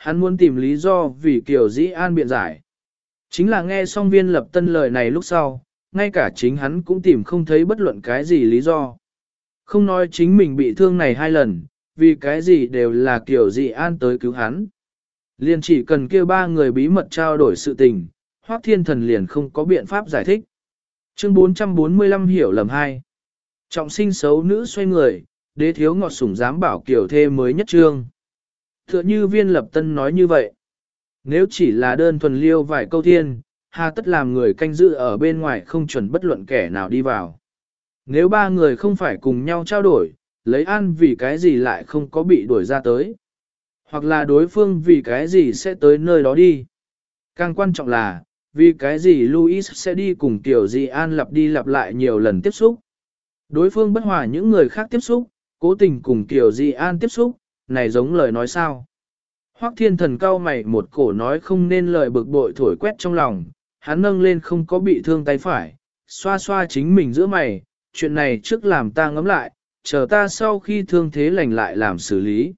Hắn muốn tìm lý do vì Kiều Dĩ An biện giải. Chính là nghe xong Viên Lập Tân lời này lúc sau, ngay cả chính hắn cũng tìm không thấy bất luận cái gì lý do. Không nói chính mình bị thương này 2 lần, vì cái gì đều là Kiều Dĩ An tới cứu hắn. Liền chỉ cần kêu 3 người bí mật trao đổi sự tình, Hoắc Thiên Thần liền không có biện pháp giải thích. Chương 445 hiểu lầm 2. Trọng sinh xấu nữ xoay người, đế thiếu ngọt sủng dám bảo Kiều thê mới nhất trương. Tựa như Viên Lập Tân nói như vậy. Nếu chỉ là đơn thuần liêu vài câu thiên, hà tất làm người canh giữ ở bên ngoài không chuẩn bất luận kẻ nào đi vào. Nếu 3 người không phải cùng nhau trao đổi, lấy an vì cái gì lại không có bị đuổi ra tới. Hoặc là đối phương vì cái gì sẽ tới nơi đó đi. Càng quan trọng là, vì cái gì Louis sẽ đi cùng Tiểu Di An lặp đi lặp lại nhiều lần tiếp xúc. Đối phương bất hòa những người khác tiếp xúc, cố tình cùng Tiểu Di An tiếp xúc, này giống lời nói sao. Hoắc Thiên Thần cau mày một cổ nói không nên lời bực bội thổi quét trong lòng, hắn nâng lên không có bị thương tay phải, xoa xoa chính mình giữa mày, chuyện này trước làm ta ngẫm lại, chờ ta sau khi thương thế lành lại làm xử lý.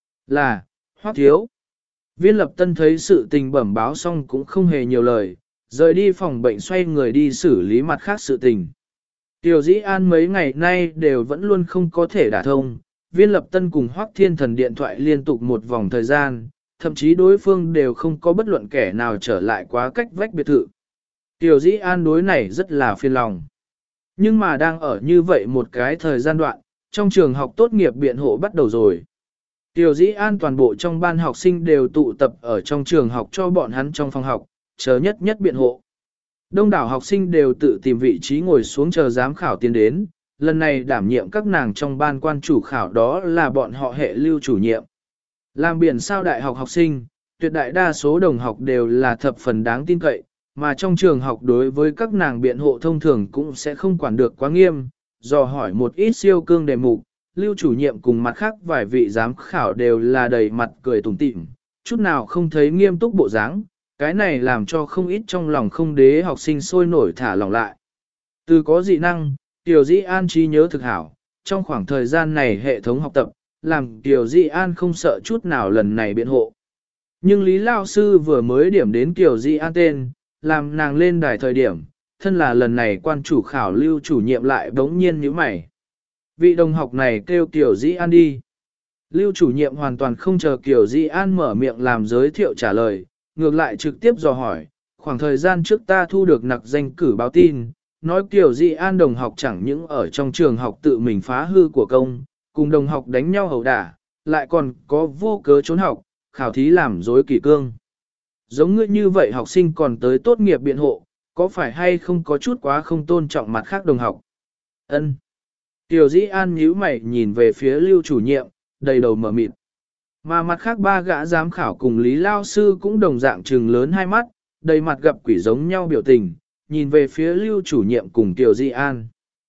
Là, Hoắc thiếu. Viên Lập Tân thấy sự tình bẩm báo xong cũng không hề nhiều lời, rời đi phòng bệnh xoay người đi xử lý mặt khác sự tình. Tiểu Dĩ An mấy ngày nay đều vẫn luôn không có thể đả thông, Viên Lập Tân cùng Hoắc Thiên Thần điện thoại liên tục một vòng thời gian, thậm chí đối phương đều không có bất luận kẻ nào trở lại quá cách vách biệt thự. Tiểu Dĩ An đối này rất là phiền lòng. Nhưng mà đang ở như vậy một cái thời gian đoạn, trong trường học tốt nghiệp biện hộ bắt đầu rồi. Tiểu Dĩ An toàn bộ trong ban học sinh đều tụ tập ở trong trường học cho bọn hắn trong phòng học, chờ nhất nhất biện hộ. Đông đảo học sinh đều tự tìm vị trí ngồi xuống chờ giám khảo tiến đến, lần này đảm nhiệm các nàng trong ban quan chủ khảo đó là bọn họ hệ lưu chủ nhiệm. Làm biển sao đại học học sinh, tuyệt đại đa số đồng học đều là thập phần đáng tin cậy, mà trong trường học đối với các nàng biện hộ thông thường cũng sẽ không quản được quá nghiêm, dò hỏi một ít siêu cương đề mục, lưu chủ nhiệm cùng mặt khác vài vị giám khảo đều là đầy mặt cười tủm tỉm, chút nào không thấy nghiêm túc bộ dáng, cái này làm cho không ít trong lòng không đế học sinh sôi nổi thả lòng lại. Từ có dị năng, Tiểu Dĩ An trí nhớ thực hảo, trong khoảng thời gian này hệ thống học tập, làm Tiểu Dĩ An không sợ chút nào lần này biện hộ. Nhưng Lý Lao Sư vừa mới điểm đến Tiểu Dĩ An tên, làm nàng lên đài thời điểm, thân là lần này quan chủ khảo lưu chủ nhiệm lại bỗng nhiên nhíu mày. Vị đồng học này kêu Tiểu Dĩ An đi. Lưu chủ nhiệm hoàn toàn không chờ Tiểu Dĩ An mở miệng làm giới thiệu trả lời, ngược lại trực tiếp dò hỏi, khoảng thời gian trước ta thu được nặc danh cử báo tin, nói Tiểu Dĩ An đồng học chẳng những ở trong trường học tự mình phá hư của công, cùng đồng học đánh nhau hầu đả, lại còn có vô cớ trốn học, khảo thí làm dối kỷ cương. Giống ngươi như vậy học sinh còn tới tốt nghiệp biện hộ, có phải hay không có chút quá không tôn trọng mặt khác đồng học? Ân. Tiểu Dĩ An nhíu mày nhìn về phía lưu chủ nhiệm, đầy đầu mở mịt. Mà mặt khác 3 gã giám khảo cùng Lý Lao Sư cũng đồng dạng trừng lớn hai mắt, đầy mặt gặp quỷ giống nhau biểu tình, nhìn về phía lưu chủ nhiệm cùng Tiểu Dĩ An.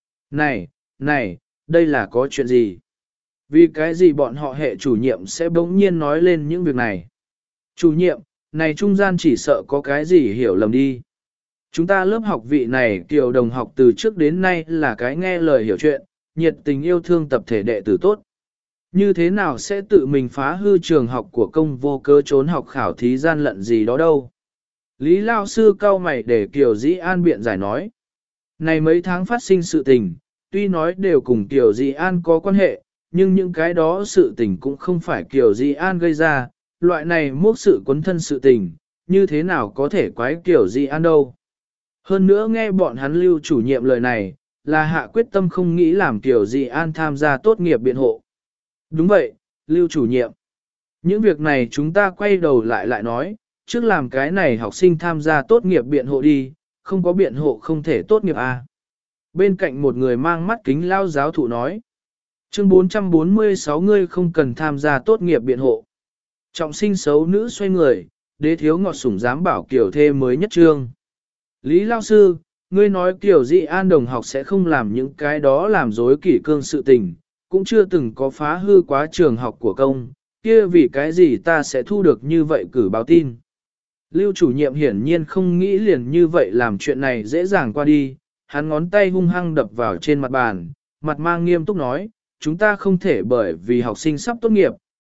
Này, đây là có chuyện gì? Vì cái gì bọn họ hệ chủ nhiệm sẽ bỗng nhiên nói lên những việc này? Chủ nhiệm, này trung gian chỉ sợ có cái gì hiểu lầm đi. Chúng ta lớp học vị này Kiều đồng học từ trước đến nay là cái nghe lời hiểu chuyện, nhiệt tình yêu thương tập thể đệ tử tốt. Như thế nào sẽ tự mình phá hư trường học của công vô cớ trốn học khảo thí gian lận gì đó đâu? Lý Lao Sư cau mày để Kiều Dĩ An biện giải nói. Này mấy tháng phát sinh sự tình, tuy nói đều cùng Kiều Dĩ An có quan hệ, nhưng những cái đó sự tình cũng không phải Kiều Dĩ An gây ra, loại này mốc sự quấn thân sự tình, như thế nào có thể quái Kiều Dĩ An đâu. Hơn nữa nghe bọn hắn lưu chủ nhiệm lời này, là hạ quyết tâm không nghĩ làm Kiều Dĩ An tham gia tốt nghiệp biện hộ. Đúng vậy, lưu chủ nhiệm. Những việc này chúng ta quay đầu lại nói, trước làm cái này học sinh tham gia tốt nghiệp biện hộ đi, không có biện hộ không thể tốt nghiệp à. Bên cạnh một người mang mắt kính lao giáo thụ nói. Chương 446 ngươi không cần tham gia tốt nghiệp biện hộ. Trọng sinh xấu nữ xoay người, đế thiếu ngọt sủng dám bảo Kiều thê mới nhất trương. Lý Lao Sư, ngươi nói Kiều Dĩ An đồng học sẽ không làm những cái đó làm dối kỷ cương sự tình, cũng chưa từng có phá hư quá trường học của công, kia vì cái gì ta sẽ thu được như vậy cử báo tin. Lưu chủ nhiệm hiển nhiên không nghĩ liền như vậy làm chuyện này dễ dàng qua đi, hắn ngón tay hung hăng đập vào trên mặt bàn, mặt mang nghiêm túc nói, chúng ta không thể bởi vì học sinh sắp tốt nghiệp,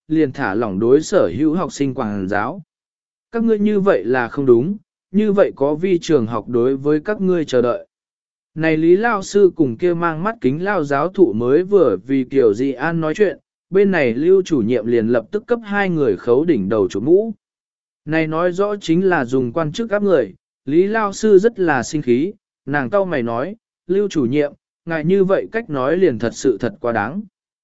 liền thả lỏng đối sở hữu học sinh quản giáo. Các ngươi như vậy là không đúng, như vậy có vi trường học đối với các ngươi chờ đợi. Này Lý Lao Sư cùng kia mang mắt kính Lao giáo thụ mới vừa vì Kiều Dị An nói chuyện, bên này Lưu chủ nhiệm liền lập tức cấp hai người khấu đỉnh đầu chủ mũ. Này nói rõ chính là dùng quan chức áp người, Lý Lao Sư rất là sinh khí, nàng cau mày nói, Lưu chủ nhiệm, ngài như vậy cách nói liền thật sự thật quá đáng.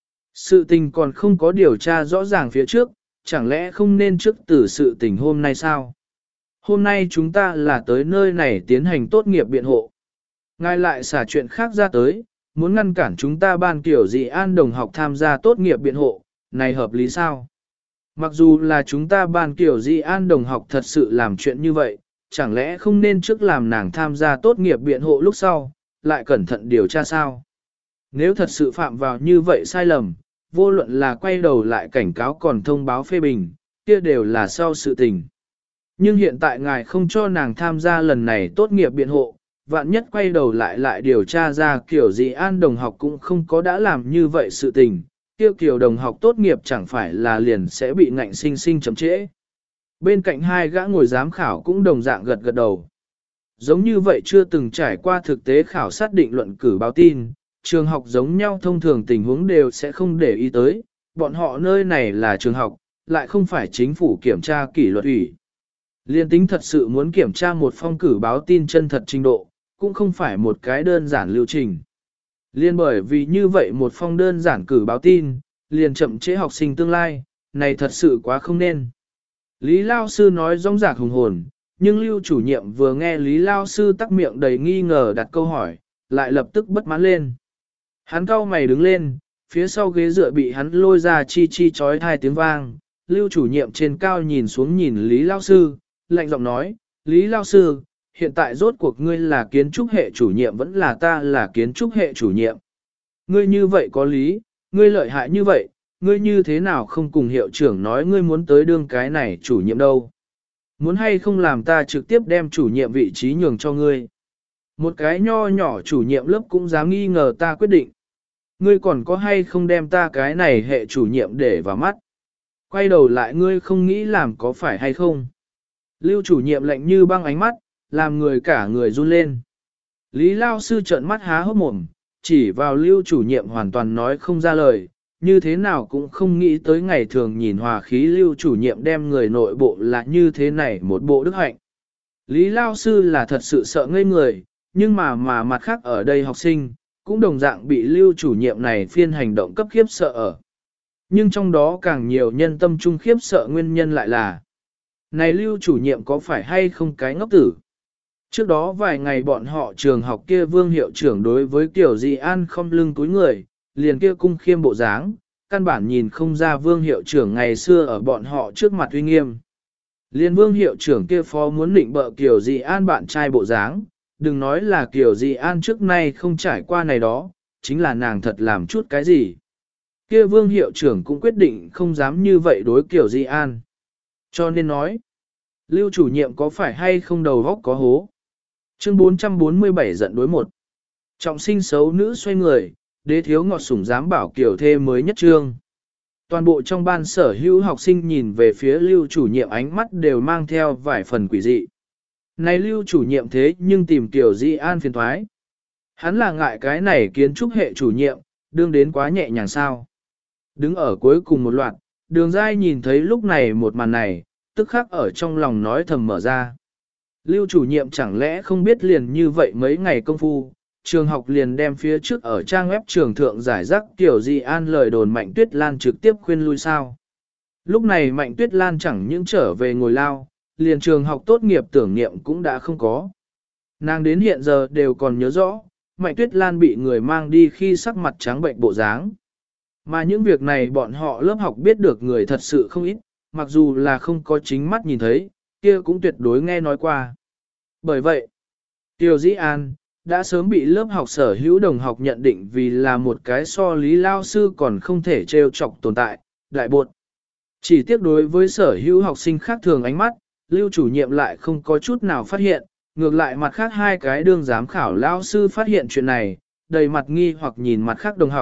Sự tình còn không có điều tra rõ ràng phía trước, chẳng lẽ không nên trước từ sự tình hôm nay sao? Hôm nay chúng ta là tới nơi này tiến hành tốt nghiệp biện hộ. Ngài lại xả chuyện khác ra tới, muốn ngăn cản chúng ta ban Kiều Dị An đồng học tham gia tốt nghiệp biện hộ, này hợp lý sao? Mặc dù là chúng ta ban Kiều Dị An đồng học thật sự làm chuyện như vậy, chẳng lẽ không nên trước làm nàng tham gia tốt nghiệp biện hộ lúc sau, lại cẩn thận điều tra sao? Nếu thật sự phạm vào như vậy sai lầm, vô luận là quay đầu lại cảnh cáo còn thông báo phê bình, kia đều là sau sự tình. Nhưng hiện tại ngài không cho nàng tham gia lần này tốt nghiệp biện hộ, vạn nhất quay đầu lại điều tra ra Kiều Dị An đồng học cũng không có đã làm như vậy sự tình, kia Kiều đồng học tốt nghiệp chẳng phải là liền sẽ bị ngạnh sinh sinh chậm trễ. Bên cạnh hai gã ngồi giám khảo cũng đồng dạng gật gật đầu. Giống như vậy chưa từng trải qua thực tế khảo sát định luận cử báo tin, trường học giống nhau thông thường tình huống đều sẽ không để ý tới, bọn họ nơi này là trường học, lại không phải chính phủ kiểm tra kỷ luật ủy. Liên tính thật sự muốn kiểm tra một phong cử báo tin chân thật trình độ, cũng không phải một cái đơn giản lưu trình. Liên bởi vì như vậy một phong đơn giản cử báo tin, liền chậm trễ học sinh tương lai, này thật sự quá không nên. Lý Lao Sư nói rong rạc hùng hồn, nhưng Lưu chủ nhiệm vừa nghe Lý Lao Sư tắc miệng đầy nghi ngờ đặt câu hỏi, lại lập tức bất mãn lên. Hắn cau mày đứng lên, phía sau ghế dựa bị hắn lôi ra chi chi chói tai tiếng vang. Lưu chủ nhiệm trên cao nhìn xuống nhìn Lý Lao Sư, lạnh giọng nói, Lý Lao Sư, hiện tại rốt cuộc ngươi là kiến trúc hệ chủ nhiệm vẫn là ta là kiến trúc hệ chủ nhiệm. Ngươi như vậy có lý, ngươi lợi hại như vậy, ngươi như thế nào không cùng hiệu trưởng nói ngươi muốn tới đương cái này chủ nhiệm đâu. Muốn hay không làm ta trực tiếp đem chủ nhiệm vị trí nhường cho ngươi. Một cái nho nhỏ chủ nhiệm lớp cũng dám nghi ngờ ta quyết định. Ngươi còn có hay không đem ta cái này hệ chủ nhiệm để vào mắt. Quay đầu lại ngươi không nghĩ làm có phải hay không. Lưu chủ nhiệm lạnh như băng ánh mắt, làm người cả người run lên. Lý Lao Sư trợn mắt há hốc mồm, chỉ vào Lưu chủ nhiệm hoàn toàn nói không ra lời, như thế nào cũng không nghĩ tới ngày thường nhìn hòa khí Lưu chủ nhiệm đem người nội bộ là như thế này một bộ đức hạnh. Lý Lao Sư là thật sự sợ ngây người, nhưng mà mặt khác ở đây học sinh, cũng đồng dạng bị Lưu chủ nhiệm này phiên hành động cấp khiếp sợ ở. Nhưng trong đó càng nhiều nhân tâm trung khiếp sợ nguyên nhân lại là này Lưu chủ nhiệm có phải hay không cái ngốc tử? Trước đó vài ngày bọn họ trường học kia Vương hiệu trưởng đối với Kiều Dị An không lưng túi người, liền kia cung khiêm bộ dáng, căn bản nhìn không ra Vương hiệu trưởng ngày xưa ở bọn họ trước mặt uy nghiêm. Liên Vương hiệu trưởng kia phó muốn định bợ Kiều Dị An bạn trai bộ dáng, đừng nói là Kiều Dị An trước nay không trải qua này đó, chính là nàng thật làm chút cái gì. Kia Vương hiệu trưởng cũng quyết định không dám như vậy đối Kiều Dị An. Cho nên nói, Lưu chủ nhiệm có phải hay không đầu góc có hố? Chương 447 giận đối một. Trọng sinh xấu nữ xoay người, đế thiếu ngọt sủng dám bảo Kiều thê mới nhất trương. Toàn bộ trong ban sở hữu học sinh nhìn về phía Lưu chủ nhiệm ánh mắt đều mang theo vài phần quỷ dị. Này Lưu chủ nhiệm thế nhưng tìm Kiều Dị An phiền thoái. Hắn là ngại cái này kiến trúc hệ chủ nhiệm, đương đến quá nhẹ nhàng sao. Đứng ở cuối cùng một loạt, Đường Giai nhìn thấy lúc này một màn này, tức khắc ở trong lòng nói thầm mở ra. Lưu chủ nhiệm chẳng lẽ không biết liền như vậy mấy ngày công phu, trường học liền đem phía trước ở trang web trường thượng giải rác Kiều Dị An lời đồn Mạnh Tuyết Lan trực tiếp khuyên lui sao. Lúc này Mạnh Tuyết Lan chẳng những trở về ngồi lao, liền trường học tốt nghiệp tưởng niệm cũng đã không có. Nàng đến hiện giờ đều còn nhớ rõ, Mạnh Tuyết Lan bị người mang đi khi sắc mặt trắng bệnh bộ dáng. Mà những việc này bọn họ lớp học biết được người thật sự không ít, mặc dù là không có chính mắt nhìn thấy, kia cũng tuyệt đối nghe nói qua. Bởi vậy, Kiều Dị An đã sớm bị lớp học sở hữu đồng học nhận định vì là một cái so Lý Lao Sư còn không thể trêu chọc tồn tại, đại bột. Chỉ tiếc đối với sở hữu học sinh khác thường ánh mắt, Lưu chủ nhiệm lại không có chút nào phát hiện, ngược lại mặt khác hai cái đương giám khảo Lao Sư phát hiện chuyện này, đầy mặt nghi hoặc nhìn mặt khác đồng học,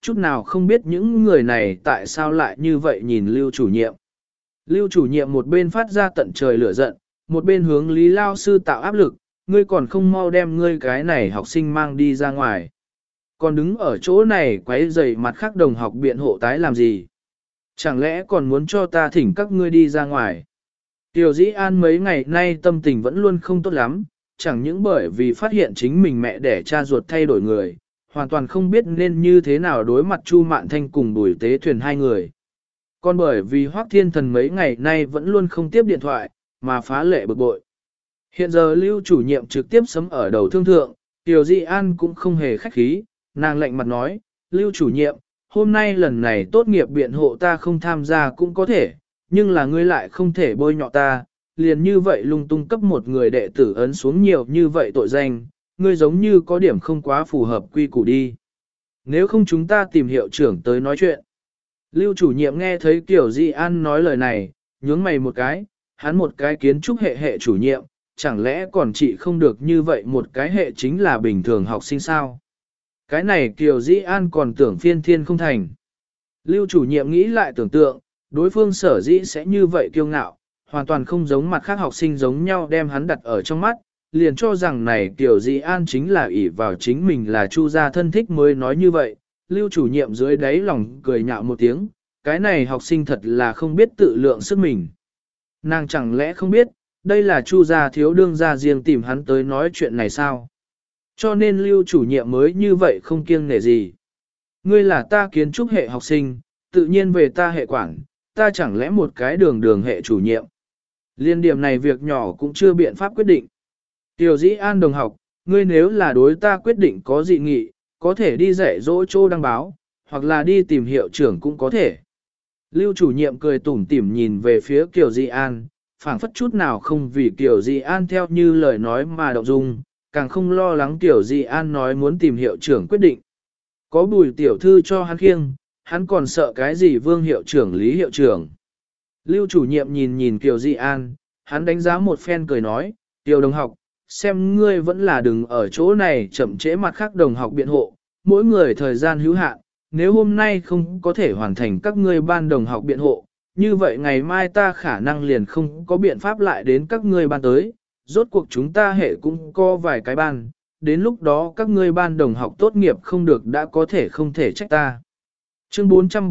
chút nào không biết những người này tại sao lại như vậy nhìn Lưu chủ nhiệm. Lưu chủ nhiệm một bên phát ra tận trời lửa giận, một bên hướng Lý Lao sư tạo áp lực, ngươi còn không mau đem ngươi cái này học sinh mang đi ra ngoài. Còn đứng ở chỗ này quấy rầy mặt khác đồng học biện hộ tái làm gì? Chẳng lẽ còn muốn cho ta thỉnh các ngươi đi ra ngoài? Tiểu Dĩ An mấy ngày nay tâm tình vẫn luôn không tốt lắm, chẳng những bởi vì phát hiện chính mình mẹ đẻ cha ruột thay đổi người, hoàn toàn không biết nên như thế nào đối mặt Chu Mạn Thanh cùng Bùi Tế Thuyền hai người. Còn bởi vì Hoắc Thiên Thần mấy ngày nay vẫn luôn không tiếp điện thoại, mà phá lệ bực bội. Hiện giờ Lưu chủ nhiệm trực tiếp sấm ở đầu thương thượng, Tiểu Dĩ An cũng không hề khách khí, nàng lạnh mặt nói, Lưu chủ nhiệm, hôm nay lần này tốt nghiệp biện hộ ta không tham gia cũng có thể, nhưng là ngươi lại không thể bôi nhọ ta, liền như vậy lung tung cấp một người đệ tử ấn xuống nhiều như vậy tội danh, ngươi giống như có điểm không quá phù hợp quy củ đi. Nếu không chúng ta tìm hiệu trưởng tới nói chuyện. Lưu chủ nhiệm nghe thấy Kiều Di An nói lời này, nhướng mày một cái, hắn một cái kiến trúc hệ chủ nhiệm, chẳng lẽ còn chị không được như vậy một cái hệ chính là bình thường học sinh sao? Cái này Kiều Di An còn tưởng phiên thiên không thành. Lưu chủ nhiệm nghĩ lại tưởng tượng, đối phương sở dĩ sẽ như vậy kiêu ngạo, hoàn toàn không giống mặt khác học sinh giống nhau đem hắn đặt ở trong mắt, liền cho rằng này Kiều Di An chính là ỷ vào chính mình là Chu gia thân thích mới nói như vậy. Lưu chủ nhiệm dưới đáy lòng cười nhạo một tiếng, cái này học sinh thật là không biết tự lượng sức mình. Nàng chẳng lẽ không biết, đây là Chu gia thiếu đương gia riêng tìm hắn tới nói chuyện này sao? Cho nên Lưu chủ nhiệm mới như vậy không kiêng nể gì. Ngươi là ta kiến trúc hệ học sinh, tự nhiên về ta hệ quản, ta chẳng lẽ một cái đường hệ chủ nhiệm. Liên điểm này việc nhỏ cũng chưa biện pháp quyết định. Tiểu Dĩ An đồng học, ngươi nếu là đối ta quyết định có dị nghị, có thể đi dạy dỗ chỗ đăng báo, hoặc là đi tìm hiệu trưởng cũng có thể. Lưu chủ nhiệm cười tủm tỉm nhìn về phía Kiều Di An, phảng phất chút nào không vì Kiều Di An theo như lời nói mà động dung, càng không lo lắng Kiều Di An nói muốn tìm hiệu trưởng quyết định. Có Bùi tiểu thư cho hắn khiêng, hắn còn sợ cái gì Vương hiệu trưởng Lý hiệu trưởng. Lưu chủ nhiệm nhìn Kiều Di An, hắn đánh giá một phen cười nói, Kiều đồng học, xem ngươi vẫn là đừng ở chỗ này chậm trễ mặt khác đồng học biện hộ, mỗi người thời gian hữu hạn, nếu hôm nay không có thể hoàn thành các ngươi ban đồng học biện hộ, như vậy ngày mai ta khả năng liền không có biện pháp lại đến các ngươi ban tới, rốt cuộc chúng ta hệ cũng có vài cái ban, đến lúc đó các ngươi ban đồng học tốt nghiệp không được đã có thể không thể trách ta. Chương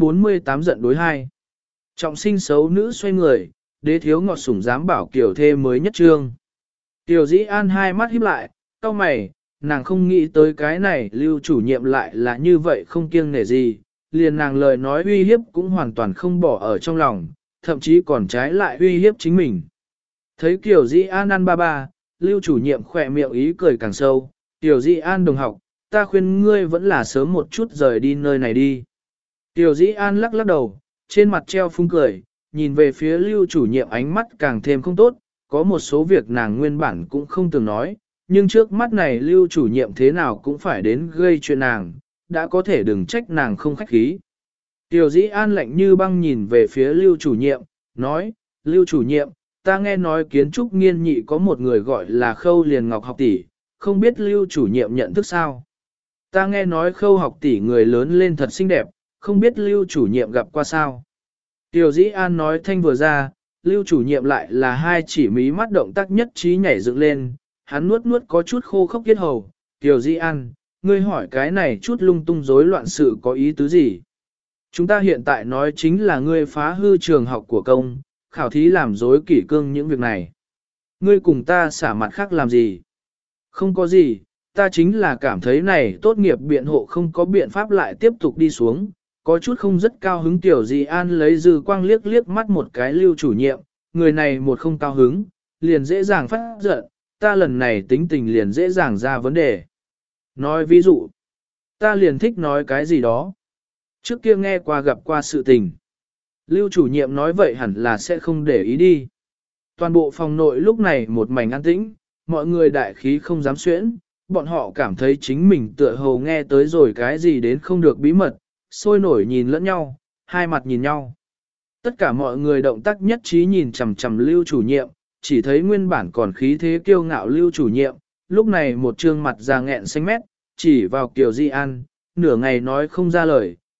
448 giận đối hai. Trọng sinh xấu nữ xoay người, đế thiếu ngọt sủng dám bảo kiểu thê mới nhất trương. Tiểu Dĩ An hai mắt híp lại, cau mày, nàng không nghĩ tới cái này Lưu chủ nhiệm lại là như vậy không kiêng nể gì, liền nàng lời nói uy hiếp cũng hoàn toàn không bỏ ở trong lòng, thậm chí còn trái lại uy hiếp chính mình. Thấy Kiều Dĩ An ăn ba ba, Lưu chủ nhiệm khỏe miệng ý cười càng sâu, Kiều Dĩ An đồng học, ta khuyên ngươi vẫn là sớm một chút rời đi nơi này đi. Kiều Dĩ An lắc lắc đầu, trên mặt treo phúng cười, nhìn về phía Lưu chủ nhiệm ánh mắt càng thêm không tốt, có một số việc nàng nguyên bản cũng không từng nói, nhưng trước mắt này Lưu chủ nhiệm thế nào cũng phải đến gây chuyện nàng, đã có thể đừng trách nàng không khách khí. Tiểu Dĩ An lạnh như băng nhìn về phía Lưu chủ nhiệm, nói, Lưu chủ nhiệm, ta nghe nói kiến trúc nghiên nhị có một người gọi là Khâu Liền Ngọc học tỷ, không biết Lưu chủ nhiệm nhận thức sao? Ta nghe nói Khâu học tỷ người lớn lên thật xinh đẹp, không biết Lưu chủ nhiệm gặp qua sao? Tiểu Dĩ An nói thanh vừa ra, Lưu chủ nhiệm lại là hai chỉ mí mắt động tác nhất trí nhảy dựng lên, hắn nuốt có chút khô khốc yết hầu. Tiểu Dĩ An, ngươi hỏi cái này chút lung tung rối loạn sự có ý tứ gì? Chúng ta hiện tại nói chính là ngươi phá hư trường học của công, khảo thí làm dối kỷ cương những việc này. Ngươi cùng ta xả mặt khác làm gì? Không có gì, ta chính là cảm thấy này tốt nghiệp biện hộ không có biện pháp lại tiếp tục đi xuống, có chút không rất cao hứng. Tiểu Dĩ An lấy dư quang liếc mắt một cái Lưu chủ nhiệm, người này một không cao hứng, liền dễ dàng phát giận, ta lần này tính tình liền dễ dàng ra vấn đề. Nói ví dụ, ta liền thích nói cái gì đó. Trước kia nghe qua gặp qua sự tình. Lưu chủ nhiệm nói vậy hẳn là sẽ không để ý đi. Toàn bộ phòng nội lúc này một mảnh an tĩnh, mọi người đại khí không dám xuyễn, bọn họ cảm thấy chính mình tựa hồ nghe tới rồi cái gì đến không được bí mật, sôi nổi nhìn lẫn nhau, hai mặt nhìn nhau. Tất cả mọi người động tác nhất trí nhìn chằm chằm Lưu chủ nhiệm, chỉ thấy nguyên bản còn khí thế kiêu ngạo Lưu chủ nhiệm, lúc này một trương mặt già nghẹn xanh mét, chỉ vào Kiều Di An, nửa ngày nói không ra lời,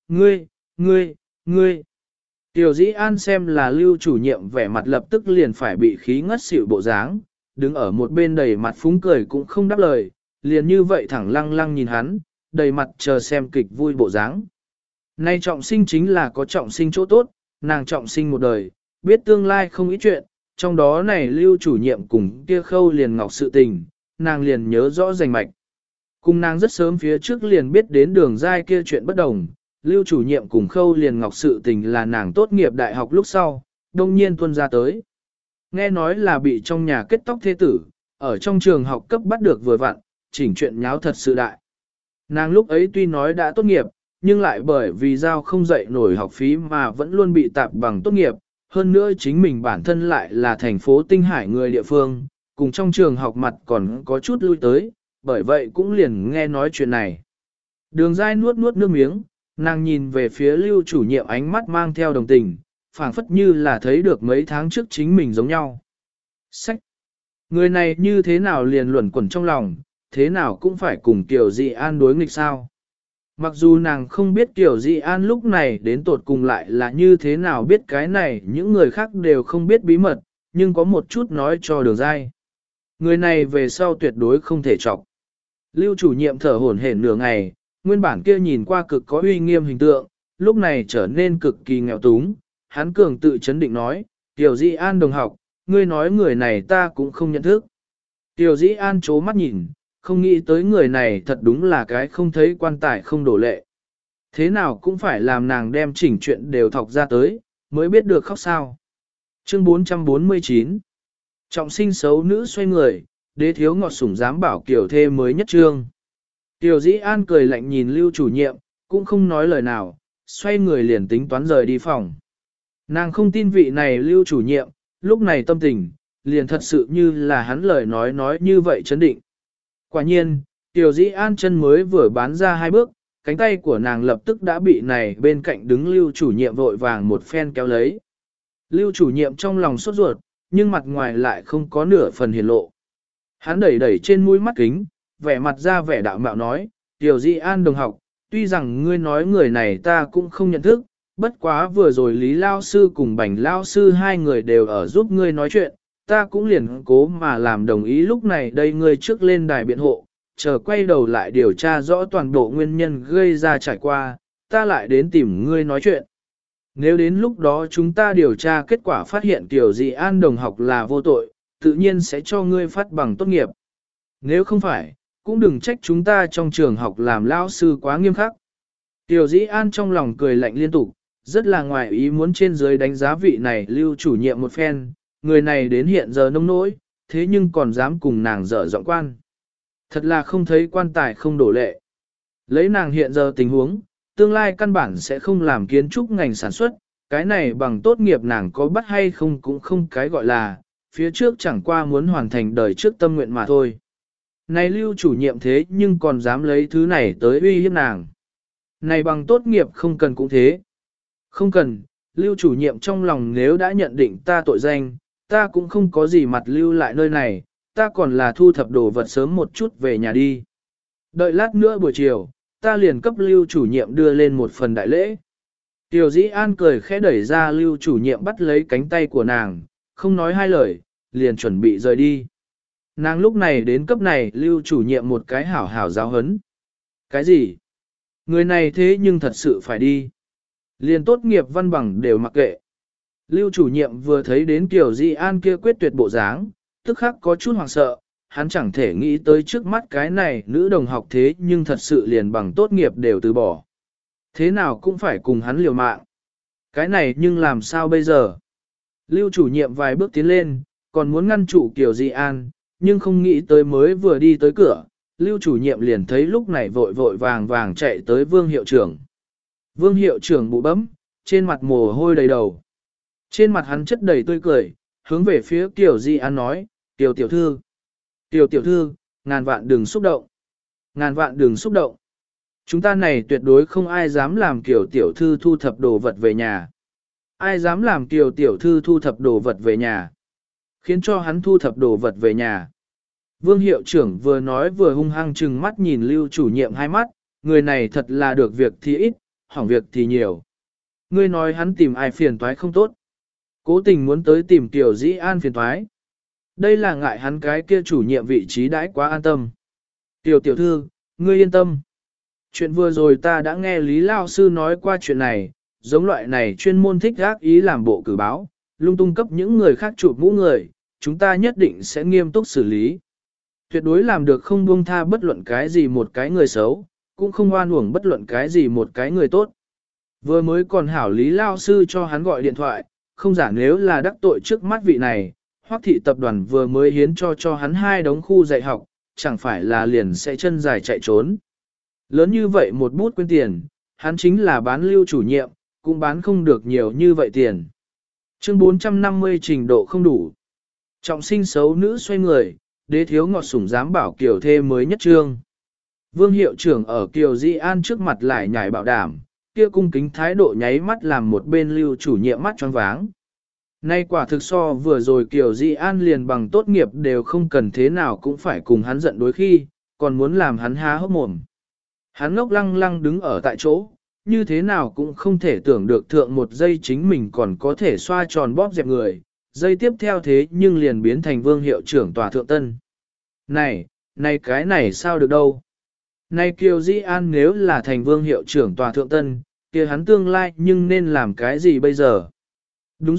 ngươi. Tiểu Dĩ An xem là Lưu chủ nhiệm vẻ mặt lập tức liền phải bị khí ngất xỉu bộ dáng, đứng ở một bên đầy mặt phúng cười cũng không đáp lời, liền như vậy thẳng lăng lăng nhìn hắn, đầy mặt chờ xem kịch vui bộ dáng. Nay trọng sinh chính là có trọng sinh chỗ tốt, nàng trọng sinh một đời, biết tương lai không ít chuyện, trong đó này Lưu chủ nhiệm cùng kia Khâu Liền Ngọc sự tình, nàng liền nhớ rõ rành mạch. Cùng nàng rất sớm phía trước liền biết đến đường dai kia chuyện bất đồng, Lưu chủ nhiệm cùng Khâu Liền Ngọc sự tình là nàng tốt nghiệp đại học lúc sau, đông nhiên tuân ra tới. Nghe nói là bị trong nhà kết tóc thế tử, ở trong trường học cấp bắt được vừa vặn, chỉnh chuyện nháo thật sự đại. Nàng lúc ấy tuy nói đã tốt nghiệp, nhưng lại bởi vì giao không dậy nổi học phí mà vẫn luôn bị tạp bằng tốt nghiệp, hơn nữa chính mình bản thân lại là thành phố Tinh Hải người địa phương, cùng trong trường học mặt còn có chút lui tới, bởi vậy cũng liền nghe nói chuyện này. Đường dai nuốt nuốt nước miếng, nàng nhìn về phía Lưu chủ nhiệm ánh mắt mang theo đồng tình, phảng phất như là thấy được mấy tháng trước chính mình giống nhau. Sách! Người này như thế nào liền luẩn quẩn trong lòng, thế nào cũng phải cùng Tiểu Dị An đối nghịch sao? Mặc dù nàng không biết Tiểu Dị An lúc này đến tột cùng lại là như thế nào biết cái này, những người khác đều không biết bí mật, nhưng có một chút nói cho đường dai. Người này về sau tuyệt đối không thể chọc. Lưu chủ nhiệm thở hổn hển nửa ngày, nguyên bản kia nhìn qua cực có uy nghiêm hình tượng, lúc này trở nên cực kỳ nghèo túng, hắn cường tự chấn định nói, Tiểu Dĩ An đồng học, ngươi nói người này ta cũng không nhận thức. Tiểu Dĩ An chố mắt nhìn, không nghĩ tới người này thật đúng là cái không thấy quan tài không đổ lệ. Thế nào cũng phải làm nàng đem chỉnh chuyện đều thọc ra tới, mới biết được khóc sao. Chương 449 Trọng sinh xấu nữ xoay người, đế thiếu ngọt sủng dám bảo kiểu thê mới nhất trương. Tiểu Dĩ An cười lạnh nhìn Lưu chủ nhiệm, cũng không nói lời nào, xoay người liền tính toán rời đi phòng. Nàng không tin vị này Lưu chủ nhiệm, lúc này tâm tình, liền thật sự như là hắn lời nói như vậy chấn định. Quả nhiên, Tiểu Dĩ An chân mới vừa bán ra 2 bước, cánh tay của nàng lập tức đã bị này bên cạnh đứng Lưu chủ nhiệm vội vàng một phen kéo lấy. Lưu chủ nhiệm trong lòng sốt ruột, nhưng mặt ngoài lại không có nửa phần hiển lộ. Hắn đẩy đẩy trên mũi mắt kính, vẻ mặt ra vẻ đạo mạo nói, Tiểu Dĩ An đồng học, tuy rằng ngươi nói người này ta cũng không nhận thức, bất quá vừa rồi Lý Lao Sư cùng Bành Lao Sư hai người đều ở giúp ngươi nói chuyện, ta cũng liền cố mà làm đồng ý lúc này đây ngươi trước lên đài biện hộ, chờ quay đầu lại điều tra rõ toàn bộ nguyên nhân gây ra trải qua, ta lại đến tìm ngươi nói chuyện. Nếu đến lúc đó chúng ta điều tra kết quả phát hiện Tiểu Dĩ An đồng học là vô tội, tự nhiên sẽ cho ngươi phát bằng tốt nghiệp. Nếu không phải, cũng đừng trách chúng ta trong trường học làm lao sư quá nghiêm khắc. Tiểu Dĩ An trong lòng cười lạnh liên tục, rất là ngoài ý muốn trên dưới đánh giá vị này Lưu chủ nhiệm một phen, người này đến hiện giờ nông nỗi, thế nhưng còn dám cùng nàng dở giọng quan. Thật là không thấy quan tài không đổ lệ. Lấy nàng hiện giờ tình huống, tương lai căn bản sẽ không làm kiến trúc ngành sản xuất, cái này bằng tốt nghiệp nàng có bắt hay không cũng không cái gọi là, phía trước chẳng qua muốn hoàn thành đời trước tâm nguyện mà thôi. Này Lưu chủ nhiệm thế nhưng còn dám lấy thứ này tới uy hiếp nàng. Này bằng tốt nghiệp không cần cũng thế. Không cần, Lưu chủ nhiệm trong lòng nếu đã nhận định ta tội danh, ta cũng không có gì mặt lưu lại nơi này, ta còn là thu thập đồ vật sớm một chút về nhà đi. Đợi lát nữa buổi chiều, ta liền cấp Lưu chủ nhiệm đưa lên một phần đại lễ. Tiểu Dĩ An cười khẽ đẩy ra Lưu chủ nhiệm bắt lấy cánh tay của nàng, không nói hai lời, liền chuẩn bị rời đi. Nàng lúc này đến cấp này Lưu chủ nhiệm một cái hảo hảo giáo hấn. Cái gì? Người này thế nhưng thật sự phải đi. Liền tốt nghiệp văn bằng đều mặc kệ. Lưu chủ nhiệm vừa thấy đến Tiểu Dĩ An kia quyết tuyệt bộ dáng, tức khắc có chút hoảng sợ, hắn chẳng thể nghĩ tới trước mắt cái này nữ đồng học thế nhưng thật sự liền bằng tốt nghiệp đều từ bỏ. Thế nào cũng phải cùng hắn liều mạng. Cái này nhưng làm sao bây giờ? Lưu chủ nhiệm vài bước tiến lên, còn muốn ngăn trụ Tiểu Dĩ An, nhưng không nghĩ tới mới vừa đi tới cửa, Lưu chủ nhiệm liền thấy lúc này vội vội vàng vàng chạy tới Vương hiệu trưởng. Vương hiệu trưởng bụ bấm, trên mặt mồ hôi đầy đầu. Trên mặt hắn chất đầy tươi cười, hướng về phía Tiểu Dĩ An nói, Tiểu tiểu thư, Tiểu tiểu thư, ngàn vạn đừng xúc động. Ngàn vạn đừng xúc động. Chúng ta này tuyệt đối không ai dám làm Tiểu tiểu thư thu thập đồ vật về nhà. Ai dám làm Tiểu tiểu thư thu thập đồ vật về nhà. Khiến cho hắn thu thập đồ vật về nhà. Vương hiệu trưởng vừa nói vừa hung hăng trừng mắt nhìn Lưu chủ nhiệm hai mắt, người này thật là được việc thì ít, hỏng việc thì nhiều. Ngươi nói hắn tìm ai phiền toái không tốt. Cố tình muốn tới tìm Tiểu Dĩ An phiền toái. Đây là ngại hắn cái kia chủ nhiệm vị trí đãi quá an tâm. Tiểu tiểu thư, ngươi yên tâm. Chuyện vừa rồi ta đã nghe Lý Lao Sư nói qua chuyện này, giống loại này chuyên môn thích gác ý làm bộ cử báo, lung tung cấp những người khác chụp mũ người, chúng ta nhất định sẽ nghiêm túc xử lý. Tuyệt đối làm được không buông tha bất luận cái gì một cái người xấu, cũng không oan uổng bất luận cái gì một cái người tốt. Vừa mới còn hảo Lý Lao Sư cho hắn gọi điện thoại, không giả nếu là đắc tội trước mắt vị này, Hoắc thị tập đoàn vừa mới hiến cho hắn 2 đống khu dạy học, chẳng phải là liền sẽ chân dài chạy trốn. Lớn như vậy một bút quên tiền, hắn chính là bán lưu chủ nhiệm, cũng bán không được nhiều như vậy tiền. Chương 450 trình độ không đủ. Trọng sinh xấu nữ xoay người, đế thiếu ngọt sủng dám bảo Kiều thê mới nhất trương. Vương hiệu trưởng ở Kiều Di An trước mặt lại nhảy bảo đảm, kia cung kính thái độ nháy mắt làm một bên lưu chủ nhiệm mắt choáng váng. Nay quả thực so vừa rồi Kiều Di An liền bằng tốt nghiệp đều không cần thế nào cũng phải cùng hắn giận đối khi, còn muốn làm hắn há hốc mồm. Hắn ngốc lăng lăng đứng ở tại chỗ, như thế nào cũng không thể tưởng được thượng một giây chính mình còn có thể xoa tròn bóp dẹp người, giây tiếp theo thế nhưng liền biến thành vương hiệu trưởng tòa thượng tân. Này cái này sao được đâu? Này Kiều Di An nếu là thành vương hiệu trưởng tòa thượng tân, kia hắn tương lai nhưng nên làm cái gì bây giờ? Đúng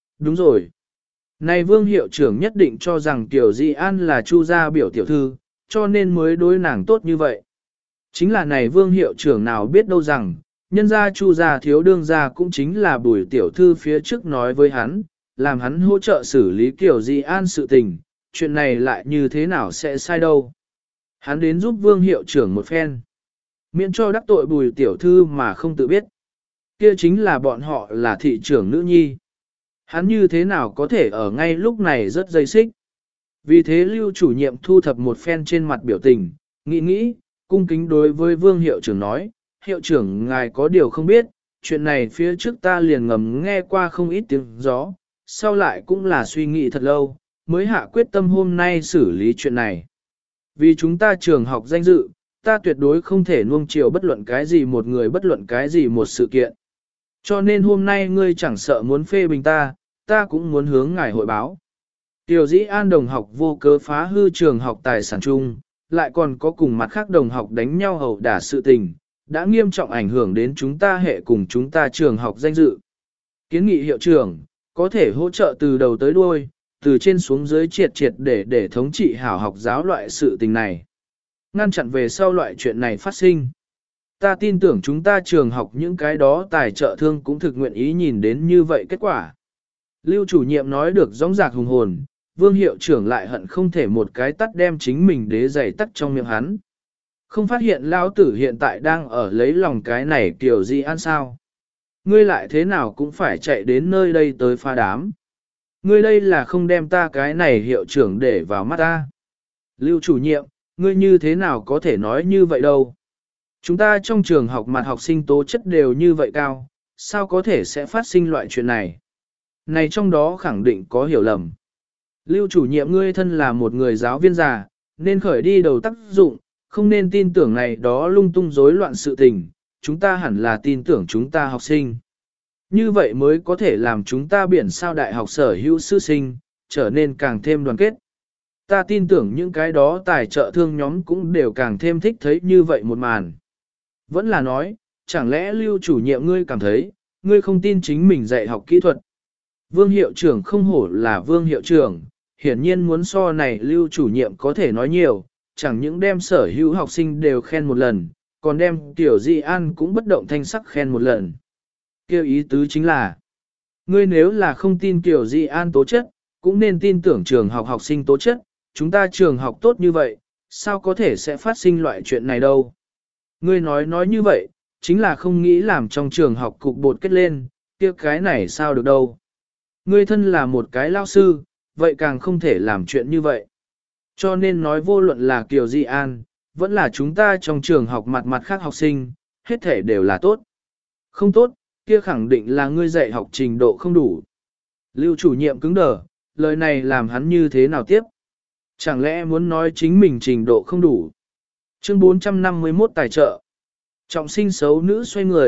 rồi. Này vương hiệu trưởng nhất định cho rằng Kiều Di An là Chu gia biểu tiểu thư, cho nên mới đối nàng tốt như vậy. Chính là này vương hiệu trưởng nào biết đâu rằng, nhân gia Chu gia thiếu đương gia cũng chính là Bùi tiểu thư phía trước nói với hắn, làm hắn hỗ trợ xử lý Kiều Di An sự tình, chuyện này lại như thế nào sẽ sai đâu. Hắn đến giúp vương hiệu trưởng một phen, miễn cho đắc tội Bùi tiểu thư mà không tự biết. Kia chính là bọn họ là thị trưởng nữ nhi. Hắn như thế nào có thể ở ngay lúc này rất dây xích. Vì thế lưu chủ nhiệm thu thập một phen trên mặt biểu tình, nghĩ, cung kính đối với vương hiệu trưởng nói, hiệu trưởng ngài có điều không biết, chuyện này phía trước ta liền ngầm nghe qua không ít tiếng gió, sau lại cũng là suy nghĩ thật lâu, mới hạ quyết tâm hôm nay xử lý chuyện này. Vì chúng ta trường học danh dự, ta tuyệt đối không thể nuông chiều bất luận cái gì một người bất luận cái gì một sự kiện. Cho nên hôm nay ngươi chẳng sợ muốn phê bình ta cũng muốn hướng ngài hội báo. Tiểu Dĩ An đồng học vô cớ phá hư trường học tài sản chung, lại còn có cùng mặt khác đồng học đánh nhau hầu đả sự tình, đã nghiêm trọng ảnh hưởng đến chúng ta hệ cùng chúng ta trường học danh dự. Kiến nghị hiệu trưởng, có thể hỗ trợ từ đầu tới đuôi, từ trên xuống dưới triệt để thống trị hảo học giáo loại sự tình này. Ngăn chặn về sau loại chuyện này phát sinh. Ta tin tưởng chúng ta trường học những cái đó tài trợ thương cũng thực nguyện ý nhìn đến như vậy kết quả. Lưu chủ nhiệm nói được rõ ràng hùng hồn, vương hiệu trưởng lại hận không thể một cái tắt đem chính mình đế giày tắt trong miệng hắn. Không phát hiện lão tử hiện tại đang ở lấy lòng cái này Kiều Di An sao. Ngươi lại thế nào cũng phải chạy đến nơi đây tới phá đám. Ngươi đây là không đem ta cái này hiệu trưởng để vào mắt ta. Lưu chủ nhiệm, ngươi như thế nào có thể nói như vậy đâu. Chúng ta trong trường học mặt học sinh tố chất đều như vậy cao, sao có thể sẽ phát sinh loại chuyện này. Này trong đó khẳng định có hiểu lầm. Lưu chủ nhiệm ngươi thân là một người giáo viên già, nên khởi đi đầu tác dụng, không nên tin tưởng này đó lung tung rối loạn sự tình, chúng ta hẳn là tin tưởng chúng ta học sinh. Như vậy mới có thể làm chúng ta biển sao đại học sở hữu sư sinh, trở nên càng thêm đoàn kết. Ta tin tưởng những cái đó tài trợ thương nhóm cũng đều càng thêm thích thấy như vậy một màn. Vẫn là nói, chẳng lẽ lưu chủ nhiệm ngươi cảm thấy, ngươi không tin chính mình dạy học kỹ thuật. Vương hiệu trưởng không hổ là vương hiệu trưởng, hiển nhiên muốn so này lưu chủ nhiệm có thể nói nhiều, chẳng những đem sở hữu học sinh đều khen một lần, còn đem Tiểu Di An cũng bất động thanh sắc khen một lần. Kêu ý tứ chính là, ngươi nếu là không tin Tiểu Di An tố chất, cũng nên tin tưởng trường học học sinh tố chất, chúng ta trường học tốt như vậy, sao có thể sẽ phát sinh loại chuyện này đâu. Ngươi nói như vậy, chính là không nghĩ làm trong trường học cục bột kết lên, kia cái này sao được đâu. Ngươi thân là một cái lao sư, vậy càng không thể làm chuyện như vậy. Cho nên nói vô luận là Kiều Di An, vẫn là chúng ta trong trường học mặt khác học sinh, hết thể đều là tốt. Không tốt, kia khẳng định là ngươi dạy học trình độ không đủ. Lưu chủ nhiệm cứng đờ, lời này làm hắn như thế nào tiếp? Chẳng lẽ muốn nói chính mình trình độ không đủ? Chương 451 tài trợ. Trọng sinh xấu nữ xoay người,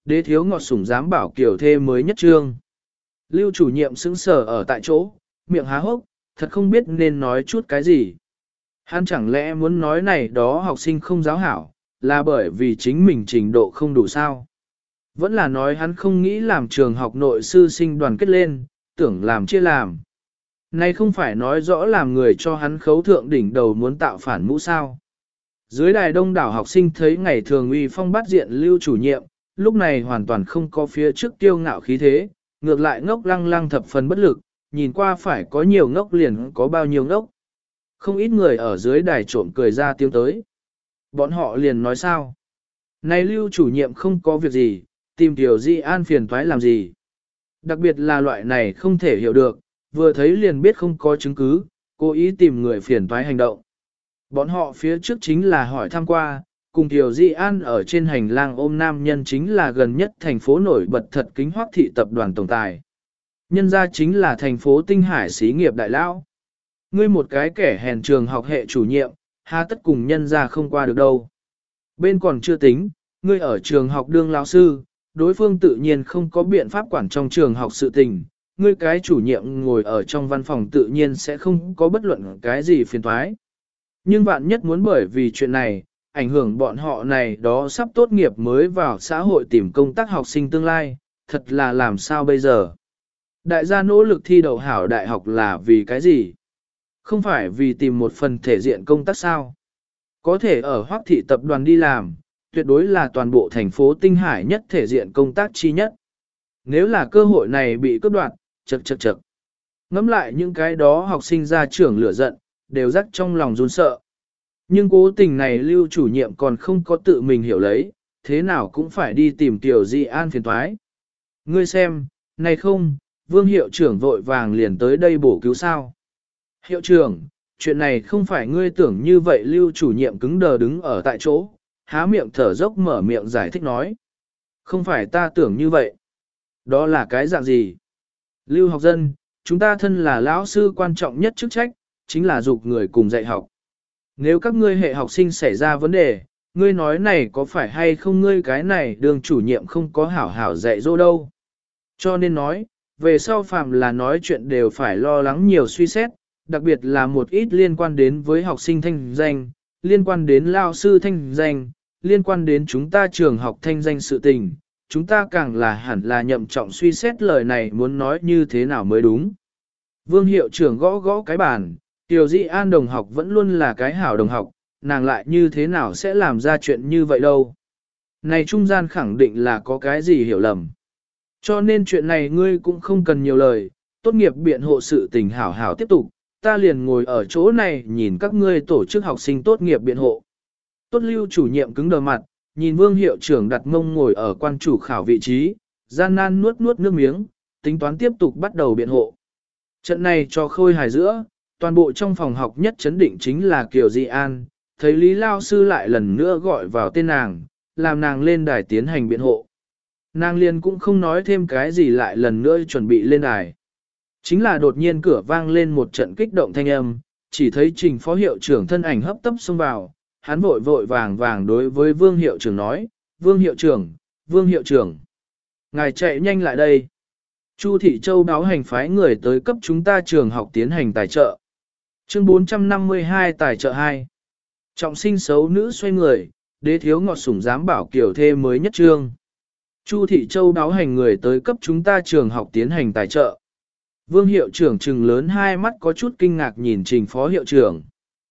đế thiếu ngọt sủng dám bảo kiểu thê mới nhất trương. Lưu chủ nhiệm sững sờ ở tại chỗ, miệng há hốc, thật không biết nên nói chút cái gì. Hắn chẳng lẽ muốn nói này đó học sinh không giáo hảo, là bởi vì chính mình trình độ không đủ sao? Vẫn là nói hắn không nghĩ làm trường học nội sư sinh đoàn kết lên, tưởng làm chia làm. Này không phải nói rõ làm người cho hắn khấu thượng đỉnh đầu muốn tạo phản mũ sao. Dưới đài đông đảo học sinh thấy ngày thường uy phong bắt diện lưu chủ nhiệm, lúc này hoàn toàn không có phía trước kiêu ngạo khí thế, ngược lại ngốc lăng lăng thập phần bất lực, nhìn qua phải có nhiều ngốc liền có bao nhiêu ngốc. Không ít người ở dưới đài trộm cười ra tiếng tới. Bọn họ liền nói sao? Này lưu chủ nhiệm không có việc gì, tìm Tiểu Di An phiền toái làm gì? Đặc biệt là loại này không thể hiểu được, vừa thấy liền biết không có chứng cứ, cố ý tìm người phiền toái hành động. Bọn họ phía trước chính là hỏi thăm qua, cùng Tiểu Di An ở trên hành lang ôm nam nhân chính là gần nhất thành phố nổi bật thật kính Hoắc thị tập đoàn tổng tài. Nhân ra chính là thành phố Tinh Hải xí nghiệp đại lão. Ngươi một cái kẻ hèn trường học hệ chủ nhiệm, há tất cùng nhân ra không qua được đâu. Bên còn chưa tính, ngươi ở trường học đương lão sư, đối phương tự nhiên không có biện pháp quản trong trường học sự tình, ngươi cái chủ nhiệm ngồi ở trong văn phòng tự nhiên sẽ không có bất luận cái gì phiền toái. Nhưng vạn nhất muốn bởi vì chuyện này, ảnh hưởng bọn họ này đó sắp tốt nghiệp mới vào xã hội tìm công tác học sinh tương lai, thật là làm sao bây giờ? Đại gia nỗ lực thi đậu hảo đại học là vì cái gì? Không phải vì tìm một phần thể diện công tác sao? Có thể ở Hoắc thị tập đoàn đi làm, tuyệt đối là toàn bộ thành phố Tinh Hải nhất thể diện công tác chi nhất. Nếu là cơ hội này bị cướp đoạt, chậc. Ngắm lại những cái đó học sinh ra trưởng lửa giận, đều rắc trong lòng run sợ. Nhưng cố tình này lưu chủ nhiệm còn không có tự mình hiểu lấy, thế nào cũng phải đi tìm Tiểu Di An phiền toái. Ngươi xem, này không, Vương hiệu trưởng vội vàng liền tới đây bổ cứu sao. Hiệu trưởng, chuyện này không phải ngươi tưởng như vậy lưu chủ nhiệm cứng đờ đứng ở tại chỗ, há miệng thở dốc mở miệng giải thích nói. Không phải ta tưởng như vậy. Đó là cái dạng gì? Lưu học dân, chúng ta thân là lão sư quan trọng nhất chức trách, chính là dục người cùng dạy học. Nếu các ngươi hệ học sinh xảy ra vấn đề, ngươi nói này có phải hay không ngươi cái này đường chủ nhiệm không có hảo hảo dạy dỗ đâu. Cho nên nói, về sau phạm là nói chuyện đều phải lo lắng nhiều suy xét, đặc biệt là một ít liên quan đến với học sinh thanh danh, liên quan đến lao sư thanh danh, liên quan đến chúng ta trường học thanh danh sự tình, chúng ta càng là hẳn là nhậm trọng suy xét lời này muốn nói như thế nào mới đúng. Vương hiệu trưởng gõ gõ cái bàn, Tiểu Di An đồng học vẫn luôn là cái hảo đồng học, nàng lại như thế nào sẽ làm ra chuyện như vậy đâu. Này trung gian khẳng định là có cái gì hiểu lầm. Cho nên chuyện này ngươi cũng không cần nhiều lời, tốt nghiệp biện hộ sự tình hảo hảo tiếp tục, ta liền ngồi ở chỗ này nhìn các ngươi tổ chức học sinh tốt nghiệp biện hộ. Tốt lưu chủ nhiệm cứng đờ mặt, nhìn Vương hiệu trưởng đặt mông ngồi ở quan chủ khảo vị trí, gian nan nuốt nước miếng, tính toán tiếp tục bắt đầu biện hộ. Trận này cho khôi hài giữa, toàn bộ trong phòng học nhất chấn định chính là Kiều Di An, thấy Lý Lao Sư lại lần nữa gọi vào tên nàng, làm nàng lên đài tiến hành biện hộ. Nàng liền cũng không nói thêm cái gì lại lần nữa chuẩn bị lên đài. Chính là đột nhiên cửa vang lên một trận kích động thanh âm, chỉ thấy Trình phó hiệu trưởng thân ảnh hấp tấp xông vào, hắn vội vàng đối với Vương hiệu trưởng nói, Vương hiệu trưởng, ngài chạy nhanh lại đây. Chu Thị Châu báo hành phái người tới cấp chúng ta trường học tiến hành tài trợ. Chương 452 tài trợ 2. Trọng sinh xấu nữ xoay người, đế thiếu ngọt sủng dám bảo kiểu thê mới nhất trương. Chu Thị Châu báo hành người tới cấp chúng ta trường học tiến hành tài trợ. Vương hiệu trưởng trừng lớn hai mắt có chút kinh ngạc nhìn Trình phó hiệu trưởng.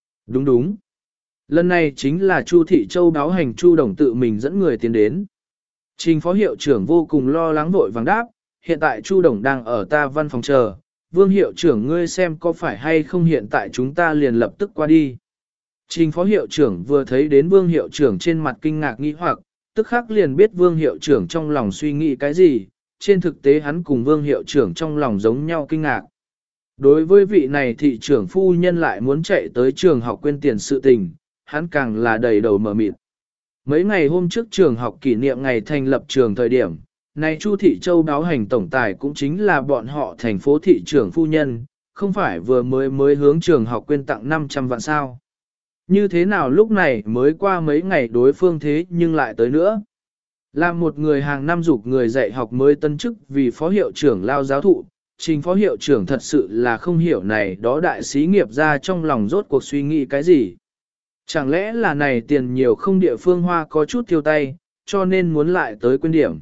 Đúng. Lần này chính là Chu Thị Châu báo hành Chu Đồng tự mình dẫn người tiến đến. Trình phó hiệu trưởng vô cùng lo lắng vội vàng đáp, hiện tại Chu Đồng đang ở ta văn phòng chờ. Vương hiệu trưởng ngươi xem có phải hay không hiện tại chúng ta liền lập tức qua đi. Trình phó hiệu trưởng vừa thấy đến Vương hiệu trưởng trên mặt kinh ngạc nghi hoặc, tức khắc liền biết Vương hiệu trưởng trong lòng suy nghĩ cái gì, trên thực tế hắn cùng Vương hiệu trưởng trong lòng giống nhau kinh ngạc. Đối với vị này thị trưởng phu nhân lại muốn chạy tới trường học quên tiền sự tình, hắn càng là đầy đầu mờ mịt. Mấy ngày hôm trước trường học kỷ niệm ngày thành lập trường thời điểm, này Chu Thị Châu báo hành tổng tài cũng chính là bọn họ thành phố thị trưởng phu nhân, không phải vừa mới hướng trường học quên tặng 500 vạn sao. Như thế nào lúc này mới qua mấy ngày đối phương thế nhưng lại tới nữa. Làm một người hàng năm dục người dạy học mới tân chức vì phó hiệu trưởng lao giáo thụ, trình phó hiệu trưởng thật sự là không hiểu này đó đại sĩ nghiệp ra trong lòng rốt cuộc suy nghĩ cái gì. Chẳng lẽ là này tiền nhiều không địa phương hoa có chút tiêu tay, cho nên muốn lại tới quên điểm.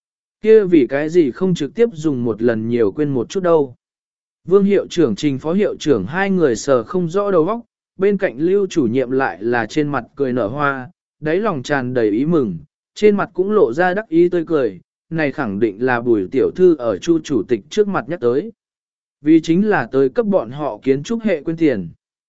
Kia vì cái gì không trực tiếp dùng một lần nhiều quên một chút đâu. Vương hiệu trưởng trình phó hiệu trưởng hai người sờ không rõ đầu óc, bên cạnh lưu chủ nhiệm lại là trên mặt cười nở hoa, đáy lòng tràn đầy ý mừng, trên mặt cũng lộ ra đắc ý tươi cười, này khẳng định là Bùi tiểu thư ở Chu chủ tịch trước mặt nhắc tới. Vì chính là tới cấp bọn họ kiến trúc hệ quên tiền.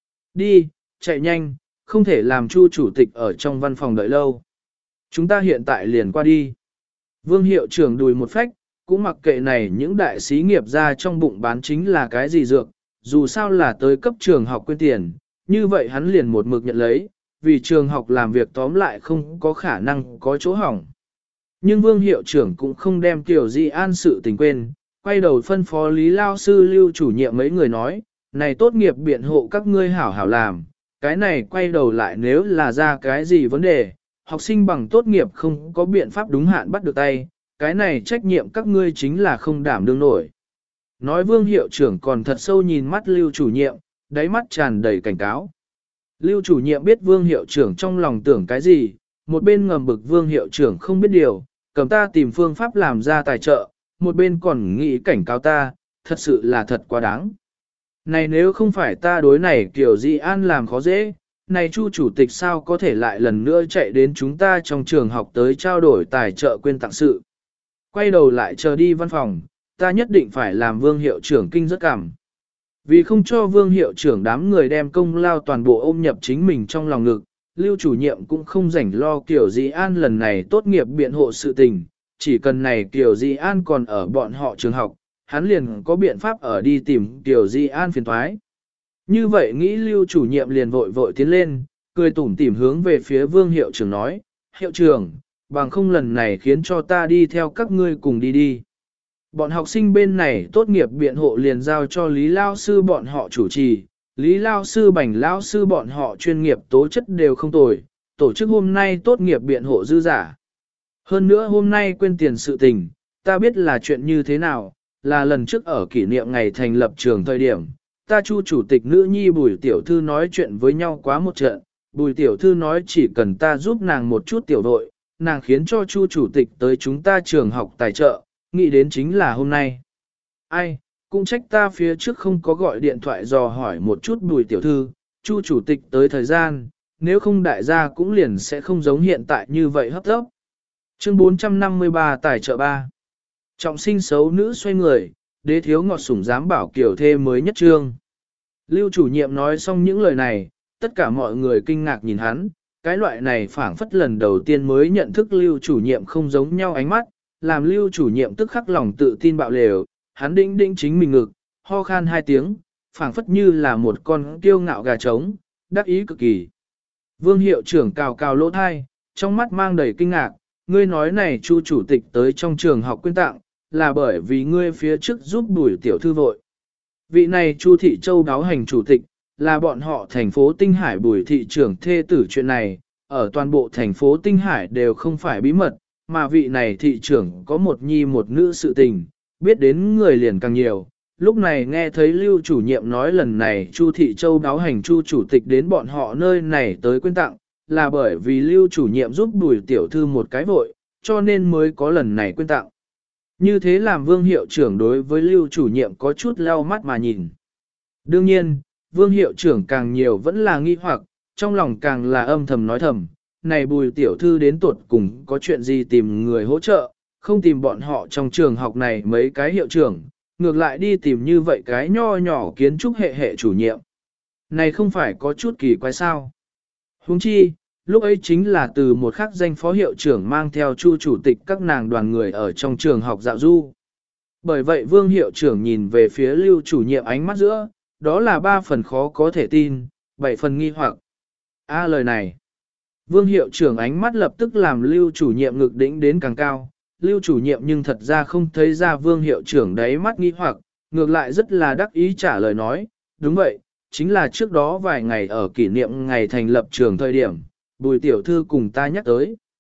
Đi, chạy nhanh, không thể làm Chu chủ tịch ở trong văn phòng đợi lâu. Chúng ta hiện tại liền qua đi. Vương hiệu trưởng đùi một phách, cũng mặc kệ này những đại sĩ nghiệp ra trong bụng bán chính là cái gì dược, dù sao là tới cấp trường học quên tiền, như vậy hắn liền một mực nhận lấy, vì trường học làm việc tóm lại không có khả năng có chỗ hỏng. Nhưng vương hiệu trưởng cũng không đem Tiểu Di An sự tình quên, quay đầu phân phó Lý Lao Sư Lưu chủ nhiệm mấy người nói, này tốt nghiệp biện hộ các ngươi hảo hảo làm, cái này quay đầu lại nếu là ra cái gì vấn đề, học sinh bằng tốt nghiệp không có biện pháp đúng hạn bắt được tay, cái này trách nhiệm các ngươi chính là không đảm đương nổi. Nói vương hiệu trưởng còn thật sâu nhìn mắt Lưu chủ nhiệm, đáy mắt tràn đầy cảnh cáo. Lưu chủ nhiệm biết vương hiệu trưởng trong lòng tưởng cái gì, một bên ngầm bực vương hiệu trưởng không biết điều, cầm ta tìm phương pháp làm ra tài trợ, một bên còn nghĩ cảnh cáo ta, thật sự là thật quá đáng. Này nếu không phải ta đối này kiểu Di An làm khó dễ, này Chu chủ tịch sao có thể lại lần nữa chạy đến chúng ta trong trường học tới trao đổi tài trợ quên tặng sự. Quay đầu lại chờ đi văn phòng, ta nhất định phải làm vương hiệu trưởng kinh rất cảm. Vì không cho vương hiệu trưởng đám người đem công lao toàn bộ ôm nhập chính mình trong lòng ngực, Lưu chủ nhiệm cũng không rảnh lo kiểu Di An lần này tốt nghiệp biện hộ sự tình, chỉ cần này kiểu Di An còn ở bọn họ trường học, hắn liền có biện pháp ở đi tìm kiểu Di An phiền thoái. Như vậy nghĩ Lưu chủ nhiệm liền vội vội tiến lên, cười tủm tỉm hướng về phía vương hiệu trưởng nói, hiệu trưởng, bằng không lần này khiến cho ta đi theo các ngươi cùng đi đi. Bọn học sinh bên này tốt nghiệp biện hộ liền giao cho Lý Lao Sư bọn họ chủ trì, Lý Lao Sư Bành Lao Sư bọn họ chuyên nghiệp tố chất đều không tồi, tổ chức hôm nay tốt nghiệp biện hộ dư giả. Hơn nữa hôm nay quên tiền sự tình, ta biết là chuyện như thế nào, là lần trước ở kỷ niệm ngày thành lập trường thời điểm, ta Chu chủ tịch nữ nhi Bùi tiểu thư nói chuyện với nhau quá một trận, Bùi tiểu thư nói chỉ cần ta giúp nàng một chút tiểu đội, nàng khiến cho Chu chủ tịch tới chúng ta trường học tài trợ, nghĩ đến chính là hôm nay. Ai, cũng trách ta phía trước không có gọi điện thoại dò hỏi một chút Bùi tiểu thư, Chu chủ tịch tới thời gian, nếu không đại gia cũng liền sẽ không giống hiện tại như vậy hấp tấp. Chương 453 tài trợ 3. Trọng sinh xấu nữ xoay người, đế thiếu ngọt sủng dám bảo kiểu thê mới nhất trương. Lưu chủ nhiệm nói xong những lời này, tất cả mọi người kinh ngạc nhìn hắn, cái loại này phảng phất lần đầu tiên mới nhận thức lưu chủ nhiệm không giống nhau ánh mắt, làm lưu chủ nhiệm tức khắc lòng tự tin bạo lều, hắn đĩnh đĩnh chính mình ngực, ho khan hai tiếng, phảng phất như là một con kiêu ngạo gà trống, đắc ý cực kỳ. Vương hiệu trưởng cào cào lỗ thai, trong mắt mang đầy kinh ngạc, ngươi nói này Chu chủ tịch tới trong trường học quyên tặng, là bởi vì ngươi phía trước giúp Bùi tiểu thư vội. Vị này Chu Thị Châu đáo hành chủ tịch, là bọn họ thành phố Tinh Hải Bùi thị trưởng thê tử chuyện này, ở toàn bộ thành phố Tinh Hải đều không phải bí mật, mà vị này thị trưởng có một nhi một nữ sự tình, biết đến người liền càng nhiều. Lúc này nghe thấy Lưu chủ nhiệm nói lần này Chu Thị Châu đáo hành Chu chủ tịch đến bọn họ nơi này tới quyên tặng, là bởi vì Lưu chủ nhiệm giúp Bùi tiểu thư một cái vội, cho nên mới có lần này quyên tặng. Như thế làm Vương hiệu trưởng đối với Lưu chủ nhiệm có chút lau mắt mà nhìn. Đương nhiên, Vương hiệu trưởng càng nhiều vẫn là nghi hoặc, trong lòng càng là âm thầm nói thầm, này Bùi tiểu thư đến tuột cùng có chuyện gì tìm người hỗ trợ, không tìm bọn họ trong trường học này mấy cái hiệu trưởng, ngược lại đi tìm như vậy cái nho nhỏ kiến trúc hệ chủ nhiệm. Này không phải có chút kỳ quái sao? Huống chi, lúc ấy chính là từ một khắc danh phó hiệu trưởng mang theo Chu chủ tịch các nàng đoàn người ở trong trường học dạo du. Bởi vậy Vương hiệu trưởng nhìn về phía Lưu chủ nhiệm ánh mắt giữa, đó là 3 phần khó có thể tin, 7 phần nghi hoặc. Lời này. Vương hiệu trưởng ánh mắt lập tức làm Lưu chủ nhiệm ngực đỉnh đến càng cao. Lưu chủ nhiệm nhưng thật ra không thấy ra Vương hiệu trưởng đáy mắt nghi hoặc, ngược lại rất là đắc ý trả lời nói, đúng vậy, chính là trước đó vài ngày ở kỷ niệm ngày thành lập trường thời điểm, Bùi tiểu thư cùng ta nhắc tới.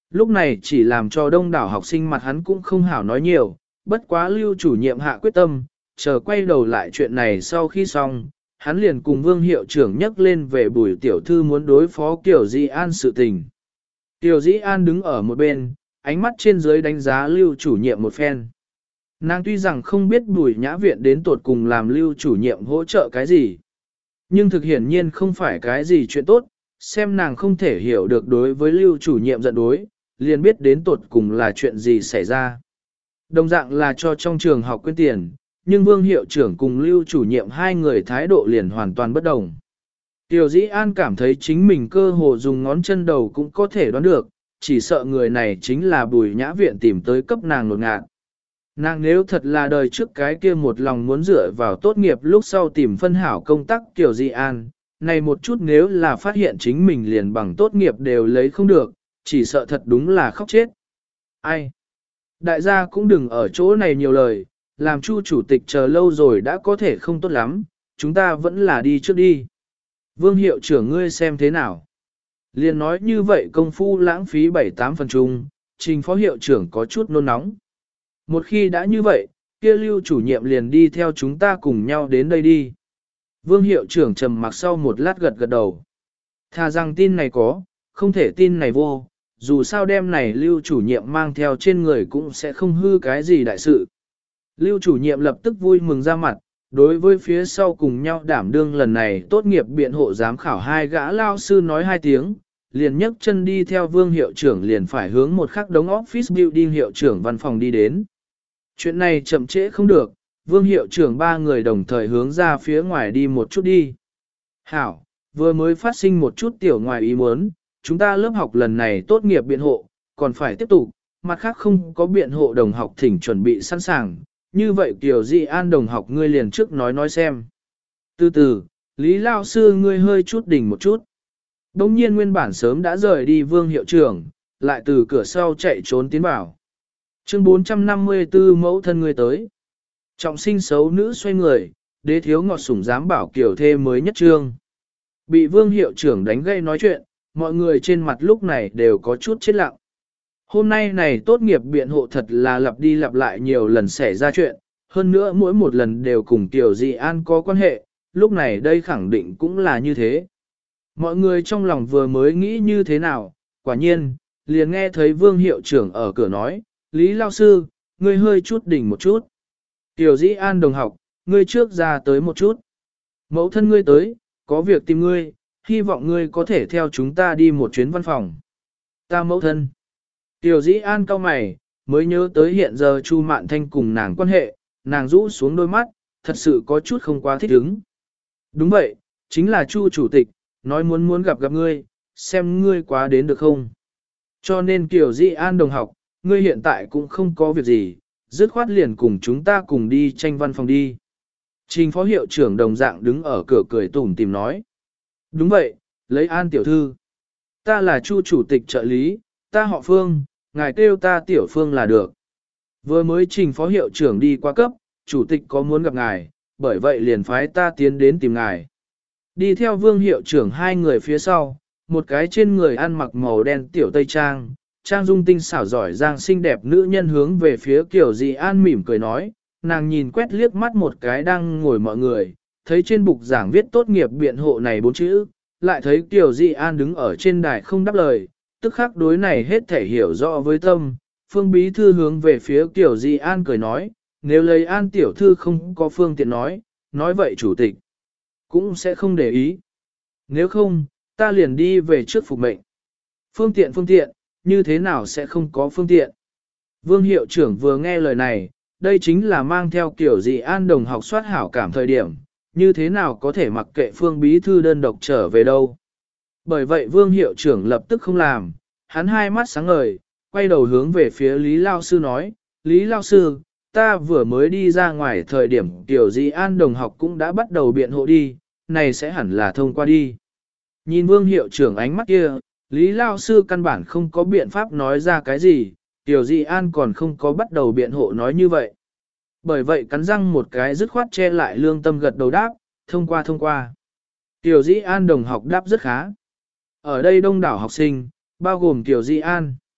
Lúc này chỉ làm cho đông đảo học sinh mặt hắn cũng không hảo nói nhiều, bất quá Lưu chủ nhiệm hạ quyết tâm, chờ quay đầu lại chuyện này sau khi xong, hắn liền cùng Vương hiệu trưởng nhắc lên về Bùi tiểu thư muốn đối phó Kiều Dĩ An sự tình. Kiều Dĩ An đứng ở một bên, ánh mắt trên dưới đánh giá Lưu chủ nhiệm một phen. Nàng tuy rằng không biết Bùi Nhã Viện đến tột cùng làm Lưu chủ nhiệm hỗ trợ cái gì, nhưng thực hiển nhiên không phải cái gì chuyện tốt, xem nàng không thể hiểu được đối với Lưu chủ nhiệm giận đối, liền biết đến tột cùng là chuyện gì xảy ra. Đồng dạng là cho trong trường học quyên tiền, nhưng Vương hiệu trưởng cùng Lưu chủ nhiệm hai người thái độ liền hoàn toàn bất đồng. Tiểu Dĩ An cảm thấy chính mình cơ hồ dùng ngón chân đầu cũng có thể đoán được, chỉ sợ người này chính là Bùi Nhã Viện tìm tới cấp nàng nột ngạt. Nàng nếu thật là đời trước cái kia một lòng muốn dựa vào tốt nghiệp lúc sau tìm phân hảo công tác Tiểu Dĩ An, này một chút nếu là phát hiện chính mình liền bằng tốt nghiệp đều lấy không được, chỉ sợ thật đúng là khóc chết. Ai? Đại gia cũng đừng ở chỗ này nhiều lời, làm Chu chủ tịch chờ lâu rồi đã có thể không tốt lắm, chúng ta vẫn là đi trước đi. Vương hiệu trưởng ngươi xem thế nào? Liền nói như vậy công phu lãng phí 7-8 phần chung, trình phó hiệu trưởng có chút nôn nóng. Một khi đã như vậy, kia Lưu chủ nhiệm liền đi theo chúng ta cùng nhau đến đây đi. Vương hiệu trưởng trầm mặc sau một lát gật gật đầu. Thà rằng tin này có, không thể tin này vô, dù sao đêm này Lưu chủ nhiệm mang theo trên người cũng sẽ không hư cái gì đại sự. Lưu chủ nhiệm lập tức vui mừng ra mặt, đối với phía sau cùng nhau đảm đương lần này tốt nghiệp biện hộ giám khảo hai gã lao sư nói hai tiếng, liền nhấc chân đi theo Vương hiệu trưởng liền phải hướng một khắc đống office building hiệu trưởng văn phòng đi đến. Chuyện này chậm trễ không được, Vương hiệu trưởng ba người đồng thời hướng ra phía ngoài đi một chút đi. Hảo, vừa mới phát sinh một chút tiểu ngoài ý muốn, chúng ta lớp học lần này tốt nghiệp biện hộ, còn phải tiếp tục, mặt khác không có biện hộ đồng học thỉnh chuẩn bị sẵn sàng. Như vậy Kiều Dĩ An đồng học ngươi liền trước nói xem. Từ từ, Lý Lao sư ngươi hơi chút đỉnh một chút. Đông nhiên nguyên bản sớm đã rời đi Vương hiệu trưởng, lại từ cửa sau chạy trốn tiến vào. Chương 454 mẫu thân ngươi tới. Trọng sinh xấu nữ xoay người, đế thiếu ngọt sủng dám bảo Kiều thê mới nhất trương. Bị Vương hiệu trưởng đánh gây nói chuyện, mọi người trên mặt lúc này đều có chút chết lặng. Hôm nay này tốt nghiệp biện hộ thật là lặp đi lặp lại nhiều lần xảy ra chuyện, hơn nữa mỗi một lần đều cùng Kiều Dĩ An có quan hệ, lúc này đây khẳng định cũng là như thế. Mọi người trong lòng vừa mới nghĩ như thế nào, quả nhiên, liền nghe thấy Vương hiệu trưởng ở cửa nói, Lý Lao sư, ngươi hơi chút đỉnh một chút. Kiều Dĩ An đồng học, ngươi trước ra tới một chút. Mẫu thân ngươi tới, có việc tìm ngươi, hy vọng ngươi có thể theo chúng ta đi một chuyến văn phòng. Ta mẫu thân. Tiểu Dĩ An cau mày, mới nhớ tới hiện giờ Chu Mạn Thanh cùng nàng quan hệ, nàng rũ xuống đôi mắt, thật sự có chút không quá thích ứng. Đúng vậy, chính là Chu chủ tịch, nói muốn gặp ngươi, xem ngươi quá đến được không. Cho nên Tiểu Dĩ An đồng học, ngươi hiện tại cũng không có việc gì, dứt khoát liền cùng chúng ta cùng đi tranh văn phòng đi. Trình phó hiệu trưởng đồng dạng đứng ở cửa cười tủm tìm nói. Đúng vậy, lấy An tiểu thư. Ta là Chu chủ tịch trợ lý, ta họ Phương, ngài kêu ta tiểu Phương là được. Vừa mới trình phó hiệu trưởng đi qua cấp, chủ tịch có muốn gặp ngài, bởi vậy liền phái ta tiến đến tìm ngài. Đi theo Vương hiệu trưởng hai người phía sau, một cái trên người ăn mặc màu đen tiểu tây trang, trang dung tinh xảo giỏi giang xinh đẹp nữ nhân hướng về phía Kiều Dĩ An mỉm cười nói, nàng nhìn quét liếc mắt một cái đang ngồi mọi người, thấy trên bục giảng viết tốt nghiệp biện hộ này 4 chữ, lại thấy Kiều Dĩ An đứng ở trên đài không đáp lời, tức khắc đối này hết thể hiểu rõ với tâm, Phương bí thư hướng về phía Kiều Dĩ An cười nói, nếu lấy An tiểu thư không có phương tiện nói vậy chủ tịch cũng sẽ không để ý. Nếu không, ta liền đi về trước phục mệnh. Phương tiện, như thế nào sẽ không có phương tiện? Vương hiệu trưởng vừa nghe lời này, đây chính là mang theo Kiều Dĩ An đồng học soát hảo cảm thời điểm, như thế nào có thể mặc kệ Phương bí thư đơn độc trở về đâu. Bởi vậy Vương hiệu trưởng lập tức không làm, hắn hai mắt sáng ngời, quay đầu hướng về phía Lý Lao Sư nói, Lý Lao Sư, ta vừa mới đi ra ngoài thời điểm Kiều Dĩ An đồng học cũng đã bắt đầu biện hộ đi, này sẽ hẳn là thông qua đi. Nhìn Vương hiệu trưởng ánh mắt kia, Lý Lao Sư căn bản không có biện pháp nói ra cái gì, Kiều Dĩ An còn không có bắt đầu biện hộ nói như vậy. Bởi vậy cắn răng một cái dứt khoát che lại lương tâm gật đầu đáp, thông qua. Kiều Dĩ An đồng học đáp rất khá. Ở đây đông đảo học sinh, bao gồm Kiều Dĩ An.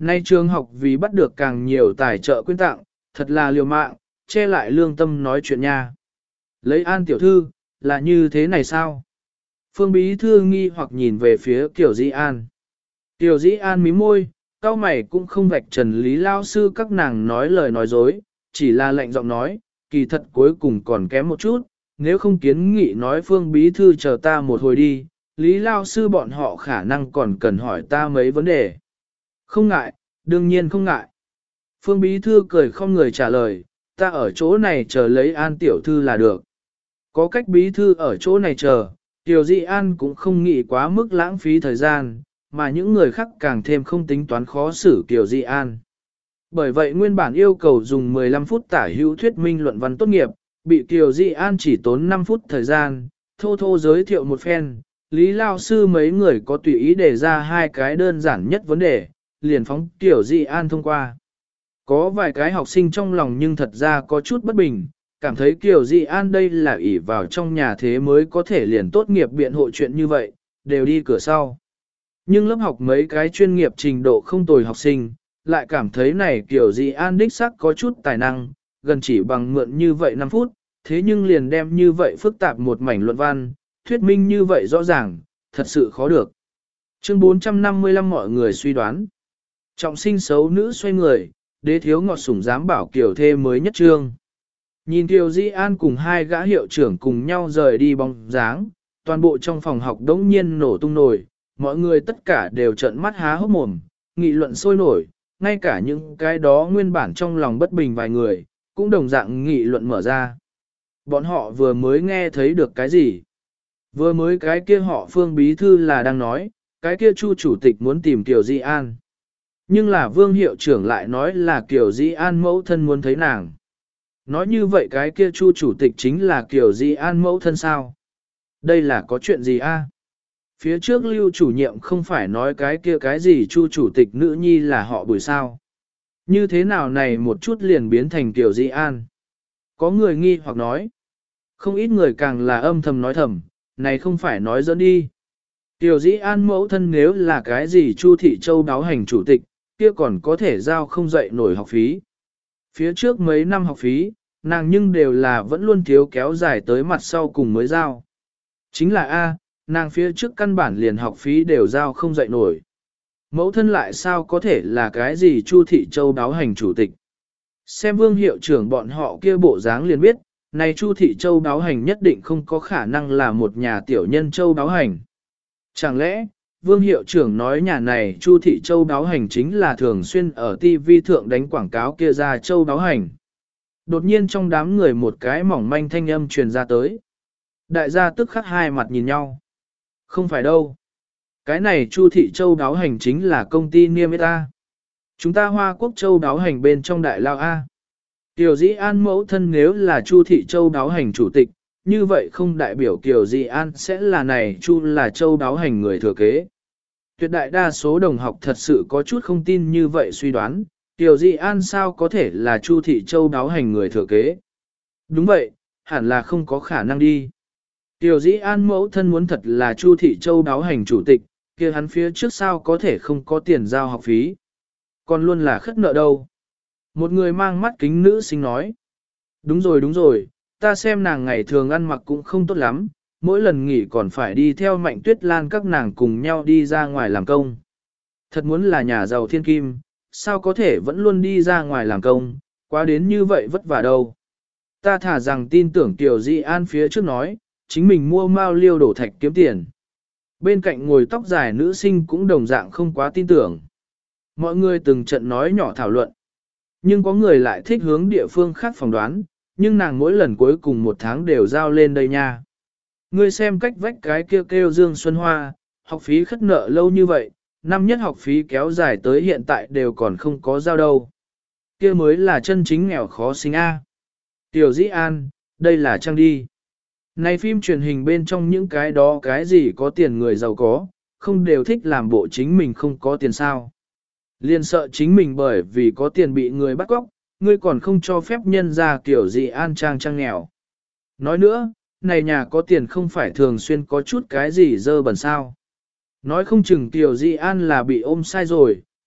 Nay trường học vì bắt được càng nhiều tài trợ quyên tặng, thật là liều mạng, che lại lương tâm nói chuyện nha. Lấy An tiểu thư, là như thế này sao? Phương Bí Thư nghi hoặc nhìn về phía Kiều Dĩ An. Kiều Dĩ An mím môi, cao mày cũng không vạch trần lý lao sư các nàng nói lời nói dối, chỉ là lệnh giọng nói, kỳ thật cuối cùng còn kém một chút, nếu không kiến nghị nói Phương Bí Thư chờ ta một hồi đi, lý lao sư bọn họ khả năng còn cần hỏi ta mấy vấn đề. Không ngại, đương nhiên không ngại. Phương Bí Thư cười không người trả lời, ta ở chỗ này chờ lấy An tiểu thư là được. Có cách Bí Thư ở chỗ này chờ, Kiều Dĩ An cũng không nghĩ quá mức lãng phí thời gian, mà những người khác càng thêm không tính toán khó xử Kiều Dĩ An. Bởi vậy nguyên bản yêu cầu dùng 15 phút tả hữu thuyết minh luận văn tốt nghiệp, bị Kiều Dĩ An chỉ tốn 5 phút thời gian, thô thô giới thiệu một phen, Lý Lao Sư mấy người có tùy ý đề ra hai cái đơn giản nhất vấn đề, liền phóng Kiều Dĩ An thông qua. Có vài cái học sinh trong lòng nhưng thật ra có chút bất bình, cảm thấy Kiều Dĩ An đây là ỷ vào trong nhà thế mới có thể liền tốt nghiệp biện hộ chuyện như vậy, đều đi cửa sau. Nhưng lớp học mấy cái chuyên nghiệp trình độ không tồi học sinh, lại cảm thấy này Kiều Dĩ An đích sắc có chút tài năng, gần chỉ bằng mượn như vậy 5 phút, thế nhưng liền đem như vậy phức tạp một mảnh luận văn, thuyết minh như vậy rõ ràng, thật sự khó được. Chương 455 mọi người suy đoán. Trọng sinh xấu nữ xoay người, đế thiếu ngọt sủng dám bảo Kiều thê mới nhất trương. Nhìn Kiều Dĩ An cùng hai gã hiệu trưởng cùng nhau rời đi bóng dáng, toàn bộ trong phòng học đống nhiên nổ tung nổi, mọi người tất cả đều trợn mắt há hốc mồm, nghị luận sôi nổi, ngay cả những cái đó nguyên bản trong lòng bất bình vài người, cũng đồng dạng nghị luận mở ra. Bọn họ vừa mới nghe thấy được cái gì? Vừa mới cái kia họ Phương Bí Thư là đang nói, cái kia Chu chủ tịch muốn tìm Kiều Dĩ An. Nhưng là Vương hiệu trưởng lại nói là Kiều Dĩ An mẫu thân muốn thấy nàng. Nói như vậy cái kia Chu chủ tịch chính là Kiều Dĩ An mẫu thân sao? Đây là có chuyện gì a? Phía trước Lưu chủ nhiệm không phải nói cái kia cái gì Chu chủ tịch nữ nhi là họ Bùi sao? Như thế nào này một chút liền biến thành Kiều Dĩ An? Có người nghi hoặc nói. Không ít người càng là âm thầm nói thầm, này không phải nói dẫn đi. Kiều Dĩ An mẫu thân nếu là cái gì Chu Thị Châu đáo hành chủ tịch, kia còn có thể giao không dậy nổi học phí. Phía trước mấy năm học phí, nàng nhưng đều là vẫn luôn thiếu kéo dài tới mặt sau cùng mới giao. Chính là A, nàng phía trước căn bản liền học phí đều giao không dậy nổi. Mẫu thân lại sao có thể là cái gì Chu Thị Châu đáo hành chủ tịch. Xem Vương hiệu trưởng bọn họ kia bộ dáng liền biết, này Chu Thị Châu đáo hành nhất định không có khả năng là một nhà tiểu nhân Châu đáo hành. Chẳng lẽ, Vương hiệu trưởng nói nhà này Chu Thị Châu đáo hành chính là thường xuyên ở TV thượng đánh quảng cáo kia ra Châu đáo hành. Đột nhiên trong đám người một cái mỏng manh thanh âm truyền ra tới. Đại gia tức khắc hai mặt nhìn nhau. Không phải đâu. Cái này Chu Thị Châu đáo hành chính là công ty niêm yết A. Chúng ta Hoa Quốc Châu đáo hành bên trong đại lao A. Kiều Dĩ An mẫu thân nếu là Chu Thị Châu đáo hành chủ tịch, như vậy không đại biểu Kiều Dĩ An sẽ là này Chu là Châu đáo hành người thừa kế. Tuyệt đại đa số đồng học thật sự có chút không tin như vậy suy đoán, Kiều Dĩ An sao có thể là Chu Thị Châu đáo hành người thừa kế. Đúng vậy, hẳn là không có khả năng đi. Kiều Dĩ An mẫu thân muốn thật là Chu Thị Châu đáo hành chủ tịch, kia hắn phía trước sao có thể không có tiền giao học phí. Còn luôn là khất nợ đâu. Một người mang mắt kính nữ sinh nói. Đúng rồi, ta xem nàng ngày thường ăn mặc cũng không tốt lắm, mỗi lần nghỉ còn phải đi theo Mạnh Tuyết Lan các nàng cùng nhau đi ra ngoài làm công. Thật muốn là nhà giàu thiên kim, sao có thể vẫn luôn đi ra ngoài làm công, quá đến như vậy vất vả đâu. Ta thả rằng tin tưởng Kiều Dĩ An phía trước nói, chính mình mua mao liêu đổ thạch kiếm tiền. Bên cạnh ngồi tóc dài nữ sinh cũng đồng dạng không quá tin tưởng. Mọi người từng trận nói nhỏ thảo luận. Nhưng có người lại thích hướng địa phương khác phỏng đoán, nhưng nàng mỗi lần cuối cùng một tháng đều giao lên đây nha. Ngươi xem cách vách cái kêu Dương Xuân Hoa, học phí khất nợ lâu như vậy, năm nhất học phí kéo dài tới hiện tại đều còn không có giao đâu. Kia mới là chân chính nghèo khó sinh A. Tiểu Dĩ An, đây là trang đi. Này phim truyền hình bên trong những cái đó cái gì có tiền người giàu có, không đều thích làm bộ chính mình không có tiền sao. Liên sợ chính mình bởi vì có tiền bị người bắt cóc, ngươi còn không cho phép nhân ra Tiểu Dĩ An trang nghèo. Nói nữa, này nhà có tiền không phải thường xuyên có chút cái gì dơ bẩn sao. Nói không chừng Tiểu Dĩ An là bị ôm sai rồi,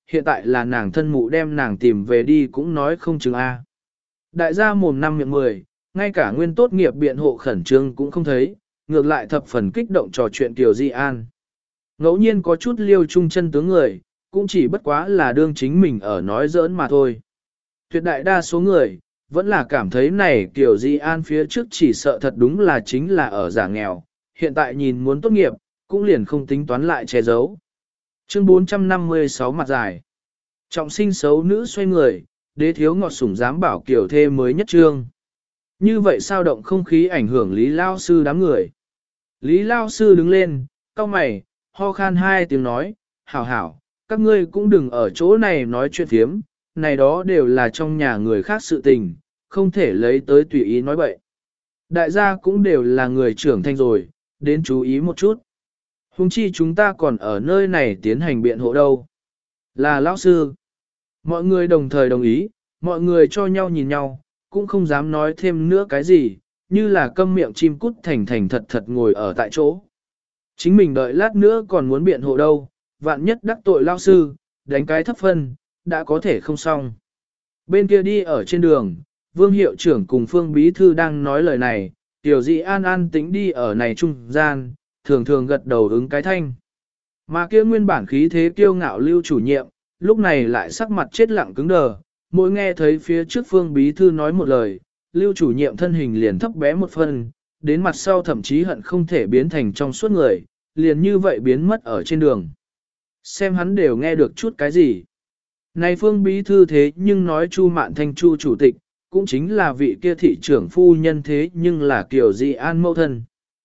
hiện tại là nàng thân mụ đem nàng tìm về đi cũng nói không chừng a. Đại gia mồm năm miệng 10, ngay cả nguyên tốt nghiệp biện hộ khẩn trương cũng không thấy, ngược lại thập phần kích động trò chuyện Kiều Di An. Ngẫu nhiên có chút liêu trung chân tướng người, cũng chỉ bất quá là đương chính mình ở nói giỡn mà thôi. Tuyệt đại đa số người, vẫn là cảm thấy này Kiều Di An phía trước chỉ sợ thật đúng là chính là ở giả nghèo, hiện tại nhìn muốn tốt nghiệp, cũng liền không tính toán lại che giấu. Chương 456 mặt dài. Trọng sinh xấu nữ xoay người, đế thiếu ngọt sủng dám bảo kiểu thê mới nhất trương. Như vậy sao động không khí ảnh hưởng Lý Lao Sư đám người. Lý Lao Sư đứng lên, cau mày, ho khan hai tiếng nói, hảo hảo, các ngươi cũng đừng ở chỗ này nói chuyện phiếm, này đó đều là trong nhà người khác sự tình, không thể lấy tới tùy ý nói bậy. Đại gia cũng đều là người trưởng thành rồi, đến chú ý một chút. Huống chi chúng ta còn ở nơi này tiến hành biện hộ đâu. Là lão sư. Mọi người đồng thời đồng ý, mọi người cho nhau nhìn nhau, cũng không dám nói thêm nữa cái gì, như là câm miệng chim cút thành thành thật thật ngồi ở tại chỗ. Chính mình đợi lát nữa còn muốn biện hộ đâu, vạn nhất đắc tội lão sư, đánh cái thấp phân, đã có thể không xong. Bên kia đi ở trên đường, Vương hiệu trưởng cùng Phương Bí Thư đang nói lời này, Tiểu Dị an an tĩnh đi ở này trung gian, thường thường gật đầu ứng cái thanh. Mà kia nguyên bản khí thế kiêu ngạo Lưu chủ nhiệm, lúc này lại sắc mặt chết lặng cứng đờ, mỗi nghe thấy phía trước Phương Bí Thư nói một lời, Lưu chủ nhiệm thân hình liền thấp bé một phần, đến mặt sau thậm chí hận không thể biến thành trong suốt người, liền như vậy biến mất ở trên đường. Xem hắn đều nghe được chút cái gì. Này Phương Bí Thư thế nhưng nói Chu Mạn Thanh Chu chủ tịch, cũng chính là vị kia thị trưởng phu nhân thế nhưng là Kiều Dị An mẫu thân.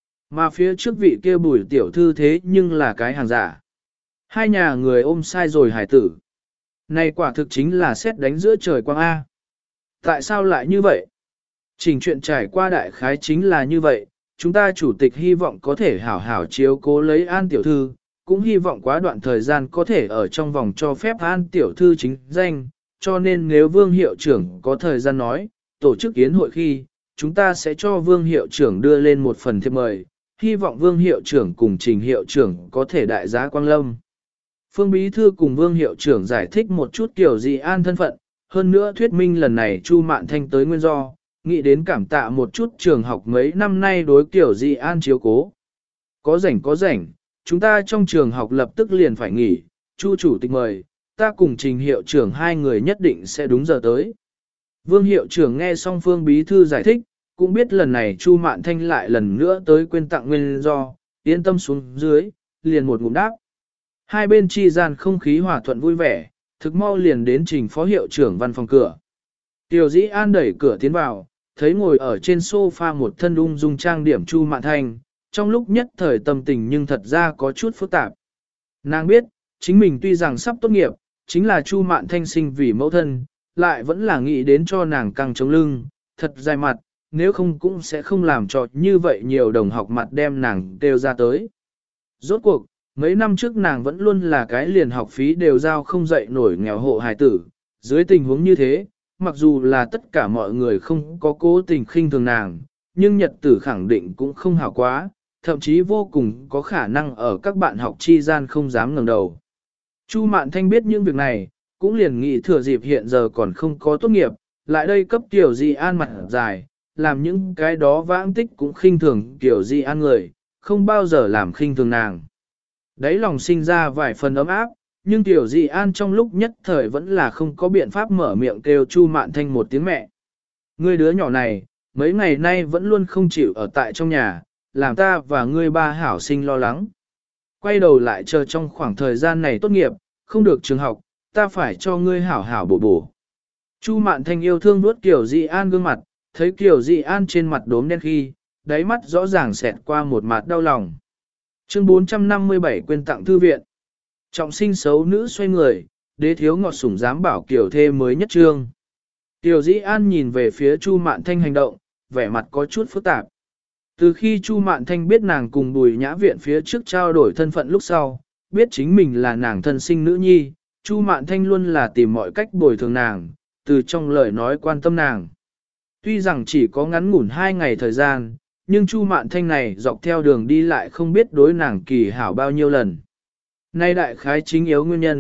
Mà phía trước vị kia Bùi tiểu thư thế nhưng là cái hàng giả. Hai nhà người ôm sai rồi hải tử. Này quả thực chính là xét đánh giữa trời quang A. Tại sao lại như vậy? Trình chuyện trải qua đại khái chính là như vậy, chúng ta chủ tịch hy vọng có thể hảo hảo chiếu cố lấy An tiểu thư, cũng hy vọng quá đoạn thời gian có thể ở trong vòng cho phép An tiểu thư chính danh, cho nên nếu Vương hiệu trưởng có thời gian nói, tổ chức yến hội khi, chúng ta sẽ cho Vương hiệu trưởng đưa lên một phần thiệp mời, hy vọng Vương hiệu trưởng cùng Trình hiệu trưởng có thể đại giá quang lâm. Phương Bí Thư cùng Vương hiệu trưởng giải thích một chút Kiều Dị An thân phận, hơn nữa thuyết minh lần này Chu Mạn Thanh tới nguyên do, nghĩ đến cảm tạ một chút trường học mấy năm nay đối Kiều Dị An chiếu cố. Có rảnh, chúng ta trong trường học lập tức liền phải nghỉ, Chu chủ tịch mời, ta cùng Trình hiệu trưởng hai người nhất định sẽ đúng giờ tới. Vương hiệu trưởng nghe xong Phương Bí Thư giải thích, cũng biết lần này Chu Mạn Thanh lại lần nữa tới quên tặng nguyên do, yên tâm xuống dưới, liền một ngụm đáp. Hai bên chi gian không khí hòa thuận vui vẻ, thực mau liền đến Trình phó hiệu trưởng văn phòng cửa. Tiểu Dĩ An đẩy cửa tiến vào, thấy ngồi ở trên sofa một thân ung dung trang điểm Chu Mạn Thanh, trong lúc nhất thời tâm tình nhưng thật ra có chút phức tạp. Nàng biết, chính mình tuy rằng sắp tốt nghiệp, chính là Chu Mạn Thanh sinh vì mẫu thân, lại vẫn là nghĩ đến cho nàng căng chống lưng, thật dài mặt, nếu không cũng sẽ không làm cho như vậy nhiều đồng học mặt đem nàng đều ra tới. Rốt cuộc, mấy năm trước nàng vẫn luôn là cái liền học phí đều giao không dậy nổi nghèo hộ hài tử, dưới tình huống như thế, mặc dù là tất cả mọi người không có cố tình khinh thường nàng, nhưng nhật tử khẳng định cũng không hảo quá, thậm chí vô cùng có khả năng ở các bạn học chi gian không dám ngẩng đầu. Chu Mạn Thanh biết những việc này, cũng liền nghĩ thừa dịp hiện giờ còn không có tốt nghiệp, lại đây cấp Tiểu Dị An mặt dài, làm những cái đó vãng tích cũng khinh thường Tiểu Dị An người, không bao giờ làm khinh thường nàng. Đấy lòng sinh ra vài phần ấm áp, nhưng Tiểu Dị An trong lúc nhất thời vẫn là không có biện pháp mở miệng kêu Chu Mạn Thanh một tiếng mẹ. Ngươi đứa nhỏ này, mấy ngày nay vẫn luôn không chịu ở tại trong nhà, làm ta và ngươi ba hảo sinh lo lắng. Quay đầu lại chờ trong khoảng thời gian này tốt nghiệp, không được trường học, ta phải cho ngươi hảo hảo bổ bổ. Chu Mạn Thanh yêu thương vuốt Kiều Dị An gương mặt, thấy Kiều Dị An trên mặt đốm đen khi, đáy mắt rõ ràng xẹt qua một mặt đau lòng. Chương 457 quên tặng thư viện. Trọng sinh xấu nữ xoay người, đế thiếu ngọt sủng dám bảo Kiều thê mới nhất trương. Kiều Dị An nhìn về phía Chu Mạn Thanh hành động, vẻ mặt có chút phức tạp. Từ khi Chu Mạn Thanh biết nàng cùng Bùi Nhã Viện phía trước trao đổi thân phận lúc sau, biết chính mình là nàng thân sinh nữ nhi, Chu Mạn Thanh luôn là tìm mọi cách bồi thường nàng, từ trong lời nói quan tâm nàng. Tuy rằng chỉ có ngắn ngủn 2 ngày thời gian, nhưng Chu Mạn Thanh này dọc theo đường đi lại không biết đối nàng kỳ hảo bao nhiêu lần. Nay đại khái chính yếu nguyên nhân,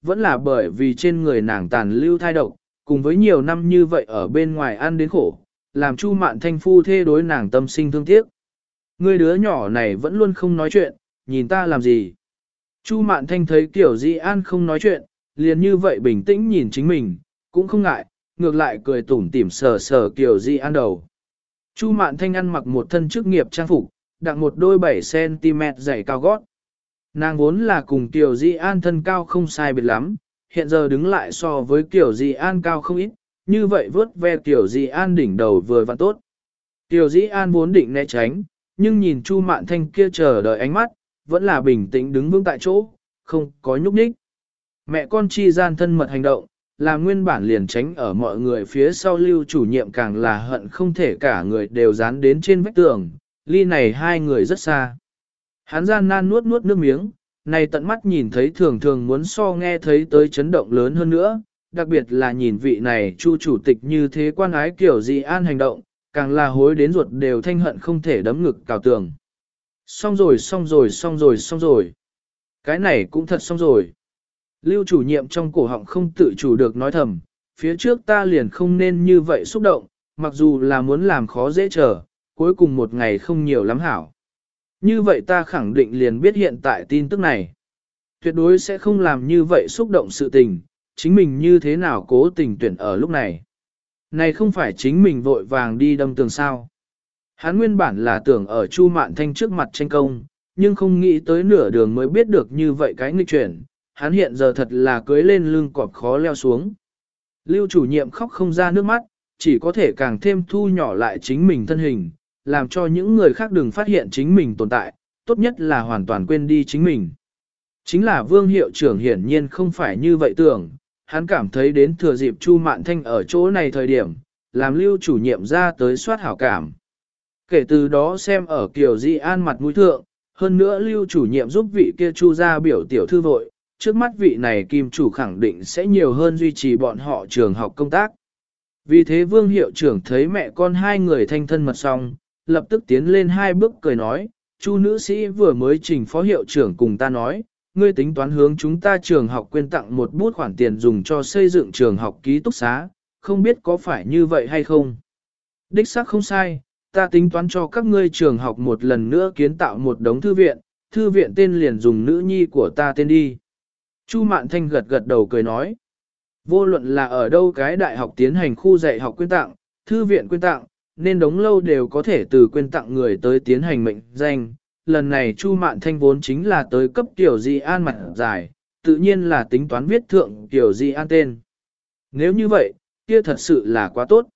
vẫn là bởi vì trên người nàng tàn lưu thai độc, cùng với nhiều năm như vậy ở bên ngoài ăn đến khổ, làm Chu Mạn Thanh phu thê đối nàng tâm sinh thương tiếc. Người đứa nhỏ này vẫn luôn không nói chuyện, nhìn ta làm gì? Chu Mạn Thanh thấy Kiều Di An không nói chuyện, liền như vậy bình tĩnh nhìn chính mình, cũng không ngại, ngược lại cười tủm tỉm sờ sờ Kiều Di An đầu. Chu Mạn Thanh ăn mặc một thân chức nghiệp trang phục, đặng một đôi 7cm giày cao gót. Nàng vốn là cùng Kiều Di An thân cao không sai biệt lắm, hiện giờ đứng lại so với Kiều Di An cao không ít, như vậy vớt ve Kiều Di An đỉnh đầu vừa vặn tốt. Kiều Di An vốn định né tránh, nhưng nhìn Chu Mạn Thanh kia chờ đợi ánh mắt, vẫn là bình tĩnh đứng vững tại chỗ, không có nhúc nhích. Mẹ con chi gian thân mật hành động, là nguyên bản liền tránh ở mọi người phía sau Lưu chủ nhiệm càng là hận không thể cả người đều dán đến trên vách tường, ly này hai người rất xa. Hắn gian nan nuốt nuốt nước miếng, này tận mắt nhìn thấy thường thường muốn so nghe thấy tới chấn động lớn hơn nữa, đặc biệt là nhìn vị này Chu chủ tịch như thế quan ái kiểu gì an hành động, càng là hối đến ruột đều thanh hận không thể đấm ngực cào tường. Xong rồi xong rồi xong rồi xong rồi. Cái này cũng thật xong rồi. Lưu chủ nhiệm trong cổ họng không tự chủ được nói thầm, phía trước ta liền không nên như vậy xúc động, mặc dù là muốn làm khó dễ chờ, cuối cùng một ngày không nhiều lắm hảo. Như vậy ta khẳng định liền biết hiện tại tin tức này. Tuyệt đối sẽ không làm như vậy xúc động sự tình, chính mình như thế nào cố tình tuyển ở lúc này. Này không phải chính mình vội vàng đi đâm tường sao. Hắn nguyên bản là tưởng ở Chu Mạn Thanh trước mặt tranh công, nhưng không nghĩ tới nửa đường mới biết được như vậy cái nghịch chuyển, hắn hiện giờ thật là cưới lên lưng cọp khó leo xuống. Lưu chủ nhiệm khóc không ra nước mắt, chỉ có thể càng thêm thu nhỏ lại chính mình thân hình, làm cho những người khác đừng phát hiện chính mình tồn tại, tốt nhất là hoàn toàn quên đi chính mình. Chính là Vương hiệu trưởng hiển nhiên không phải như vậy tưởng, hắn cảm thấy đến thừa dịp Chu Mạn Thanh ở chỗ này thời điểm, làm Lưu chủ nhiệm ra tới soát hảo cảm. Kể từ đó xem ở Kiều Di An mặt mũi thượng, hơn nữa Lưu chủ nhiệm giúp vị kia Chu ra biểu tiểu thư vội, trước mắt vị này kim chủ khẳng định sẽ nhiều hơn duy trì bọn họ trường học công tác. Vì thế Vương hiệu trưởng thấy mẹ con hai người thanh thân mật xong, lập tức tiến lên hai bước cười nói, Chu nữ sĩ vừa mới trình phó hiệu trưởng cùng ta nói, ngươi tính toán hướng chúng ta trường học quyên tặng một bút khoản tiền dùng cho xây dựng trường học ký túc xá, không biết có phải như vậy hay không. Đích xác không sai, ta tính toán cho các ngươi trường học một lần nữa kiến tạo một đống thư viện tên liền dùng nữ nhi của ta tên đi. Chu Mạn Thanh gật gật đầu cười nói, vô luận là ở đâu cái đại học tiến hành khu dạy học quyên tặng, thư viện quyên tặng, nên đống lâu đều có thể từ quyên tặng người tới tiến hành mệnh danh. Lần này Chu Mạn Thanh vốn chính là tới cấp Tiểu Di An mặt dài, tự nhiên là tính toán viết thượng Tiểu Di An tên. Nếu như vậy, kia thật sự là quá tốt.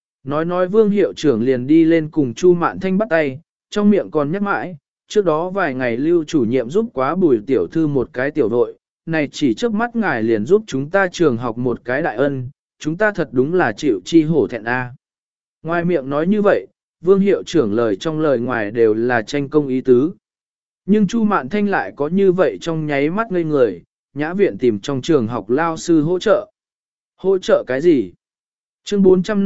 Nói Vương hiệu trưởng liền đi lên cùng Chu Mạn Thanh bắt tay, trong miệng còn nhắc mãi, trước đó vài ngày Lưu chủ nhiệm giúp quá Bùi tiểu thư một cái tiểu đội, này chỉ trước mắt ngài liền giúp chúng ta trường học một cái đại ân, chúng ta thật đúng là chịu chi hổ thẹn a. Ngoài miệng nói như vậy, Vương hiệu trưởng lời trong lời ngoài đều là tranh công ý tứ. Nhưng Chu Mạn Thanh lại có như vậy trong nháy mắt ngây người, nhã viện tìm trong trường học lao sư hỗ trợ. Hỗ trợ cái gì? Chương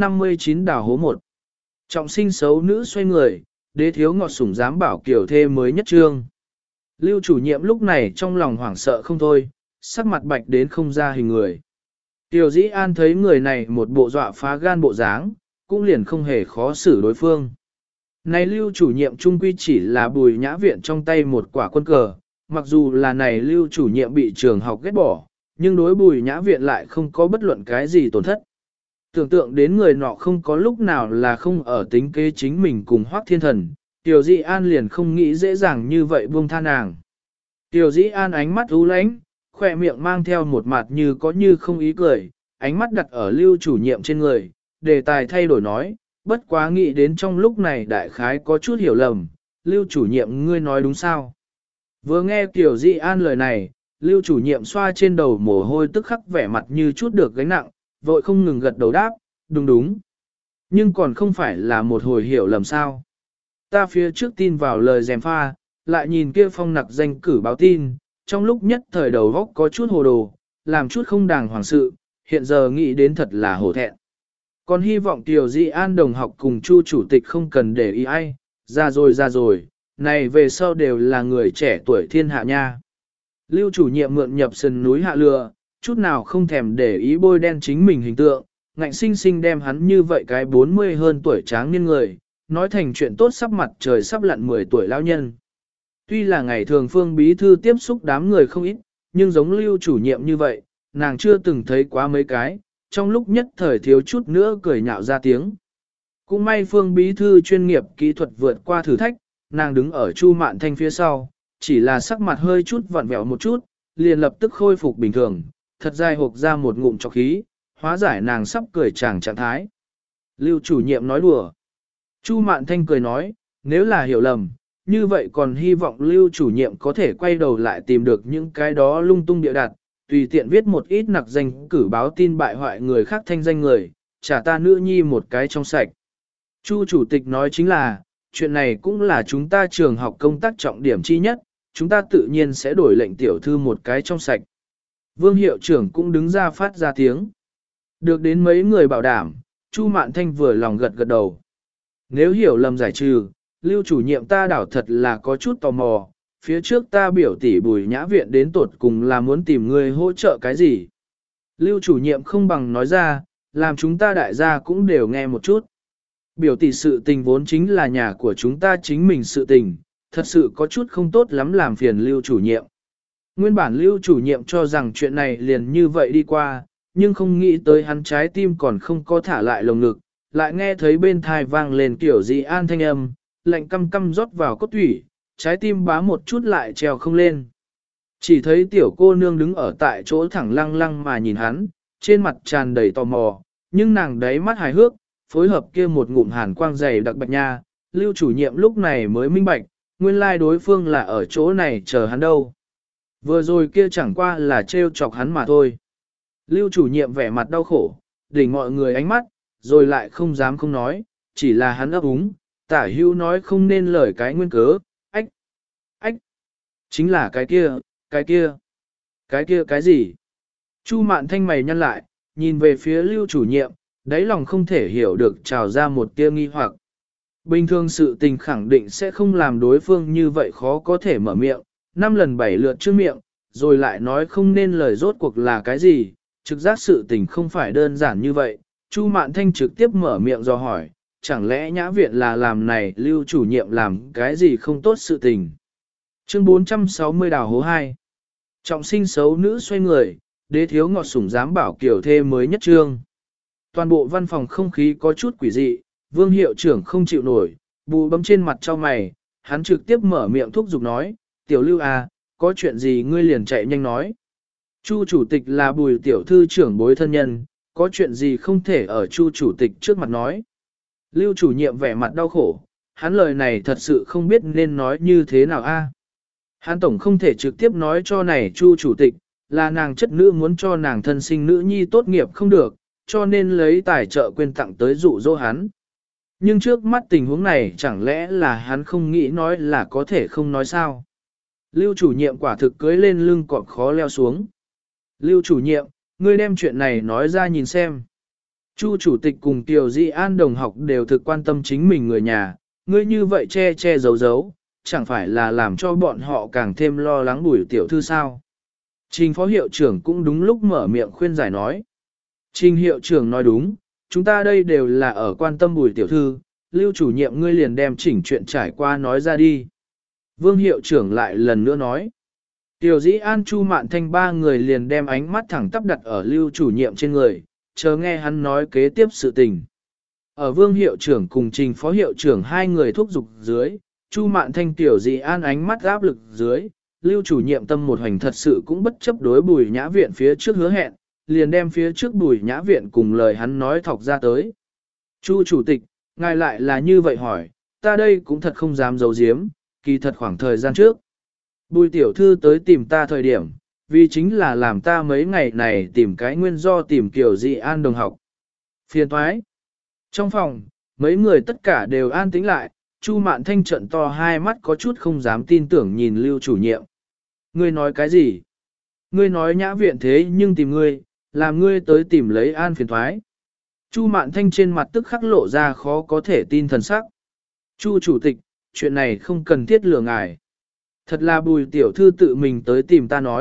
459 đào hố 1. Trọng sinh xấu nữ xoay người, đế thiếu ngọt sủng dám bảo kiểu thê mới nhất trương. Lưu chủ nhiệm lúc này trong lòng hoảng sợ không thôi, sắc mặt bạch đến không ra hình người. Tiểu Dĩ An thấy người này một bộ dọa phá gan bộ dáng, cũng liền không hề khó xử đối phương. Này Lưu chủ nhiệm trung quy chỉ là Bùi nhã viện trong tay một quả quân cờ, mặc dù là này Lưu chủ nhiệm bị trường học ghét bỏ, nhưng đối Bùi nhã viện lại không có bất luận cái gì tổn thất. Tưởng tượng đến người nọ không có lúc nào là không ở tính kế chính mình cùng Hoắc Thiên Thần, Tiểu Dĩ An liền không nghĩ dễ dàng như vậy buông tha nàng. Tiểu Dĩ An ánh mắt u lãnh, khỏe miệng mang theo một mặt như có như không ý cười, ánh mắt đặt ở Lưu chủ nhiệm trên người, đề tài thay đổi nói, bất quá nghĩ đến trong lúc này đại khái có chút hiểu lầm, Lưu chủ nhiệm ngươi nói đúng sao? Vừa nghe Tiểu Dĩ An lời này, Lưu chủ nhiệm xoa trên đầu mồ hôi tức khắc vẻ mặt như chút được gánh nặng, vội không ngừng gật đầu đáp, đúng đúng. Nhưng còn không phải là một hồi hiểu lầm sao. Ta phía trước tin vào lời dèm pha, lại nhìn kia phong nặc danh cử báo tin, trong lúc nhất thời đầu góc có chút hồ đồ, làm chút không đàng hoàng sự, hiện giờ nghĩ đến thật là hổ thẹn. Còn hy vọng Tiểu Di An đồng học cùng Chu chủ tịch không cần để ý ai, ra rồi, này về sau đều là người trẻ tuổi thiên hạ nha. Lưu chủ nhiệm mượn nhập sân núi hạ lừa, chút nào không thèm để ý bôi đen chính mình hình tượng, ngạnh sinh sinh đem hắn như vậy cái 40 hơn tuổi tráng niên người, nói thành chuyện tốt sắp mặt trời sắp lặn 10 tuổi lão nhân. Tuy là ngày thường Phương Bí Thư tiếp xúc đám người không ít, nhưng giống Lưu chủ nhiệm như vậy, nàng chưa từng thấy quá mấy cái, trong lúc nhất thời thiếu chút nữa cười nhạo ra tiếng. Cũng may Phương Bí Thư chuyên nghiệp kỹ thuật vượt qua thử thách, nàng đứng ở Chu Mạn Thanh phía sau, chỉ là sắc mặt hơi chút vặn vẹo một chút, liền lập tức khôi phục bình thường, thật dài hộp ra một ngụm trọc khí, hóa giải nàng sắp cười chàng trạng thái. Lưu chủ nhiệm nói đùa. Chu Mạn Thanh cười nói, nếu là hiểu lầm, như vậy còn hy vọng Lưu chủ nhiệm có thể quay đầu lại tìm được những cái đó lung tung địa đặt, tùy tiện viết một ít nặc danh cử báo tin bại hoại người khác thanh danh người, trả ta nữ nhi một cái trong sạch. Chu chủ tịch nói chính là, chuyện này cũng là chúng ta trường học công tác trọng điểm chi nhất, chúng ta tự nhiên sẽ đổi lệnh tiểu thư một cái trong sạch. Vương hiệu trưởng cũng đứng ra phát ra tiếng. Được đến mấy người bảo đảm, Chu Mạn Thanh vừa lòng gật gật đầu. Nếu hiểu lầm giải trừ, Lưu chủ nhiệm ta đảo thật là có chút tò mò, phía trước ta biểu tỷ Bùi Nhã Viện đến tột cùng là muốn tìm người hỗ trợ cái gì. Lưu chủ nhiệm không bằng nói ra, làm chúng ta đại gia cũng đều nghe một chút. Biểu tỷ sự tình vốn chính là nhà của chúng ta chính mình sự tình, thật sự có chút không tốt lắm làm phiền Lưu chủ nhiệm. Nguyên bản Lưu chủ nhiệm cho rằng chuyện này liền như vậy đi qua, nhưng không nghĩ tới hắn trái tim còn không có thả lại lồng ngực, lại nghe thấy bên thai vang lên kiểu dị an thanh âm, lạnh căm căm rót vào cốt thủy, trái tim bá một chút lại treo không lên. Chỉ thấy tiểu cô nương đứng ở tại chỗ thẳng lăng lăng mà nhìn hắn, trên mặt tràn đầy tò mò, nhưng nàng đáy mắt hài hước, phối hợp kia một ngụm hàn quang dày đặc bạch nha, Lưu chủ nhiệm lúc này mới minh bạch, nguyên lai đối phương là ở chỗ này chờ hắn đâu. Vừa rồi kia chẳng qua là trêu chọc hắn mà thôi. Lưu chủ nhiệm vẻ mặt đau khổ, đỉnh mọi người ánh mắt, rồi lại không dám không nói, chỉ là hắn ấp úng, tả hữu nói không nên lời cái nguyên cớ, ách, chính là cái kia, cái gì? Chu Mạn Thanh mày nhăn lại, nhìn về phía Lưu chủ nhiệm, đáy lòng không thể hiểu được trào ra một tia nghi hoặc. Bình thường sự tình khẳng định sẽ không làm đối phương như vậy khó có thể mở miệng, 5 lần 7 lượt trước miệng, rồi lại nói không nên lời rốt cuộc là cái gì, trực giác sự tình không phải đơn giản như vậy. Chu Mạn Thanh trực tiếp mở miệng do hỏi, chẳng lẽ Nhã Viện là làm này Lưu chủ nhiệm làm cái gì không tốt sự tình. Chương 460 đào hố 2. Trọng sinh xấu nữ xoay người, đế thiếu ngọt sủng dám bảo kiểu thê mới nhất trương. Toàn bộ văn phòng không khí có chút quỷ dị, Vương hiệu trưởng không chịu nổi, bù bấm trên mặt cho mày, hắn trực tiếp mở miệng thúc giục nói, tiểu Lưu à, có chuyện gì ngươi liền chạy nhanh nói. Chu chủ tịch là Bùi tiểu thư trưởng bối thân nhân, có chuyện gì không thể ở Chu chủ tịch trước mặt nói. Lưu chủ nhiệm vẻ mặt đau khổ, hắn lời này thật sự không biết nên nói như thế nào a. Hắn tổng không thể trực tiếp nói cho này Chu chủ tịch, là nàng chất nữ muốn cho nàng thân sinh nữ nhi tốt nghiệp không được, cho nên lấy tài trợ quyên tặng tới dụ dỗ hắn. Nhưng trước mắt tình huống này chẳng lẽ là hắn không nghĩ nói là có thể không nói sao. Lưu chủ nhiệm quả thực cưới lên lưng cọp khó leo xuống. Lưu chủ nhiệm, ngươi đem chuyện này nói ra nhìn xem. Chu chủ tịch cùng Tiểu Di An đồng học đều thực quan tâm chính mình người nhà, ngươi như vậy che che giấu giấu, chẳng phải là làm cho bọn họ càng thêm lo lắng Bùi tiểu thư sao. Trình phó hiệu trưởng cũng đúng lúc mở miệng khuyên giải nói. Trình hiệu trưởng nói đúng, chúng ta đây đều là ở quan tâm Bùi tiểu thư, Lưu chủ nhiệm ngươi liền đem chỉnh chuyện trải qua nói ra đi. Vương hiệu trưởng lại lần nữa nói. Tiểu Dĩ An Chu Mạn Thanh ba người liền đem ánh mắt thẳng tắp đặt ở Lưu chủ nhiệm trên người, chờ nghe hắn nói kế tiếp sự tình. Ở Vương hiệu trưởng cùng Trình phó hiệu trưởng hai người thúc giục dưới, Chu Mạn Thanh Tiểu Dĩ An ánh mắt áp lực dưới, Lưu chủ nhiệm tâm một hành thật sự cũng bất chấp đối Bùi Nhã Viện phía trước hứa hẹn, liền đem phía trước Bùi Nhã Viện cùng lời hắn nói thọc ra tới. Chu chủ tịch, ngài lại là như vậy hỏi, ta đây cũng thật không dám giấu giếm, kỳ thật khoảng thời gian trước. Bùi tiểu thư tới tìm ta thời điểm, vì chính là làm ta mấy ngày này tìm cái nguyên do tìm Kiều Dị An đồng học. Phiền thoái. Trong phòng, mấy người tất cả đều an tĩnh lại, Chu Mạn Thanh trận to hai mắt có chút không dám tin tưởng nhìn Lưu chủ nhiệm. Ngươi nói cái gì? Ngươi nói Nhã Viện thế nhưng tìm ngươi, làm ngươi tới tìm lấy an phiền thoái. Chu Mạn Thanh trên mặt tức khắc lộ ra khó có thể tin thần sắc. Chu chủ tịch, chuyện này không cần thiết lừa ngài. Thật là Bùi tiểu thư tự mình tới tìm ta nói,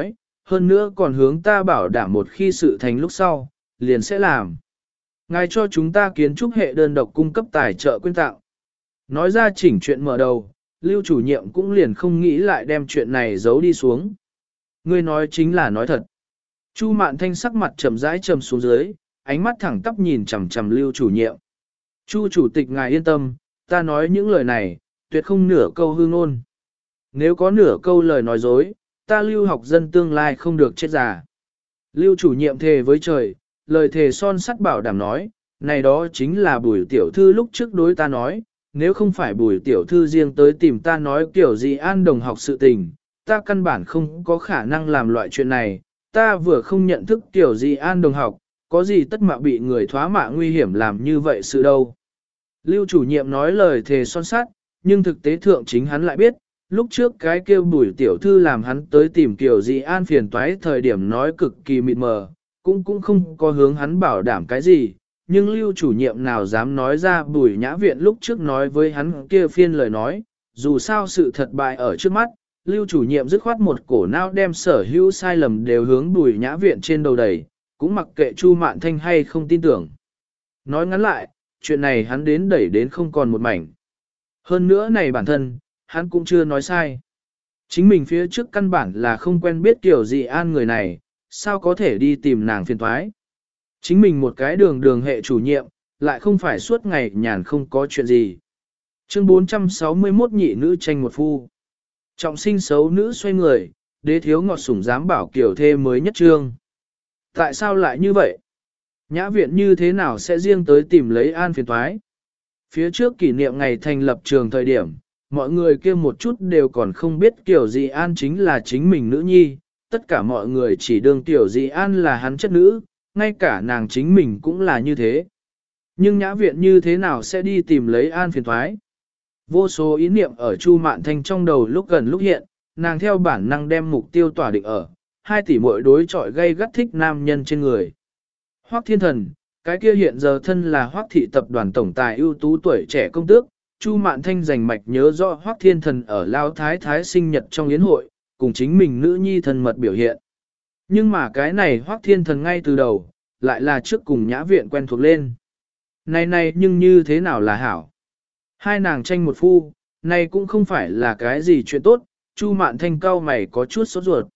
hơn nữa còn hướng ta bảo đảm một khi sự thành lúc sau, liền sẽ làm. Ngài cho chúng ta kiến trúc hệ đơn độc cung cấp tài trợ quyên tặng. Nói ra chỉnh chuyện mở đầu, Lưu chủ nhiệm cũng liền không nghĩ lại đem chuyện này giấu đi xuống. Ngươi nói chính là nói thật. Chu Mạn Thanh sắc mặt trầm rãi trầm xuống dưới, ánh mắt thẳng tắp nhìn chằm chằm Lưu chủ nhiệm. Chu chủ tịch ngài yên tâm, ta nói những lời này, tuyệt không nửa câu hư ngôn. Nếu có nửa câu lời nói dối, ta Lưu học dân tương lai không được chết già. Lưu chủ nhiệm thề với trời, lời thề son sắt bảo đảm nói, này đó chính là Bùi tiểu thư lúc trước đối ta nói, nếu không phải Bùi tiểu thư riêng tới tìm ta nói kiểu gì an đồng học sự tình, ta căn bản không có khả năng làm loại chuyện này, ta vừa không nhận thức kiểu gì an đồng học, có gì tất mạo bị người thoá mạ nguy hiểm làm như vậy sự đâu. Lưu chủ nhiệm nói lời thề son sắt, nhưng thực tế thượng chính hắn lại biết, lúc trước cái kêu Bùi tiểu thư làm hắn tới tìm kiểu gì an phiền toái thời điểm nói cực kỳ mịt mờ, cũng không có hướng hắn bảo đảm cái gì, nhưng Lưu chủ nhiệm nào dám nói ra Bùi Nhã Viện lúc trước nói với hắn kia phiên lời nói, dù sao sự thật bại ở trước mắt, Lưu chủ nhiệm dứt khoát một cổ não đem sở hữu sai lầm đều hướng Bùi Nhã Viện trên đầu đẩy, cũng mặc kệ Chu Mạn Thanh hay không tin tưởng. Nói ngắn lại, chuyện này hắn đến đẩy đến không còn một mảnh. Hơn nữa này bản thân, hắn cũng chưa nói sai. Chính mình phía trước căn bản là không quen biết kiểu gì an người này, sao có thể đi tìm nàng phiền toái. Chính mình một cái đường hệ chủ nhiệm, lại không phải suốt ngày nhàn không có chuyện gì. Chương 461 nhị nữ tranh một phu. Trọng sinh xấu nữ xoay người, đế thiếu ngọt sủng dám bảo kiểu thê mới nhất trương. Tại sao lại như vậy? Nhã viện như thế nào sẽ riêng tới tìm lấy an phiền toái? Phía trước kỷ niệm ngày thành lập trường thời điểm, mọi người kia một chút đều còn không biết kiểu gì an chính là chính mình nữ nhi, tất cả mọi người chỉ đương tiểu gì an là hắn chất nữ, ngay cả nàng chính mình cũng là như thế. Nhưng nhã viện như thế nào sẽ đi tìm lấy an phiền thoái? Vô số ý niệm ở Chu Mạn Thanh trong đầu lúc gần lúc hiện, nàng theo bản năng đem mục tiêu tỏa định ở, 2 tỷ muội đối chọi gây gắt thích nam nhân trên người. Hoắc Thiên Thần, cái kia hiện giờ thân là Hoắc thị tập đoàn tổng tài ưu tú tuổi trẻ công tước, Chu Mạn Thanh rành mạch nhớ rõ Hoắc Thiên Thần ở Lao Thái Thái sinh nhật trong yến hội, cùng chính mình nữ nhi thân mật biểu hiện. Nhưng mà cái này Hoắc Thiên Thần ngay từ đầu, lại là trước cùng nhã viện quen thuộc lên. Này nhưng như thế nào là hảo? Hai nàng tranh một phu, này cũng không phải là cái gì chuyện tốt, Chu Mạn Thanh cau mày có chút sốt ruột.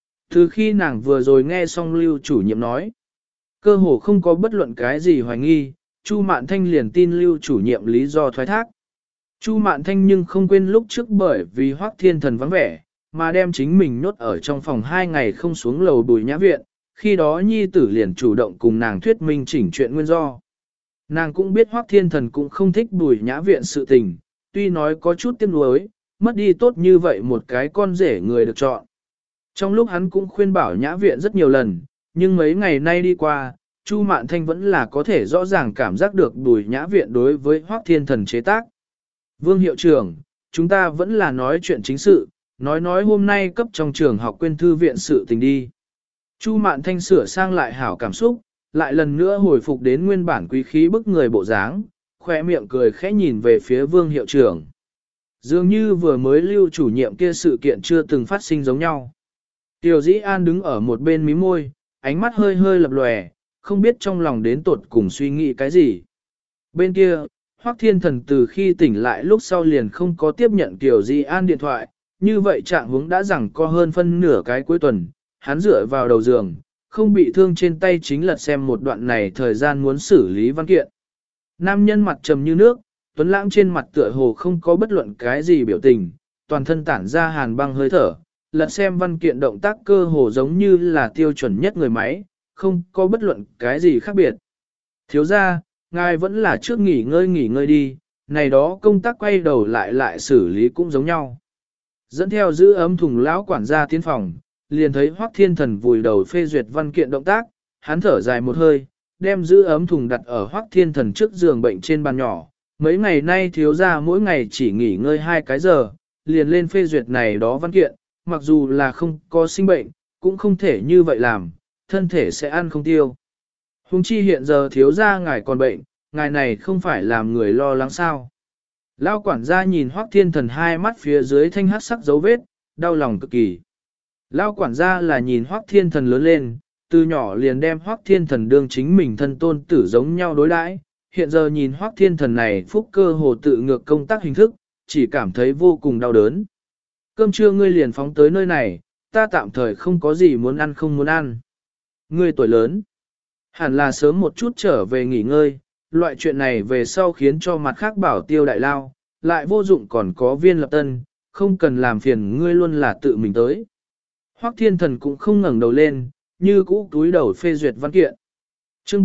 Từ khi nàng vừa rồi nghe xong Lưu chủ nhiệm nói, cơ hồ không có bất luận cái gì hoài nghi, Chu Mạn Thanh liền tin Lưu chủ nhiệm lý do thoái thác. Chu Mạn Thanh nhưng không quên lúc trước bởi vì Hoắc Thiên Thần vắng vẻ, mà đem chính mình nhốt ở trong phòng 2 ngày không xuống lầu Bùi Nhã Viện, khi đó nhi tử liền chủ động cùng nàng thuyết minh chỉnh chuyện nguyên do. Nàng cũng biết Hoắc Thiên Thần cũng không thích Bùi Nhã Viện sự tình, tuy nói có chút tiếc nuối, mất đi tốt như vậy một cái con rể người được chọn. Trong lúc hắn cũng khuyên bảo Nhã Viện rất nhiều lần, nhưng mấy ngày nay đi qua, Chu Mạn Thanh vẫn là có thể rõ ràng cảm giác được Bùi Nhã Viện đối với Hoắc Thiên Thần chế tác. Vương hiệu trưởng, chúng ta vẫn là nói chuyện chính sự, nói hôm nay cấp trong trường học quên thư viện sự tình đi. Chu Mạn Thanh sửa sang lại hảo cảm xúc, lại lần nữa hồi phục đến nguyên bản quý khí bức người bộ dáng, khoe miệng cười khẽ nhìn về phía Vương hiệu trưởng. Dường như vừa mới Lưu chủ nhiệm kia sự kiện chưa từng phát sinh giống nhau. Tiểu Dĩ An đứng ở một bên mí môi, ánh mắt hơi hơi lập lòe, không biết trong lòng đến tột cùng suy nghĩ cái gì. Bên kia, Hoắc Thiên Thần từ khi tỉnh lại lúc sau liền không có tiếp nhận Tiểu Dĩ An điện thoại, như vậy trạng huống đã rằng có hơn phân nửa cái cuối tuần, hắn dựa vào đầu giường, không bị thương trên tay chính lật xem một đoạn này thời gian muốn xử lý văn kiện. Nam nhân mặt trầm như nước, tuấn lãng trên mặt tựa hồ không có bất luận cái gì biểu tình, toàn thân tản ra hàn băng hơi thở, lật xem văn kiện động tác cơ hồ giống như là tiêu chuẩn nhất người máy, không có bất luận cái gì khác biệt. Thiếu ra, ngài vẫn là trước nghỉ ngơi đi, này đó công tác quay đầu lại xử lý cũng giống nhau. Dẫn theo giữ ấm thùng lão quản gia tiến phòng, liền thấy Hoắc Thiên Thần vùi đầu phê duyệt văn kiện động tác, hắn thở dài một hơi, đem giữ ấm thùng đặt ở Hoắc Thiên Thần trước giường bệnh trên bàn nhỏ. Mấy ngày nay thiếu gia mỗi ngày chỉ nghỉ ngơi 2 cái giờ, liền lên phê duyệt này đó văn kiện, mặc dù là không có sinh bệnh, cũng không thể như vậy làm, thân thể sẽ ăn không tiêu. Hùng chi hiện giờ thiếu gia ngài còn bệnh, ngài này không phải làm người lo lắng sao. Lão quản gia nhìn Hoắc Thiên Thần hai mắt phía dưới thanh hắc sắc dấu vết, đau lòng cực kỳ. Lao quản gia là nhìn Hoắc Thiên Thần lớn lên, từ nhỏ liền đem Hoắc Thiên Thần đương chính mình thân tôn tử giống nhau đối đãi. Hiện giờ nhìn Hoắc Thiên Thần này phúc cơ hồ tự ngược công tác hình thức, chỉ cảm thấy vô cùng đau đớn. Cơm trưa ngươi liền phóng tới nơi này, ta tạm thời không có gì muốn ăn không muốn ăn. Ngươi tuổi lớn, hẳn là sớm một chút trở về nghỉ ngơi, loại chuyện này về sau khiến cho mặt khác bảo tiêu đại lao, lại vô dụng còn có viên lập tân, không cần làm phiền ngươi luôn là tự mình tới. Hoắc Thiên Thần cũng không ngẩng đầu lên, như cũ túi đầu phê duyệt văn kiện. Chương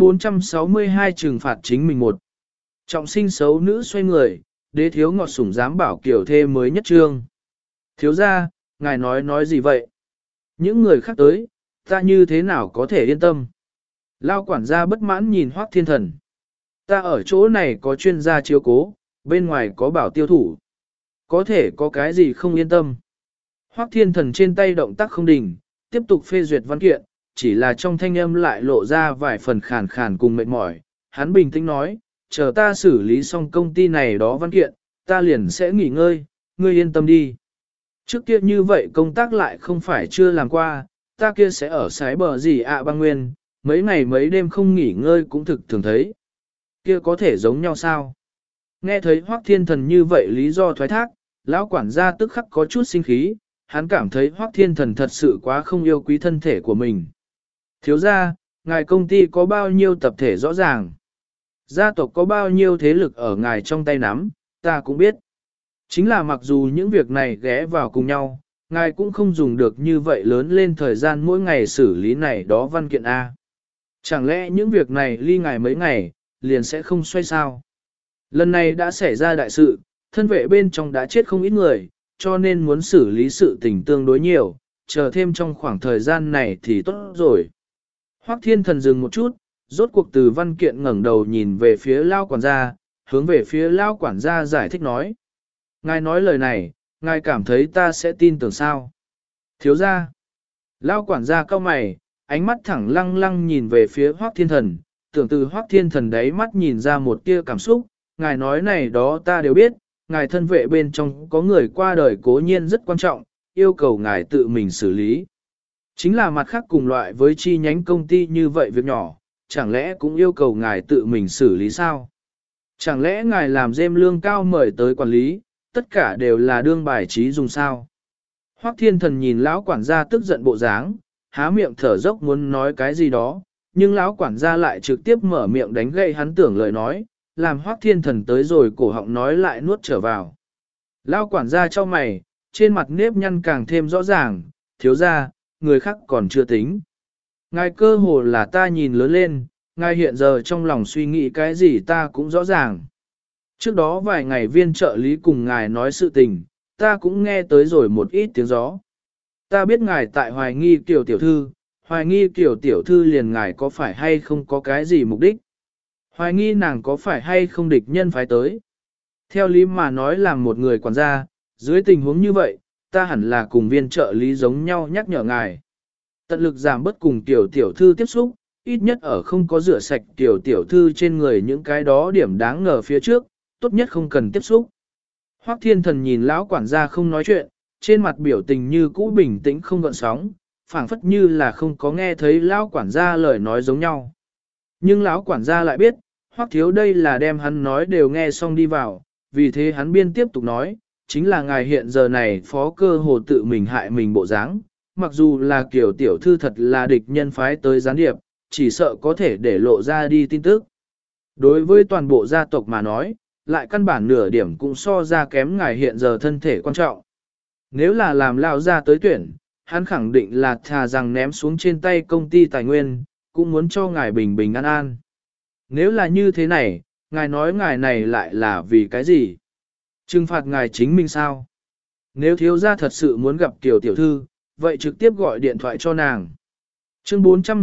462 trừng phạt chính mình một. Trọng sinh xấu nữ xoay người, đế thiếu ngọt sủng dám bảo kiểu thê mới nhất trương. Thiếu gia, ngài nói gì vậy? Những người khác tới, ta như thế nào có thể yên tâm? Lao quản gia bất mãn nhìn Hoắc Thiên Thần. Ta ở chỗ này có chuyên gia chiếu cố, bên ngoài có bảo tiêu thủ. Có thể có cái gì không yên tâm? Hoắc Thiên Thần trên tay động tác không đình, tiếp tục phê duyệt văn kiện, chỉ là trong thanh âm lại lộ ra vài phần khàn khàn cùng mệt mỏi. Hắn bình tĩnh nói, chờ ta xử lý xong công ty này đó văn kiện, ta liền sẽ nghỉ ngơi, ngươi yên tâm đi. Trước kia như vậy công tác lại không phải chưa làm qua, ta kia sẽ ở sái bờ gì ạ băng nguyên, mấy ngày mấy đêm không nghỉ ngơi cũng thực thường thấy. Kia có thể giống nhau sao? Nghe thấy Hoắc Thiên Thần như vậy lý do thoái thác, lão quản gia tức khắc có chút sinh khí, hắn cảm thấy Hoắc Thiên Thần thật sự quá không yêu quý thân thể của mình. Thiếu gia, ngài công ty có bao nhiêu tập thể rõ ràng? Gia tộc có bao nhiêu thế lực ở ngài trong tay nắm, ta cũng biết. Chính là mặc dù những việc này ghé vào cùng nhau, ngài cũng không dùng được như vậy lớn lên thời gian mỗi ngày xử lý này đó văn kiện A. Chẳng lẽ những việc này ly ngài mấy ngày, liền sẽ không xoay sao? Lần này đã xảy ra đại sự, thân vệ bên trong đã chết không ít người, cho nên muốn xử lý sự tình tương đối nhiều, chờ thêm trong khoảng thời gian này thì tốt rồi. Hoắc Thiên Thần dừng một chút, rốt cuộc từ văn kiện ngẩng đầu nhìn về phía Lao quản gia, hướng về phía Lao quản gia giải thích nói. Ngài nói lời này, ngài cảm thấy ta sẽ tin tưởng sao? Thiếu gia. Lao quản gia cau mày, ánh mắt thẳng lăng lăng nhìn về phía Hoắc Thiên Thần, tưởng từ Hoắc Thiên Thần đấy mắt nhìn ra một tia cảm xúc, ngài nói này đó ta đều biết, ngài thân vệ bên trong có người qua đời cố nhiên rất quan trọng, yêu cầu ngài tự mình xử lý. Chính là mặt khác cùng loại với chi nhánh công ty như vậy việc nhỏ, chẳng lẽ cũng yêu cầu ngài tự mình xử lý sao? Chẳng lẽ ngài làm dêm lương cao mời tới quản lý, tất cả đều là đương bài trí dùng sao? Hoắc Thiên Thần nhìn lão quản gia tức giận bộ dáng, há miệng thở dốc muốn nói cái gì đó, nhưng lão quản gia lại trực tiếp mở miệng đánh gậy hắn tưởng lời nói, làm Hoắc Thiên Thần tới rồi cổ họng nói lại nuốt trở vào. Lão quản gia cho mày, trên mặt nếp nhăn càng thêm rõ ràng, thiếu gia, người khác còn chưa tính. Ngài cơ hồ là ta nhìn lớn lên, ngài hiện giờ trong lòng suy nghĩ cái gì ta cũng rõ ràng. Trước đó vài ngày viên trợ lý cùng ngài nói sự tình, ta cũng nghe tới rồi một ít tiếng gió. Ta biết ngài tại hoài nghi Kiều tiểu thư, hoài nghi Kiều tiểu thư liền ngài có phải hay không có cái gì mục đích. Hoài nghi nàng có phải hay không địch nhân phái tới. Theo lý mà nói là một người quản gia, dưới tình huống như vậy, ta hẳn là cùng viên trợ lý giống nhau nhắc nhở ngài. Tận lực giảm bớt cùng Kiều tiểu thư tiếp xúc, ít nhất ở không có rửa sạch Kiều tiểu thư trên người những cái đó điểm đáng ngờ phía trước, tốt nhất không cần tiếp xúc. Hoắc Thiên Thần nhìn lão quản gia không nói chuyện, trên mặt biểu tình như cũ bình tĩnh không gợn sóng, phảng phất như là không có nghe thấy lão quản gia lời nói giống nhau. Nhưng lão quản gia lại biết, Hoắc thiếu đây là đem hắn nói đều nghe xong đi vào, vì thế hắn biên tiếp tục nói, chính là ngài hiện giờ này phó cơ hồ tự mình hại mình bộ dáng, mặc dù là kiểu tiểu thư thật là địch nhân phái tới gián điệp, chỉ sợ có thể để lộ ra đi tin tức. Đối với toàn bộ gia tộc mà nói, lại căn bản nửa điểm cũng so ra kém ngài hiện giờ thân thể quan trọng. Nếu là làm lao ra tới tuyển, hắn khẳng định là thà rằng ném xuống trên tay công ty tài nguyên, cũng muốn cho ngài bình bình an an. Nếu là như thế này, ngài nói ngài này lại là vì cái gì? Trừng phạt ngài chính mình sao? Nếu thiếu gia thật sự muốn gặp Kiều tiểu thư, vậy trực tiếp gọi điện thoại cho nàng. Chương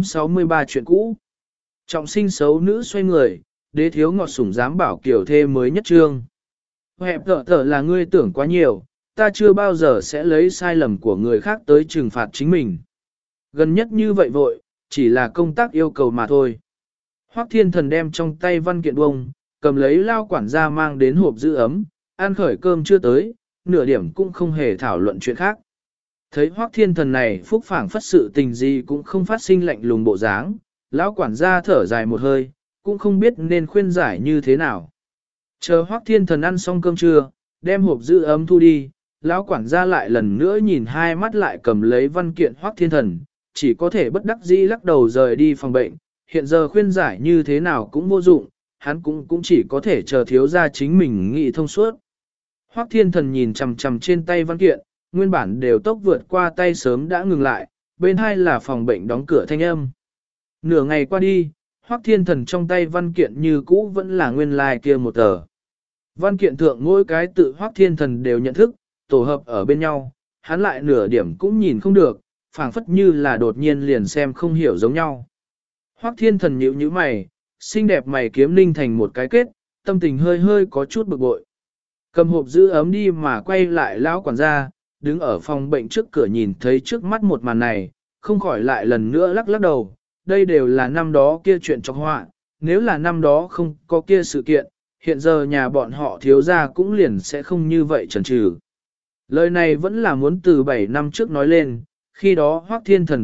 463 chuyện cũ. Trọng sinh xấu nữ xoay người, đế thiếu ngọt sủng dám bảo Kiều thê mới nhất trương. Hẹp thở là ngươi tưởng quá nhiều, ta chưa bao giờ sẽ lấy sai lầm của người khác tới trừng phạt chính mình. Gần nhất như vậy vội, chỉ là công tác yêu cầu mà thôi. Hoắc Thiên Thần đem trong tay văn kiện bông, cầm lấy lao quản gia mang đến hộp giữ ấm, ăn khởi cơm chưa tới, nửa điểm cũng không hề thảo luận chuyện khác. Thấy Hoắc Thiên Thần này phúc phảng phất sự tình gì cũng không phát sinh lạnh lùng bộ dáng, lão quản gia thở dài một hơi, cũng không biết nên khuyên giải như thế nào. Chờ Hoắc Thiên Thần ăn xong cơm trưa, đem hộp giữ ấm thu đi, lão quản gia lại lần nữa nhìn hai mắt lại cầm lấy văn kiện Hoắc Thiên Thần, chỉ có thể bất đắc dĩ lắc đầu rời đi phòng bệnh, hiện giờ khuyên giải như thế nào cũng vô dụng, hắn cũng chỉ có thể chờ thiếu gia chính mình nghĩ thông suốt. Hoắc Thiên Thần nhìn chằm chằm trên tay văn kiện, nguyên bản đều tốc vượt qua tay sớm đã ngừng lại, bên hai là phòng bệnh đóng cửa thanh âm. Nửa ngày qua đi, Hoắc Thiên Thần trong tay văn kiện như cũ vẫn là nguyên lai kia một tờ. Văn kiện thượng mỗi cái tự Hoắc Thiên Thần đều nhận thức, tổ hợp ở bên nhau, hắn lại nửa điểm cũng nhìn không được, phảng phất như là đột nhiên liền xem không hiểu giống nhau. Hoắc Thiên Thần nhíu nhíu mày, xinh đẹp mày kiếm ninh thành một cái kết, tâm tình hơi hơi có chút bực bội. Cầm hộp giữ ấm đi mà quay lại lão quản gia, đứng ở phòng bệnh trước cửa nhìn thấy trước mắt một màn này, không khỏi lại lần nữa lắc lắc đầu, đây đều là năm đó kia chuyện trọc họa, nếu là năm đó không có kia sự kiện, hiện giờ nhà bọn họ thiếu gia cũng liền sẽ không như vậy chần chừ. Lời này vẫn là muốn từ 7 năm trước nói lên, khi đó Hoắc Thiên Thần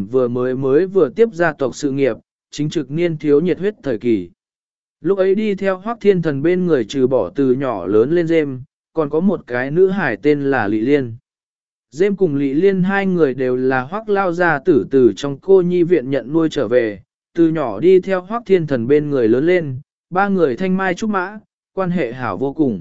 vừa tiếp gia tộc sự nghiệp, chính trực niên thiếu nhiệt huyết thời kỳ. Lúc ấy đi theo Hoắc Thiên Thần bên người trừ bỏ từ nhỏ lớn lên Dêm, còn có một cái nữ hải tên là Lị Liên. Dêm cùng Lị Liên hai người đều là Hoắc lao gia tử từ trong cô nhi viện nhận nuôi trở về, từ nhỏ đi theo Hoắc Thiên Thần bên người lớn lên, ba người thanh mai trúc mã, quan hệ hảo vô cùng.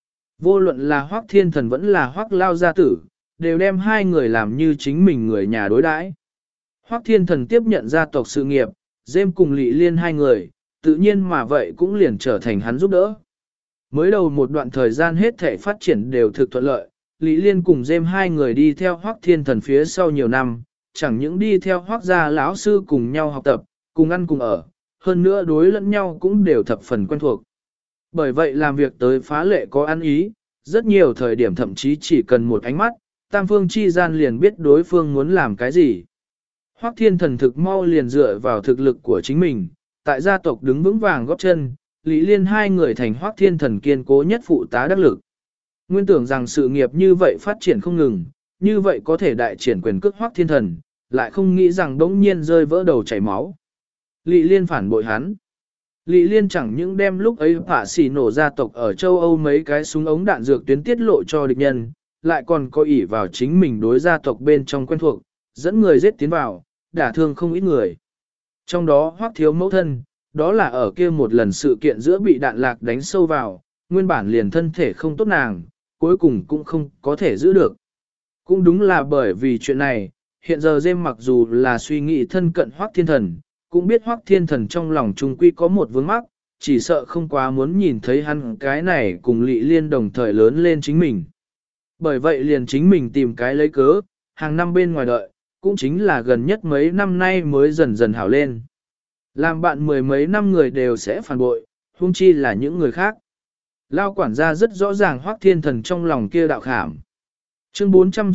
Vô luận là Hoắc Thiên Thần vẫn là Hoắc lao gia tử, đều đem hai người làm như chính mình người nhà đối đãi. Hoắc Thiên Thần tiếp nhận gia tộc sự nghiệp, Dêm cùng Lị Liên hai người, tự nhiên mà vậy cũng liền trở thành hắn giúp đỡ. Mới đầu một đoạn thời gian hết thể phát triển đều thực thuận lợi, Lý Liên cùng Dêm hai người đi theo Hoắc Thiên Thần phía sau nhiều năm, chẳng những đi theo Hoắc gia lão sư cùng nhau học tập, cùng ăn cùng ở, hơn nữa đối lẫn nhau cũng đều thập phần quen thuộc. Bởi vậy làm việc tới phá lệ có ăn ý, rất nhiều thời điểm thậm chí chỉ cần một ánh mắt, tam phương chi gian liền biết đối phương muốn làm cái gì. Hoắc Thiên Thần thực mau liền dựa vào thực lực của chính mình, tại gia tộc đứng vững vàng góp chân, Lý Liên hai người thành Hoắc Thiên Thần kiên cố nhất phụ tá đắc lực. Nguyên tưởng rằng sự nghiệp như vậy phát triển không ngừng, như vậy có thể đại triển quyền cước Hoắc Thiên Thần, lại không nghĩ rằng đống nhiên rơi vỡ đầu chảy máu. Lý Liên phản bội hắn. Lý Liên chẳng những đem lúc ấy phả xỉ nổ gia tộc ở châu Âu mấy cái súng ống đạn dược tuyến tiết lộ cho địch nhân, lại còn có ỷ vào chính mình đối gia tộc bên trong quen thuộc, dẫn người giết tiến vào, đả thương không ít người. Trong đó Hoắc thiếu mẫu thân, đó là ở kia một lần sự kiện giữa bị đạn lạc đánh sâu vào, nguyên bản liền thân thể không tốt nàng, cuối cùng cũng không có thể giữ được. Cũng đúng là bởi vì chuyện này, hiện giờ Dêm mặc dù là suy nghĩ thân cận Hoắc Thiên Thần, cũng biết Hoắc Thiên Thần trong lòng trung quy có một vướng mắc, chỉ sợ không quá muốn nhìn thấy hắn cái này cùng Lị Liên đồng thời lớn lên chính mình. Bởi vậy liền chính mình tìm cái lấy cớ, hàng năm bên ngoài đợi, cũng chính là gần nhất mấy năm nay mới dần dần hảo lên. Làm bạn mười mấy năm người đều sẽ phản bội, huống chi là những người khác. Lao quản gia rất rõ ràng Hoắc Thiên Thần trong lòng kia đạo khảm. Chương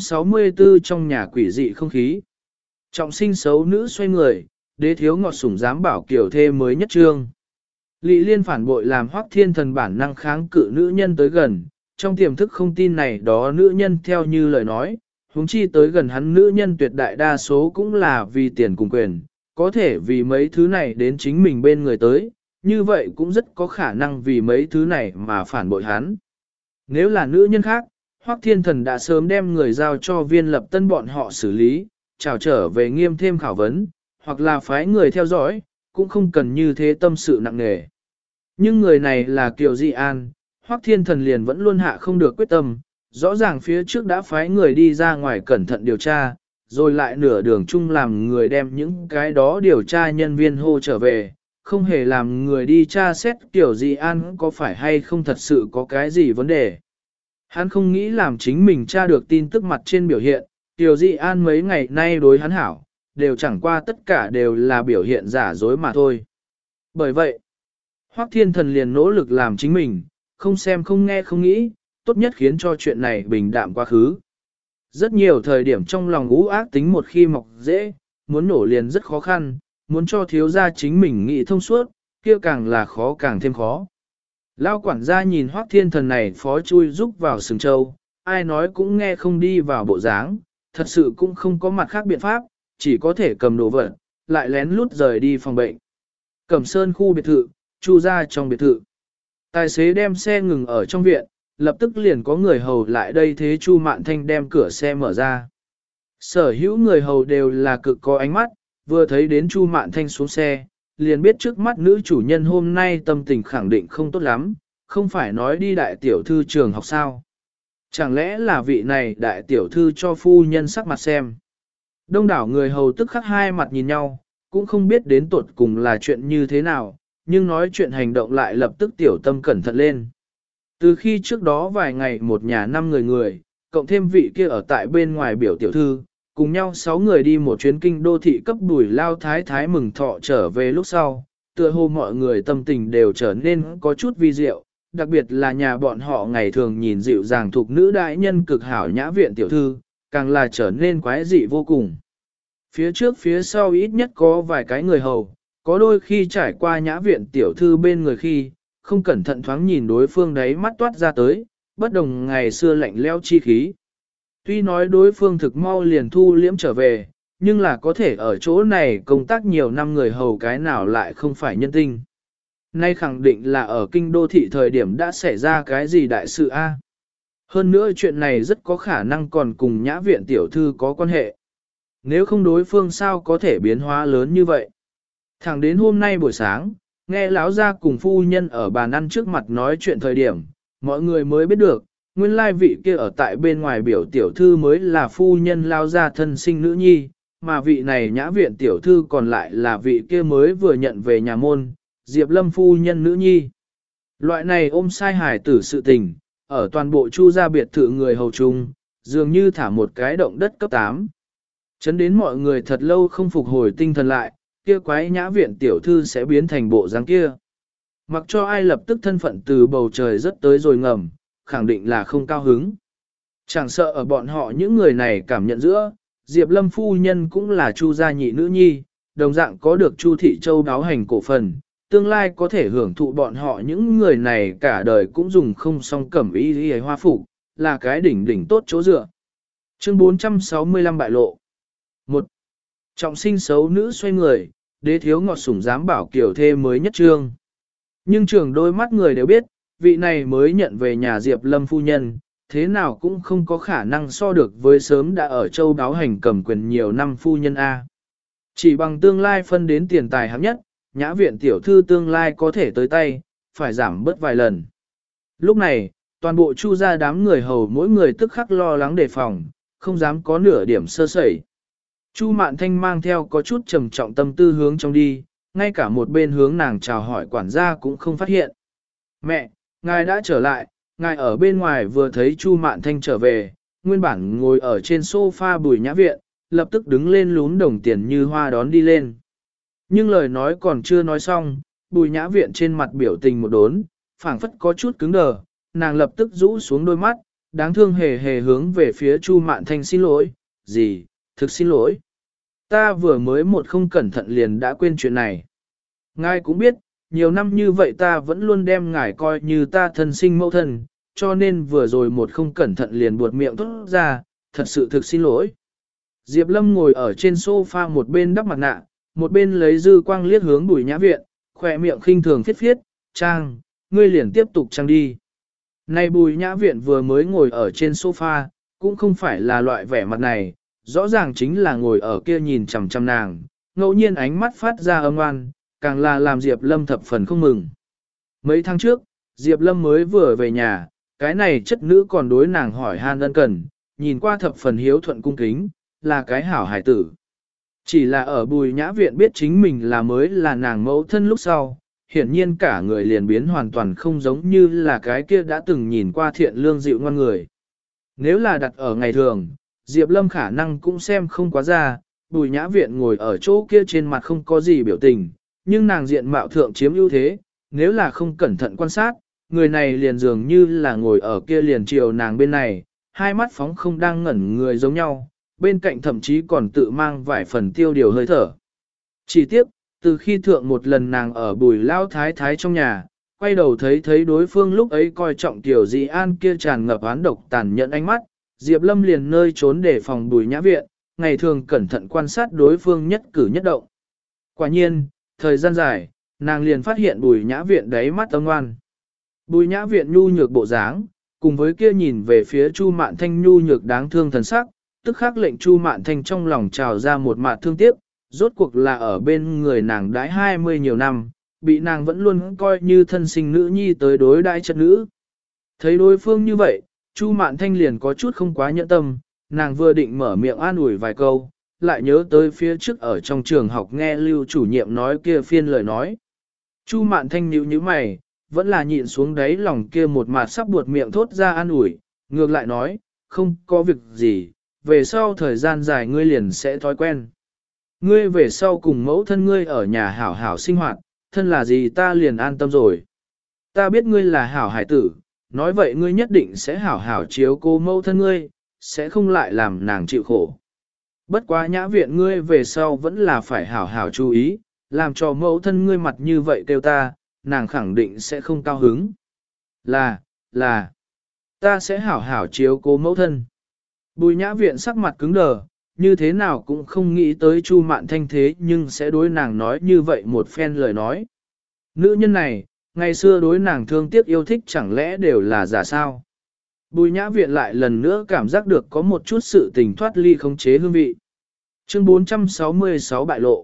464 trong nhà quỷ dị không khí. Trọng sinh xấu nữ xoay người, đế thiếu ngọt sủng dám bảo kiểu thê mới nhất trương. Lị Liên phản bội làm Hoắc Thiên Thần bản năng kháng cự nữ nhân tới gần, trong tiềm thức không tin này đó nữ nhân theo như lời nói, huống chi tới gần hắn nữ nhân tuyệt đại đa số cũng là vì tiền cùng quyền, có thể vì mấy thứ này đến chính mình bên người tới, như vậy cũng rất có khả năng vì mấy thứ này mà phản bội hắn. Nếu là nữ nhân khác, Hoắc Thiên Thần đã sớm đem người giao cho Viên Lập Tân bọn họ xử lý, trảo trở về nghiêm thêm khảo vấn, hoặc là phái người theo dõi, cũng không cần như thế tâm sự nặng nề. Nhưng người này là Kiều Di An, Hoắc Thiên Thần liền vẫn luôn hạ không được quyết tâm, rõ ràng phía trước đã phái người đi ra ngoài cẩn thận điều tra, rồi lại nửa đường chung làm người đem những cái đó điều tra nhân viên hô trở về, không hề làm người đi tra xét Kiều Di An có phải hay không thật sự có cái gì vấn đề. Hắn không nghĩ làm chính mình tra được tin tức mặt trên biểu hiện, Kiều Di An mấy ngày nay đối hắn hảo, đều chẳng qua tất cả đều là biểu hiện giả dối mà thôi. Bởi vậy, Hoắc Thiên Thần liền nỗ lực làm chính mình, không xem không nghe không nghĩ, tốt nhất khiến cho chuyện này bình đạm quá khứ. Rất nhiều thời điểm trong lòng ú ác tính một khi mọc dễ, muốn nổ liền rất khó khăn, muốn cho thiếu gia chính mình nghĩ thông suốt, kia càng là khó càng thêm khó. Lao quản gia nhìn Hoắc Thiên Thần này phó chui rúc vào sừng châu, ai nói cũng nghe không đi vào bộ dáng, thật sự cũng không có mặt khác biện pháp, chỉ có thể cầm đồ vật, lại lén lút rời đi phòng bệnh. Cẩm Sơn khu biệt thự, Chu ra trong biệt thự. Tài xế đem xe ngừng ở trong viện, lập tức liền có người hầu lại đây thế Chu Mạn Thanh đem cửa xe mở ra. Sở hữu người hầu đều là cực có ánh mắt, vừa thấy đến Chu Mạn Thanh xuống xe, liền biết trước mắt nữ chủ nhân hôm nay tâm tình khẳng định không tốt lắm, không phải nói đi đại tiểu thư trường học sao. Chẳng lẽ là vị này đại tiểu thư cho phu nhân sắc mặt xem. Đông đảo người hầu tức khắc hai mặt nhìn nhau, cũng không biết đến tuột cùng là chuyện như thế nào, nhưng nói chuyện hành động lại lập tức tiểu tâm cẩn thận lên. Từ khi trước đó vài ngày một nhà 5 người, cộng thêm vị kia ở tại bên ngoài biểu tiểu thư, cùng nhau 6 người đi một chuyến kinh đô thị cấp Bùi Lao Thái Thái mừng thọ trở về lúc sau, tựa hồ mọi người tâm tình đều trở nên có chút vi diệu, đặc biệt là nhà bọn họ ngày thường nhìn dịu dàng thuộc nữ đại nhân cực hảo nhã viện tiểu thư, càng là trở nên quái dị vô cùng. Phía trước phía sau ít nhất có vài cái người hầu, có đôi khi trải qua nhã viện tiểu thư bên người khi, không cẩn thận thoáng nhìn đối phương đấy mắt toát ra tới, bất đồng ngày xưa lạnh leo chi khí. Tuy nói đối phương thực mau liền thu liễm trở về, nhưng là có thể ở chỗ này công tác nhiều năm người hầu cái nào lại không phải nhân tinh. Nay khẳng định là ở kinh đô thị thời điểm đã xảy ra cái gì đại sự a. Hơn nữa chuyện này rất có khả năng còn cùng nhã viện tiểu thư có quan hệ. Nếu không đối phương sao có thể biến hóa lớn như vậy. Thẳng đến hôm nay buổi sáng, nghe lão gia cùng phu nhân ở bàn ăn trước mặt nói chuyện thời điểm, mọi người mới biết được, nguyên lai vị kia ở tại bên ngoài biểu tiểu thư mới là phu nhân lao gia thân sinh nữ nhi, mà vị này nhã viện tiểu thư còn lại là vị kia mới vừa nhận về nhà môn, Diệp Lâm phu nhân nữ nhi. Loại này ôm sai hài tử sự tình, ở toàn bộ Chu gia biệt thự người hầu chung, dường như thả một cái động đất cấp 8. Chấn đến mọi người thật lâu không phục hồi tinh thần lại, kia quái nhã viện tiểu thư sẽ biến thành bộ dáng kia. Mặc cho ai lập tức thân phận từ bầu trời rất tới rồi ngầm, khẳng định là không cao hứng. Chẳng sợ ở bọn họ những người này cảm nhận giữa, Diệp Lâm phu nhân cũng là Chu gia nhị nữ nhi, đồng dạng có được Chu Thị Châu đáo hành cổ phần, tương lai có thể hưởng thụ bọn họ những người này cả đời cũng dùng không song cẩm y hoa phục, là cái đỉnh đỉnh tốt chỗ dựa. Chương 465 bại lộ. 1. Trọng sinh xấu nữ xoay người, đế thiếu ngọt sủng dám bảo kiểu thê mới nhất trương. Nhưng trường đôi mắt người đều biết, vị này mới nhận về nhà Diệp Lâm phu nhân, thế nào cũng không có khả năng so được với sớm đã ở châu đáo hành cầm quyền nhiều năm phu nhân A. Chỉ bằng tương lai phân đến tiền tài hạng nhất, nhã viện tiểu thư tương lai có thể tới tay, phải giảm bớt vài lần. Lúc này, toàn bộ Chu gia đám người hầu mỗi người tức khắc lo lắng đề phòng, không dám có nửa điểm sơ sẩy. Chu Mạn Thanh mang theo có chút trầm trọng tâm tư hướng trong đi, ngay cả một bên hướng nàng chào hỏi quản gia cũng không phát hiện. Mẹ, ngài đã trở lại, ngài ở bên ngoài vừa thấy Chu Mạn Thanh trở về, nguyên bản ngồi ở trên sofa Bùi Nhã Viện, lập tức đứng lên lún đồng tiền như hoa đón đi lên. Nhưng lời nói còn chưa nói xong, Bùi Nhã Viện trên mặt biểu tình một đốn, phảng phất có chút cứng đờ, nàng lập tức rũ xuống đôi mắt, đáng thương hề hề hướng về phía Chu Mạn Thanh xin lỗi, gì, thực xin lỗi. Ta vừa mới một không cẩn thận liền đã quên chuyện này. Ngài cũng biết, nhiều năm như vậy ta vẫn luôn đem ngài coi như ta thân sinh mẫu thân, cho nên vừa rồi một không cẩn thận liền buột miệng thốt ra, thật sự thực xin lỗi. Diệp Lâm ngồi ở trên sofa một bên đắp mặt nạ, một bên lấy dư quang liếc hướng Bùi Nhã Viện, khỏe miệng khinh thường phiết phiết, Trang, ngươi liền tiếp tục trang đi. Này Bùi Nhã Viện vừa mới ngồi ở trên sofa, cũng không phải là loại vẻ mặt này, rõ ràng chính là ngồi ở kia nhìn chằm chằm nàng, ngẫu nhiên ánh mắt phát ra âm oan, càng là làm Diệp Lâm thập phần không mừng. Mấy tháng trước, Diệp Lâm mới vừa về nhà, cái này chất nữ còn đối nàng hỏi han ân cần, nhìn qua thập phần hiếu thuận cung kính, là cái hảo hải tử. Chỉ là ở Bùi Nhã Viện biết chính mình là mới là nàng mẫu thân lúc sau, hiển nhiên cả người liền biến hoàn toàn không giống như là cái kia đã từng nhìn qua thiện lương dịu ngoan người. Nếu là đặt ở ngày thường, Diệp Lâm khả năng cũng xem không quá ra, Bùi Nhã Viện ngồi ở chỗ kia trên mặt không có gì biểu tình, nhưng nàng diện mạo thượng chiếm ưu thế, nếu là không cẩn thận quan sát, người này liền dường như là ngồi ở kia liền chiều nàng bên này, hai mắt phóng không đang ngẩn người giống nhau, bên cạnh thậm chí còn tự mang vài phần tiêu điều hơi thở. Chỉ tiếc, từ khi thượng một lần nàng ở Bùi Lao Thái Thái trong nhà, quay đầu thấy đối phương lúc ấy coi trọng tiểu dị an kia tràn ngập oán độc tàn nhẫn ánh mắt, Diệp Lâm liền nơi trốn để phòng Bùi Nhã Viện, ngày thường cẩn thận quan sát đối phương nhất cử nhất động. Quả nhiên, thời gian dài, nàng liền phát hiện Bùi Nhã Viện đáy mắt âm ngoan. Bùi Nhã Viện nhu nhược bộ dáng, cùng với kia nhìn về phía Chu Mạn Thanh nhu nhược đáng thương thần sắc, tức khắc lệnh Chu Mạn Thanh trong lòng trào ra một mạt thương tiếc, rốt cuộc là ở bên người nàng đãi 20 nhiều năm, bị nàng vẫn luôn coi như thân sinh nữ nhi tới đối đãi chất nữ. Thấy đối phương như vậy, Chu Mạn Thanh liền có chút không quá nhẫn tâm, nàng vừa định mở miệng an ủi vài câu, lại nhớ tới phía trước ở trong trường học nghe Lưu chủ nhiệm nói kia phiên lời nói. Chu Mạn Thanh nhíu nhíu mày, vẫn là nhịn xuống đáy lòng kia một mặt sắp buột miệng thốt ra an ủi, ngược lại nói, không có việc gì, về sau thời gian dài ngươi liền sẽ thói quen. Ngươi về sau cùng mẫu thân ngươi ở nhà hảo hảo sinh hoạt, thân là gì ta liền an tâm rồi. Ta biết ngươi là hảo hải tử, nói vậy ngươi nhất định sẽ hảo hảo chiếu cô mẫu thân ngươi, sẽ không lại làm nàng chịu khổ. Bất quá Nhã Viện ngươi về sau vẫn là phải hảo hảo chú ý, làm cho mẫu thân ngươi mặt như vậy kêu ta, nàng khẳng định sẽ không cao hứng. Là, ta sẽ hảo hảo chiếu cố mẫu thân. Bùi Nhã Viện sắc mặt cứng đờ, như thế nào cũng không nghĩ tới Chu Mạn Thanh thế nhưng sẽ đối nàng nói như vậy một phen lời nói. Nữ nhân này, ngày xưa đối nàng thương tiếc yêu thích chẳng lẽ đều là giả sao? Bùi Nhã Viện lại lần nữa cảm giác được có một chút sự tình thoát ly khống chế hương vị. Chương 466 bại lộ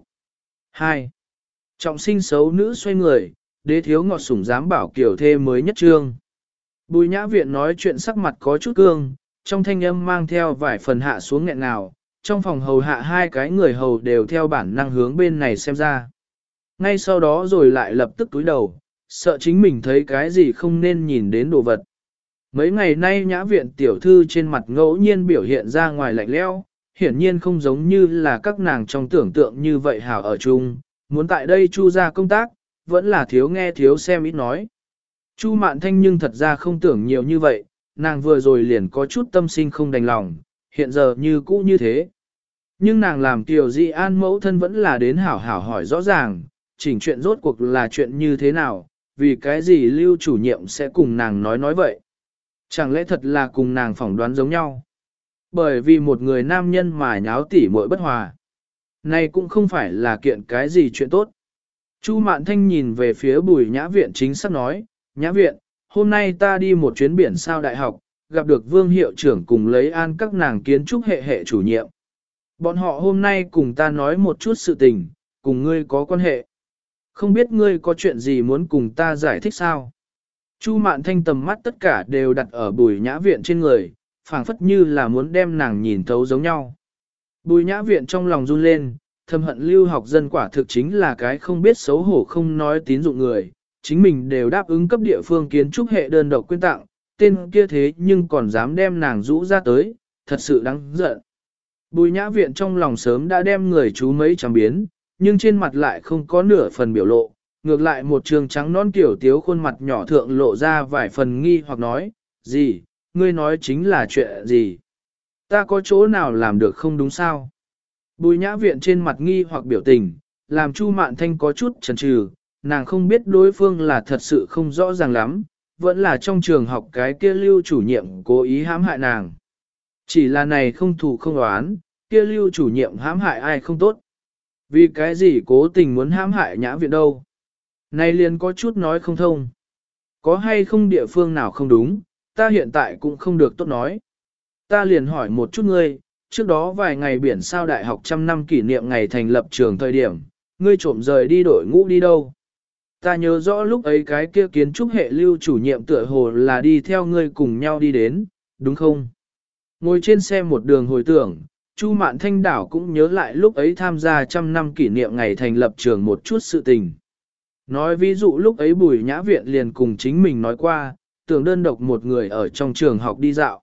2. Trọng sinh xấu nữ xoay người, đế thiếu ngọt sủng dám bảo kiểu thê mới nhất trương. Bùi Nhã Viện nói chuyện sắc mặt có chút cương, trong thanh âm mang theo vài phần hạ xuống nghẹn ngào, trong phòng hầu hạ hai cái người hầu đều theo bản năng hướng bên này xem ra. Ngay sau đó rồi lại lập tức túi đầu, sợ chính mình thấy cái gì không nên nhìn đến đồ vật. Mấy ngày nay Nhã Viện tiểu thư trên mặt ngẫu nhiên biểu hiện ra ngoài lạnh lẽo, hiển nhiên không giống như là các nàng trong tưởng tượng như vậy hảo ở chung, muốn tại đây Chu ra công tác, vẫn là thiếu nghe thiếu xem ít nói. Chu Mạn Thanh nhưng thật ra không tưởng nhiều như vậy, nàng vừa rồi liền có chút tâm sinh không đành lòng, hiện giờ như cũ như thế. Nhưng nàng làm Kiều Di An mẫu thân vẫn là đến hảo hảo hỏi rõ ràng, chỉnh chuyện rốt cuộc là chuyện như thế nào, vì cái gì Lưu chủ nhiệm sẽ cùng nàng nói vậy. Chẳng lẽ thật là cùng nàng phỏng đoán giống nhau? Bởi vì một người nam nhân mà nháo tỉ muội bất hòa. Này cũng không phải là kiện cái gì chuyện tốt. Chu Mạn Thanh nhìn về phía Bùi Nhã Viện chính xác nói, Nhã Viện, hôm nay ta đi một chuyến biển sao đại học, gặp được Vương hiệu trưởng cùng lấy an các nàng kiến trúc hệ hệ chủ nhiệm. Bọn họ hôm nay cùng ta nói một chút sự tình, cùng ngươi có quan hệ. Không biết ngươi có chuyện gì muốn cùng ta giải thích sao? Chu Mạn Thanh tầm mắt tất cả đều đặt ở Bùi Nhã Viện trên người, phảng phất như là muốn đem nàng nhìn thấu giống nhau. Bùi Nhã Viện trong lòng run lên, thầm hận Lưu học dân quả thực chính là cái không biết xấu hổ không nói tín dụng người, chính mình đều đáp ứng cấp địa phương kiến trúc hệ đơn độc quyên tặng, tên kia thế nhưng còn dám đem nàng rũ ra tới, thật sự đáng giận. Bùi Nhã Viện trong lòng sớm đã đem người chú mấy trăm biến, nhưng trên mặt lại không có nửa phần biểu lộ, ngược lại một trường trắng non kiểu tiếu khuôn mặt nhỏ thượng lộ ra vài phần nghi hoặc nói, gì, ngươi nói chính là chuyện gì? Ta có chỗ nào làm được không đúng sao? Bùi Nhã Viện trên mặt nghi hoặc biểu tình, làm Chu Mạn Thanh có chút chần chừ, nàng không biết đối phương là thật sự không rõ ràng lắm, vẫn là trong trường học cái kia Lưu chủ nhiệm cố ý hãm hại nàng. Chỉ là này không thù không oán, kia Lưu chủ nhiệm hãm hại ai không tốt. Vì cái gì cố tình muốn hãm hại Nhã Viện đâu? Này liền có chút nói không thông. Có hay không địa phương nào không đúng, ta hiện tại cũng không được tốt nói. Ta liền hỏi một chút ngươi, trước đó vài ngày biển sao đại học 100 năm kỷ niệm ngày thành lập trường thời điểm, ngươi trộm rời đi đội ngũ đi đâu? Ta nhớ rõ lúc ấy cái kia kiến trúc hệ Lưu chủ nhiệm tựa hồ là đi theo ngươi cùng nhau đi đến, đúng không? Ngồi trên xe một đường hồi tưởng, Chu Mạn Thanh đảo cũng nhớ lại lúc ấy tham gia 100 năm kỷ niệm ngày thành lập trường một chút sự tình. Nói ví dụ lúc ấy Bùi Nhã Viện liền cùng chính mình nói qua, tưởng đơn độc một người ở trong trường học đi dạo.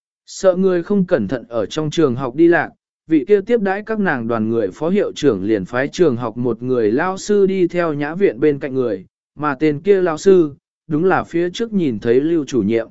Sợ người không cẩn thận ở trong trường học đi lạc, vị kia tiếp đãi các nàng đoàn người phó hiệu trưởng liền phái trường học một người lao sư đi theo Nhã Viện bên cạnh người, mà tên kia lao sư, đúng là phía trước nhìn thấy Lưu chủ nhiệm.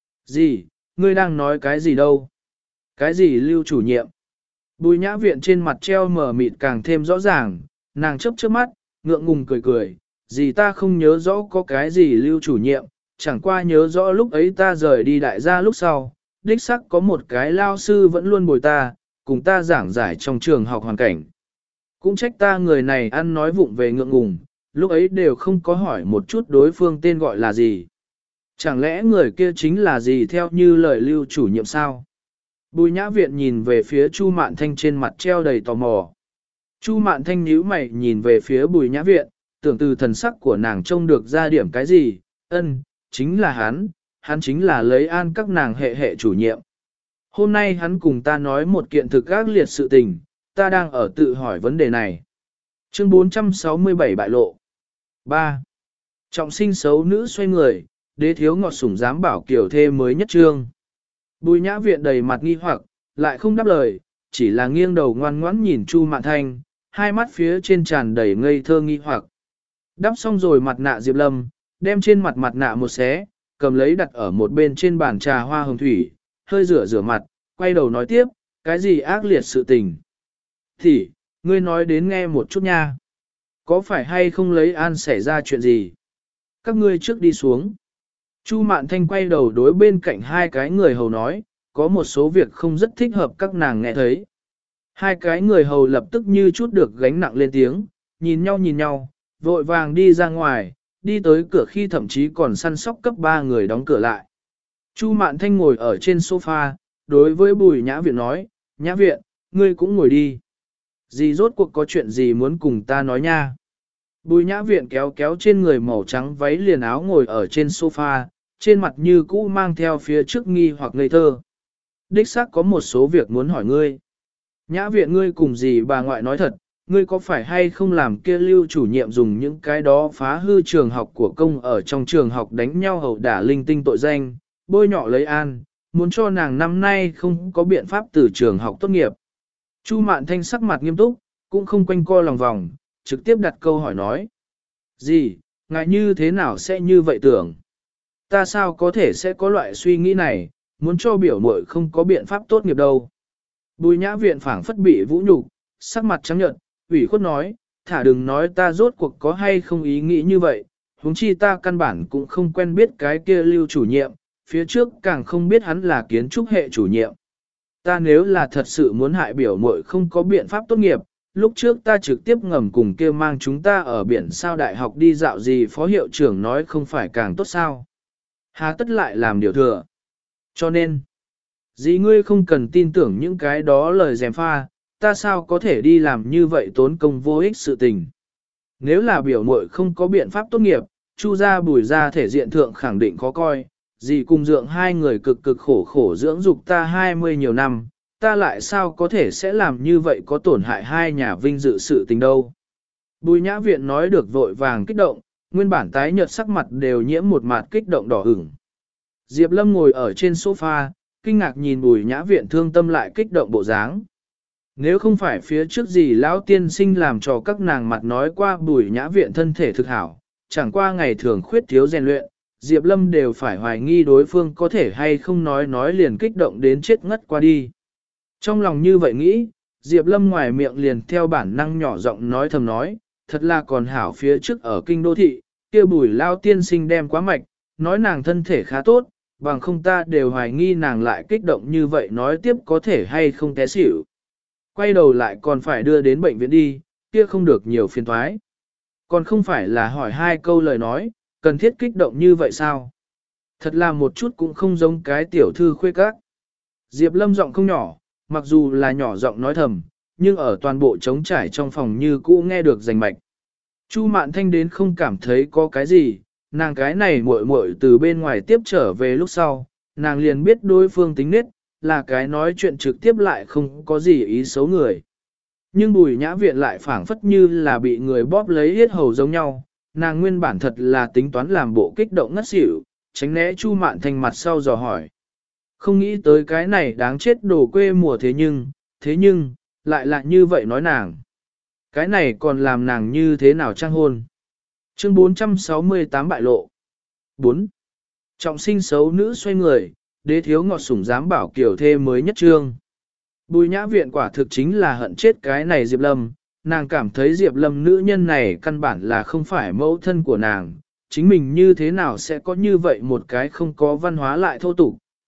Gì, ngươi đang nói cái gì đâu? Cái gì Lưu chủ nhiệm? Bùi Nhã Viện trên mặt treo mờ mịt càng thêm rõ ràng, nàng chớp chớp mắt, ngượng ngùng cười cười, gì ta không nhớ rõ có cái gì Lưu chủ nhiệm, chẳng qua nhớ rõ lúc ấy ta rời đi đại gia lúc sau, đích sắc có một cái lao sư vẫn luôn bồi ta, cùng ta giảng giải trong trường học hoàn cảnh. Cũng trách ta người này ăn nói vụng về ngượng ngùng, lúc ấy đều không có hỏi một chút đối phương tên gọi là gì. Chẳng lẽ người kia chính là gì theo như lời lưu chủ nhiệm sao? Bùi Nhã Viện nhìn về phía Chu Mạn Thanh trên mặt treo đầy tò mò. Chu Mạn Thanh nhíu mày nhìn về phía Bùi Nhã Viện, tưởng từ thần sắc của nàng trông được ra điểm cái gì, chính là hắn chính là lấy an các nàng hệ hệ chủ nhiệm. Hôm nay hắn cùng ta nói một kiện thực ác liệt sự tình, ta đang ở tự hỏi vấn đề này. Chương 467 bại lộ 3. Trọng sinh xấu nữ xoay người, đế thiếu ngọt sủng dám bảo kiểu thê mới nhất trương. Bùi Nhã Viện đầy mặt nghi hoặc, lại không đáp lời, chỉ là nghiêng đầu ngoan ngoãn nhìn Chu Mạn Thanh, hai mắt phía trên tràn đầy ngây thơ nghi hoặc. Đắp xong rồi mặt nạ Diệp Lâm, đem trên mặt nạ một xé, cầm lấy đặt ở một bên trên bàn trà hoa hồng thủy, hơi rửa mặt, quay đầu nói tiếp, cái gì ác liệt sự tình. Thì, ngươi nói đến nghe một chút nha. Có phải hay không lấy an xảy ra chuyện gì? Các ngươi trước đi xuống. Chu Mạn Thanh quay đầu đối bên cạnh hai cái người hầu nói, có một số việc không rất thích hợp các nàng nghe thấy. Hai cái người hầu lập tức như chút được gánh nặng lên tiếng, nhìn nhau, vội vàng đi ra ngoài, đi tới cửa khi thậm chí còn săn sóc cấp 3 người đóng cửa lại. Chu Mạn Thanh ngồi ở trên sofa, đối với Bùi Nhã Viện nói, Nhã Viện, ngươi cũng ngồi đi. Dì rốt cuộc có chuyện gì muốn cùng ta nói nha. Bùi Nhã Viện kéo kéo trên người màu trắng váy liền áo ngồi ở trên sofa, trên mặt như cũ mang theo phía trước nghi hoặc ngây thơ. Đích xác có một số việc muốn hỏi ngươi. Nhã Viện, ngươi cùng dì bà ngoại nói thật, ngươi có phải hay không làm kia lưu chủ nhiệm dùng những cái đó phá hư trường học của công ở trong trường học đánh nhau hầu đả linh tinh tội danh, bôi nhọ lấy an, muốn cho nàng năm nay không có biện pháp từ trường học tốt nghiệp. Chu Mạn Thanh sắc mặt nghiêm túc, cũng không quanh co lòng vòng, trực tiếp đặt câu hỏi nói. Gì, ngài như thế nào sẽ như vậy tưởng? Ta sao có thể sẽ có loại suy nghĩ này, muốn cho biểu muội không có biện pháp tốt nghiệp đâu. Bùi Nhã Viện phảng phất bị vũ nhục, sắc mặt trắng nhợt, ủy khuất nói, thả đừng nói ta rốt cuộc có hay không ý nghĩ như vậy, huống chi ta căn bản cũng không quen biết cái kia lưu chủ nhiệm, phía trước càng không biết hắn là kiến trúc hệ chủ nhiệm. Ta nếu là thật sự muốn hại biểu muội không có biện pháp tốt nghiệp, lúc trước ta trực tiếp ngầm cùng kia mang chúng ta ở biển sao đại học đi dạo gì phó hiệu trưởng nói không phải càng tốt sao. Hà tất lại làm điều thừa. Cho nên, dì ngươi không cần tin tưởng những cái đó lời dèm pha, ta sao có thể đi làm như vậy tốn công vô ích sự tình. Nếu là biểu muội không có biện pháp tốt nghiệp, Chu gia Bùi gia thể diện thượng khẳng định khó coi, dì cùng dượng hai người cực cực khổ dưỡng dục ta 20 nhiều năm, ta lại sao có thể sẽ làm như vậy có tổn hại hai nhà vinh dự sự tình đâu. Bùi Nhã Viện nói được vội vàng kích động, nguyên bản tái nhợt sắc mặt đều nhiễm một mặt kích động đỏ ửng. Diệp Lâm ngồi ở trên sofa, kinh ngạc nhìn Bùi Nhã Viện thương tâm lại kích động bộ dáng. Nếu không phải phía trước gì lão tiên sinh làm cho các nàng mặt nói qua Bùi Nhã Viện thân thể thực hảo, chẳng qua ngày thường khuyết thiếu rèn luyện, Diệp Lâm đều phải hoài nghi đối phương có thể hay không nói liền kích động đến chết ngất qua đi. Trong lòng như vậy nghĩ, Diệp Lâm ngoài miệng liền theo bản năng nhỏ giọng nói thầm nói, thật là còn hảo phía trước ở kinh đô thị, kia Bùi lao tiên sinh đem quá mạch, nói nàng thân thể khá tốt, bằng không ta đều hoài nghi nàng lại kích động như vậy nói tiếp có thể hay không té xỉu. Quay đầu lại còn phải đưa đến bệnh viện đi, kia không được nhiều phiền toái. Còn không phải là hỏi hai câu lời nói, cần thiết kích động như vậy sao? Thật là một chút cũng không giống cái tiểu thư khuê các. Diệp Lâm giọng không nhỏ, mặc dù là nhỏ giọng nói thầm, nhưng ở toàn bộ trống trải trong phòng như cũ nghe được rành mạch. Chu Mạn Thanh đến không cảm thấy có cái gì, nàng cái này muội muội từ bên ngoài tiếp trở về lúc sau, nàng liền biết đối phương tính nết, là cái nói chuyện trực tiếp lại không có gì ý xấu người. Nhưng Bùi Nhã Viện lại phảng phất như là bị người bóp lấy yết hầu giống nhau, nàng nguyên bản thật là tính toán làm bộ kích động ngất xỉu, tránh né Chu Mạn Thanh mặt sau dò hỏi. Không nghĩ tới cái này đáng chết đồ quê mùa thế nhưng, lại là như vậy nói nàng. Cái này còn làm nàng như thế nào trang hôn. Chương 468 bại lộ 4. Trọng sinh xấu nữ xoay người, đế thiếu ngọt sủng dám bảo kiểu thê mới nhất trương. Bùi Nhã Viện quả thực chính là hận chết cái này Diệp Lâm, nàng cảm thấy Diệp Lâm nữ nhân này căn bản là không phải mẫu thân của nàng, chính mình như thế nào sẽ có như vậy một cái không có văn hóa lại thô tục,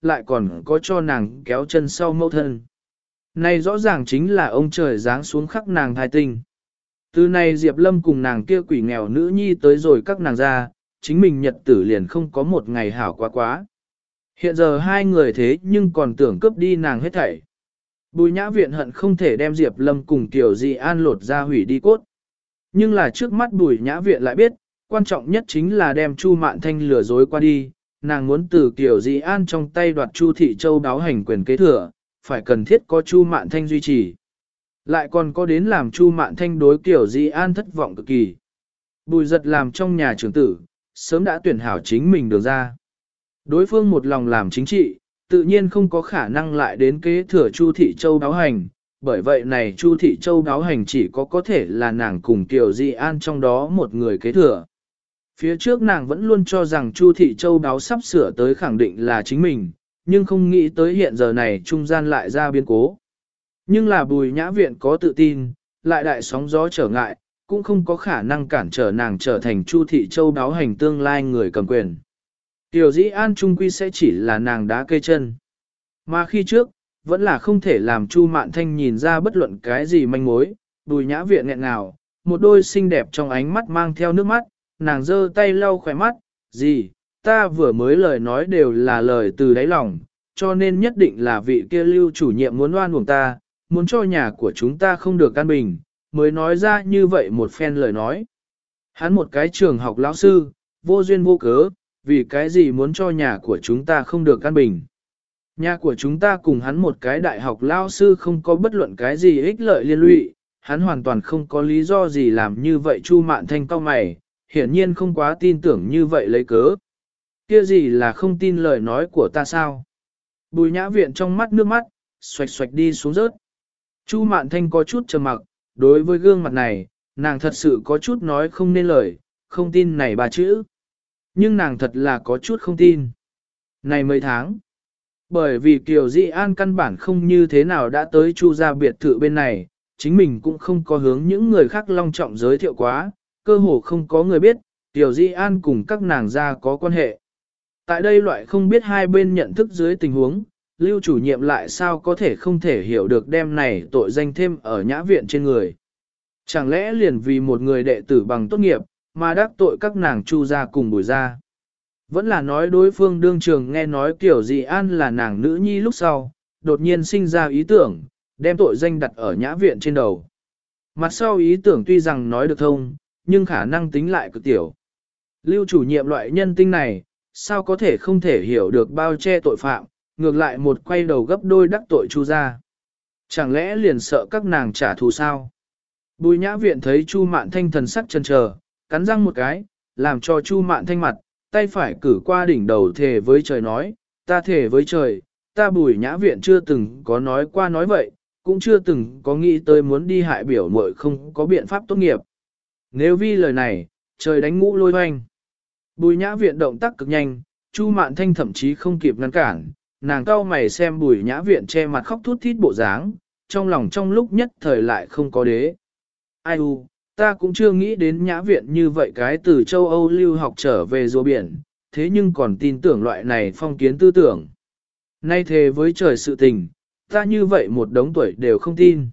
lại còn có cho nàng kéo chân sau mẫu thân. Này rõ ràng chính là ông trời giáng xuống khắc nàng thai tinh. Từ này Diệp Lâm cùng nàng kia quỷ nghèo nữ nhi tới rồi các nàng ra, chính mình nhật tử liền không có một ngày hảo quá quá. Hiện giờ hai người thế nhưng còn tưởng cướp đi nàng hết thảy. Bùi nhã viện hận không thể đem Diệp Lâm cùng Kiều Di An lột ra hủy đi cốt. Nhưng là trước mắt bùi nhã viện lại biết, quan trọng nhất chính là đem Chu Mạn Thanh lừa dối qua đi, nàng muốn từ Kiều Di An trong tay đoạt Chu Thị Châu đáo hành quyền kế thừa, phải cần thiết có Chu Mạn Thanh duy trì. Lại còn có đến làm Chu Mạn Thanh đối Kiều Di An thất vọng cực kỳ. Bùi giật làm trong nhà trưởng tử, sớm đã tuyển hảo chính mình đường ra. Đối phương một lòng làm chính trị, tự nhiên không có khả năng lại đến kế thừa Chu Thị Châu đáo hành, bởi vậy này Chu Thị Châu đáo hành chỉ có thể là nàng cùng Kiều Di An trong đó một người kế thừa. Phía trước nàng vẫn luôn cho rằng Chu Thị Châu đáo sắp sửa tới khẳng định là chính mình, nhưng không nghĩ tới hiện giờ này trung gian lại ra biến cố. Nhưng là bùi nhã viện có tự tin, lại đại sóng gió trở ngại, cũng không có khả năng cản trở nàng trở thành Chu Thị Châu đáo hành tương lai người cầm quyền. Tiểu Dĩ An trung quy sẽ chỉ là nàng đá cây chân. Mà khi trước, vẫn là không thể làm Chu Mạn Thanh nhìn ra bất luận cái gì manh mối, bùi nhã viện nghẹn ngào, một đôi xinh đẹp trong ánh mắt mang theo nước mắt, nàng giơ tay lau khỏe mắt, gì, ta vừa mới lời nói đều là lời từ đáy lòng, cho nên nhất định là vị kia Lưu chủ nhiệm muốn oan uổng ta, muốn cho nhà của chúng ta không được an bình, mới nói ra như vậy một phen lời nói. Hắn một cái trường học lão sư, vô duyên vô cớ, vì cái gì muốn cho nhà của chúng ta không được an bình. Nhà của chúng ta cùng hắn một cái đại học lão sư không có bất luận cái gì ích lợi liên lụy, hắn hoàn toàn không có lý do gì làm như vậy. Chu Mạn Thanh cau mày, hiển nhiên không quá tin tưởng như vậy lấy cớ. Kia gì là không tin lời nói của ta sao? Bùi nhã viện trong mắt nước mắt, xoạch xoạch đi xuống rớt. Chu Mạn Thanh có chút trầm mặc, đối với gương mặt này, nàng thật sự có chút nói không nên lời, không tin này ba chữ. Nhưng nàng thật là có chút không tin. Này mấy tháng, bởi vì Kiều Di An căn bản không như thế nào đã tới Chu gia biệt thự bên này, chính mình cũng không có hướng những người khác long trọng giới thiệu quá, cơ hồ không có người biết, Kiều Di An cùng các nàng gia có quan hệ. Tại đây loại không biết hai bên nhận thức dưới tình huống, Lưu chủ nhiệm lại sao có thể không thể hiểu được đem này tội danh thêm ở nhã viện trên người. Chẳng lẽ liền vì một người đệ tử bằng tốt nghiệp, mà đắc tội các nàng Chu gia cùng Bùi gia. Vẫn là nói đối phương đương trường nghe nói Kiều Di An là nàng nữ nhi lúc sau, đột nhiên sinh ra ý tưởng, đem tội danh đặt ở nhã viện trên đầu. Mặt sau ý tưởng tuy rằng nói được thông, nhưng khả năng tính lại cực tiểu. Lưu chủ nhiệm loại nhân tinh này, sao có thể không thể hiểu được bao che tội phạm, ngược lại một quay đầu gấp đôi đắc tội Chu gia. Chẳng lẽ liền sợ các nàng trả thù sao? Bùi nhã viện thấy Chu Mạn Thanh thần sắc chần chờ, cắn răng một cái, làm cho Chu Mạn Thanh mặt, tay phải cử qua đỉnh đầu thề với trời nói, ta thề với trời, ta bùi nhã viện chưa từng có nói qua nói vậy, cũng chưa từng có nghĩ tới muốn đi hại biểu muội không có biện pháp tốt nghiệp. Nếu vi lời này, trời đánh ngũ lôi hoanh. Bùi nhã viện động tác cực nhanh, Chu Mạn Thanh thậm chí không kịp ngăn cản, nàng cau mày xem bùi nhã viện che mặt khóc thút thít bộ dáng, trong lòng trong lúc nhất thời lại không có đế. Ai u, ta cũng chưa nghĩ đến nhã viện như vậy cái từ châu Âu lưu học trở về rùa biển, thế nhưng còn tin tưởng loại này phong kiến tư tưởng. Nay thề với trời sự tình, ta như vậy một đống tuổi đều không tin.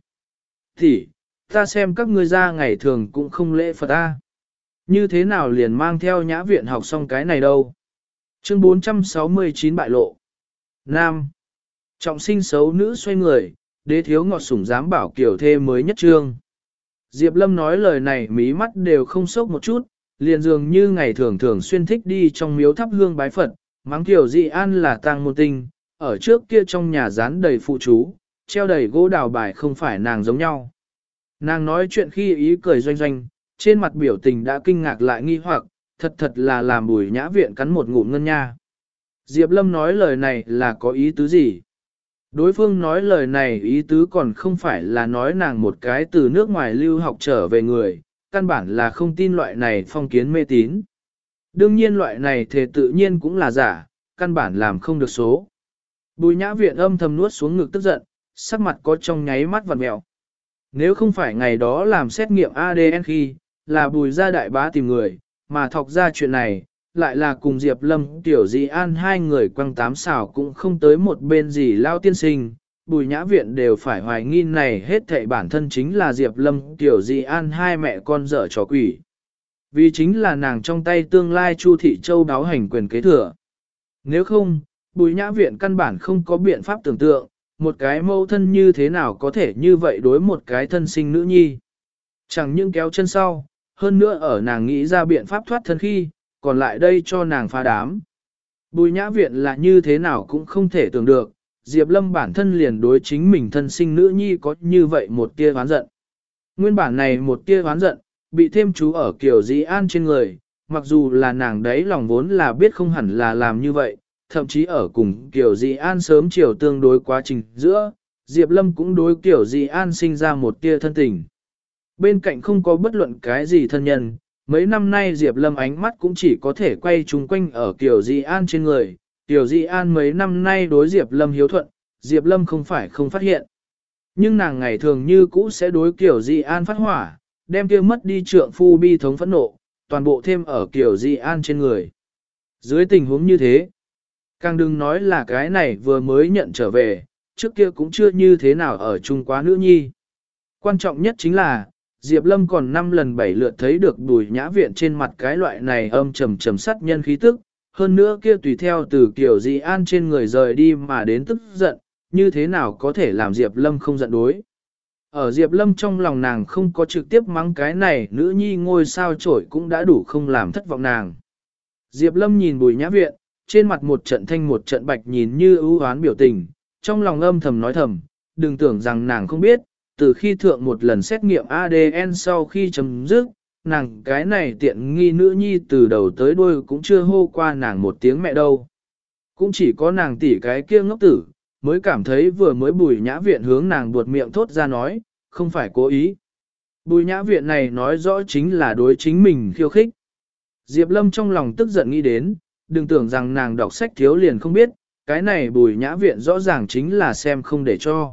Thì, ta xem các ngươi ra ngày thường cũng không lễ Phật ta. Như thế nào liền mang theo nhã viện học xong cái này đâu. Chương 469 bại lộ. Nam. Trọng sinh xấu nữ xoay người, đế thiếu ngọt sủng dám bảo kiểu thê mới nhất trương. Diệp Lâm nói lời này mí mắt đều không sốc một chút, liền dường như ngày thường thường xuyên thích đi trong miếu thắp hương bái Phật, mắng Kiều Di An là tang môn tinh, ở trước kia trong nhà dán đầy phụ chú, treo đầy gỗ đào bài không phải nàng giống nhau. Nàng nói chuyện khi ý cười doanh doanh, trên mặt biểu tình đã kinh ngạc lại nghi hoặc, thật thật là làm bùi nhã viện cắn một ngụm ngân nha. Diệp Lâm nói lời này là có ý tứ gì? Đối phương nói lời này ý tứ còn không phải là nói nàng một cái từ nước ngoài lưu học trở về người, căn bản là không tin loại này phong kiến mê tín. Đương nhiên loại này thì tự nhiên cũng là giả, căn bản làm không được số. Bùi nhã viện âm thầm nuốt xuống ngực tức giận, sắc mặt có trong nháy mắt vặn mẹo. Nếu không phải ngày đó làm xét nghiệm ADN khi, là bùi gia đại bá tìm người, mà thọc ra chuyện này, lại là cùng Diệp Lâm Tiểu Di An hai người quăng tám xào cũng không tới một bên gì lao tiên sinh, Bùi Nhã Viện đều phải hoài nghi này hết thảy bản thân chính là Diệp Lâm Tiểu Di An hai mẹ con dở trò quỷ. Vì chính là nàng trong tay tương lai Chu Thị Châu đáo hành quyền kế thừa. Nếu không, Bùi Nhã Viện căn bản không có biện pháp tưởng tượng, một cái mâu thân như thế nào có thể như vậy đối một cái thân sinh nữ nhi. Chẳng những kéo chân sau, hơn nữa ở nàng nghĩ ra biện pháp thoát thân khi, còn lại đây cho nàng phá đám. Bùi Nhã Viện là như thế nào cũng không thể tưởng được, Diệp Lâm bản thân liền đối chính mình thân sinh nữ nhi có như vậy một tia oán giận. Nguyên bản này một tia oán giận, bị thêm chú ở Kiều Dĩ An trên người, mặc dù là nàng đấy lòng vốn là biết không hẳn là làm như vậy, thậm chí ở cùng Kiều Dĩ An sớm chiều tương đối quá trình giữa, Diệp Lâm cũng đối Kiều Dĩ An sinh ra một tia thân tình. Bên cạnh không có bất luận cái gì thân nhân, mấy năm nay Diệp Lâm ánh mắt cũng chỉ có thể quay chung quanh ở Kiều Dĩ An trên người. Kiều Dĩ An mấy năm nay đối Diệp Lâm hiếu thuận, Diệp Lâm không phải không phát hiện. Nhưng nàng ngày thường như cũ sẽ đối Kiều Dĩ An phát hỏa, đem kia mất đi trượng phu bi thống phẫn nộ, toàn bộ thêm ở Kiều Dĩ An trên người. Dưới tình huống như thế, càng đừng nói là cái này vừa mới nhận trở về, trước kia cũng chưa như thế nào ở chung quá nữ nhi. Quan trọng nhất chính là, Diệp Lâm còn 5 lần 7 lượt thấy được Bùi Nhã Viện trên mặt cái loại này âm trầm trầm sát nhân khí tức, hơn nữa kia tùy theo từ Kiều Dĩ An trên người rời đi mà đến tức giận, như thế nào có thể làm Diệp Lâm không giận đối. Ở Diệp Lâm trong lòng nàng không có trực tiếp mắng cái này nữ nhi ngôi sao trổi cũng đã đủ không làm thất vọng nàng. Diệp Lâm nhìn Bùi Nhã Viện, trên mặt một trận thanh một trận bạch nhìn như ưu hoán biểu tình, trong lòng âm thầm nói thầm, đừng tưởng rằng nàng không biết, từ khi thượng một lần xét nghiệm ADN sau khi chấm dứt, nàng cái này tiện nghi nữ nhi từ đầu tới đuôi cũng chưa hô qua nàng một tiếng mẹ đâu. Cũng chỉ có nàng tỷ cái kia ngốc tử, mới cảm thấy vừa mới Bùi Nhã Viện hướng nàng buột miệng thốt ra nói, không phải cố ý. Bùi Nhã Viện này nói rõ chính là đối chính mình khiêu khích. Diệp Lâm trong lòng tức giận nghĩ đến, đừng tưởng rằng nàng đọc sách thiếu liền không biết, cái này Bùi Nhã Viện rõ ràng chính là xem không để cho.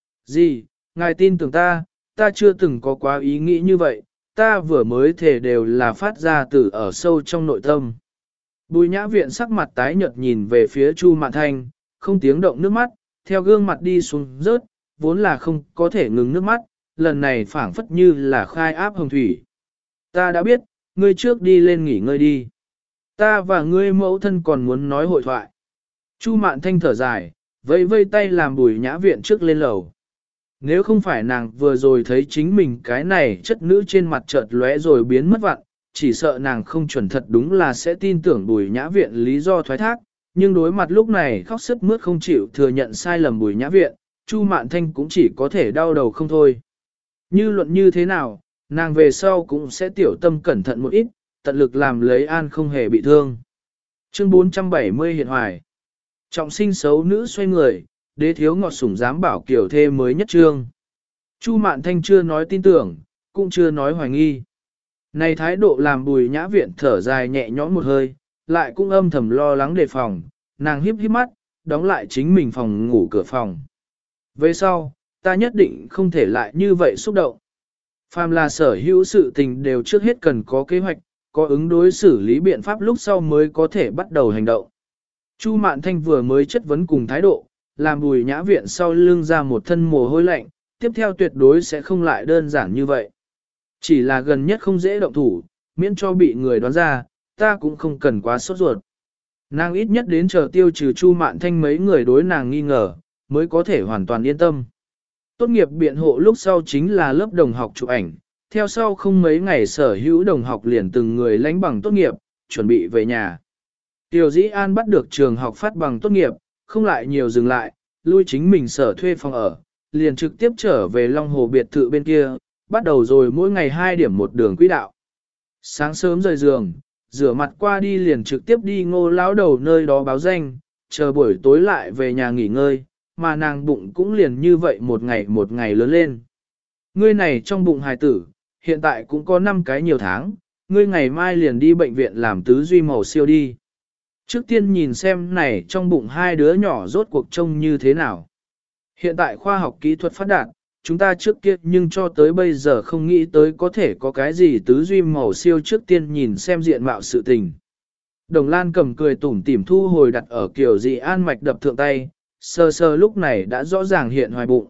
Gì, ngài tin tưởng ta chưa từng có quá ý nghĩ như vậy, ta vừa mới thề đều là phát ra từ ở sâu trong nội tâm. Bùi Nhã Viện sắc mặt tái nhợt nhìn về phía Chu Mạn Thanh, không tiếng động nước mắt, theo gương mặt đi xuống rớt, vốn là không có thể ngừng nước mắt, lần này phảng phất như là khai áp hồng thủy. Ta đã biết, ngươi trước đi lên nghỉ ngơi đi. Ta và ngươi mẫu thân còn muốn nói hội thoại. Chu Mạn Thanh thở dài, vẫy vây tay làm Bùi Nhã Viện trước lên lầu. Nếu không phải nàng vừa rồi thấy chính mình cái này chất nữ trên mặt chợt lóe rồi biến mất vặn, chỉ sợ nàng không chuẩn thật đúng là sẽ tin tưởng Bùi Nhã Viện lý do thoái thác, nhưng đối mặt lúc này khóc sướt mướt không chịu thừa nhận sai lầm Bùi Nhã Viện, Chu Mạn Thanh cũng chỉ có thể đau đầu không thôi. Như luận như thế nào, nàng về sau cũng sẽ tiểu tâm cẩn thận một ít, tận lực làm lấy an không hề bị thương. Chương 470 hiện hoài. Trọng sinh xấu nữ xoay người, đế thiếu ngọt sủng dám bảo kiểu thê mới nhất trương. Chu Mạn Thanh chưa nói tin tưởng, cũng chưa nói hoài nghi. Này thái độ làm Bùi Nhã Viện thở dài nhẹ nhõm một hơi, lại cũng âm thầm lo lắng đề phòng, nàng híp híp mắt, đóng lại chính mình phòng ngủ cửa phòng. Về sau, ta nhất định không thể lại như vậy xúc động. Phàm là sở hữu sự tình đều trước hết cần có kế hoạch, có ứng đối xử lý biện pháp lúc sau mới có thể bắt đầu hành động. Chu Mạn Thanh vừa mới chất vấn cùng thái độ, làm Bùi Nhã Viện sau lưng ra một thân mồ hôi lạnh, tiếp theo tuyệt đối sẽ không lại đơn giản như vậy. Chỉ là gần nhất không dễ động thủ, miễn cho bị người đoán ra, ta cũng không cần quá sốt ruột. Nàng ít nhất đến chờ tiêu trừ Chu Mạn Thanh mấy người đối nàng nghi ngờ, mới có thể hoàn toàn yên tâm. Tốt nghiệp biện hộ lúc sau chính là lớp đồng học chụp ảnh, theo sau không mấy ngày sở hữu đồng học liền từng người lãnh bằng tốt nghiệp, chuẩn bị về nhà. Tiểu Dĩ An bắt được trường học phát bằng tốt nghiệp, không lại nhiều dừng lại, lui chính mình sở thuê phòng ở, liền trực tiếp trở về Long Hồ biệt thự bên kia, bắt đầu rồi mỗi ngày 2 điểm một đường quỹ đạo. Sáng sớm rời giường, rửa mặt qua đi liền trực tiếp đi Ngô lão đầu nơi đó báo danh, chờ buổi tối lại về nhà nghỉ ngơi, mà nàng bụng cũng liền như vậy một ngày lớn lên. Ngươi này trong bụng hài tử, hiện tại cũng có 5 cái nhiều tháng, ngươi ngày mai liền đi bệnh viện làm tứ duy màu siêu đi. Trước tiên nhìn xem này trong bụng 2 đứa nhỏ rốt cuộc trông như thế nào. Hiện tại khoa học kỹ thuật phát đạt, chúng ta trước kia nhưng cho tới bây giờ không nghĩ tới có thể có cái gì tứ duy màu siêu trước tiên nhìn xem diện mạo sự tình. Đồng Lan cầm cười tủm tỉm thu hồi đặt ở Kiều Dị An mạch đập thượng tay, sơ sơ lúc này đã rõ ràng hiện hoài bụng.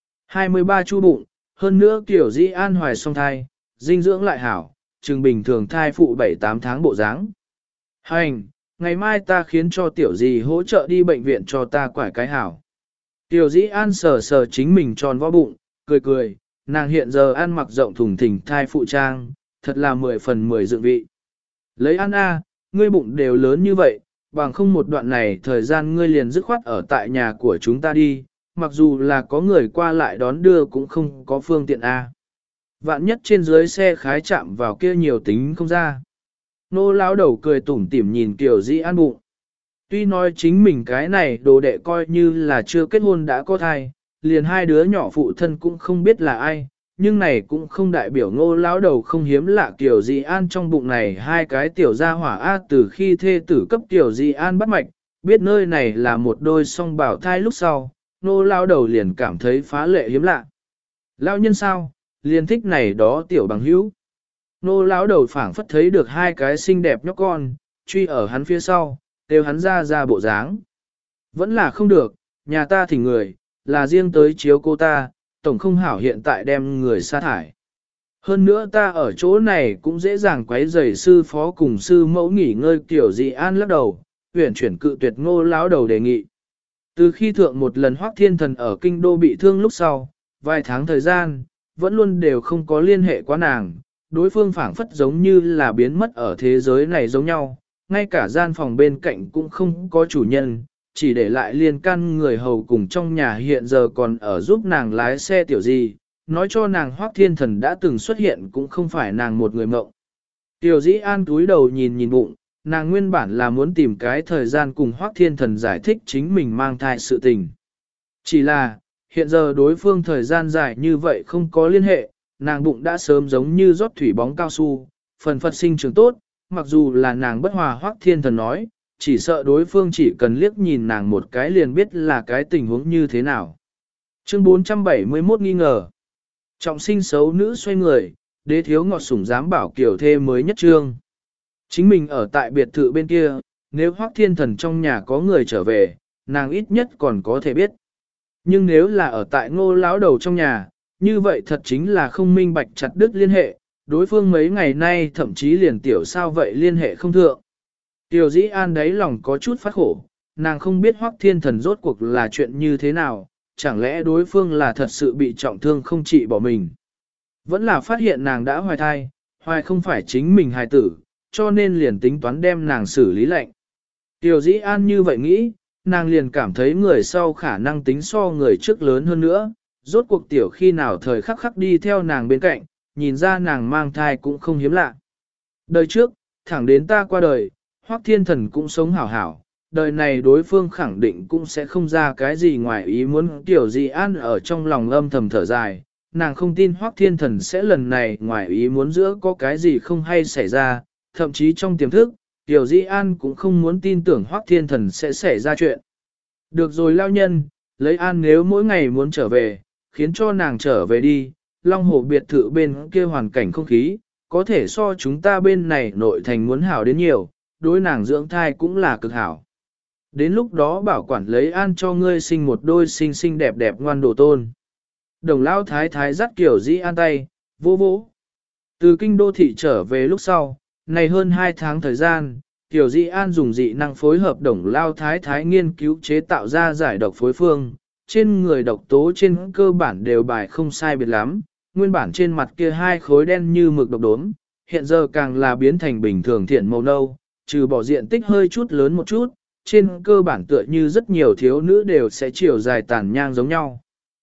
23 chu bụng, hơn nữa Kiều Dị An hoài song thai, dinh dưỡng lại hảo, trừng bình thường thai phụ 7-8 tháng bộ dáng. Hành, ngày mai ta khiến cho tiểu dì hỗ trợ đi bệnh viện cho ta quải cái hảo. Tiểu dĩ an sờ sờ chính mình tròn vo bụng, cười cười, nàng hiện giờ ăn mặc rộng thùng thình thai phụ trang, thật là 10 phần 10 dự vị. Lấy ăn a, ngươi bụng đều lớn như vậy, bằng không một đoạn này thời gian ngươi liền dứt khoát ở tại nhà của chúng ta đi, mặc dù là có người qua lại đón đưa cũng không có phương tiện a. Vạn nhất trên dưới xe khái chạm vào kia nhiều tính không ra. Nô lão đầu cười tủm tỉm nhìn Kiều Dĩ An bụng. Tuy nói chính mình cái này đồ đệ coi như là chưa kết hôn đã có thai, liền hai đứa nhỏ phụ thân cũng không biết là ai, nhưng này cũng không đại biểu Ngô lão đầu không hiếm lạ Kiều Dĩ An trong bụng này hai cái tiểu gia hỏa A từ khi thê tử cấp Kiều Dĩ An bắt mạch, biết nơi này là một đôi song bảo thai lúc sau, Ngô lão đầu liền cảm thấy phá lệ hiếm lạ. Lão nhân sao, liền thích này đó tiểu bằng hữu. Nô lão đầu phảng phất thấy được hai cái xinh đẹp nhóc con, truy ở hắn phía sau, đều hắn ra bộ dáng. Vẫn là không được, nhà ta thỉnh người, là riêng tới chiếu cô ta, tổng không hảo hiện tại đem người sa thải. Hơn nữa ta ở chỗ này cũng dễ dàng quấy rầy sư phó cùng sư mẫu nghỉ ngơi Tiểu Dị An lắc đầu, huyển chuyển cự tuyệt Ngô lão đầu đề nghị. Từ khi thượng một lần Hoắc Thiên Thần ở kinh đô bị thương lúc sau, vài tháng thời gian, vẫn luôn đều không có liên hệ quá nàng, đối phương phảng phất giống như là biến mất ở thế giới này giống nhau, ngay cả gian phòng bên cạnh cũng không có chủ nhân, chỉ để lại liên can người hầu cùng trong nhà hiện giờ còn ở giúp nàng lái xe tiểu gì, nói cho nàng Hoắc Thiên Thần đã từng xuất hiện cũng không phải nàng một người mộng. Tiểu Dĩ An túi đầu nhìn bụng, nàng nguyên bản là muốn tìm cái thời gian cùng Hoắc Thiên Thần giải thích chính mình mang thai sự tình. Chỉ là, hiện giờ đối phương thời gian dài như vậy không có liên hệ, nàng bụng đã sớm giống như rót thủy bóng cao su, phần phật sinh trưởng tốt, mặc dù là nàng bất hòa Hoắc Thiên Thần nói, chỉ sợ đối phương chỉ cần liếc nhìn nàng một cái liền biết là cái tình huống như thế nào. Chương 471 nghi ngờ. Trọng sinh xấu nữ xoay người, đế thiếu ngọt sủng dám bảo kiểu thê mới nhất trương. Chính mình ở tại biệt thự bên kia, nếu Hoắc Thiên Thần trong nhà có người trở về, nàng ít nhất còn có thể biết. Nhưng nếu là ở tại Ngô lão đầu trong nhà, như vậy thật chính là không minh bạch chặt đứt liên hệ, đối phương mấy ngày nay thậm chí liền tiểu sao vậy liên hệ không thượng. Tiểu Dĩ An đấy lòng có chút phát khổ, nàng không biết Hoắc Thiên Thần rốt cuộc là chuyện như thế nào, chẳng lẽ đối phương là thật sự bị trọng thương không trị bỏ mình. Vẫn là phát hiện nàng đã hoài thai, hoài không phải chính mình hài tử, cho nên liền tính toán đem nàng xử lý lệnh. Tiểu Dĩ An như vậy nghĩ, nàng liền cảm thấy người sau khả năng tính so người trước lớn hơn nữa, rốt cuộc tiểu khi nào thời khắc khắc đi theo nàng bên cạnh, nhìn ra nàng mang thai cũng không hiếm lạ. Đời trước, thẳng đến ta qua đời, Hoắc Thiên Thần cũng sống hảo hảo, đời này đối phương khẳng định cũng sẽ không ra cái gì ngoài ý muốn. Tiểu Dị An ở trong lòng âm thầm thở dài, nàng không tin Hoắc Thiên Thần sẽ lần này ngoài ý muốn giữa có cái gì không hay xảy ra, thậm chí trong tiềm thức, Tiểu Dị An cũng không muốn tin tưởng Hoắc Thiên Thần sẽ xảy ra chuyện. Được rồi lao nhân, lấy An nếu mỗi ngày muốn trở về, khiến cho nàng trở về đi, Long Hồ biệt thự bên kia hoàn cảnh không khí, có thể so chúng ta bên này nội thành muốn hảo đến nhiều, đối nàng dưỡng thai cũng là cực hảo. Đến lúc đó bảo quản lấy An cho ngươi sinh một đôi xinh xinh đẹp đẹp ngoan đồ tôn. Đồng lao thái thái dắt Kiều Dĩ An tay, vô vỗ. Từ kinh đô thị trở về lúc sau, này hơn 2 tháng thời gian, Kiều Dĩ An dùng dị năng phối hợp đồng lao thái thái nghiên cứu chế tạo ra giải độc phối phương, trên người độc tố trên cơ bản đều bài không sai biệt lắm, nguyên bản trên mặt kia hai khối đen như mực độc đốm, hiện giờ càng là biến thành bình thường thiện màu nâu, trừ bỏ diện tích hơi chút lớn một chút, trên cơ bản tựa như rất nhiều thiếu nữ đều sẽ chiều dài tàn nhang giống nhau.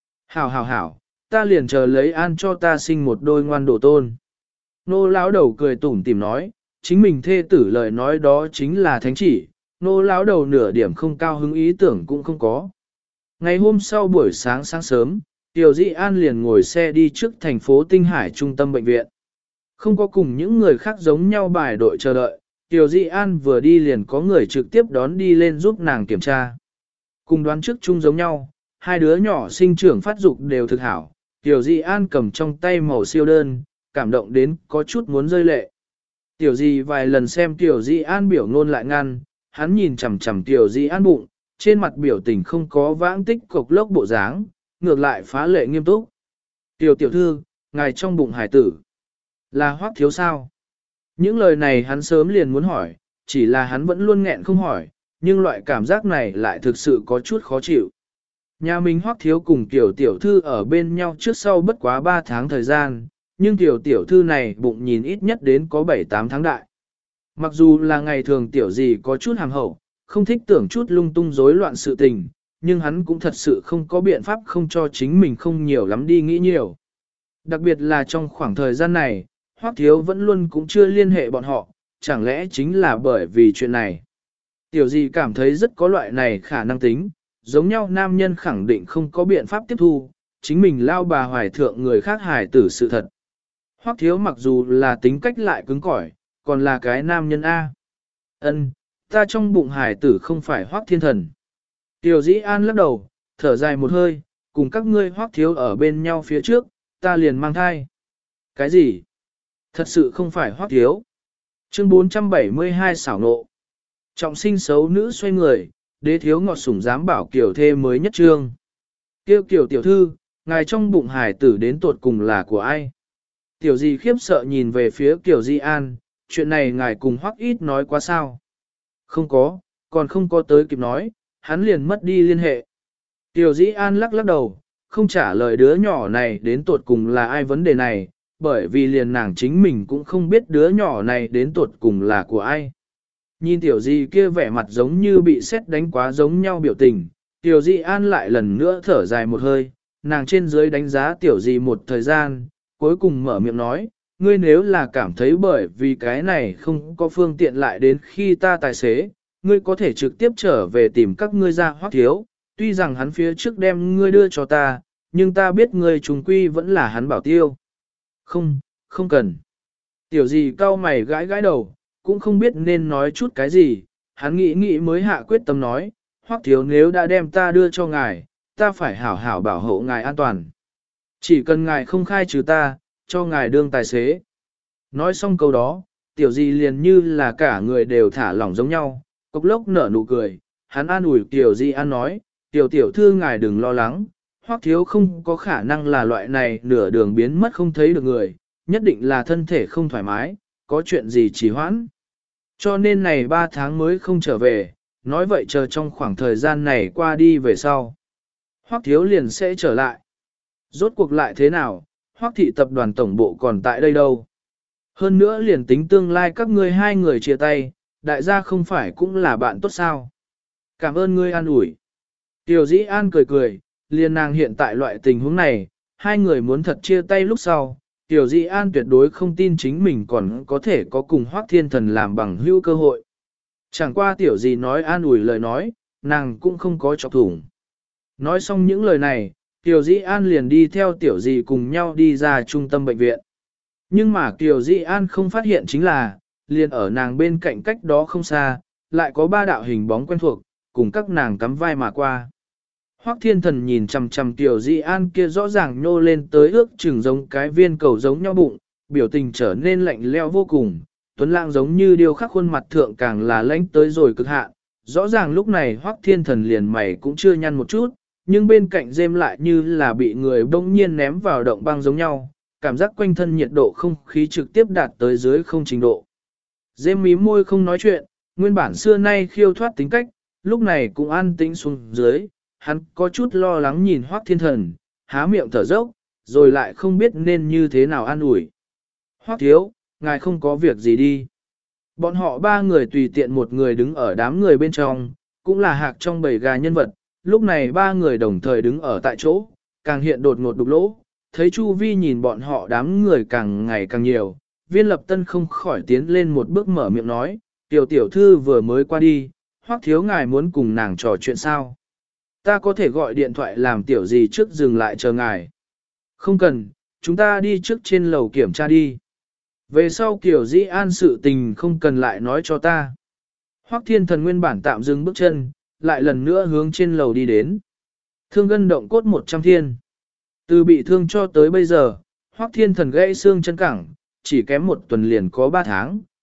Hảo, ta liền chờ lấy An cho ta sinh một đôi ngoan đồ tôn. Nô lão đầu cười tủm tỉm nói, chính mình thê tử lời nói đó chính là thánh chỉ, nô lão đầu nửa điểm không cao hứng ý tưởng cũng không có. Ngày hôm sau buổi sáng sớm, Tiểu Dĩ An liền ngồi xe đi trước thành phố Tinh Hải trung tâm bệnh viện. Không có cùng những người khác giống nhau bài đội chờ đợi, Tiểu Dĩ An vừa đi liền có người trực tiếp đón đi lên giúp nàng kiểm tra. Cùng đoán trước chung giống nhau, hai đứa nhỏ sinh trưởng phát dục đều thực hảo. Tiểu Dĩ An cầm trong tay màu siêu đơn, cảm động đến có chút muốn rơi lệ. Tiểu Di vài lần xem Tiểu Di An biểu ngôn lại ngăn, hắn nhìn chằm chằm Tiểu Di An bụng, trên mặt biểu tình không có vãng tích cục lốc bộ dáng, ngược lại phá lệ nghiêm túc. Tiểu tiểu thư, ngài trong bụng hải tử, là Hoắc Thiếu sao? Những lời này hắn sớm liền muốn hỏi, chỉ là hắn vẫn luôn nghẹn không hỏi, nhưng loại cảm giác này lại thực sự có chút khó chịu. Nhà mình Hoắc Thiếu cùng Tiểu tiểu thư ở bên nhau trước sau bất quá 3 tháng thời gian, nhưng Tiểu tiểu thư này bụng nhìn ít nhất đến có 7-8 tháng đại. Mặc dù là ngày thường Tiểu gì có chút hàm hậu, không thích tưởng chút lung tung rối loạn sự tình, nhưng hắn cũng thật sự không có biện pháp không cho chính mình không nhiều lắm đi nghĩ nhiều. Đặc biệt là trong khoảng thời gian này, Hoắc Thiếu vẫn luôn cũng chưa liên hệ bọn họ, chẳng lẽ chính là bởi vì chuyện này. Tiểu gì cảm thấy rất có loại này khả năng tính, giống nhau nam nhân khẳng định không có biện pháp tiếp thu, chính mình lao bà hoài thượng người khác hài tử sự thật. Hoắc Thiếu mặc dù là tính cách lại cứng cỏi, còn là cái nam nhân A. Ân, ta trong bụng hài tử không phải Hoắc Thiên Thần. Tiểu Dĩ An lắc đầu, thở dài một hơi, cùng các ngươi Hoắc Thiếu ở bên nhau phía trước, ta liền mang thai. Cái gì? Thật sự không phải Hoắc Thiếu. Chương 472 xảo nộ. Trọng sinh xấu nữ xoay người, đế thiếu ngọt sủng dám bảo kiểu thê mới nhất trương. Kêu kiểu tiểu thư, ngài trong bụng hải tử đến tột cùng là của ai? Tiểu gì khiếp sợ nhìn về phía Kiều Di An, chuyện này ngài cùng Hoắc ít nói quá sao? Không có, còn không có tới kịp nói, hắn liền mất đi liên hệ. Tiểu Di An lắc lắc đầu, không trả lời đứa nhỏ này đến tột cùng là ai vấn đề này, bởi vì liền nàng chính mình cũng không biết đứa nhỏ này đến tột cùng là của ai. Nhìn tiểu di kia vẻ mặt giống như bị sét đánh quá giống nhau biểu tình, tiểu di an lại lần nữa thở dài một hơi, nàng trên dưới đánh giá tiểu di một thời gian, cuối cùng mở miệng nói, ngươi nếu là cảm thấy bởi vì cái này không có phương tiện lại đến khi ta tài xế, ngươi có thể trực tiếp trở về tìm các ngươi ra Hoắc Thiếu, tuy rằng hắn phía trước đem ngươi đưa cho ta, nhưng ta biết ngươi trùng quy vẫn là hắn bảo tiêu. Không, không cần. Tiểu gì cau mày gãi gãi đầu, cũng không biết nên nói chút cái gì, hắn nghĩ nghĩ mới hạ quyết tâm nói, Hoắc Thiếu nếu đã đem ta đưa cho ngài, ta phải hảo hảo bảo hộ ngài an toàn. Chỉ cần ngài không khai trừ ta, cho ngài đương tài xế. Nói xong câu đó, tiểu gì liền như là cả người đều thả lỏng giống nhau, cốc lốc nở nụ cười, hắn an ủi tiểu di an nói, tiểu tiểu thư ngài đừng lo lắng, Hoắc Thiếu không có khả năng là loại này nửa đường biến mất không thấy được người, nhất định là thân thể không thoải mái, có chuyện gì trì hoãn. Cho nên này 3 tháng mới không trở về, nói vậy chờ trong khoảng thời gian này qua đi về sau. Hoắc Thiếu liền sẽ trở lại. Rốt cuộc lại thế nào, Hoắc thị tập đoàn tổng bộ còn tại đây đâu. Hơn nữa liền tính tương lai các ngươi hai người chia tay, đại gia không phải cũng là bạn tốt sao. Cảm ơn ngươi an ủi. Tiểu Dĩ An cười cười, liền nàng hiện tại loại tình huống này, hai người muốn thật chia tay lúc sau, Tiểu Dĩ An tuyệt đối không tin chính mình còn có thể có cùng Hoắc Thiên Thần làm bằng hữu cơ hội. Chẳng qua Tiểu Dĩ nói an ủi lời nói, nàng cũng không có chọc thủng. Nói xong những lời này, Tiểu Dĩ An liền đi theo Tiểu Dĩ cùng nhau đi ra trung tâm bệnh viện. Nhưng mà Tiểu Dĩ An không phát hiện chính là, liền ở nàng bên cạnh cách đó không xa, lại có 3 đạo hình bóng quen thuộc, cùng các nàng cắm vai mà qua. Hoắc Thiên Thần nhìn chằm chằm Tiểu Di An kia rõ ràng nhô lên tới ước chừng giống cái viên cầu giống nhau bụng, biểu tình trở nên lạnh lẽo vô cùng, tuấn lãng giống như điêu khắc khuôn mặt thượng càng là lãnh tới rồi cực hạn. Rõ ràng lúc này Hoắc Thiên Thần liền mày cũng chưa nhăn một chút, nhưng bên cạnh dêm lại như là bị người bỗng nhiên ném vào động băng giống nhau, cảm giác quanh thân nhiệt độ không khí trực tiếp đạt tới dưới không trình độ. Dêm mím môi không nói chuyện, nguyên bản xưa nay khiêu thoát tính cách, lúc này cũng an tĩnh xuống dưới. Hắn có chút lo lắng nhìn Hoắc Thiên Thần, há miệng thở dốc, rồi lại không biết nên như thế nào an ủi. Hoắc thiếu, ngài không có việc gì đi. Bọn họ 3 người tùy tiện một người đứng ở đám người bên trong, cũng là hạc trong bầy gà nhân vật. Lúc này 3 người đồng thời đứng ở tại chỗ, càng hiện đột ngột đục lỗ, thấy Chu Vi nhìn bọn họ đám người càng ngày càng nhiều. Viên Lập Tân không khỏi tiến lên một bước mở miệng nói, tiểu tiểu thư vừa mới qua đi, Hoắc thiếu ngài muốn cùng nàng trò chuyện sao? Ta có thể gọi điện thoại làm tiểu gì trước dừng lại chờ ngài. Không cần, chúng ta đi trước trên lầu kiểm tra đi. Về sau kiểu Dĩ An sự tình không cần lại nói cho ta. Hoắc Thiên Thần nguyên bản tạm dừng bước chân, lại lần nữa hướng trên lầu đi đến. Thương gân động cốt 100 thiên. Từ bị thương cho tới bây giờ, Hoắc Thiên Thần gãy xương chân cẳng, chỉ kém 1 tuần liền có 3 tháng,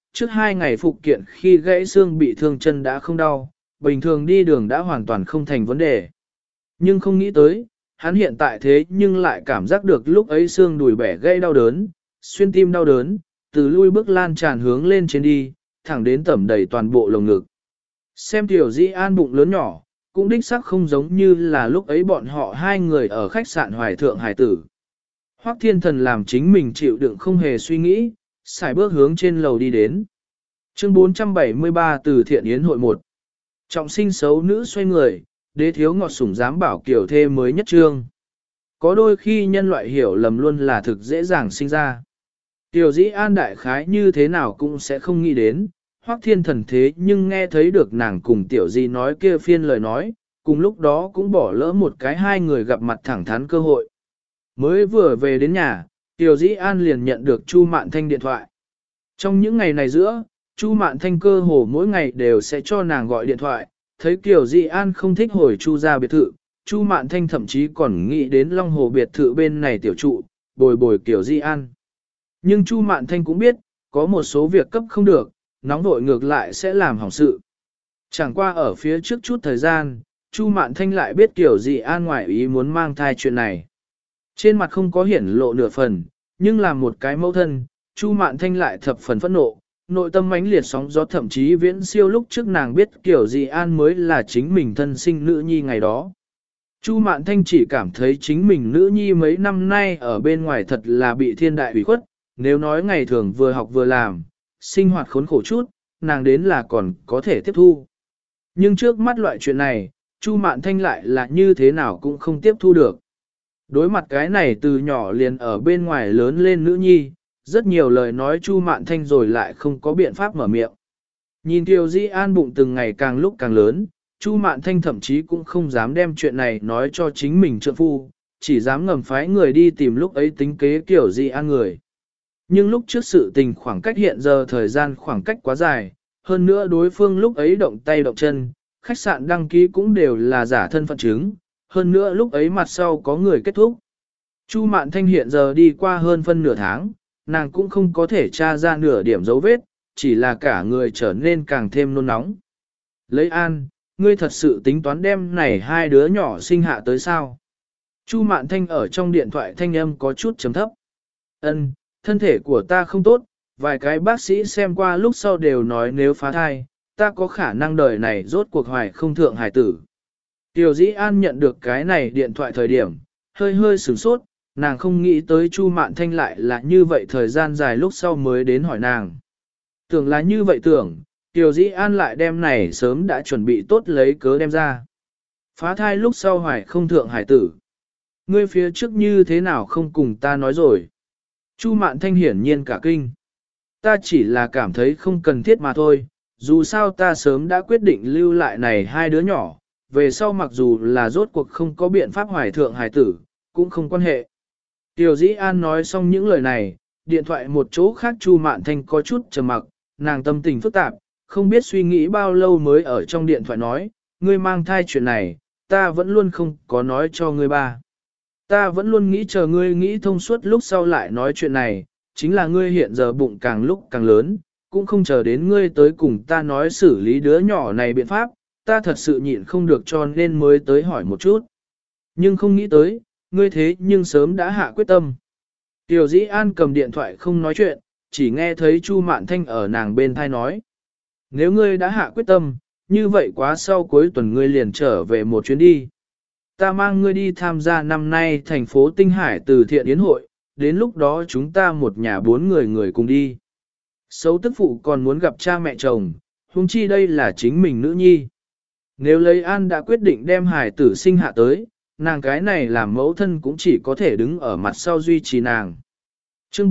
trước 2 ngày phục kiện khi gãy xương bị thương chân đã không đau, bình thường đi đường đã hoàn toàn không thành vấn đề. Nhưng không nghĩ tới, hắn hiện tại thế nhưng lại cảm giác được lúc ấy xương đùi bẻ gãy đau đớn, xuyên tim đau đớn, từ lui bước lan tràn hướng lên trên đi, thẳng đến tẩm đầy toàn bộ lồng ngực. Xem Tiểu Dĩ An bụng lớn nhỏ, cũng đích xác không giống như là lúc ấy bọn họ hai người ở khách sạn Hoài Thượng Hải Tử. Hoắc Thiên Thần làm chính mình chịu đựng không hề suy nghĩ, xài bước hướng trên lầu đi đến. Chương 473 từ Thiện Yến hội 1. Trọng sinh xấu nữ xoay người, đế thiếu ngọt sủng dám bảo kiểu thê mới nhất trương. Có đôi khi nhân loại hiểu lầm luôn là thực dễ dàng sinh ra. Tiểu Dĩ An đại khái như thế nào cũng sẽ không nghĩ đến, Hoắc Thiên Thần thế nhưng nghe thấy được nàng cùng Tiểu Di nói kia phiên lời nói, cùng lúc đó cũng bỏ lỡ một cái hai người gặp mặt thẳng thắn cơ hội. Mới vừa về đến nhà, Tiểu Dĩ An liền nhận được Chu Mạn Thanh điện thoại. Trong những ngày này giữa, Chu Mạn Thanh cơ hồ mỗi ngày đều sẽ cho nàng gọi điện thoại, thấy Tiểu Dĩ An không thích hồi Chu ra biệt thự, Chu Mạn Thanh thậm chí còn nghĩ đến Long Hồ biệt thự bên này tiểu trụ, bồi bồi Tiểu Dĩ An. Nhưng Chu Mạn Thanh cũng biết, có một số việc cấp không được, nóng vội ngược lại sẽ làm hỏng sự. Chẳng qua ở phía trước chút thời gian, Chu Mạn Thanh lại biết Tiểu Dĩ An ngoại ý muốn mang thai chuyện này. Trên mặt không có hiển lộ nửa phần, nhưng làm một cái mẫu thân, Chu Mạn Thanh lại thập phần phẫn nộ, nội tâm mãnh liệt sóng gió thậm chí viễn siêu lúc trước nàng biết Tiểu Dĩ An mới là chính mình thân sinh nữ nhi ngày đó. Chu Mạn Thanh chỉ cảm thấy chính mình nữ nhi mấy năm nay ở bên ngoài thật là bị thiên đại ủy khuất, nếu nói ngày thường vừa học vừa làm, sinh hoạt khốn khổ chút, nàng đến là còn có thể tiếp thu. Nhưng trước mắt loại chuyện này, Chu Mạn Thanh lại là như thế nào cũng không tiếp thu được. Đối mặt cái này từ nhỏ liền ở bên ngoài lớn lên nữ nhi, rất nhiều lời nói Chu Mạn Thanh rồi lại không có biện pháp mở miệng. Nhìn Tiểu Dĩ An bụng từng ngày càng lúc càng lớn, Chu Mạn Thanh thậm chí cũng không dám đem chuyện này nói cho chính mình trượng phu, chỉ dám ngầm phái người đi tìm lúc ấy tính kế Tiểu Dĩ An người. Nhưng lúc trước sự tình khoảng cách hiện giờ thời gian khoảng cách quá dài, hơn nữa đối phương lúc ấy động tay động chân, khách sạn đăng ký cũng đều là giả thân phận chứng, hơn nữa lúc ấy mặt sau có người kết thúc. Chu Mạn Thanh hiện giờ đi qua hơn phân nửa tháng, nàng cũng không có thể tra ra nửa điểm dấu vết, chỉ là cả người trở nên càng thêm nôn nóng. Lấy An, ngươi thật sự tính toán đem này hai đứa nhỏ sinh hạ tới sao? Chu Mạn Thanh ở trong điện thoại thanh âm có chút chấm thấp. Ân, thân thể của ta không tốt, vài cái bác sĩ xem qua lúc sau đều nói nếu phá thai, ta có khả năng đời này rốt cuộc hoài không thượng hài tử. Tiểu Dĩ An nhận được cái này điện thoại thời điểm, hơi hơi sửng sốt, nàng không nghĩ tới Chu Mạn Thanh lại là như vậy thời gian dài lúc sau mới đến hỏi nàng. Tưởng là như vậy tưởng, Tiểu Dĩ An lại đem này sớm đã chuẩn bị tốt lấy cớ đem ra. Phá thai lúc sau hoài không thượng hải tử. Ngươi phía trước như thế nào không cùng ta nói rồi. Chu Mạn Thanh hiển nhiên cả kinh. Ta chỉ là cảm thấy không cần thiết mà thôi, dù sao ta sớm đã quyết định lưu lại này hai đứa nhỏ, về sau mặc dù là rốt cuộc không có biện pháp hoài thượng hài tử, cũng không quan hệ. Tiểu Dĩ An nói xong những lời này, điện thoại một chỗ khác Chu Mạn Thanh có chút trầm mặc, nàng tâm tình phức tạp, không biết suy nghĩ bao lâu mới ở trong điện thoại nói, ngươi mang thai chuyện này, ta vẫn luôn không có nói cho ngươi ba. Ta vẫn luôn nghĩ chờ ngươi nghĩ thông suốt lúc sau lại nói chuyện này, chính là ngươi hiện giờ bụng càng lúc càng lớn, cũng không chờ đến ngươi tới cùng ta nói xử lý đứa nhỏ này biện pháp, ta thật sự nhịn không được cho nên mới tới hỏi một chút. Nhưng không nghĩ tới, ngươi thế nhưng sớm đã hạ quyết tâm. Tiểu Dĩ An cầm điện thoại không nói chuyện, chỉ nghe thấy Chu Mạn Thanh ở nàng bên thai nói. Nếu ngươi đã hạ quyết tâm, như vậy quá sau cuối tuần ngươi liền trở về một chuyến đi. Ta mang ngươi đi tham gia năm nay thành phố Tinh Hải từ thiện yến hội, đến lúc đó chúng ta một nhà 4 người cùng đi. Xấu tức phụ còn muốn gặp cha mẹ chồng, huống chi đây là chính mình nữ nhi. Nếu lấy An đã quyết định đem hải tử sinh hạ tới, nàng cái này làm mẫu thân cũng chỉ có thể đứng ở mặt sau duy trì nàng. Chương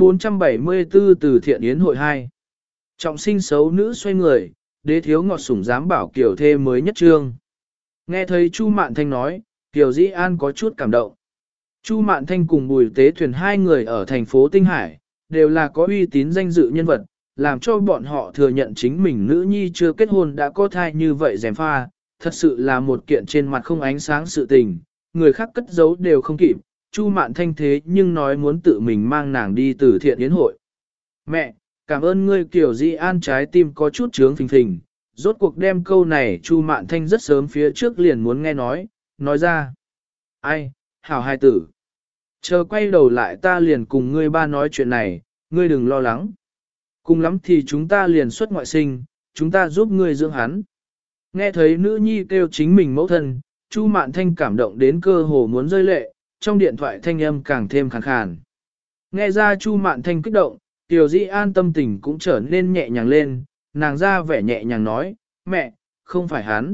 474 từ thiện yến hội 2. Trọng sinh xấu nữ xoay người, đế thiếu ngọt sủng dám bảo kiểu thê mới nhất trương. Nghe thấy Chu Mạn Thanh nói, Tiểu Dĩ An có chút cảm động. Chu Mạn Thanh cùng Bùi Tế Thuyền hai người ở thành phố Tinh Hải, đều là có uy tín danh dự nhân vật, làm cho bọn họ thừa nhận chính mình nữ nhi chưa kết hôn đã có thai như vậy dèm pha, thật sự là một kiện trên mặt không ánh sáng sự tình, người khác cất giấu đều không kịp, Chu Mạn Thanh thế nhưng nói muốn tự mình mang nàng đi từ thiện yến hội. Mẹ, cảm ơn ngươi Kiều Di An trái tim có chút trướng phình phình, rốt cuộc đem câu này Chu Mạn Thanh rất sớm phía trước liền muốn nghe nói ra. Ai, hảo hài tử. Chờ quay đầu lại ta liền cùng ngươi ba nói chuyện này, ngươi đừng lo lắng. Cùng lắm thì chúng ta liền xuất ngoại sinh, chúng ta giúp ngươi dưỡng hắn. Nghe thấy nữ nhi kêu chính mình mẫu thân, Chu Mạn Thanh cảm động đến cơ hồ muốn rơi lệ, trong điện thoại thanh âm càng thêm khàn khàn. Nghe ra Chu Mạn Thanh kích động, Tiểu Dĩ An tâm tình cũng trở nên nhẹ nhàng lên, nàng ra vẻ nhẹ nhàng nói, mẹ, không phải hắn,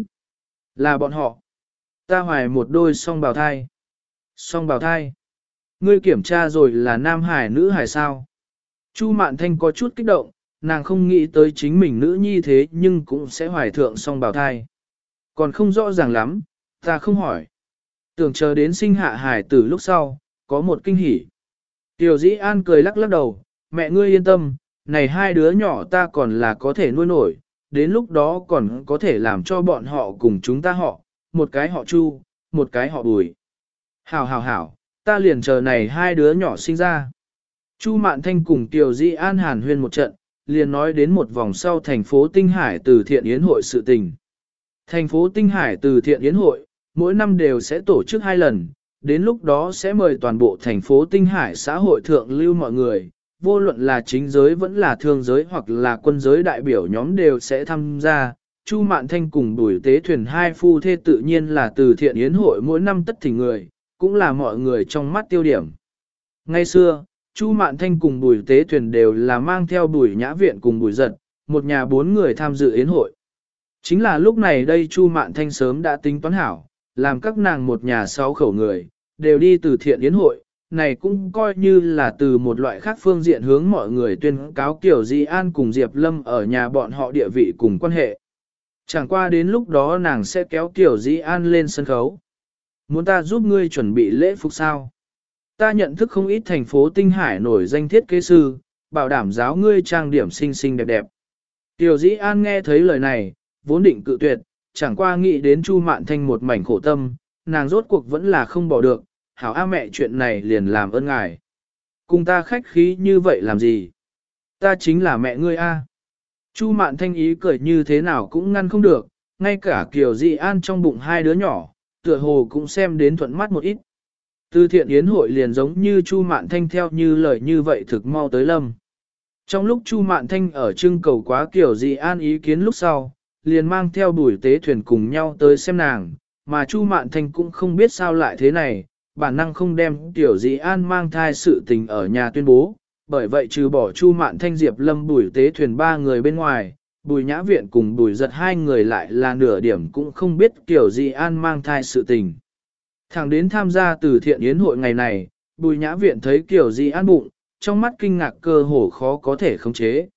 là bọn họ. Ta hoài một đôi song bào thai. Song bào thai. Ngươi kiểm tra rồi là nam hải nữ hải sao? Chu Mạn Thanh có chút kích động, nàng không nghĩ tới chính mình nữ nhi thế nhưng cũng sẽ hoài thượng song bào thai. Còn không rõ ràng lắm, ta không hỏi. Tưởng chờ đến sinh hạ hải tử lúc sau, có một kinh hỉ. Tiểu Dĩ An cười lắc lắc đầu, mẹ ngươi yên tâm, này hai đứa nhỏ ta còn là có thể nuôi nổi, đến lúc đó còn có thể làm cho bọn họ cùng chúng ta họ, một cái họ Chu, một cái họ Bùi. Hảo hảo hảo, ta liền chờ này hai đứa nhỏ sinh ra. Chu Mạn Thanh cùng Tiểu Dĩ An hàn huyên một trận, liền nói đến một vòng sau thành phố Tinh Hải từ thiện yến hội sự tình. Thành phố Tinh Hải từ thiện yến hội, mỗi năm đều sẽ tổ chức 2 lần, đến lúc đó sẽ mời toàn bộ thành phố Tinh Hải xã hội thượng lưu mọi người, vô luận là chính giới vẫn là thương giới hoặc là quân giới đại biểu nhóm đều sẽ tham gia. Chu Mạn Thanh cùng Bùi Tế Thuyền hai phu thê tự nhiên là từ thiện yến hội mỗi năm tất thỉnh người, cũng là mọi người trong mắt tiêu điểm. Ngay xưa, Chu Mạn Thanh cùng Bùi Tế Thuyền đều là mang theo Bùi Nhã Viện cùng Bùi Giật, một nhà 4 người tham dự yến hội. Chính là lúc này đây Chu Mạn Thanh sớm đã tính toán hảo, làm các nàng một nhà 6 khẩu người, đều đi từ thiện yến hội, này cũng coi như là từ một loại khác phương diện hướng mọi người tuyên cáo Kiều Di An cùng Diệp Lâm ở nhà bọn họ địa vị cùng quan hệ. Chẳng qua đến lúc đó nàng sẽ kéo Kiều Di An lên sân khấu. Muốn ta giúp ngươi chuẩn bị lễ phục sao? Ta nhận thức không ít thành phố Tinh Hải nổi danh thiết kế sư, bảo đảm giáo ngươi trang điểm xinh xinh đẹp đẹp. Kiều Di An nghe thấy lời này, vốn định cự tuyệt, chẳng qua nghĩ đến Chu Mạn Thanh một mảnh khổ tâm, nàng rốt cuộc vẫn là không bỏ được, hảo a mẹ chuyện này liền làm ơn ngài. Cùng ta khách khí như vậy làm gì? Ta chính là mẹ ngươi a. Chu Mạn Thanh ý cười như thế nào cũng ngăn không được, ngay cả Kiều Di An trong bụng hai đứa nhỏ, tựa hồ cũng xem đến thuận mắt một ít. Từ thiện yến hội liền giống như Chu Mạn Thanh theo như lời như vậy thực mau tới lâm. Trong lúc Chu Mạn Thanh ở trưng cầu quá Kiều Di An ý kiến lúc sau, liền mang theo Bùi Tế Thuyền cùng nhau tới xem nàng, mà Chu Mạn Thanh cũng không biết sao lại thế này, bản năng không đem Tiểu Dĩ An mang thai sự tình ở nhà tuyên bố, bởi vậy trừ bỏ Chu Mạn Thanh, Diệp Lâm, Bùi Tế Thuyền 3 người bên ngoài, Bùi Nhã Viện cùng Bùi Giật 2 người lại là nửa điểm cũng không biết Tiểu Dĩ An mang thai sự tình. Thẳng đến tham gia từ thiện yến hội ngày này, Bùi Nhã Viện thấy Tiểu Dĩ An bụng, trong mắt kinh ngạc cơ hồ khó có thể khống chế.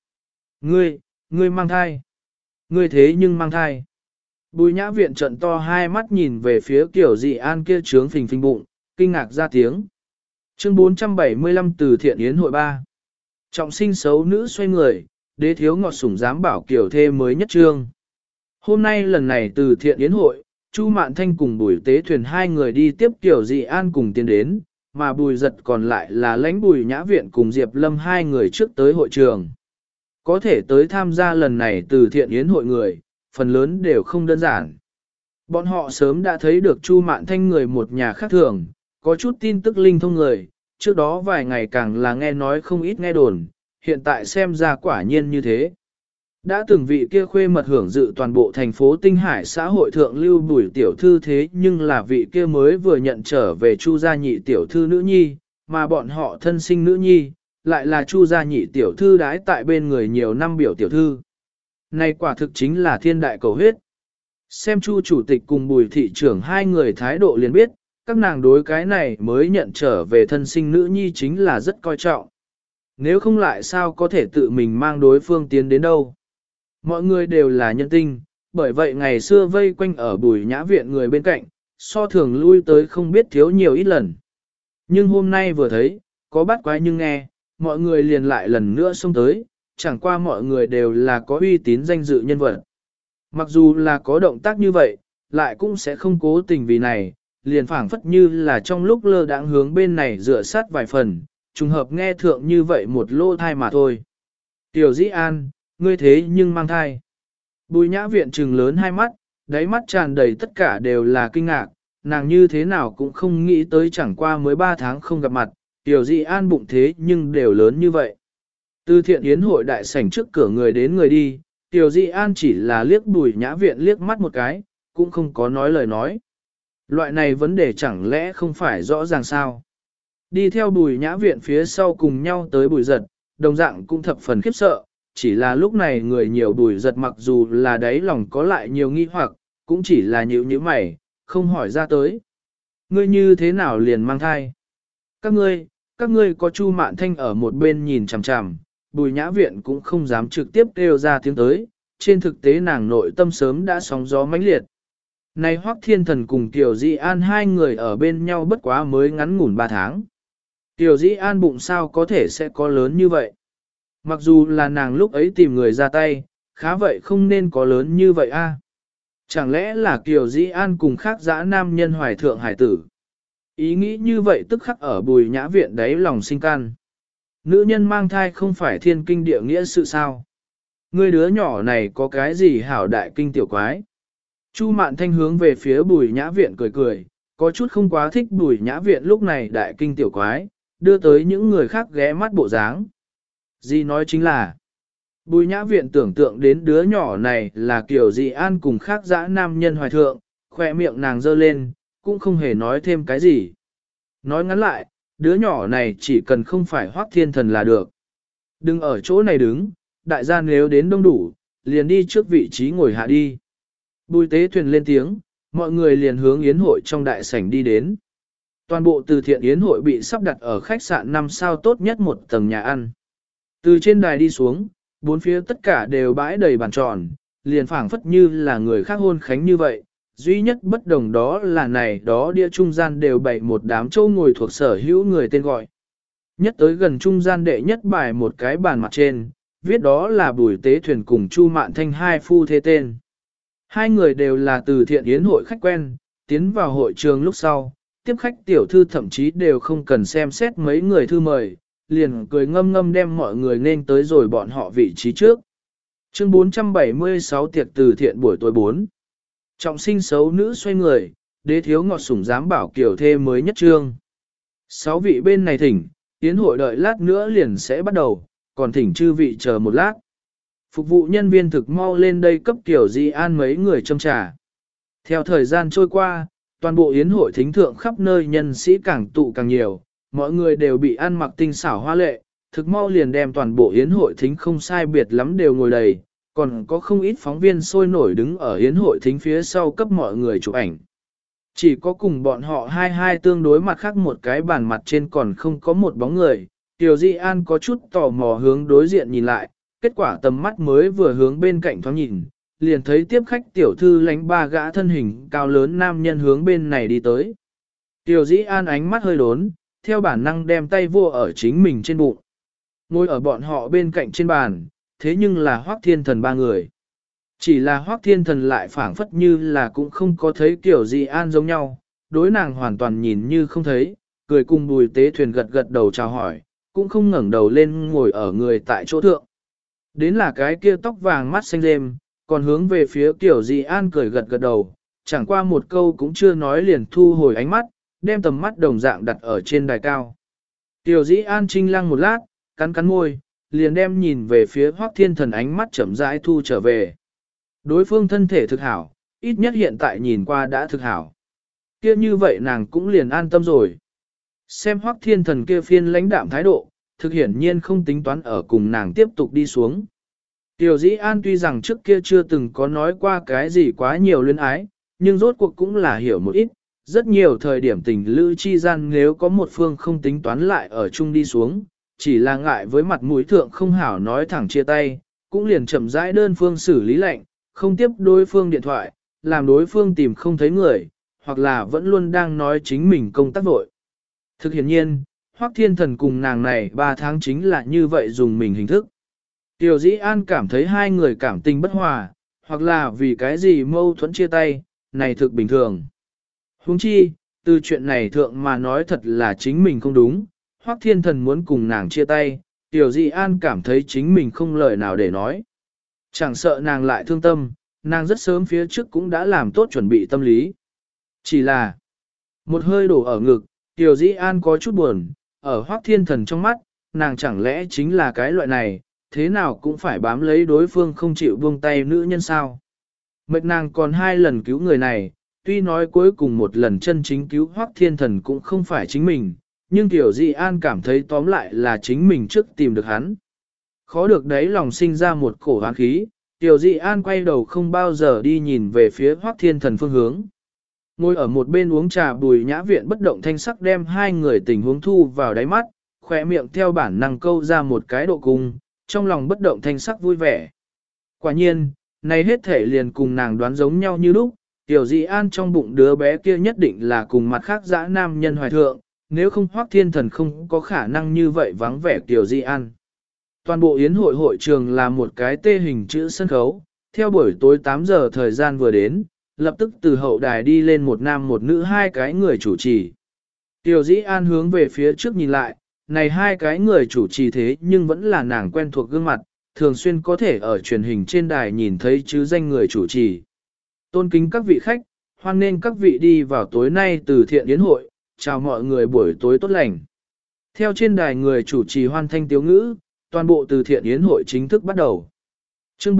Ngươi mang thai. Ngươi thế nhưng mang thai. Bùi Nhã Viện trận to hai mắt nhìn về phía Tiểu Dĩ An kia trướng phình phình bụng, kinh ngạc ra tiếng. Chương 475 từ thiện yến hội 3. Trọng sinh xấu nữ xoay người, đế thiếu ngọt sủng dám bảo kiểu thê mới nhất trương. Hôm nay lần này từ thiện yến hội, Chu Mạn Thanh cùng Bùi Tế Thuyền 2 người đi tiếp Tiểu Dĩ An cùng tiến đến, mà Bùi Giật còn lại là lãnh Bùi Nhã Viện cùng Diệp Lâm 2 người trước tới hội trường. Có thể tới tham gia lần này từ thiện yến hội người, phần lớn đều không đơn giản. Bọn họ sớm đã thấy được Chu Mạn Thanh người một nhà khác thường, có chút tin tức linh thông người, trước đó vài ngày càng là nghe nói không ít nghe đồn, hiện tại xem ra quả nhiên như thế. Đã từng vị kia khuê mật hưởng dự toàn bộ thành phố Tinh Hải xã hội thượng lưu Bùi tiểu thư thế nhưng là vị kia mới vừa nhận trở về Chu gia nhị tiểu thư nữ nhi, mà bọn họ thân sinh nữ nhi, lại là Chu gia nhị tiểu thư đãi tại bên người nhiều năm biểu tiểu thư. Này quả thực chính là thiên đại cầu huyết. Xem Chu chủ tịch cùng Bùi thị trưởng 2 người thái độ liền biết, các nàng đối cái này mới nhận trở về thân sinh nữ nhi chính là rất coi trọng. Nếu không lại sao có thể tự mình mang đối phương tiến đến đâu. Mọi người đều là nhân tinh, bởi vậy ngày xưa vây quanh ở Bùi Nhã Viện người bên cạnh, so thường lui tới không biết thiếu nhiều ít lần. Nhưng hôm nay vừa thấy, có bắt quái nhưng nghe, mọi người liền lại lần nữa xông tới, chẳng qua mọi người đều là có uy tín danh dự nhân vật. Mặc dù là có động tác như vậy, lại cũng sẽ không cố tình vì này, liền phảng phất như là trong lúc lơ đãng hướng bên này dựa sát vài phần, trùng hợp nghe thượng như vậy một lô thai mà thôi. Tiểu Dĩ An, ngươi thế nhưng mang thai. Bùi nhã viện trừng lớn hai mắt, đáy mắt tràn đầy tất cả đều là kinh ngạc, nàng như thế nào cũng không nghĩ tới chẳng qua mới 3 tháng không gặp mặt, Tiểu Dĩ An bụng thế nhưng đều lớn như vậy. Từ thiện yến hội đại sảnh trước cửa người đến người đi, Tiểu Dĩ An chỉ là liếc bùi nhã viện liếc mắt một cái, cũng không có nói lời nói. Loại này vấn đề chẳng lẽ không phải rõ ràng sao? Đi theo bùi nhã viện phía sau cùng nhau tới bùi giật, đồng dạng cũng thập phần khiếp sợ, chỉ là lúc này người nhiều bùi giật mặc dù là đáy lòng có lại nhiều nghi hoặc, cũng chỉ là nhíu nhíu mày, không hỏi ra tới. Ngươi như thế nào liền mang thai? Các ngươi có Chu Mạn Thanh ở một bên nhìn chằm chằm, bùi nhã viện cũng không dám trực tiếp kêu ra tiếng tới, trên thực tế nàng nội tâm sớm đã sóng gió mãnh liệt. Này Hoắc Thiên Thần cùng Tiểu Dĩ An hai người ở bên nhau bất quá mới ngắn ngủn 3 tháng. Tiểu Dĩ An bụng sao có thể sẽ có lớn như vậy? Mặc dù là nàng lúc ấy tìm người ra tay, khá vậy không nên có lớn như vậy a. Chẳng lẽ là Tiểu Dĩ An cùng khác dã nam nhân hoài thượng hải tử? Ý nghĩ như vậy tức khắc ở bùi nhã viện đáy lòng sinh can. Nữ nhân mang thai không phải thiên kinh địa nghĩa sự sao? Ngươi đứa nhỏ này có cái gì hảo đại kinh tiểu quái? Chu Mạn Thanh hướng về phía bùi nhã viện cười cười, có chút không quá thích bùi nhã viện lúc này đại kinh tiểu quái, đưa tới những người khác ghé mắt bộ dáng. Di nói chính là, bùi nhã viện tưởng tượng đến đứa nhỏ này là kiểu Dĩ An cùng khác dã nam nhân hoài thượng, khỏe miệng nàng giơ lên, cũng không hề nói thêm cái gì. Nói ngắn lại, đứa nhỏ này chỉ cần không phải Hoắc Thiên Thần là được. Đừng ở chỗ này đứng, đại gia nếu đến đông đủ, liền đi trước vị trí ngồi hạ đi. Bùi tế thuyền lên tiếng, mọi người liền hướng yến hội trong đại sảnh đi đến. Toàn bộ từ thiện yến hội bị sắp đặt ở khách sạn 5 sao tốt nhất một tầng nhà ăn. Từ trên đài đi xuống, bốn phía tất cả đều bãi đầy bàn tròn, liền phảng phất như là người khác hôn khánh như vậy. Duy nhất bất đồng đó là này đó đĩa trung gian đều bày một đám châu ngồi thuộc sở hữu người tên gọi. Nhất tới gần trung gian đệ nhất bài một cái bàn mặt trên, viết đó là Bùi Tế Thuyền cùng Chu Mạn Thanh hai phu thê tên. Hai người đều là từ thiện yến hội khách quen, tiến vào hội trường lúc sau, tiếp khách tiểu thư thậm chí đều không cần xem xét mấy người thư mời, liền cười ngâm ngâm đem mọi người nên tới rồi bọn họ vị trí trước. Chương 476 tiệc từ thiện buổi tối 4. Trọng sinh xấu nữ xoay người, đế thiếu ngọt sủng dám bảo kiểu thê mới nhất trương. 6 vị bên này thỉnh, yến hội đợi lát nữa liền sẽ bắt đầu, còn thỉnh chư vị chờ một lát. Phục vụ nhân viên thực mau lên đây cấp Tiểu Dĩ An mấy người châm trà. Theo thời gian trôi qua, toàn bộ yến hội thính thượng khắp nơi nhân sĩ càng tụ càng nhiều, mọi người đều bị ăn mặc tinh xảo hoa lệ, thực mau liền đem toàn bộ yến hội thính không sai biệt lắm đều ngồi đầy, còn có không ít phóng viên sôi nổi đứng ở yến hội thính phía sau cấp mọi người chụp ảnh. Chỉ có cùng bọn họ hai tương đối mặt khác một cái bàn mặt trên còn không có một bóng người, Tiểu Dĩ An có chút tò mò hướng đối diện nhìn lại, kết quả tầm mắt mới vừa hướng bên cạnh thoáng nhìn, liền thấy tiếp khách tiểu thư lánh ba gã thân hình cao lớn nam nhân hướng bên này đi tới. Tiểu Dĩ An ánh mắt hơi đốn, theo bản năng đem tay vô ở chính mình trên bụng. Ngồi ở bọn họ bên cạnh trên bàn, thế nhưng là Hoắc Thiên Thần ba người. Chỉ là Hoắc Thiên Thần lại phảng phất như là cũng không có thấy Tiểu Dĩ An giống nhau, đối nàng hoàn toàn nhìn như không thấy, cười cùng Bùi Tế Thuyền gật gật đầu chào hỏi, cũng không ngẩng đầu lên ngồi ở người tại chỗ thượng. Đến là cái kia tóc vàng mắt xanh rêm, còn hướng về phía Tiểu Dĩ An cười gật gật đầu, chẳng qua một câu cũng chưa nói liền thu hồi ánh mắt, đem tầm mắt đồng dạng đặt ở trên đài cao. Tiểu Dĩ An trinh lăng một lát, cắn cắn môi, liền đem nhìn về phía Hoắc Thiên Thần ánh mắt chậm rãi thu trở về. Đối phương thân thể thực hảo, ít nhất hiện tại nhìn qua đã thực hảo. Kia như vậy nàng cũng liền an tâm rồi. Xem Hoắc Thiên Thần kia phiên lãnh đạm thái độ, thực hiển nhiên không tính toán ở cùng nàng tiếp tục đi xuống. Tiểu Dĩ An tuy rằng trước kia chưa từng có nói qua cái gì quá nhiều luyến ái, nhưng rốt cuộc cũng là hiểu một ít, rất nhiều thời điểm tình lữ chi gian nếu có một phương không tính toán lại ở chung đi xuống, chỉ là ngại với mặt mũi thượng không hảo nói thẳng chia tay, cũng liền chậm rãi đơn phương xử lý lệnh, không tiếp đối phương điện thoại, làm đối phương tìm không thấy người, hoặc là vẫn luôn đang nói chính mình công tác vội. Thực hiện nhiên, Hoắc Thiên Thần cùng nàng này 3 tháng chính là như vậy dùng mình hình thức. Tiểu Dĩ An cảm thấy hai người cảm tình bất hòa, hoặc là vì cái gì mâu thuẫn chia tay, này thực bình thường. Huống chi, từ chuyện này thượng mà nói thật là chính mình không đúng, Hoắc Thiên Thần muốn cùng nàng chia tay, Tiểu Dị An cảm thấy chính mình không lời nào để nói. Chẳng sợ nàng lại thương tâm, nàng rất sớm phía trước cũng đã làm tốt chuẩn bị tâm lý. Chỉ là một hơi đổ ở ngực, Tiểu Dị An có chút buồn, ở Hoắc Thiên Thần trong mắt, nàng chẳng lẽ chính là cái loại này, thế nào cũng phải bám lấy đối phương không chịu buông tay nữ nhân sao. Mệt nàng còn 2 lần cứu người này, tuy nói cuối cùng một lần chân chính cứu Hoắc Thiên Thần cũng không phải chính mình, nhưng Tiểu Dị An cảm thấy tóm lại là chính mình trước tìm được hắn. Khó được đấy lòng sinh ra một cổ hoán khí, Tiểu Dị An quay đầu không bao giờ đi nhìn về phía Hoắc Thiên Thần phương hướng. Ngồi ở một bên uống trà Bùi Nhã Viện bất động thanh sắc đem 2 người tình huống thu vào đáy mắt, khỏe miệng theo bản năng câu ra một cái độ cung, trong lòng bất động thanh sắc vui vẻ. Quả nhiên, này hết thể liền cùng nàng đoán giống nhau như lúc, Tiểu Dị An trong bụng đứa bé kia nhất định là cùng mặt khác dã nam nhân hoài thượng, nếu không Hoắc Thiên Thần không có khả năng như vậy vắng vẻ Tiểu Dị An. Toàn bộ yến hội hội trường là một cái tê hình chữ sân khấu, theo buổi tối 8 giờ thời gian vừa đến, lập tức từ hậu đài đi lên một nam một nữ 2 cái người chủ trì. Tiểu Dị An hướng về phía trước nhìn lại, này 2 cái người chủ trì thế nhưng vẫn là nàng quen thuộc gương mặt, thường xuyên có thể ở truyền hình trên đài nhìn thấy chứ danh người chủ trì. Tôn kính các vị khách, hoan nghênh các vị đi vào tối nay từ thiện yến hội, chào mọi người buổi tối tốt lành. Theo trên đài người chủ trì hoan thanh tiếu ngữ, toàn bộ từ thiện yến hội chính thức bắt đầu. Chương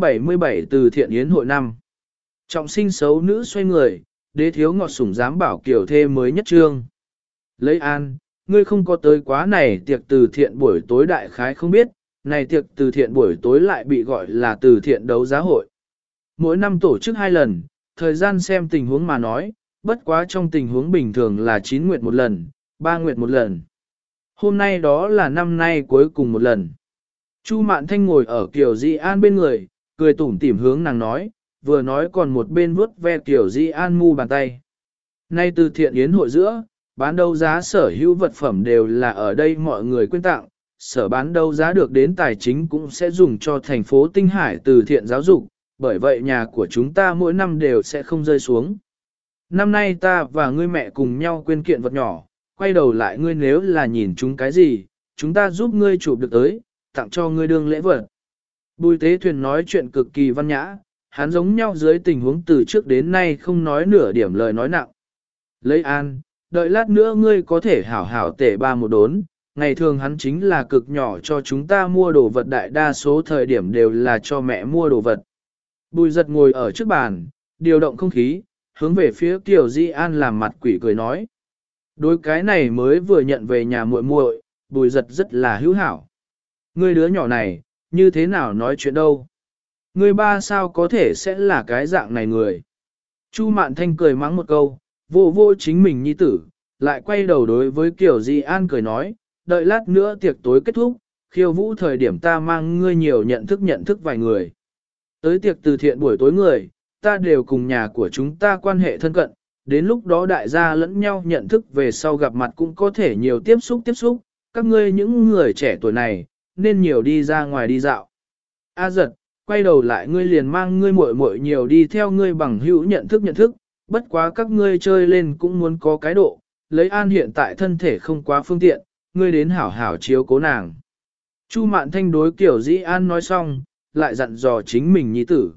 477 từ thiện yến hội 5. Trọng sinh xấu nữ xoay người, đế thiếu ngọt sủng dám bảo kiểu thê mới nhất trương. Lấy an, ngươi không có tới quá này tiệc từ thiện buổi tối đại khái không biết, này tiệc từ thiện buổi tối lại bị gọi là từ thiện đấu giá hội. Mỗi năm tổ chức 2 lần, thời gian xem tình huống mà nói, bất quá trong tình huống bình thường là 9 nguyệt một lần, 3 nguyệt một lần. Hôm nay đó là năm nay cuối cùng một lần. Chu Mạn Thanh ngồi ở Kiều Dị An bên người, cười tủm tỉm hướng nàng nói, vừa nói còn một bên vuốt ve Kiều Dị An mu bàn tay. Nay từ thiện yến hội giữa, bán đấu giá sở hữu vật phẩm đều là ở đây mọi người quyên tặng, sở bán đấu giá được đến tài chính cũng sẽ dùng cho thành phố Tinh Hải từ thiện giáo dục, bởi vậy nhà của chúng ta mỗi năm đều sẽ không rơi xuống. Năm nay ta và ngươi mẹ cùng nhau quyên kiện vật nhỏ, quay đầu lại ngươi nếu là nhìn chúng cái gì, chúng ta giúp ngươi chụp được tới, tặng cho ngươi đương lễ vật. Bùi Tế Thuyền nói chuyện cực kỳ văn nhã, hắn giống nhau dưới tình huống từ trước đến nay không nói nửa điểm lời nói nặng. Lấy an, đợi lát nữa ngươi có thể hảo hảo tể ba một đốn, ngày thường hắn chính là cực nhỏ cho chúng ta mua đồ vật, đại đa số thời điểm đều là cho mẹ mua đồ vật. Bùi Giật ngồi ở trước bàn, điều động không khí, hướng về phía Kiều Dị An làm mặt quỷ cười nói. Đối cái này mới vừa nhận về nhà muội muội, Bùi Giật rất là hữu hảo. Ngươi đứa nhỏ này, như thế nào nói chuyện đâu? Ngươi ba sao có thể sẽ là cái dạng này người? Chu Mạn Thanh cười mắng một câu, vô vô chính mình nhi tử, lại quay đầu đối với Kiều Dị An cười nói, đợi lát nữa tiệc tối kết thúc, khiêu vũ thời điểm ta mang ngươi nhiều nhận thức vài người. Tới tiệc từ thiện buổi tối người, ta đều cùng nhà của chúng ta quan hệ thân cận, đến lúc đó đại gia lẫn nhau nhận thức về sau gặp mặt cũng có thể nhiều tiếp xúc, các ngươi những người trẻ tuổi này, nên nhiều đi ra ngoài đi dạo. A Giật, quay đầu lại ngươi liền mang ngươi muội muội nhiều đi theo ngươi bằng hữu nhận thức, bất quá các ngươi chơi lên cũng muốn có cái độ, lấy An hiện tại thân thể không quá phương tiện, ngươi đến hảo hảo chiếu cố nàng. Chu Mạn Thanh đối Kiều Dị An nói xong, lại dặn dò chính mình nhi tử.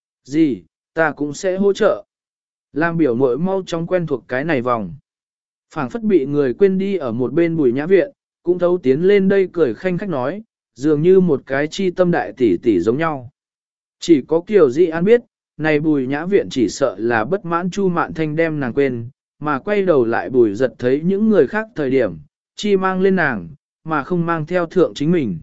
Gì, ta cũng sẽ hỗ trợ. Làm biểu muội mau chóng quen thuộc cái này vòng. Phảng phất bị người quên đi ở một bên Bùi Nhã Viện, cũng thấu tiến lên đây cười khanh khách nói, dường như một cái chi tâm đại tỷ tỷ giống nhau. Chỉ có Kiều Dị An biết, này Bùi Nhã Viện chỉ sợ là bất mãn Chu Mạn Thanh đem nàng quên, mà quay đầu lại Bùi Giật thấy những người khác thời điểm, chi mang lên nàng, mà không mang theo thượng chính mình.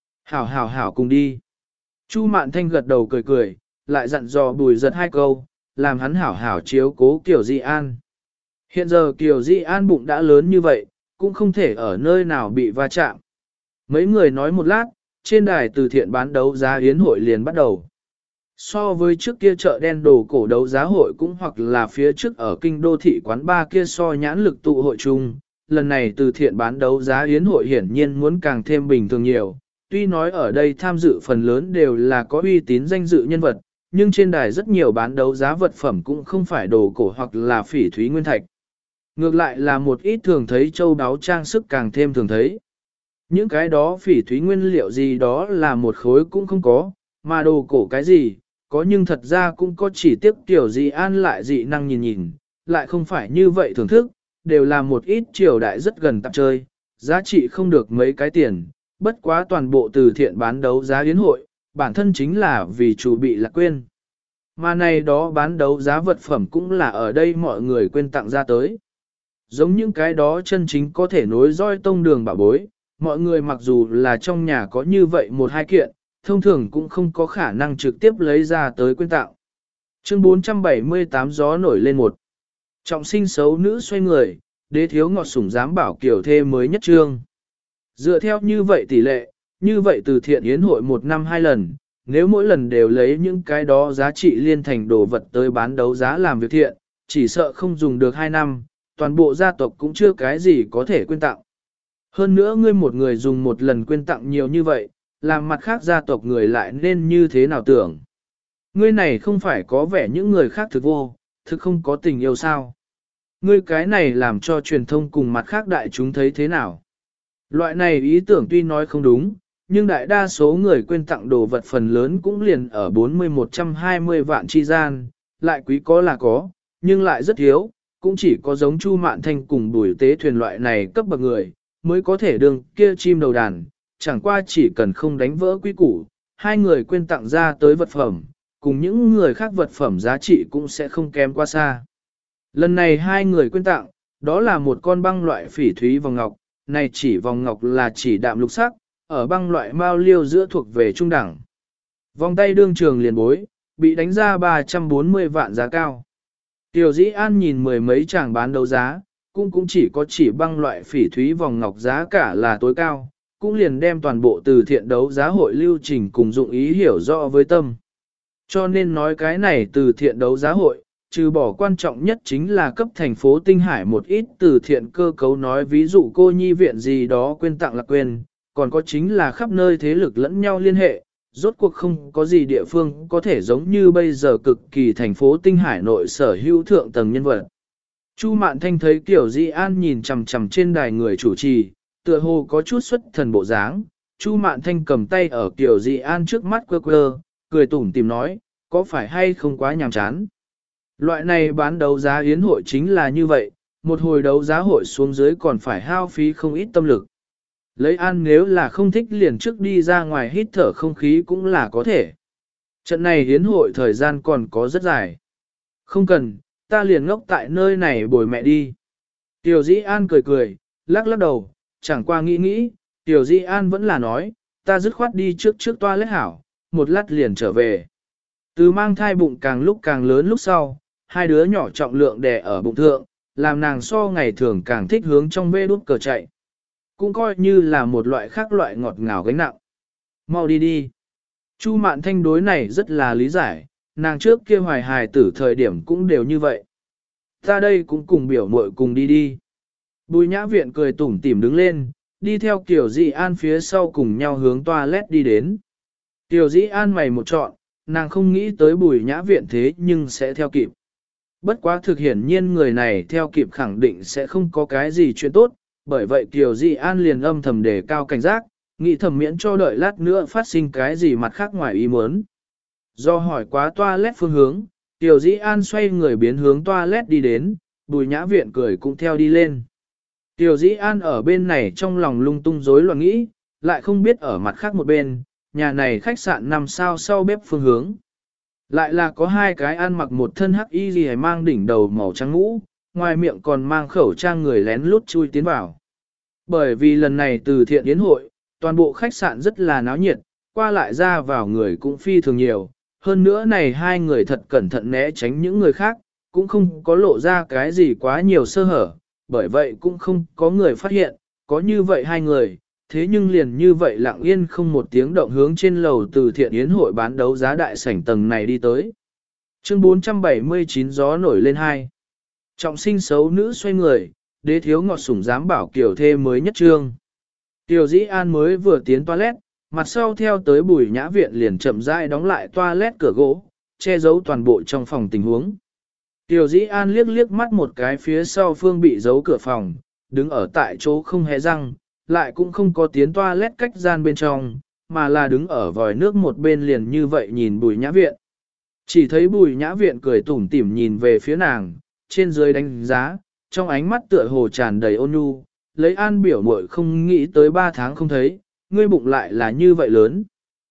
Hảo cùng đi. Chu Mạn Thanh gật đầu cười, lại dặn dò Bùi Giật 2 câu, làm hắn hảo chiếu cố Kiều Dị An. Hiện giờ Kiều Dị An bụng đã lớn như vậy, cũng không thể ở nơi nào bị va chạm. Mấy người nói một lát, trên đài từ thiện bán đấu giá yến hội liền bắt đầu. So với trước kia chợ đen đồ cổ đấu giá hội cũng hoặc là phía trước ở kinh đô thị quán ba kia so nhãn lực tụ hội chung, lần này từ thiện bán đấu giá yến hội hiển nhiên muốn càng thêm bình thường nhiều. Tuy nói ở đây tham dự phần lớn đều là có uy tín danh dự nhân vật, nhưng trên đài rất nhiều bán đấu giá vật phẩm cũng không phải đồ cổ hoặc là phỉ thúy nguyên thạch. Ngược lại là một ít thường thấy châu đáo trang sức càng thêm thường thấy. Những cái đó phỉ thúy nguyên liệu gì đó là một khối cũng không có, mà đồ cổ cái gì, có nhưng thật ra cũng có, chỉ tiếc tiểu dị an lại dị năng nhìn nhìn, lại không phải như vậy thưởng thức, đều là một ít triều đại rất gần tạp chơi, giá trị không được mấy cái tiền, bất quá toàn bộ từ thiện bán đấu giá yến hội, bản thân chính là vì chủ bị lạc quên. Mà này đó bán đấu giá vật phẩm cũng là ở đây mọi người quên tặng ra tới. Giống những cái đó chân chính có thể nối roi tông đường bảo bối, mọi người mặc dù là trong nhà có như vậy một hai kiện, thông thường cũng không có khả năng trực tiếp lấy ra tới quên tặng. Chương 478 gió nổi lên một. Trọng sinh xấu nữ xoay người, đế thiếu ngọt sủng dám bảo kiểu thê mới nhất trương. Dựa theo như vậy tỷ lệ, như vậy từ thiện yến hội một năm hai lần, nếu mỗi lần đều lấy những cái đó giá trị liên thành đồ vật tới bán đấu giá làm việc thiện, chỉ sợ không dùng được 2 năm, toàn bộ gia tộc cũng chưa cái gì có thể quyên tặng. Hơn nữa ngươi một người dùng một lần quyên tặng nhiều như vậy, làm mặt khác gia tộc người lại nên như thế nào tưởng. Ngươi này không phải có vẻ những người khác thực vô, thực không có tình yêu sao. Ngươi cái này làm cho truyền thông cùng mặt khác đại chúng thấy thế nào. Loại này ý tưởng tuy nói không đúng, nhưng đại đa số người quên tặng đồ vật phần lớn cũng liền ở 40-120 vạn chi gian, lại quý có là có, nhưng lại rất thiếu, cũng chỉ có giống Chu Mạn Thanh cùng Bùi Tế Thuyền loại này cấp bậc người, mới có thể đường kia chim đầu đàn, chẳng qua chỉ cần không đánh vỡ quy củ, hai người quên tặng ra tới vật phẩm, cùng những người khác vật phẩm giá trị cũng sẽ không kém qua xa. Lần này hai người quên tặng, đó là một con băng loại phỉ thúy vòng ngọc, này chỉ vòng ngọc là chỉ đạm lục sắc, ở băng loại mao liêu giữa thuộc về trung đẳng. Vòng tay đương trường liền bối, bị đánh ra 340 vạn giá cao. Tiểu Dĩ An nhìn mười mấy chàng bán đấu giá, cũng chỉ có chỉ băng loại phỉ thúy vòng ngọc giá cả là tối cao, cũng liền đem toàn bộ từ thiện đấu giá hội lưu trình cùng dụng ý hiểu rõ với tâm. Cho nên nói cái này từ thiện đấu giá hội, trừ bỏ quan trọng nhất chính là cấp thành phố Tinh Hải một ít từ thiện cơ cấu, nói ví dụ cô nhi viện gì đó quên tặng là quên, còn có chính là khắp nơi thế lực lẫn nhau liên hệ, rốt cuộc không có gì địa phương có thể giống như bây giờ cực kỳ thành phố Tinh Hải nội sở hữu thượng tầng nhân vật. Chu Mạn Thanh thấy Tiểu Di An nhìn chằm chằm trên đài người chủ trì, tựa hồ có chút xuất thần bộ dáng. Chu Mạn Thanh cầm tay ở Tiểu Di An trước mắt quơ quơ, cười tủm tìm nói, có phải hay không quá nhàm chán. Loại này bán đấu giá yến hội chính là như vậy, một hồi đấu giá hội xuống dưới còn phải hao phí không ít tâm lực. Lấy An nếu là không thích liền trước đi ra ngoài hít thở không khí cũng là có thể. Trận này yến hội thời gian còn có rất dài. Không cần, ta liền ngốc tại nơi này bồi mẹ đi. Tiểu Dĩ An cười cười, lắc lắc đầu, chẳng qua nghĩ nghĩ, Tiểu Dĩ An vẫn là nói, ta dứt khoát đi trước toilet hảo, một lát liền trở về. Từ mang thai bụng càng lúc càng lớn lúc sau, hai đứa nhỏ trọng lượng đè ở bụng thượng, làm nàng so ngày thường càng thích hướng trong vê đút cờ chạy. Cũng coi như là một loại khác loại ngọt ngào gánh nặng. Mau đi đi. Chu Mạn Thanh đối này rất là lý giải, nàng trước kia hoài hài tử thời điểm cũng đều như vậy. Ta đây cũng cùng biểu muội cùng đi đi. Bùi Nhã Viện cười tủm tỉm đứng lên, đi theo Kiều Dĩ An phía sau cùng nhau hướng toilet đi đến. Kiều Dĩ An mày một trọn, nàng không nghĩ tới Bùi Nhã Viện thế nhưng sẽ theo kịp. Bất quá thực hiển nhiên người này theo kịp khẳng định sẽ không có cái gì chuyện tốt, bởi vậy Kiều Dĩ An liền âm thầm đề cao cảnh giác, nghĩ thầm miễn cho đợi lát nữa phát sinh cái gì mặt khác ngoài ý muốn. Do hỏi quá toilet phương hướng, Kiều Dĩ An xoay người biến hướng toilet đi đến, Bùi Nhã Viện cười cũng theo đi lên. Kiều Dĩ An ở bên này trong lòng lung tung rối loạn nghĩ, lại không biết ở mặt khác một bên, nhà này khách sạn 5 sao sau bếp phương hướng. Lại là có hai cái ăn mặc một thân hắc y gì mang đỉnh đầu màu trắng mũ, ngoài miệng còn mang khẩu trang người lén lút chui tiến vào. Bởi vì lần này từ thiện yến hội, toàn bộ khách sạn rất là náo nhiệt, qua lại ra vào người cũng phi thường nhiều. Hơn nữa này hai người thật cẩn thận né tránh những người khác, cũng không có lộ ra cái gì quá nhiều sơ hở, bởi vậy cũng không có người phát hiện, có như vậy hai người, thế nhưng liền như vậy lặng yên không một tiếng động hướng trên lầu từ thiện yến hội bán đấu giá đại sảnh tầng này đi tới. Chương 479 gió nổi lên hai. Trọng sinh xấu nữ xoay người, đế thiếu ngọt sủng dám bảo kiểu thê mới nhất trương. Tiểu Dĩ An mới vừa tiến toilet, mặt sau theo tới Bùi Nhã Viện liền chậm rãi đóng lại toilet cửa gỗ, che giấu toàn bộ trong phòng tình huống. Tiểu Dĩ An liếc liếc mắt một cái phía sau phương bị giấu cửa phòng, đứng ở tại chỗ không hé răng, lại cũng không có tiến toilet cách gian bên trong, mà là đứng ở vòi nước một bên liền như vậy nhìn Bùi Nhã Viện. Chỉ thấy Bùi Nhã Viện cười tủm tỉm nhìn về phía nàng, trên dưới đánh giá, trong ánh mắt tựa hồ tràn đầy ôn nhu, lấy An biểu muội không nghĩ tới 3 tháng không thấy, ngươi bụng lại là như vậy lớn.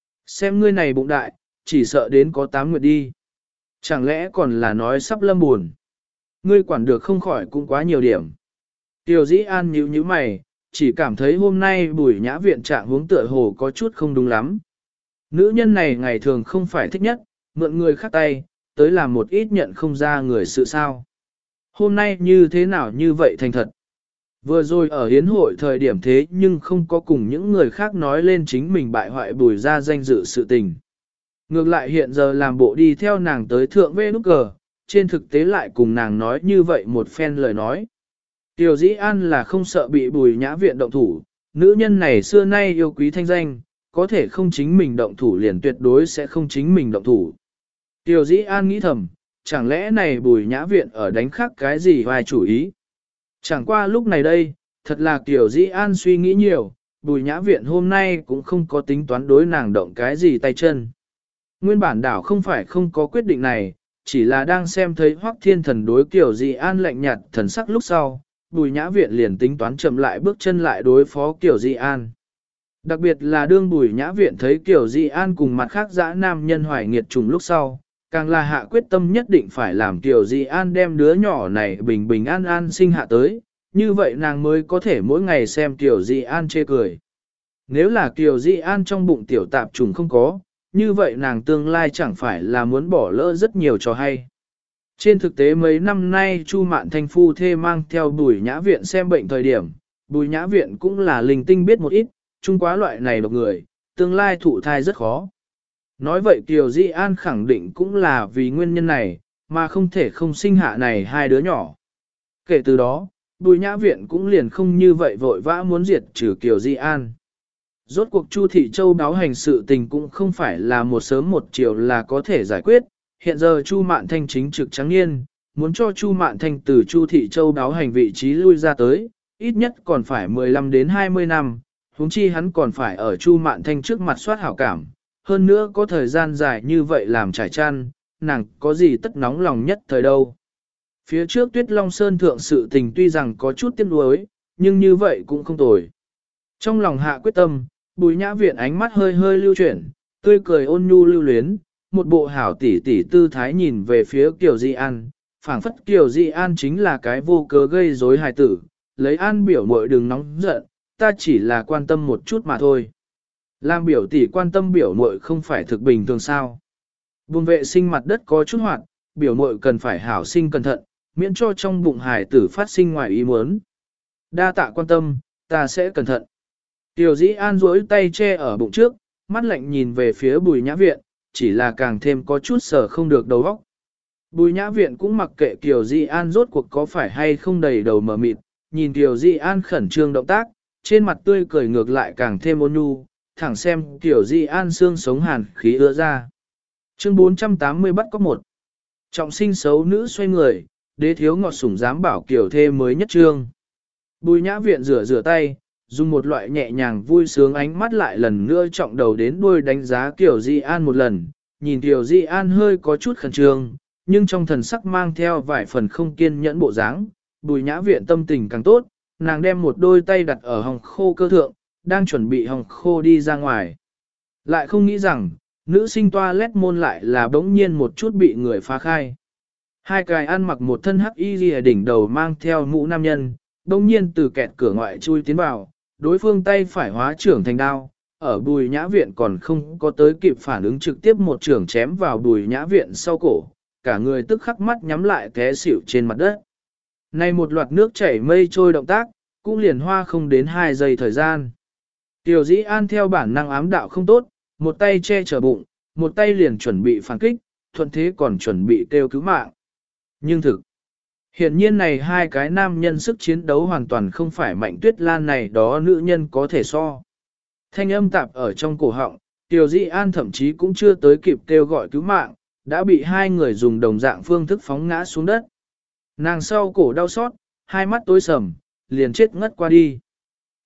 Xem ngươi này bụng đại, chỉ sợ đến có 8 nguyệt đi. Chẳng lẽ còn là nói sắp lâm buồn. Ngươi quản được không khỏi cũng quá nhiều điểm. Tiểu Dĩ An nhíu nhíu mày, chỉ cảm thấy hôm nay Bùi Nhã Viện trạng huống tựa hồ có chút không đúng lắm. Nữ nhân này ngày thường không phải thích nhất, mượn người khác tay, tới làm một ít nhận không ra người sự sao. Hôm nay như thế nào như vậy thành thật. Vừa rồi ở hiến hội thời điểm thế nhưng không có cùng những người khác nói lên chính mình bại hoại Bùi ra danh dự sự tình. Ngược lại hiện giờ làm bộ đi theo nàng tới thượng vê nút cờ, trên thực tế lại cùng nàng nói như vậy một phen lời nói. Tiểu Dĩ An là không sợ bị Bùi Nhã Viện động thủ, nữ nhân này xưa nay yêu quý thanh danh, có thể không chính mình động thủ liền tuyệt đối sẽ không chính mình động thủ. Tiểu Dĩ An nghĩ thầm, chẳng lẽ này Bùi Nhã Viện ở đánh khác cái gì vài chủ ý. Chẳng qua lúc này đây, thật là Tiểu Dĩ An suy nghĩ nhiều, Bùi Nhã Viện hôm nay cũng không có tính toán đối nàng động cái gì tay chân. Nguyên bản đảo không phải không có quyết định này, chỉ là đang xem thấy Hoắc Thiên Thần đối Tiểu Dĩ An lạnh nhạt thần sắc lúc sau, Bùi Nhã Viện liền tính toán chậm lại bước chân lại đối phó Tiểu Dĩ An. Đặc biệt là đương Bùi Nhã Viện thấy Tiểu Dĩ An cùng mặt khác dã nam nhân hoài nghiệt trùng lúc sau, càng là hạ quyết tâm nhất định phải làm Tiểu Dĩ An đem đứa nhỏ này bình bình an an sinh hạ tới, như vậy nàng mới có thể mỗi ngày xem Tiểu Dĩ An chê cười. Nếu là Tiểu Dĩ An trong bụng tiểu tạp trùng không có, như vậy nàng tương lai chẳng phải là muốn bỏ lỡ rất nhiều trò hay. Trên thực tế mấy năm nay Chu Mạn Thanh phu thê mang theo Bùi Nhã Viện xem bệnh thời điểm, Bùi Nhã Viện cũng là linh tinh biết một ít, chung quá loại này độc người, tương lai thụ thai rất khó. Nói vậy Kiều Di An khẳng định cũng là vì nguyên nhân này, mà không thể không sinh hạ này hai đứa nhỏ. Kể từ đó, Bùi Nhã Viện cũng liền không như vậy vội vã muốn diệt trừ Kiều Di An. Rốt cuộc Chu Thị Châu báo hành sự tình cũng không phải là một sớm một chiều là có thể giải quyết, hiện giờ Chu Mạn Thanh chính trực trắng niên, muốn cho Chu Mạn Thanh từ Chu Thị Châu báo hành vị trí lui ra tới, ít nhất còn phải 15 đến 20 năm, huống chi hắn còn phải ở Chu Mạn Thanh trước mặt soát hảo cảm, hơn nữa có thời gian dài như vậy làm trải chăn, nàng có gì tất nóng lòng nhất thời đâu. Phía trước Tuyết Long Sơn thượng sự tình tuy rằng có chút tiếc nuối, nhưng như vậy cũng không tồi. Trong lòng hạ quyết tâm, Bùi Nhã Viện ánh mắt hơi hơi lưu chuyển, tươi cười ôn nhu lưu luyến, một bộ hảo tỉ tỉ tư thái nhìn về phía Kiều Di An, phảng phất Kiều Di An chính là cái vô cớ gây rối hài tử, lấy An biểu muội đừng nóng giận, ta chỉ là quan tâm một chút mà thôi. Làm biểu tỷ quan tâm biểu muội không phải thực bình thường sao? Vùng vệ sinh mặt đất có chút hoạt, biểu muội cần phải hảo sinh cẩn thận, miễn cho trong bụng hài tử phát sinh ngoài ý muốn. Đa tạ quan tâm, ta sẽ cẩn thận. Tiểu Dĩ An duỗi tay che ở bụng trước, mắt lạnh nhìn về phía Bùi Nhã Viện, chỉ là càng thêm có chút sở không được đầu óc. Bùi Nhã Viện cũng mặc kệ Tiểu Dĩ An rốt cuộc có phải hay không đầy đầu mờ mịt, nhìn Tiểu Dĩ An khẩn trương động tác, trên mặt tươi cười ngược lại càng thêm ôn nhu, thẳng xem Tiểu Dĩ An xương sống hàn khí ứa ra. Chương 480 bắt có một. Trọng sinh xấu nữ xoay người, đế thiếu ngọt sủng dám bảo kiểu thê mới nhất trương. Bùi Nhã Viện rửa tay, dùng một loại nhẹ nhàng vui sướng ánh mắt lại lần nữa trọng đầu đến đuôi đánh giá Kiều Di An một lần, nhìn Kiều Di An hơi có chút khẩn trương, nhưng trong thần sắc mang theo vài phần không kiên nhẫn bộ dáng. Bùi Nhã Viện tâm tình càng tốt, nàng đem một đôi tay đặt ở hồng khô cơ thượng, đang chuẩn bị hồng khô đi ra ngoài. Lại không nghĩ rằng, nữ sinh toilet môn lại là bỗng nhiên một chút bị người phá khai. Hai cái ăn mặc một thân hắc y lìa đỉnh đầu mang theo mũ nam nhân, bỗng nhiên từ kẹt cửa ngoại chui tiến vào, đối phương tay phải hóa trưởng thành đao, ở Bùi Nhã Viện còn không có tới kịp phản ứng trực tiếp một trưởng chém vào Bùi Nhã Viện sau cổ, cả người tức khắc mắt nhắm lại té xỉu trên mặt đất. Này một loạt nước chảy mây trôi động tác, cũng liền hoa không đến 2 giây thời gian. Tiểu Dĩ An theo bản năng ám đạo không tốt, một tay che chở bụng, một tay liền chuẩn bị phản kích, thuận thế còn chuẩn bị kêu cứu mạng. Nhưng thực, hiển nhiên này hai cái nam nhân sức chiến đấu hoàn toàn không phải Mạnh Tuyết Lan này đó nữ nhân có thể so. Thanh âm tạp ở trong cổ họng, Tiểu Dĩ An thậm chí cũng chưa tới kịp kêu gọi cứu mạng, đã bị hai người dùng đồng dạng phương thức phóng ngã xuống đất. Nàng sau cổ đau xót, hai mắt tối sầm, liền chết ngất qua đi.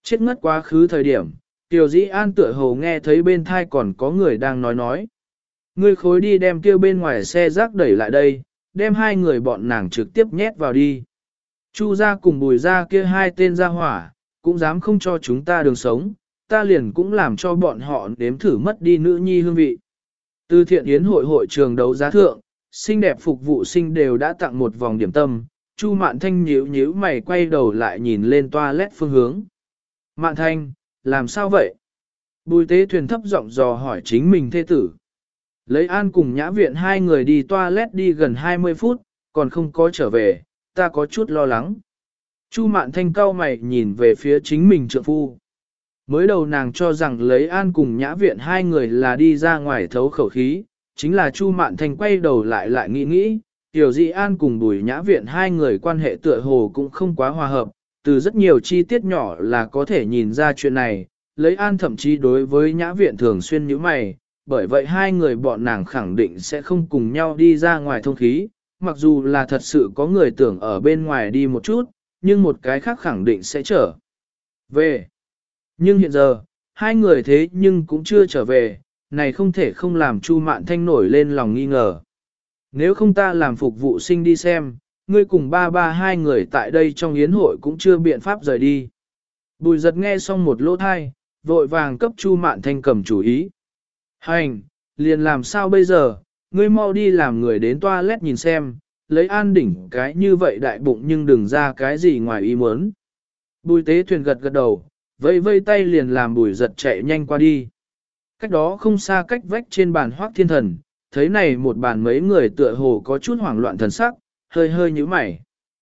Chết ngất quá khứ thời điểm, Tiểu Dĩ An tựa hồ nghe thấy bên thai còn có người đang nói. Ngươi khối đi đem kêu bên ngoài xe rác đẩy lại đây, đem hai người bọn nàng trực tiếp nhét vào đi. Chu ra cùng Bùi ra kia hai tên ra hỏa, cũng dám không cho chúng ta đường sống, ta liền cũng làm cho bọn họ nếm thử mất đi nữ nhi hương vị. Từ thiện yến hội trường đấu giá thượng, xinh đẹp phục vụ sinh đều đã tặng một vòng điểm tâm, Chu Mạn Thanh nhíu mày quay đầu lại nhìn lên toilet phương hướng. Mạn Thanh, làm sao vậy? Bùi tế thuyền thấp giọng dò hỏi chính mình thê tử. Lấy An cùng Nhã Viện hai người đi toilet đi gần 20 phút, còn không có trở về, ta có chút lo lắng. Chu Mạn Thanh cau mày nhìn về phía chính mình trượng phu. Mới đầu nàng cho rằng lấy An cùng Nhã Viện hai người là đi ra ngoài thấu khẩu khí, chính là Chu Mạn Thanh quay đầu lại nghĩ, Tiểu Dĩ An cùng Bùi Nhã Viện hai người quan hệ tựa hồ cũng không quá hòa hợp, từ rất nhiều chi tiết nhỏ là có thể nhìn ra chuyện này, lấy An thậm chí đối với Nhã Viện thường xuyên nhíu mày, bởi vậy hai người bọn nàng khẳng định sẽ không cùng nhau đi ra ngoài thông khí, mặc dù là thật sự có người tưởng ở bên ngoài đi một chút, nhưng một cái khác khẳng định sẽ trở về. Nhưng hiện giờ, hai người thế nhưng cũng chưa trở về, này không thể không làm Chu Mạn Thanh nổi lên lòng nghi ngờ. Nếu không ta làm phục vụ sinh đi xem, ngươi cùng ba hai người tại đây trong yến hội cũng chưa biện pháp rời đi. Bùi giật nghe xong một lỗ thai, vội vàng cấp Chu Mạn Thanh cầm chủ ý. Hành, liền làm sao bây giờ, ngươi mau đi làm người đến toilet nhìn xem, lấy An đỉnh cái như vậy đại bụng nhưng đừng ra cái gì ngoài ý muốn. Bùi tế thuyền gật đầu, vây tay liền làm Bùi giật chạy nhanh qua đi. Cách đó không xa cách vách trên bàn Hoác Thiên Thần, thấy này một bàn mấy người tựa hồ có chút hoảng loạn thần sắc, hơi nhíu mày.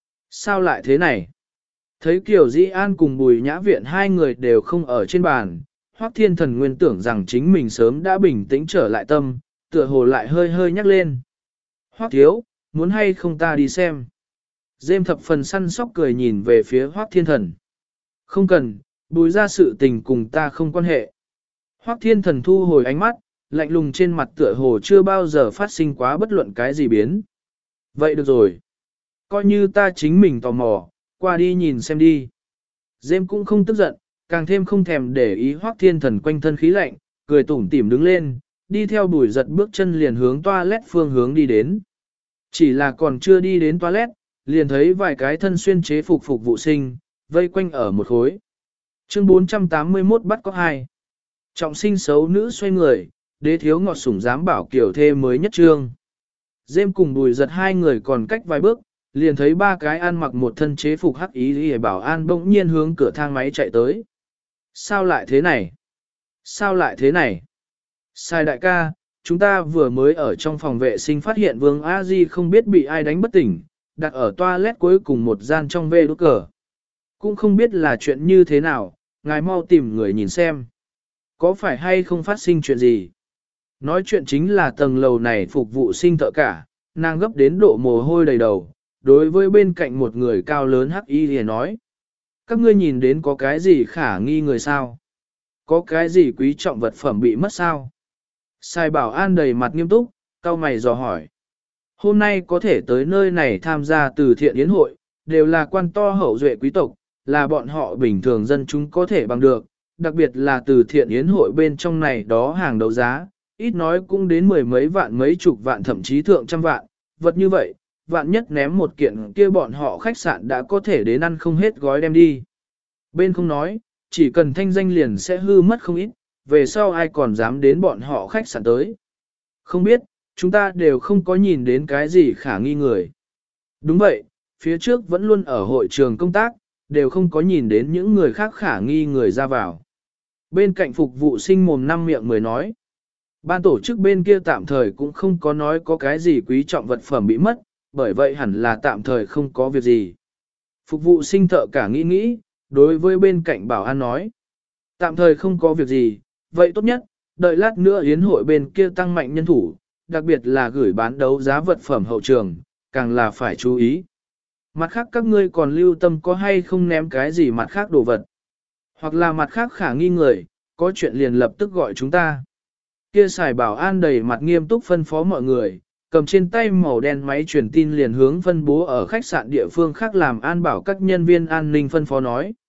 Sao lại thế này? Thấy Kiều Dĩ An cùng Bùi Nhã Viện hai người đều không ở trên bàn, Hoác Thiên Thần nguyên tưởng rằng chính mình sớm đã bình tĩnh trở lại tâm, tựa hồ lại hơi nhắc lên. Hoác thiếu, muốn hay không ta đi xem? Dêm thập phần săn sóc cười nhìn về phía Hoác Thiên Thần. Không cần, Bùi ra sự tình cùng ta không quan hệ. Hoác Thiên Thần thu hồi ánh mắt, lạnh lùng trên mặt tựa hồ chưa bao giờ phát sinh quá bất luận cái gì biến. Vậy được rồi. Coi như ta chính mình tò mò, qua đi nhìn xem đi. Dêm cũng không tức giận, càng thêm không thèm để ý Hoác Thiên Thần quanh thân khí lạnh, cười tủm tỉm đứng lên, đi theo Bùi giật bước chân liền hướng toilet phương hướng đi đến. Chỉ là còn chưa đi đến toilet, liền thấy vài cái thân xuyên chế phục vụ sinh, vây quanh ở một khối. Chương 481 bắt có hai. Trọng sinh xấu nữ xoay người, đế thiếu ngọt sủng dám bảo kiểu thê mới nhất trương. Dêm cùng Bùi giật hai người còn cách vài bước, liền thấy ba cái ăn mặc một thân chế phục hắc ý để bảo an bỗng nhiên hướng cửa thang máy chạy tới. Sao lại thế này? Sao lại thế này? Sai đại ca, chúng ta vừa mới ở trong phòng vệ sinh phát hiện Vương A Di không biết bị ai đánh bất tỉnh, đặt ở toilet cuối cùng một gian trong vê đốt cờ. Cũng không biết là chuyện như thế nào, ngài mau tìm người nhìn xem. Có phải hay không phát sinh chuyện gì? Nói chuyện chính là tầng lầu này phục vụ sinh thợ cả, nàng gấp đến độ mồ hôi đầy đầu, đối với bên cạnh một người cao lớn hắc y thì nói. Các ngươi nhìn đến có cái gì khả nghi người sao? Có cái gì quý trọng vật phẩm bị mất sao? Sai bảo an đầy mặt nghiêm túc, cau mày dò hỏi. Hôm nay có thể tới nơi này tham gia từ thiện yến hội, đều là quan to hậu duệ quý tộc, là bọn họ bình thường dân chúng có thể bằng được, đặc biệt là từ thiện yến hội bên trong này đó hàng đấu giá, ít nói cũng đến mười mấy vạn mấy chục vạn thậm chí thượng trăm vạn, vật như vậy, vạn nhất ném một kiện kia bọn họ khách sạn đã có thể đến ăn không hết gói đem đi. Bên không nói, chỉ cần thanh danh liền sẽ hư mất không ít, về sau ai còn dám đến bọn họ khách sạn tới. Không biết, chúng ta đều không có nhìn đến cái gì khả nghi người. Đúng vậy, phía trước vẫn luôn ở hội trường công tác, đều không có nhìn đến những người khác khả nghi người ra vào. Bên cạnh phục vụ sinh mồm năm miệng mới nói. Ban tổ chức bên kia tạm thời cũng không có nói có cái gì quý trọng vật phẩm bị mất, bởi vậy hẳn là tạm thời không có việc gì. Phục vụ sinh thợ cả nghĩ, đối với bên cạnh bảo an nói. Tạm thời không có việc gì, vậy tốt nhất, đợi lát nữa yến hội bên kia tăng mạnh nhân thủ, đặc biệt là gửi bán đấu giá vật phẩm hậu trường, càng là phải chú ý. Mặt khác các ngươi còn lưu tâm có hay không ném cái gì mặt khác đồ vật. Hoặc là mặt khác khả nghi người, có chuyện liền lập tức gọi chúng ta. Kia xài bảo an đầy mặt nghiêm túc phân phó mọi người, cầm trên tay màu đen máy truyền tin liền hướng phân bố ở khách sạn địa phương khác làm an bảo các nhân viên an ninh phân phó nói.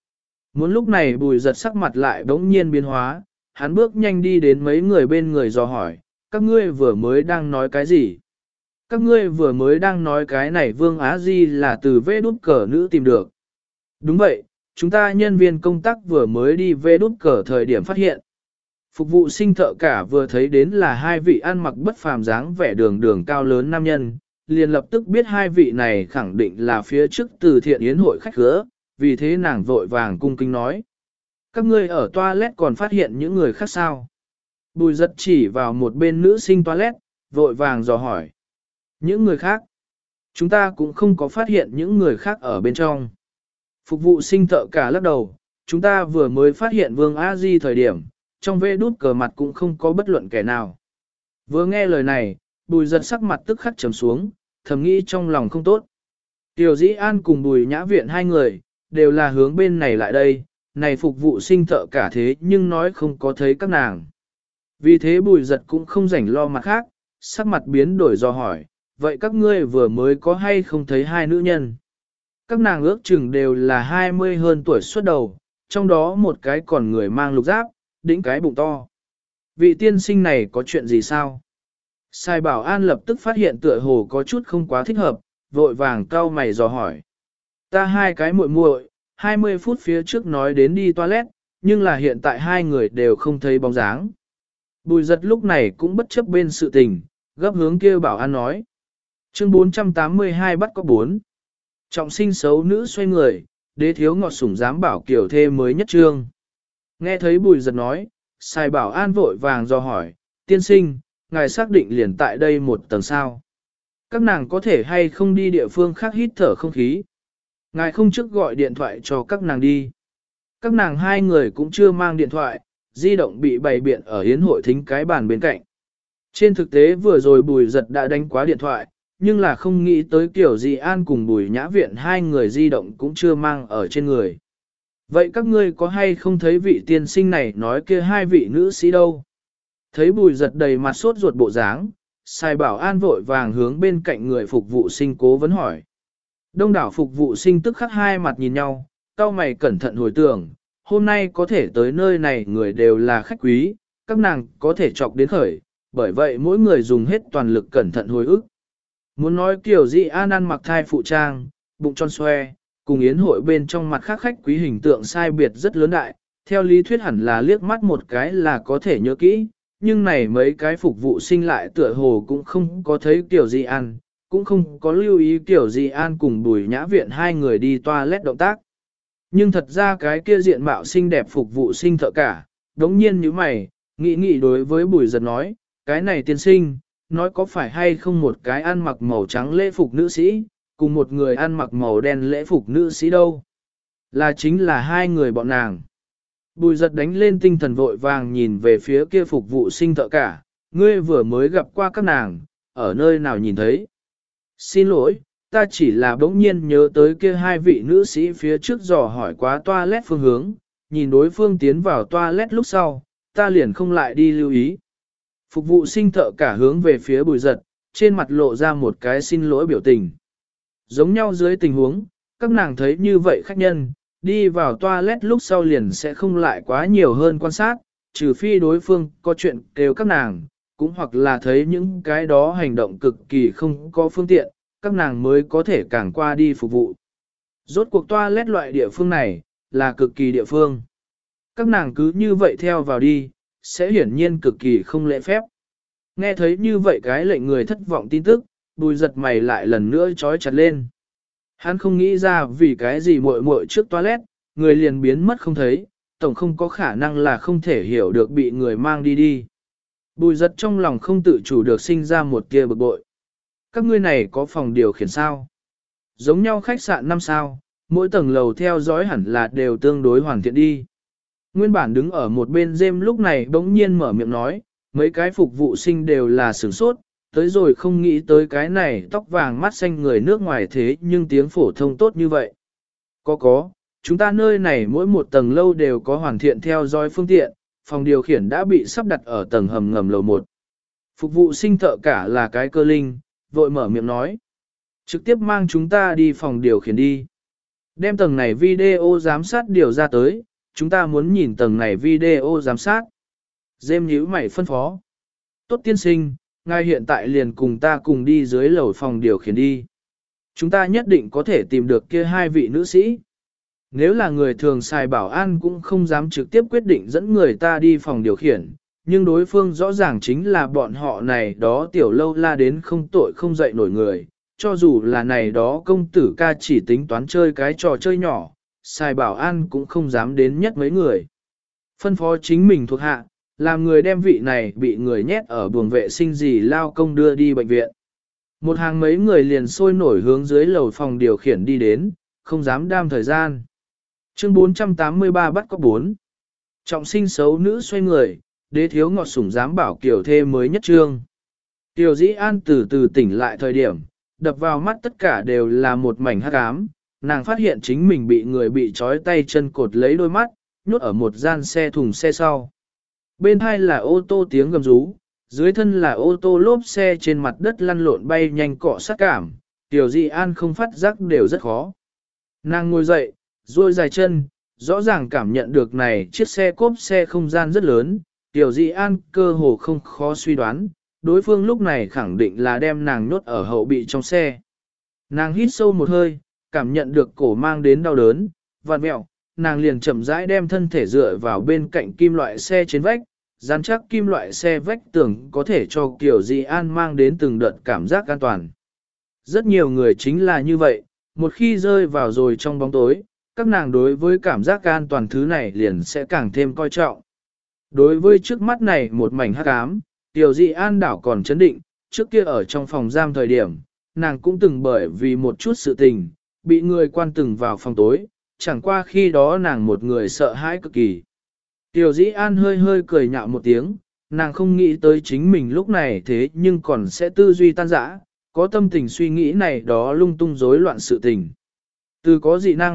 Muốn lúc này Bùi Giật sắc mặt lại bỗng nhiên biến hóa, hắn bước nhanh đi đến mấy người bên người dò hỏi, các ngươi vừa mới đang nói cái gì? Các ngươi vừa mới đang nói cái này Vương Á Di là từ vê đút cờ nữ tìm được. Đúng vậy, chúng ta nhân viên công tác vừa mới đi vê đút cờ thời điểm phát hiện. Phục vụ sinh thợ cả vừa thấy đến là hai vị ăn mặc bất phàm dáng vẻ đường đường cao lớn nam nhân, liền lập tức biết hai vị này khẳng định là phía trước từ thiện yến hội khách khứa, vì thế nàng vội vàng cung kính nói. Các ngươi ở toilet còn phát hiện những người khác sao? Bùi Giật chỉ vào một bên nữ sinh toilet, vội vàng dò hỏi. Những người khác? Chúng ta cũng không có phát hiện những người khác ở bên trong. Phục vụ sinh thợ cả lắc đầu, chúng ta vừa mới phát hiện Vương A Di thời điểm, trong vê đút cờ mặt cũng không có bất luận kẻ nào. Vừa nghe lời này, Bùi Giật sắc mặt tức khắc trầm xuống, thầm nghĩ trong lòng không tốt. Tiểu Dĩ An cùng Bùi Nhã Viện hai người, đều là hướng bên này lại đây, này phục vụ sinh thợ cả thế nhưng nói không có thấy các nàng. Vì thế Bùi Giật cũng không rảnh lo mặt khác, sắc mặt biến đổi do hỏi, vậy các ngươi vừa mới có hay không thấy hai nữ nhân? Các nàng ước chừng đều là 20 hơn tuổi xuất đầu, trong đó một cái còn người mang lục giáp, đĩnh cái bụng to. Vị tiên sinh này có chuyện gì sao? Sai Bảo An lập tức phát hiện tựa hồ có chút không quá thích hợp, vội vàng cau mày dò hỏi. Ta hai cái muội muội, 20 phút phía trước nói đến đi toilet, nhưng là hiện tại hai người đều không thấy bóng dáng. Bùi Giật lúc này cũng bất chấp bên sự tình, gấp hướng kia Bảo An nói. Chương 482 bắt có 4. Trọng sinh xấu nữ xoay người, đế thiếu ngọt sủng dám bảo kiểu thê mới nhất trương. Nghe thấy Bùi Giật nói, Sai Bảo An vội vàng do hỏi, tiên sinh, ngài xác định liền tại đây một tầng sao. Các nàng có thể hay không đi địa phương khác hít thở không khí. Ngài không trước gọi điện thoại cho các nàng đi. Các nàng hai người cũng chưa mang điện thoại, di động bị bày biện ở hiến hội thính cái bàn bên cạnh. Trên thực tế vừa rồi Bùi Giật đã đánh quá điện thoại, nhưng là không nghĩ tới kiểu gì An cùng Bùi Nhã Viện hai người di động cũng chưa mang ở trên người. Vậy các ngươi có hay không thấy vị tiên sinh này nói kia hai vị nữ sĩ đâu? Thấy Bùi Giật đầy mặt sốt ruột bộ dáng, Sai Bảo An vội vàng hướng bên cạnh người phục vụ sinh cố vấn hỏi. Đông đảo phục vụ sinh tức khắc hai mặt nhìn nhau, cau mày cẩn thận hồi tưởng, hôm nay có thể tới nơi này người đều là khách quý, các nàng có thể chọc đến khởi, bởi vậy mỗi người dùng hết toàn lực cẩn thận hồi ức. Muốn nói kiểu gì An ăn mặc thai phụ trang, bụng tròn xoe, cùng yến hội bên trong mặt khác khách quý hình tượng sai biệt rất lớn đại, theo lý thuyết hẳn là liếc mắt một cái là có thể nhớ kỹ, nhưng này mấy cái phục vụ sinh lại tựa hồ cũng không có thấy kiểu gì An, cũng không có lưu ý kiểu gì An cùng Bùi Nhã Viện hai người đi toilet động tác. Nhưng thật ra cái kia diện mạo xinh đẹp phục vụ sinh thợ cả, đống nhiên như mày, nghĩ đối với Bùi Giật nói, cái này tiên sinh, nói có phải hay không một cái ăn mặc màu trắng lễ phục nữ sĩ, cùng một người ăn mặc màu đen lễ phục nữ sĩ đâu. Là chính là hai người bọn nàng. Bùi Giật đánh lên tinh thần vội vàng nhìn về phía kia phục vụ sinh thợ cả, ngươi vừa mới gặp qua các nàng, ở nơi nào nhìn thấy. Xin lỗi, ta chỉ là bỗng nhiên nhớ tới kia hai vị nữ sĩ phía trước dò hỏi quá toilet phương hướng, nhìn đối phương tiến vào toilet lúc sau, ta liền không lại đi lưu ý. Phục vụ sinh thợ cả hướng về phía Bùi Giật, trên mặt lộ ra một cái xin lỗi biểu tình. Giống nhau dưới tình huống, các nàng thấy như vậy khách nhân, đi vào toilet lúc sau liền sẽ không lại quá nhiều hơn quan sát, trừ phi đối phương có chuyện kêu các nàng, cũng hoặc là thấy những cái đó hành động cực kỳ không có phương tiện, các nàng mới có thể càng qua đi phục vụ. Rốt cuộc toilet loại địa phương này, là cực kỳ địa phương. Các nàng cứ như vậy theo vào đi, sẽ hiển nhiên cực kỳ không lễ phép. Nghe thấy như vậy cái lệnh người thất vọng tin tức, Bùi Giật mày lại lần nữa trói chặt lên. Hắn không nghĩ ra vì cái gì muội muội trước toilet, người liền biến mất không thấy, tổng không có khả năng là không thể hiểu được bị người mang đi đi. Bùi Giật trong lòng không tự chủ được sinh ra một tia bực bội. Các ngươi này có phòng điều khiển sao? Giống nhau khách sạn 5 sao, mỗi tầng lầu theo dõi hẳn là đều tương đối hoàn thiện đi. Nguyên bản đứng ở một bên Dêm lúc này bỗng nhiên mở miệng nói, mấy cái phục vụ sinh đều là sửng sốt, tới rồi không nghĩ tới cái này tóc vàng mắt xanh người nước ngoài thế nhưng tiếng phổ thông tốt như vậy. Có, chúng ta nơi này mỗi một tầng lâu đều có hoàn thiện theo dõi phương tiện, phòng điều khiển đã bị sắp đặt ở tầng hầm ngầm lầu 1. Phục vụ sinh thợ cả là cái cơ linh, vội mở miệng nói. Trực tiếp mang chúng ta đi phòng điều khiển đi. Đem tầng này video giám sát điều ra tới, chúng ta muốn nhìn tầng này video giám sát. Dêm nhíu mày phân phó. Tốt tiên sinh, ngài hiện tại liền cùng ta cùng đi dưới lầu phòng điều khiển đi. Chúng ta nhất định có thể tìm được kia hai vị nữ sĩ. Nếu là người thường xài bảo an cũng không dám trực tiếp quyết định dẫn người ta đi phòng điều khiển, nhưng đối phương rõ ràng chính là bọn họ này đó tiểu lâu la đến không tội không dậy nổi người, cho dù là này đó công tử ca chỉ tính toán chơi cái trò chơi nhỏ, xài bảo an cũng không dám đến nhất mấy người. Phân phó chính mình thuộc hạ, làm người đem vị này bị người nhét ở buồng vệ sinh gì lao công đưa đi bệnh viện. Một hàng mấy người liền sôi nổi hướng dưới lầu phòng điều khiển đi đến, không dám đam thời gian. Chương 483 bắt cóc 4. Trọng sinh xấu nữ xoay người, đế thiếu ngọt sủng dám bảo kiểu thê mới nhất trương. Tiểu dĩ an từ từ tỉnh lại thời điểm, đập vào mắt tất cả đều là một mảnh hắc ám. Nàng phát hiện chính mình bị người bị trói tay chân cột lấy đôi mắt, nhốt ở một gian xe thùng xe sau. Bên hai là ô tô tiếng gầm rú, dưới thân là ô tô lốp xe trên mặt đất lăn lộn bay nhanh cọ sát cảm, Tiểu Dị An không phát giác đều rất khó. Nàng ngồi dậy, duỗi dài chân, rõ ràng cảm nhận được này chiếc xe cốp xe không gian rất lớn, Tiểu Dị An cơ hồ không khó suy đoán, đối phương lúc này khẳng định là đem nàng nhốt ở hậu bị trong xe. Nàng hít sâu một hơi, cảm nhận được cổ mang đến đau đớn, vặn mẹo, nàng liền chậm rãi đem thân thể dựa vào bên cạnh kim loại xe trên vách, rắn chắc kim loại xe vách tường có thể cho Kiều Dị An mang đến từng đợt cảm giác an toàn. Rất nhiều người chính là như vậy, một khi rơi vào rồi trong bóng tối, các nàng đối với cảm giác an toàn thứ này liền sẽ càng thêm coi trọng. Đối với trước mắt này một mảnh hắc ám, Kiều Dị An đảo còn chấn định, trước kia ở trong phòng giam thời điểm, nàng cũng từng bởi vì một chút sự tình, bị người quan từng vào phòng tối, chẳng qua khi đó nàng một người sợ hãi cực kỳ. Tiểu Dĩ An hơi hơi cười nhạo một tiếng, nàng không nghĩ tới chính mình lúc này thế nhưng còn sẽ tư duy tan rã, có tâm tình suy nghĩ này đó lung tung rối loạn sự tình. Từ có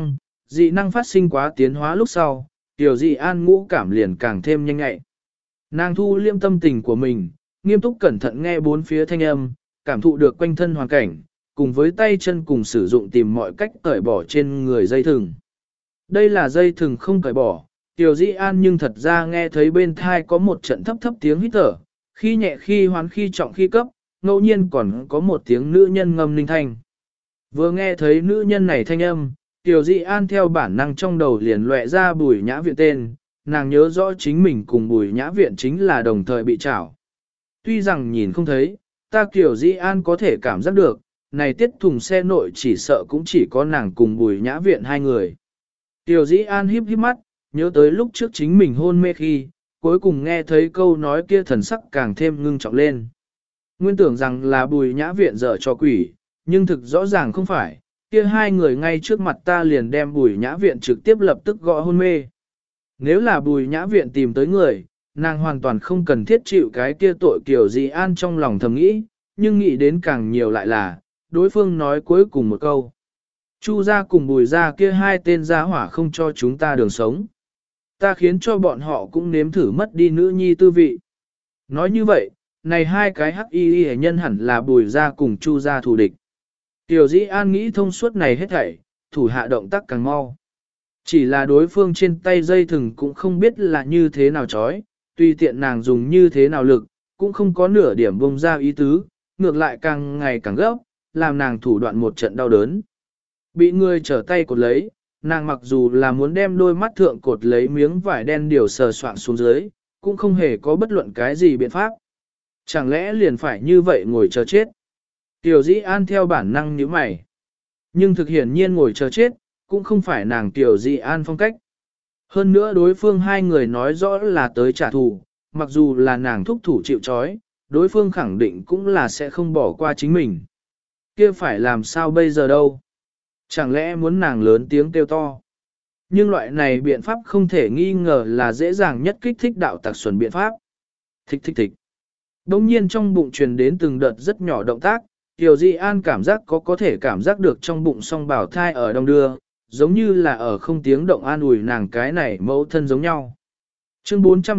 dị năng phát sinh quá tiến hóa lúc sau, Tiểu Dĩ An ngũ cảm liền càng thêm nhanh nhạy. Nàng thu liêm tâm tình của mình, nghiêm túc cẩn thận nghe bốn phía thanh âm, cảm thụ được quanh thân hoàn cảnh, cùng với tay chân cùng sử dụng tìm mọi cách cởi bỏ trên người dây thừng. Đây là dây thừng không cởi bỏ. Tiểu Dĩ An nhưng thật ra nghe thấy bên thai có một trận thấp thấp tiếng hít thở, khi nhẹ khi hoán khi trọng khi cấp, ngẫu nhiên còn có một tiếng nữ nhân ngâm linh thanh. Vừa nghe thấy nữ nhân này thanh âm, Tiểu Dĩ An theo bản năng trong đầu liền lóe ra Bùi Nhã Viện tên, nàng nhớ rõ chính mình cùng Bùi Nhã Viện chính là đồng thời bị trảo. Tuy rằng nhìn không thấy, ta Tiểu Dĩ An có thể cảm giác được, này tiết thùng xe nội chỉ sợ cũng chỉ có nàng cùng Bùi Nhã Viện hai người. Tiểu Dĩ An híp híp mắt, nhớ tới lúc trước chính mình hôn mê khi, cuối cùng nghe thấy câu nói kia thần sắc càng thêm ngưng trọng lên. Nguyên tưởng rằng là Bùi Nhã Viện dở cho quỷ, nhưng thực rõ ràng không phải, kia hai người ngay trước mặt ta liền đem Bùi Nhã Viện trực tiếp lập tức gọi hôn mê. Nếu là Bùi Nhã Viện tìm tới người, nàng hoàn toàn không cần thiết chịu cái kia tội Kiều Dị An trong lòng thầm nghĩ, nhưng nghĩ đến càng nhiều lại là, đối phương nói cuối cùng một câu. Chu gia cùng Bùi gia kia hai tên gia hỏa không cho chúng ta đường sống. Ta khiến cho bọn họ cũng nếm thử mất đi nữ nhi tư vị. Nói như vậy, này hai cái hắc y nhân hẳn là Bùi gia cùng Chu gia thù địch. Tiểu Dĩ An nghĩ thông suốt này hết thảy, thủ hạ động tác càng mau. Chỉ là đối phương trên tay dây thừng cũng không biết là như thế nào chói, tùy tiện nàng dùng như thế nào lực, cũng không có nửa điểm bông ra ý tứ, ngược lại càng ngày càng gấp, làm nàng thủ đoạn một trận đau đớn. Bị người trở tay cột lấy, nàng mặc dù là muốn đem đôi mắt thượng cột lấy miếng vải đen điều sờ soạn xuống dưới, cũng không hề có bất luận cái gì biện pháp. Chẳng lẽ liền phải như vậy ngồi chờ chết? Tiểu Dĩ An theo bản năng nhíu mày. Nhưng thực hiển nhiên ngồi chờ chết, cũng không phải nàng Tiểu Dĩ An phong cách. Hơn nữa đối phương hai người nói rõ là tới trả thù, mặc dù là nàng thúc thủ chịu trói, đối phương khẳng định cũng là sẽ không bỏ qua chính mình. Kia phải làm sao bây giờ đâu? Chẳng lẽ muốn nàng lớn tiếng kêu to? Nhưng loại này biện pháp không thể nghi ngờ là dễ dàng nhất kích thích đạo tặc xuẩn biện pháp. Thích thích thích. Đông nhiên trong bụng truyền đến từng đợt rất nhỏ động tác, Tiểu Dĩ An cảm giác có thể cảm giác được trong bụng song bảo thai ở đông đưa, giống như là ở không tiếng động an ủi nàng cái này mẫu thân giống nhau. Chương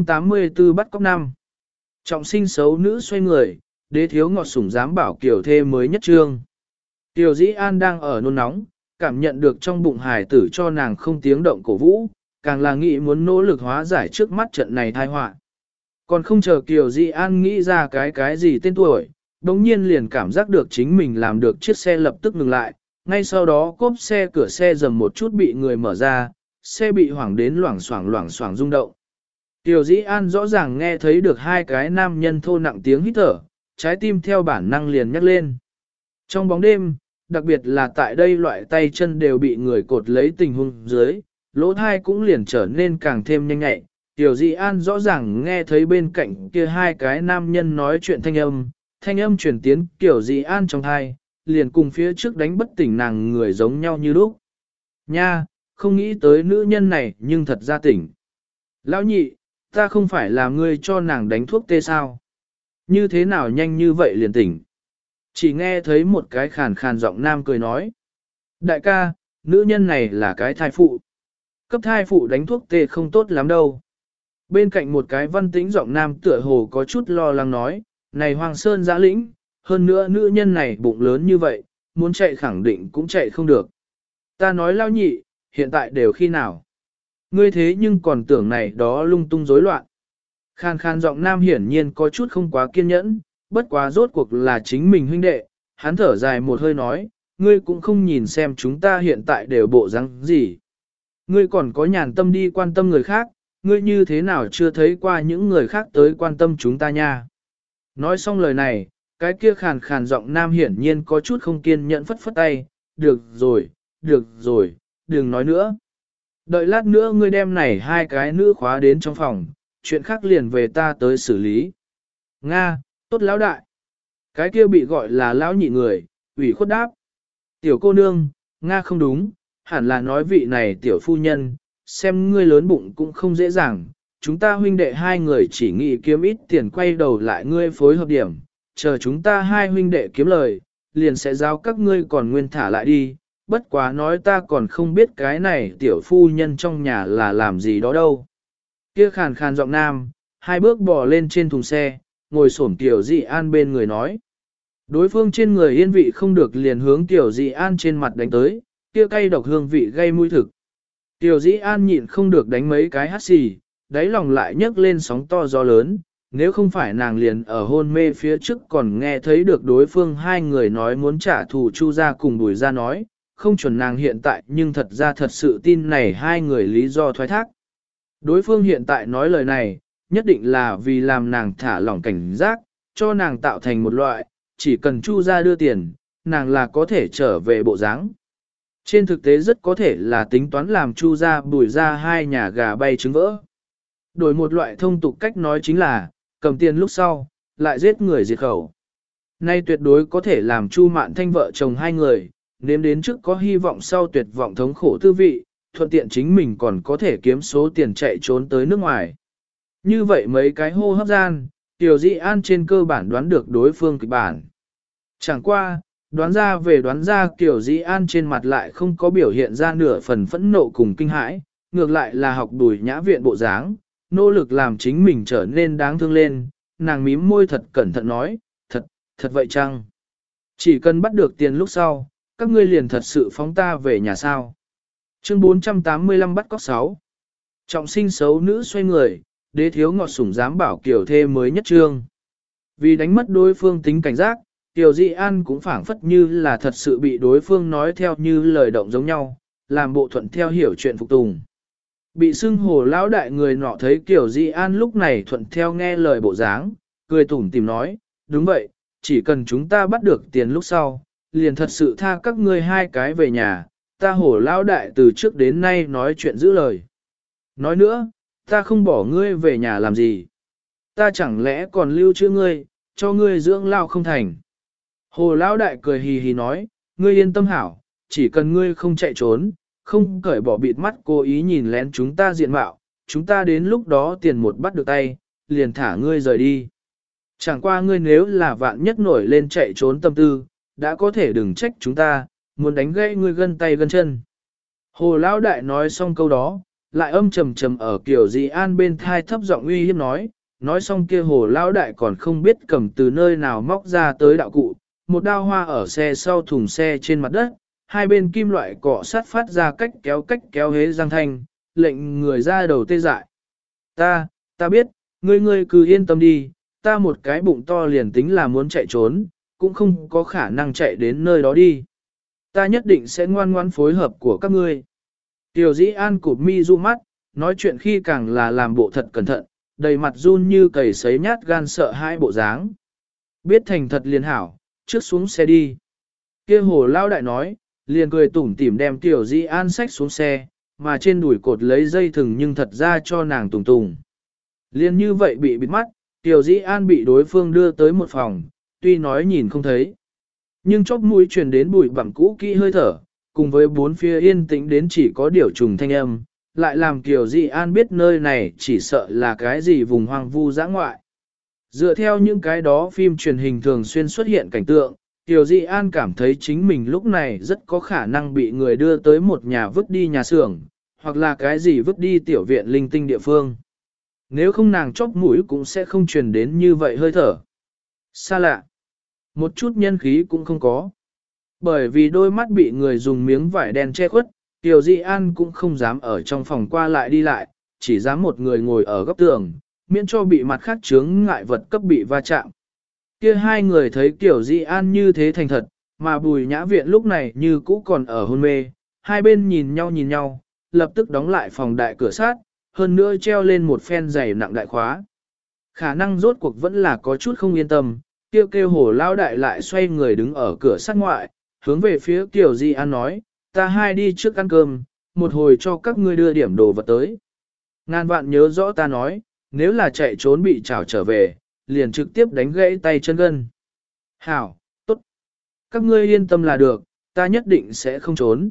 484 bắt cóc 5. Trọng sinh xấu nữ xoay người, đế thiếu ngọt sủng dám bảo kiểu thê mới nhất trương. Tiểu Dĩ An đang ở nôn nóng, cảm nhận được trong bụng hài tử cho nàng không tiếng động cổ vũ, càng là nghĩ muốn nỗ lực hóa giải trước mắt trận này tai họa. Còn không chờ Kiều Di An nghĩ ra cái gì tên tuổi, đống nhiên liền cảm giác được chính mình làm được chiếc xe lập tức ngừng lại, ngay sau đó cốp xe cửa xe dầm một chút bị người mở ra, xe bị hoảng đến loảng xoảng rung động. Kiều Di An rõ ràng nghe thấy được hai cái nam nhân thô nặng tiếng hít thở, trái tim theo bản năng liền nhắc lên. Trong bóng đêm, đặc biệt là tại đây loại tay chân đều bị người cột lấy tình huống dưới, lỗ thai cũng liền trở nên càng thêm nhanh nhạy. Tiểu Di An rõ ràng nghe thấy bên cạnh kia hai cái nam nhân nói chuyện thanh âm truyền tiến Tiểu Di An trong thai, liền cùng phía trước đánh bất tỉnh nàng người giống nhau như lúc. Nha, không nghĩ tới nữ nhân này nhưng thật ra tỉnh. Lão nhị, ta không phải là ngươi cho nàng đánh thuốc tê sao? Như thế nào nhanh như vậy liền tỉnh? Chỉ nghe thấy một cái khàn khàn giọng nam cười nói. Đại ca, nữ nhân này là cái thai phụ. Cấp thai phụ đánh thuốc tê không tốt lắm đâu. Bên cạnh một cái văn tĩnh giọng nam tựa hồ có chút lo lắng nói, này Hoàng Sơn giã lĩnh, hơn nữa nữ nhân này bụng lớn như vậy, muốn chạy khẳng định cũng chạy không được. Ta nói lao nhị, hiện tại đều khi nào? Ngươi thế nhưng còn tưởng này đó lung tung rối loạn. Khan khan giọng nam hiển nhiên có chút không quá kiên nhẫn, bất quá rốt cuộc là chính mình huynh đệ, hắn thở dài một hơi nói, ngươi cũng không nhìn xem chúng ta hiện tại đều bộ răng gì. Ngươi còn có nhàn tâm đi quan tâm người khác, ngươi như thế nào chưa thấy qua những người khác tới quan tâm chúng ta nha. Nói xong lời này, cái kia khàn khàn giọng nam hiển nhiên có chút không kiên nhẫn phất phất tay, được rồi, đừng nói nữa. Đợi lát nữa ngươi đem này hai cái nữ khóa đến trong phòng, chuyện khác liền về ta tới xử lý. Nga, tốt lão đại. Cái kia bị gọi là lão nhị người, ủy khuất đáp. Tiểu cô nương, Nga không đúng, hẳn là nói vị này tiểu phu nhân, xem ngươi lớn bụng cũng không dễ dàng. Chúng ta huynh đệ hai người chỉ nghĩ kiếm ít tiền quay đầu lại ngươi phối hợp điểm, chờ chúng ta hai huynh đệ kiếm lời, liền sẽ giao các ngươi còn nguyên thả lại đi. Bất quá nói ta còn không biết cái này tiểu phu nhân trong nhà là làm gì đó đâu. Kia khàn khàn giọng nam, hai bước bò lên trên thùng xe, ngồi xổm Tiểu Dị An bên người nói. Đối phương trên người yên vị không được liền hướng Tiểu Dị An trên mặt đánh tới, kia cay độc hương vị gây mũi thực. Tiểu Dị An nhịn không được đánh mấy cái hắt xì, đáy lòng lại nhấc lên sóng to gió lớn, nếu không phải nàng liền ở hôn mê phía trước còn nghe thấy được đối phương hai người nói muốn trả thù Chu ra cùng Bùi ra nói, không chuẩn nàng hiện tại nhưng thật ra thật sự tin này hai người lý do thoái thác. Đối phương hiện tại nói lời này, nhất định là vì làm nàng thả lỏng cảnh giác, cho nàng tạo thành một loại, chỉ cần Chu ra đưa tiền, nàng là có thể trở về bộ dáng. Trên thực tế rất có thể là tính toán làm Chu ra Bùi ra hai nhà gà bay trứng vỡ. Đổi một loại thông tục cách nói chính là, cầm tiền lúc sau, lại giết người diệt khẩu. Nay tuyệt đối có thể làm Chu Mạn Thanh vợ chồng hai người, nếm đến trước có hy vọng sau tuyệt vọng thống khổ tư vị, thuận tiện chính mình còn có thể kiếm số tiền chạy trốn tới nước ngoài. Như vậy mấy cái hô hấp gian, Tiểu Dị An trên cơ bản đoán được đối phương kịch bản. Chẳng qua, đoán ra Tiểu Dị An trên mặt lại không có biểu hiện ra nửa phần phẫn nộ cùng kinh hãi, ngược lại là học Bùi Nhã Viện bộ dáng, nỗ lực làm chính mình trở nên đáng thương lên, nàng mím môi thật cẩn thận nói, thật vậy chăng? Chỉ cần bắt được tiền lúc sau, các ngươi liền thật sự phóng ta về nhà sao? Chương 485 bắt cóc 6. Trọng sinh xấu nữ xoay người, đế thiếu ngọt sủng dám bảo kiểu thê mới nhất trương. Vì đánh mất đối phương tính cảnh giác, Tiểu Dị An cũng phảng phất như là thật sự bị đối phương nói theo như lời động giống nhau, làm bộ thuận theo hiểu chuyện phục tùng. Bị xưng hồ lão đại người nọ thấy Tiểu Dị An lúc này thuận theo nghe lời bộ dáng, cười tủm tìm nói, đúng vậy, chỉ cần chúng ta bắt được tiền lúc sau, liền thật sự tha các ngươi hai cái về nhà, ta hổ lão đại từ trước đến nay nói chuyện giữ lời. Nói nữa, ta không bỏ ngươi về nhà làm gì. Ta chẳng lẽ còn lưu trữ ngươi, cho ngươi dưỡng lao không thành. Hồ lão đại cười hì hì nói, ngươi yên tâm hảo, chỉ cần ngươi không chạy trốn, không cởi bỏ bịt mắt cố ý nhìn lén chúng ta diện mạo, chúng ta đến lúc đó tiền một bắt được tay, liền thả ngươi rời đi. Chẳng qua ngươi nếu là vạn nhất nổi lên chạy trốn tâm tư, đã có thể đừng trách chúng ta, muốn đánh gãy ngươi gân tay gân chân. Hồ lão đại nói xong câu đó, lại âm trầm trầm ở Kiều Dị An bên thai thấp giọng uy hiếp nói xong kia hồ lão đại còn không biết cầm từ nơi nào móc ra tới đạo cụ, một đao hoa ở xe sau thùng xe trên mặt đất, hai bên kim loại cọ sát phát ra cách kéo hế răng thanh, lệnh người ra đầu tê dại. Ta biết, ngươi cứ yên tâm đi, ta một cái bụng to liền tính là muốn chạy trốn, cũng không có khả năng chạy đến nơi đó đi. Ta nhất định sẽ ngoan ngoãn phối hợp của các ngươi. Tiểu Dĩ An cụp mi du mắt, nói chuyện khi càng là làm bộ thật cẩn thận, đầy mặt run như cầy sấy nhát gan sợ hãi bộ dáng. Biết thành thật liền hảo, trước xuống xe đi. Kia hồ lao đại nói, liền cười tủm tỉm đem Tiểu Dĩ An xách xuống xe, mà trên đùi cột lấy dây thừng nhưng thật ra cho nàng tùng tùng. Liên như vậy bị bịt mắt, Tiểu Dĩ An bị đối phương đưa tới một phòng, tuy nói nhìn không thấy. Nhưng chóp mũi truyền đến bụi bặm cũ kỹ hơi thở, cùng với bốn phía yên tĩnh đến chỉ có điều trùng thanh âm, lại làm Tiểu Dĩ An biết nơi này chỉ sợ là cái gì vùng hoang vu dã ngoại. Dựa theo những cái đó phim truyền hình thường xuyên xuất hiện cảnh tượng, Tiểu Dĩ An cảm thấy chính mình lúc này rất có khả năng bị người đưa tới một nhà vứt đi nhà xưởng, hoặc là cái gì vứt đi tiểu viện linh tinh địa phương. Nếu không nàng chóp mũi cũng sẽ không truyền đến như vậy hơi thở. Xa lạ. Một chút nhân khí cũng không có. Bởi vì đôi mắt bị người dùng miếng vải đen che khuất, Tiểu Dĩ An cũng không dám ở trong phòng qua lại đi lại, chỉ dám một người ngồi ở góc tường, miễn cho bị mặt khác chướng ngại vật cấp bị va chạm. Kia hai người thấy Tiểu Dĩ An như thế thành thật, mà Bùi Nhã Viện lúc này như cũ còn ở hôn mê, hai bên nhìn nhau, lập tức đóng lại phòng đại cửa sát, hơn nữa treo lên một phen giày nặng đại khóa. Khả năng rốt cuộc vẫn là có chút không yên tâm, kêu hồ lao đại lại xoay người đứng ở cửa sát ngoại, hướng về phía Tiểu Dĩ An nói, ta hai đi trước ăn cơm, một hồi cho các ngươi đưa điểm đồ vật tới. Ngàn vạn nhớ rõ ta nói, nếu là chạy trốn bị trảo trở về, liền trực tiếp đánh gãy tay chân gân. Hảo, tốt. Các ngươi yên tâm là được, ta nhất định sẽ không trốn.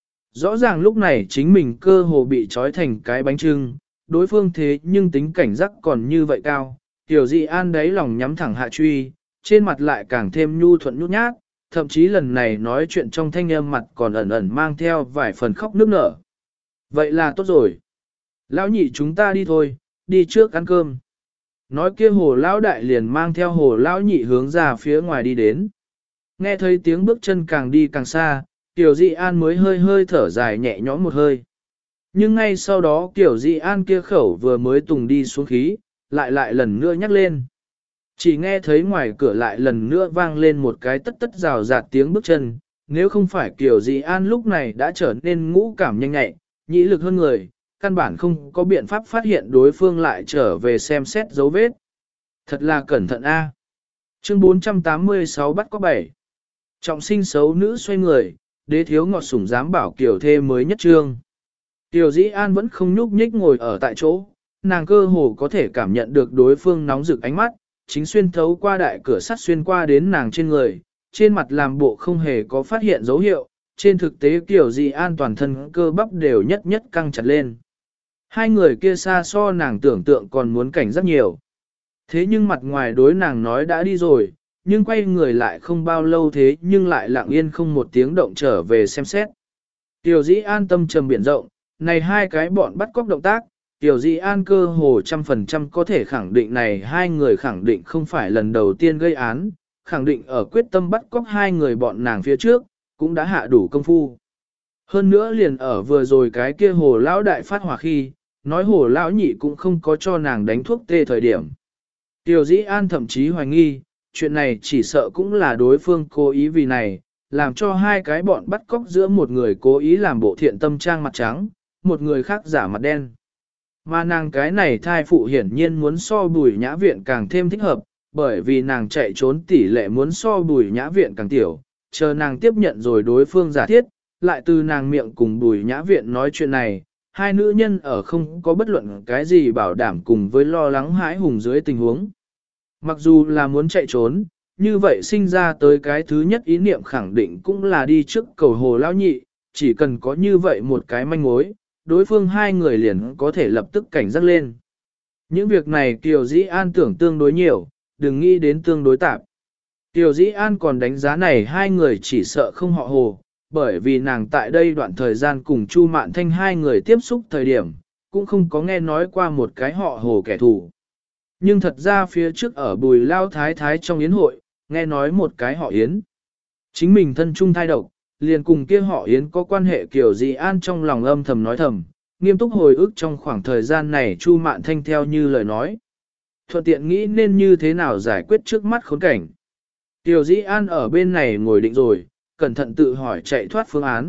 Rõ ràng lúc này chính mình cơ hồ bị trói thành cái bánh trưng, đối phương thế nhưng tính cảnh giác còn như vậy cao. Tiểu Dĩ An đáy lòng nhắm thẳng hạ truy, trên mặt lại càng thêm nhu thuận nhút nhát, thậm chí lần này nói chuyện trong thanh âm mặt còn ẩn ẩn mang theo vài phần khóc nức nở. Vậy là tốt rồi. Lão nhị chúng ta đi thôi, đi trước ăn cơm. Nói kia hồ lão đại liền mang theo hồ lão nhị hướng ra phía ngoài đi đến. Nghe thấy tiếng bước chân càng đi càng xa, Tiểu Dĩ An mới hơi thở dài nhẹ nhõm một hơi. Nhưng ngay sau đó Tiểu Dĩ An kia khẩu vừa mới tùng đi xuống khí, lại lần nữa nhắc lên. Chỉ nghe thấy ngoài cửa lại lần nữa vang lên một cái tất rào rạt tiếng bước chân, nếu không phải Tiểu Dĩ An lúc này đã trở nên ngũ cảm nhanh nhạy, nhĩ lực hơn người, căn bản không có biện pháp phát hiện đối phương lại trở về xem xét dấu vết. Thật là cẩn thận a. Chương 486 bắt có 7. Trọng sinh xấu nữ xoay người, đế thiếu ngọt sủng dám bảo kiểu thê mới nhất trương. Tiểu Dĩ An vẫn không nhúc nhích ngồi ở tại chỗ, nàng cơ hồ có thể cảm nhận được đối phương nóng rực ánh mắt, chính xuyên thấu qua đại cửa sắt xuyên qua đến nàng trên người, trên mặt làm bộ không hề có phát hiện dấu hiệu, trên thực tế Tiểu Dĩ An toàn thân cơ bắp đều nhất căng chặt lên. Hai người kia xa so nàng tưởng tượng còn muốn cảnh giác nhiều. Thế nhưng mặt ngoài đối nàng nói đã đi rồi, nhưng quay người lại không bao lâu thế nhưng lại lặng yên không một tiếng động trở về xem xét. Tiểu Dĩ An tâm trầm biển rộng, này hai cái bọn bắt cóc động tác, Tiểu Dĩ An cơ hồ 100% có thể khẳng định này hai người khẳng định không phải lần đầu tiên gây án, khẳng định ở quyết tâm bắt cóc hai người bọn nàng phía trước, cũng đã hạ đủ công phu. Hơn nữa liền ở vừa rồi cái kia hồ lão đại phát hỏa khi, nói hồ lão nhị cũng không có cho nàng đánh thuốc tê thời điểm. Tiểu Dĩ An thậm chí hoài nghi, chuyện này chỉ sợ cũng là đối phương cố ý vì này, làm cho hai cái bọn bắt cóc giữa một người cố ý làm bộ thiện tâm trang mặt trắng, một người khác giả mặt đen. Mà nàng cái này thai phụ hiển nhiên muốn so Bùi Nhã Viện càng thêm thích hợp, bởi vì nàng chạy trốn tỷ lệ muốn so Bùi Nhã Viện càng tiểu, chờ nàng tiếp nhận rồi đối phương giả thiết, lại từ nàng miệng cùng Bùi Nhã Viện nói chuyện này, hai nữ nhân ở không có bất luận cái gì bảo đảm cùng với lo lắng hãi hùng dưới tình huống. Mặc dù là muốn chạy trốn, như vậy sinh ra tới cái thứ nhất ý niệm khẳng định cũng là đi trước cầu hồ lão nhị, chỉ cần có như vậy một cái manh mối, đối phương hai người liền có thể lập tức cảnh giác lên. Những việc này Kiều Dĩ An tưởng tương đối nhiều, đừng nghĩ đến tương đối tạp. Kiều Dĩ An còn đánh giá này hai người chỉ sợ không họ hồ, bởi vì nàng tại đây đoạn thời gian cùng Chu Mạn Thanh hai người tiếp xúc thời điểm, cũng không có nghe nói qua một cái họ hồ kẻ thù. Nhưng thật ra phía trước ở Bùi Lao Thái Thái trong yến hội, nghe nói một cái họ Yến. Chính mình thân trung thai độc, liền cùng kia họ Yến có quan hệ kiểu gì an trong lòng âm thầm nói thầm, nghiêm túc hồi ức trong khoảng thời gian này Chu Mạn Thanh theo như lời nói. Thuận tiện nghĩ nên như thế nào giải quyết trước mắt khốn cảnh. Tiểu Dĩ An ở bên này ngồi định rồi, cẩn thận tự hỏi chạy thoát phương án.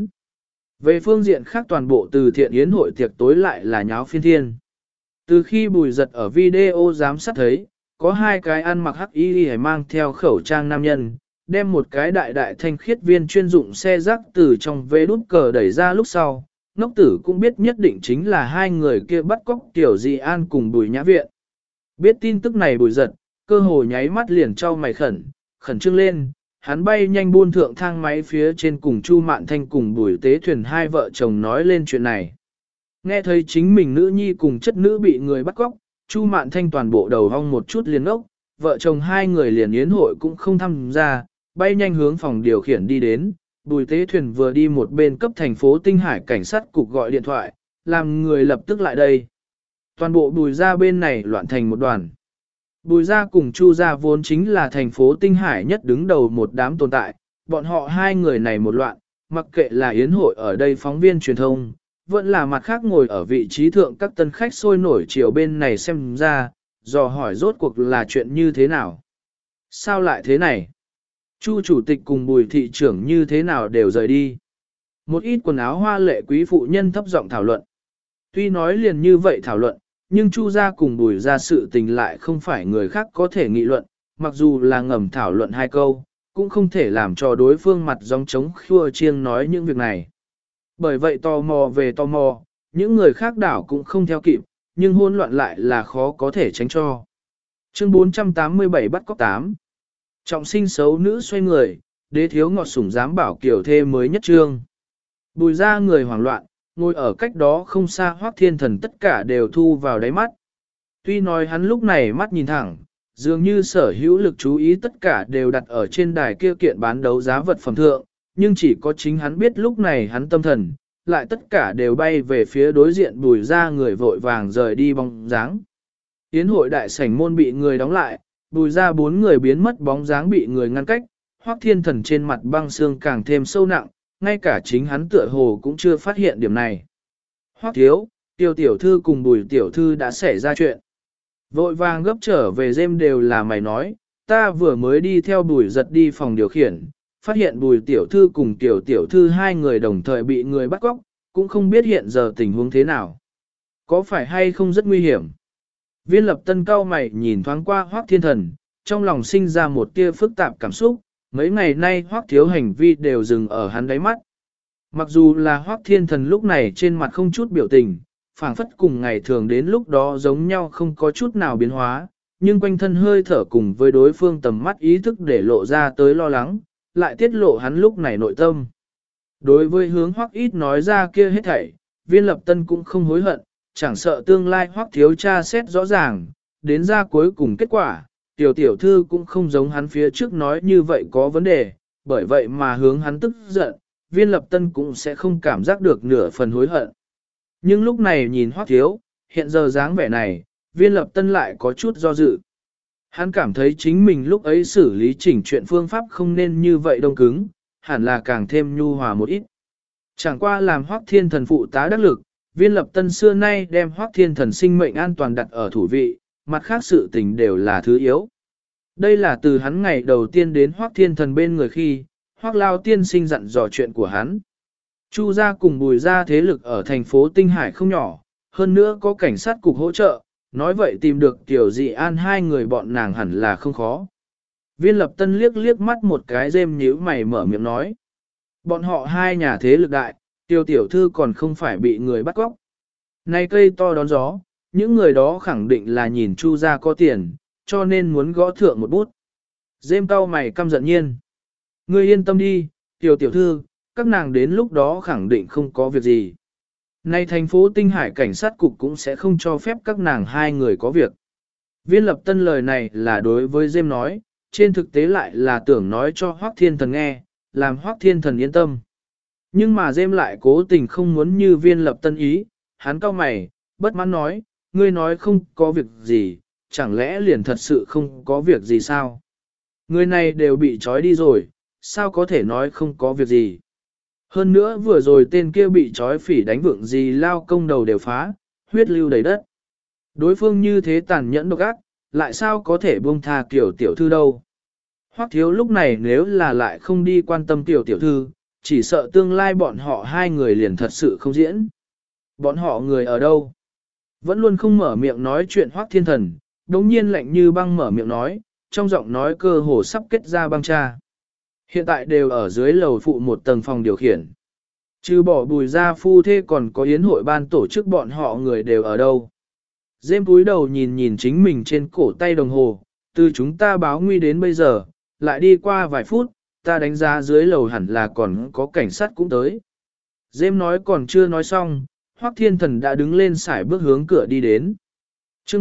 Về phương diện khác toàn bộ từ thiện yến hội tiệc tối lại là nháo phiên thiên. Từ khi Bùi Giật ở video giám sát thấy, có hai cái ăn mặc hắc y mang theo khẩu trang nam nhân, đem một cái đại đại thanh khiết viên chuyên dụng xe rác từ trong vế đút cờ đẩy ra lúc sau. Ngốc tử cũng biết nhất định chính là hai người kia bắt cóc Tiểu Dĩ An cùng Bùi Nhã Viện. Biết tin tức này Bùi Giật, cơ hồ nháy mắt liền trao mày khẩn trương lên, hắn bay nhanh buôn thượng thang máy phía trên cùng Chu Mạn Thanh cùng Bùi Tế Thuyền hai vợ chồng nói lên chuyện này. Nghe thấy chính mình nữ nhi cùng chất nữ bị người bắt cóc, Chu Mạn Thanh toàn bộ đầu hong một chút liền ốc, vợ chồng hai người liền yến hội cũng không tham gia, bay nhanh hướng phòng điều khiển đi đến. Bùi Tế Thuyền vừa đi một bên cấp thành phố Tinh Hải cảnh sát cục gọi điện thoại, làm người lập tức lại đây. Toàn bộ Bùi gia bên này loạn thành một đoàn. Bùi gia cùng Chu gia vốn chính là thành phố Tinh Hải nhất đứng đầu một đám tồn tại, bọn họ hai người này một loạn, mặc kệ là yến hội ở đây phóng viên truyền thông, vẫn là mặt khác ngồi ở vị trí thượng các tân khách sôi nổi chiều bên này xem ra, dò hỏi rốt cuộc là chuyện như thế nào. Sao lại thế này? Chu chủ tịch cùng Bùi thị trưởng như thế nào đều rời đi. Một ít quần áo hoa lệ quý phụ nhân thấp giọng thảo luận. Tuy nói liền như vậy thảo luận, nhưng Chu gia cùng Bùi gia sự tình lại không phải người khác có thể nghị luận, mặc dù là ngầm thảo luận hai câu, cũng không thể làm cho đối phương mặt gióng trống khua chiêng nói những việc này. Bởi vậy tò mò về tò mò, những người khác đảo cũng không theo kịp, nhưng hỗn loạn lại là khó có thể tránh cho. Chương 487 bắt cóc 8. Trọng sinh xấu nữ xoay người, đế thiếu ngọt sủng dám bảo kiểu thê mới nhất trương. Bùi gia người hoảng loạn, ngồi ở cách đó không xa Hoắc Thiên Thần tất cả đều thu vào đáy mắt. Tuy nói hắn lúc này mắt nhìn thẳng, dường như sở hữu lực chú ý tất cả đều đặt ở trên đài kia kiện bán đấu giá vật phẩm thượng, nhưng chỉ có chính hắn biết lúc này hắn tâm thần, lại tất cả đều bay về phía đối diện Bùi gia người vội vàng rời đi bóng dáng. Yến hội đại sảnh môn bị người đóng lại, Bùi gia 4 người biến mất bóng dáng bị người ngăn cách, Hoắc Thiên Thần trên mặt băng xương càng thêm sâu nặng, ngay cả chính hắn tựa hồ cũng chưa phát hiện điểm này. Hoắc thiếu, Tiêu tiểu thư cùng Bùi tiểu thư đã xảy ra chuyện. Vội vàng gấp trở về dêm đều là mày nói, ta vừa mới đi theo Bùi Giật đi phòng điều khiển, phát hiện Bùi tiểu thư cùng Tiểu tiểu thư hai người đồng thời bị người bắt cóc, cũng không biết hiện giờ tình huống thế nào. Có phải hay không rất nguy hiểm? Viên Lập Tân cao mày nhìn thoáng qua Hoắc Thiên Thần, trong lòng sinh ra một tia phức tạp cảm xúc, mấy ngày nay Hoắc thiếu hành vi đều dừng ở hắn đáy mắt. Mặc dù là Hoắc Thiên Thần lúc này trên mặt không chút biểu tình, phảng phất cùng ngày thường đến lúc đó giống nhau không có chút nào biến hóa, nhưng quanh thân hơi thở cùng với đối phương tầm mắt ý thức để lộ ra tới lo lắng, lại tiết lộ hắn lúc này nội tâm. Đối với hướng Hoắc ít nói ra kia hết thảy, Viên Lập Tân cũng không hối hận, chẳng sợ tương lai Hoắc thiếu tra xét rõ ràng, đến ra cuối cùng kết quả, tiểu tiểu thư cũng không giống hắn phía trước nói như vậy có vấn đề, bởi vậy mà hướng hắn tức giận, Viên Lập Tân cũng sẽ không cảm giác được nửa phần hối hận. Nhưng lúc này nhìn Hoắc thiếu, hiện giờ dáng vẻ này, Viên Lập Tân lại có chút do dự. Hắn cảm thấy chính mình lúc ấy xử lý chỉnh chuyện phương pháp không nên như vậy đông cứng, hẳn là càng thêm nhu hòa một ít. Chẳng qua làm Hoắc Thiên Thần phụ tá đắc lực, Viên Lập Tân xưa nay đem Hoắc Thiên Thần sinh mệnh an toàn đặt ở thủ vị, mặt khác sự tình đều là thứ yếu. Đây là từ hắn ngày đầu tiên đến Hoắc Thiên Thần bên người khi, Hoắc Lao tiên sinh dặn dò chuyện của hắn. Chu gia cùng Bùi gia thế lực ở thành phố Tinh Hải không nhỏ, hơn nữa có cảnh sát cục hỗ trợ, nói vậy tìm được Tiểu Dị An hai người bọn nàng hẳn là không khó. Viên Lập Tân liếc liếc mắt một cái rêm nhíu mày mở miệng nói. Bọn họ hai nhà thế lực đại, Tiêu tiểu thư còn không phải bị người bắt cóc. Nay cây to đón gió, những người đó khẳng định là nhìn Chu gia có tiền, cho nên muốn gõ thượng một bút. Rêm cau mày căm giận nhiên. Ngươi yên tâm đi, Tiêu tiểu thư, các nàng đến lúc đó khẳng định không có việc gì. Nay thành phố Tinh Hải cảnh sát cục cũng sẽ không cho phép các nàng hai người có việc. Viên Lập Tân lời này là đối với Dêm nói, trên thực tế lại là tưởng nói cho Hoắc Thiên Thần nghe, làm Hoắc Thiên Thần yên tâm. Nhưng mà Dêm lại cố tình không muốn như Viên Lập Tân ý, hắn cau mày, bất mãn nói, ngươi nói không có việc gì, chẳng lẽ liền thật sự không có việc gì sao? Người này đều bị trói đi rồi, sao có thể nói không có việc gì? Hơn nữa vừa rồi tên kia bị trói phỉ đánh vượng gì lao công đầu đều phá, huyết lưu đầy đất. Đối phương như thế tàn nhẫn độc ác, lại sao có thể buông tha kiểu tiểu thư đâu. Hoắc thiếu lúc này nếu là lại không đi quan tâm tiểu tiểu thư, chỉ sợ tương lai bọn họ hai người liền thật sự không diễn. Bọn họ người ở đâu? Vẫn luôn không mở miệng nói chuyện Hoắc Thiên Thần, đống nhiên lạnh như băng mở miệng nói, trong giọng nói cơ hồ sắp kết ra băng cha. Hiện tại đều ở dưới lầu phụ một tầng phòng điều khiển. Trừ bỏ Bùi gia phu thê còn có yến hội ban tổ chức bọn họ người đều ở đâu. Dêm cúi đầu nhìn nhìn chính mình trên cổ tay đồng hồ, từ chúng ta báo nguy đến bây giờ, lại đi qua vài phút, ta đánh giá dưới lầu hẳn là còn có cảnh sát cũng tới. Dêm nói còn chưa nói xong, Hoắc Thiên Thần đã đứng lên sải bước hướng cửa đi đến. Chương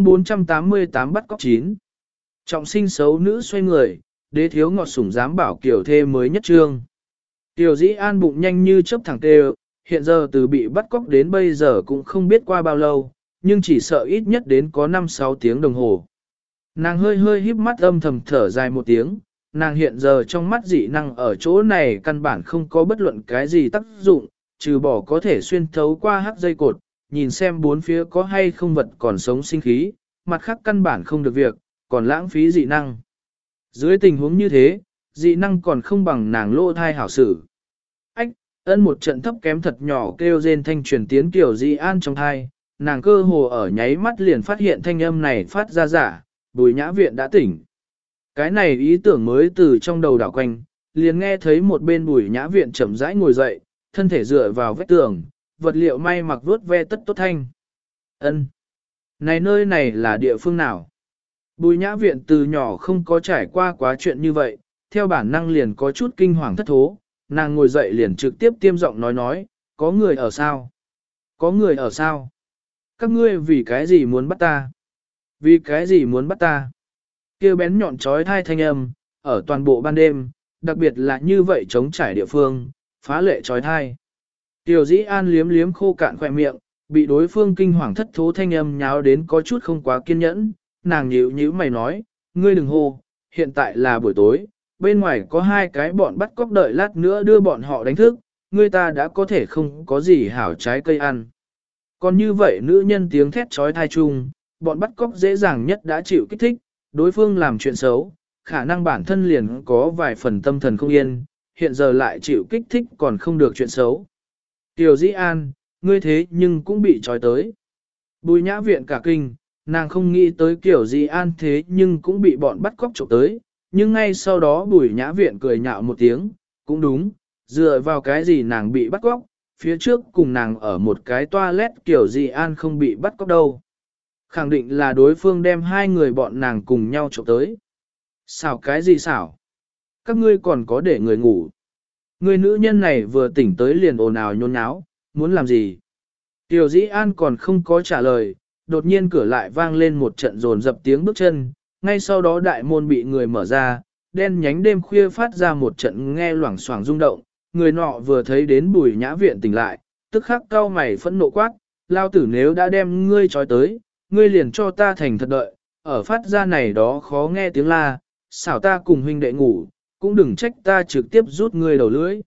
488 bắt cóc 9. Trọng sinh xấu nữ xoay người, đế thiếu ngọt sủng dám bảo kiểu thê mới nhất trương. Tiểu dĩ an bụng nhanh như chớp thẳng tê, hiện giờ từ bị bắt cóc đến bây giờ cũng không biết qua bao lâu, nhưng chỉ sợ ít nhất đến có 5-6 tiếng đồng hồ. Nàng hơi hơi híp mắt âm thầm thở dài một tiếng, nàng hiện giờ trong mắt dị năng ở chỗ này căn bản không có bất luận cái gì tác dụng, trừ bỏ có thể xuyên thấu qua hắc dây cột, nhìn xem bốn phía có hay không vật còn sống sinh khí, mặt khác căn bản không được việc, còn lãng phí dị năng. Dưới tình huống như thế, dị năng còn không bằng nàng lô thai hảo sử. Ách, ân một trận thấp kém thật nhỏ kêu rên thanh truyền tiến kiểu dị an trong thai, nàng cơ hồ ở nháy mắt liền phát hiện thanh âm này phát ra giả, Bùi Nhã Viện đã tỉnh. Cái này ý tưởng mới từ trong đầu đảo quanh, liền nghe thấy một bên Bùi Nhã Viện chậm rãi ngồi dậy, thân thể dựa vào vách tường, vật liệu may mặc vuốt ve tất tốt thanh. Ân, này nơi này là địa phương nào? Bùi Nhã Viện từ nhỏ không có trải qua quá chuyện như vậy, theo bản năng liền có chút kinh hoàng thất thố, nàng ngồi dậy liền trực tiếp tiêm giọng nói, có người ở sao? Có người ở sao? Các ngươi vì cái gì muốn bắt ta? Vì cái gì muốn bắt ta? Kêu bén nhọn trói thai thanh âm, ở toàn bộ ban đêm, đặc biệt là như vậy chống trải địa phương, phá lệ trói thai. Tiểu dĩ an liếm liếm khô cạn khỏe miệng, bị đối phương kinh hoàng thất thố thanh âm nháo đến có chút không quá kiên nhẫn, nàng nhíu mày nói, ngươi đừng hô, hiện tại là buổi tối, bên ngoài có hai cái bọn bắt cóc đợi lát nữa đưa bọn họ đánh thức, ngươi ta đã có thể không có gì hảo trái cây ăn. Còn như vậy nữ nhân tiếng thét trói thai chung, bọn bắt cóc dễ dàng nhất đã chịu kích thích, đối phương làm chuyện xấu, khả năng bản thân liền có vài phần tâm thần không yên, hiện giờ lại chịu kích thích còn không được chuyện xấu. Tiểu Dĩ An, ngươi thế nhưng cũng bị trói tới. Bùi Nhã Viện cả kinh, nàng không nghĩ tới Tiểu Dĩ An thế nhưng cũng bị bọn bắt cóc trộm tới, nhưng ngay sau đó Bùi Nhã Viện cười nhạo một tiếng, cũng đúng, dựa vào cái gì nàng bị bắt cóc, phía trước cùng nàng ở một cái toilet Tiểu Dĩ An không bị bắt cóc đâu. Khẳng định là đối phương đem hai người bọn nàng cùng nhau trộm tới. Xảo cái gì xảo? Các ngươi còn có để người ngủ. Người nữ nhân này vừa tỉnh tới liền ồn ào nhôn nháo, muốn làm gì? Tiểu Dĩ An còn không có trả lời, đột nhiên cửa lại vang lên một trận rồn dập tiếng bước chân, ngay sau đó đại môn bị người mở ra, đen nhánh đêm khuya phát ra một trận nghe loảng xoảng rung động, người nọ vừa thấy đến Bùi Nhã Viện tỉnh lại, tức khắc cau mày phẫn nộ quát, lao tử nếu đã đem ngươi trói tới, ngươi liền cho ta thành thật đợi, ở phát ra này đó khó nghe tiếng la, xảo ta cùng huynh đệ ngủ, cũng đừng trách ta trực tiếp rút ngươi đầu lưỡi.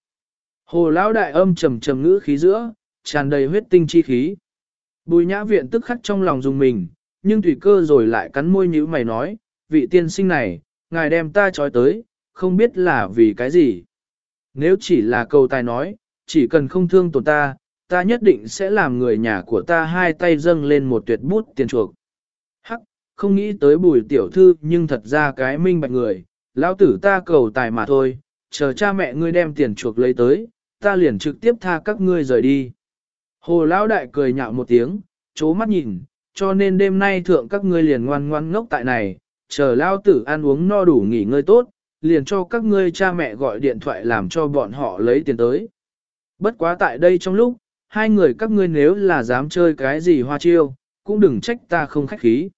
Hồ lão đại âm trầm trầm ngữ khí giữa, tràn đầy huyết tinh chi khí. Bùi Nhã Viện tức khắc trong lòng dùng mình, nhưng Thủy Cơ rồi lại cắn môi nhíu mày nói, vị tiên sinh này, ngài đem ta trói tới, không biết là vì cái gì. Nếu chỉ là câu tài nói, chỉ cần không thương tổn ta, ta nhất định sẽ làm người nhà của ta hai tay dâng lên một tuyệt bút tiền chuộc. Hắc, không nghĩ tới Bùi tiểu thư nhưng thật ra cái minh bạch người, lão tử ta cầu tài mà thôi, chờ cha mẹ ngươi đem tiền chuộc lấy tới, ta liền trực tiếp tha các ngươi rời đi. Hồ lão đại cười nhạo một tiếng, chố mắt nhìn, cho nên đêm nay thượng các ngươi liền ngoan ngoan ngốc tại này, chờ lão tử ăn uống no đủ nghỉ ngơi tốt, liền cho các ngươi cha mẹ gọi điện thoại làm cho bọn họ lấy tiền tới. Bất quá tại đây trong lúc, hai người các ngươi nếu là dám chơi cái gì hoa chiêu, cũng đừng trách ta không khách khí.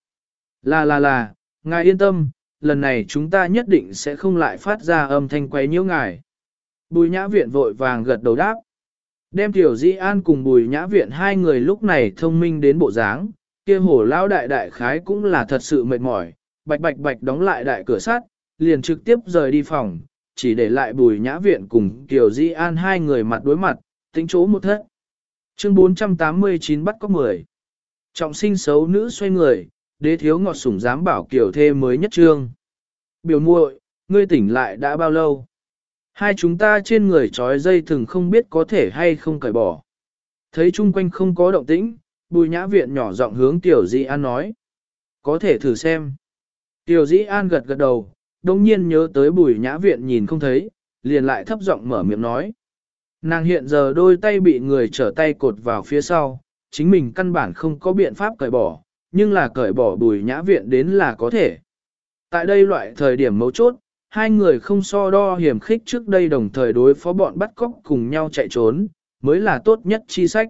Là, ngài yên tâm, lần này chúng ta nhất định sẽ không lại phát ra âm thanh quấy nhiễu ngài. Bùi Nhã Viện vội vàng gật đầu đáp. Đem Tiểu Dĩ An cùng Bùi Nhã Viện hai người lúc này thông minh đến bộ dáng, kia hổ lão đại đại khái cũng là thật sự mệt mỏi, bạch đóng lại đại cửa sắt, liền trực tiếp rời đi phòng, chỉ để lại Bùi Nhã Viện cùng Kiều Di An hai người mặt đối mặt, tính chỗ một thất. Chương 489 bắt cóc 10. Trọng sinh xấu nữ xoay người, đế thiếu ngọt sủng dám bảo Kiều thê mới nhất trương. Biểu muội, ngươi tỉnh lại đã bao lâu? Hai chúng ta trên người trói dây thừng không biết có thể hay không cởi bỏ. Thấy chung quanh không có động tĩnh, Bùi Nhã Viện nhỏ giọng hướng Tiểu Dĩ An nói. Có thể thử xem. Tiểu Dĩ An gật gật đầu, đồng nhiên nhớ tới Bùi Nhã Viện nhìn không thấy, liền lại thấp giọng mở miệng nói. Nàng hiện giờ đôi tay bị người trở tay cột vào phía sau, chính mình căn bản không có biện pháp cởi bỏ, nhưng là cởi bỏ Bùi Nhã Viện đến là có thể. Tại đây loại thời điểm mấu chốt, hai người không so đo hiểm khích trước đây đồng thời đối phó bọn bắt cóc cùng nhau chạy trốn, mới là tốt nhất chi sách.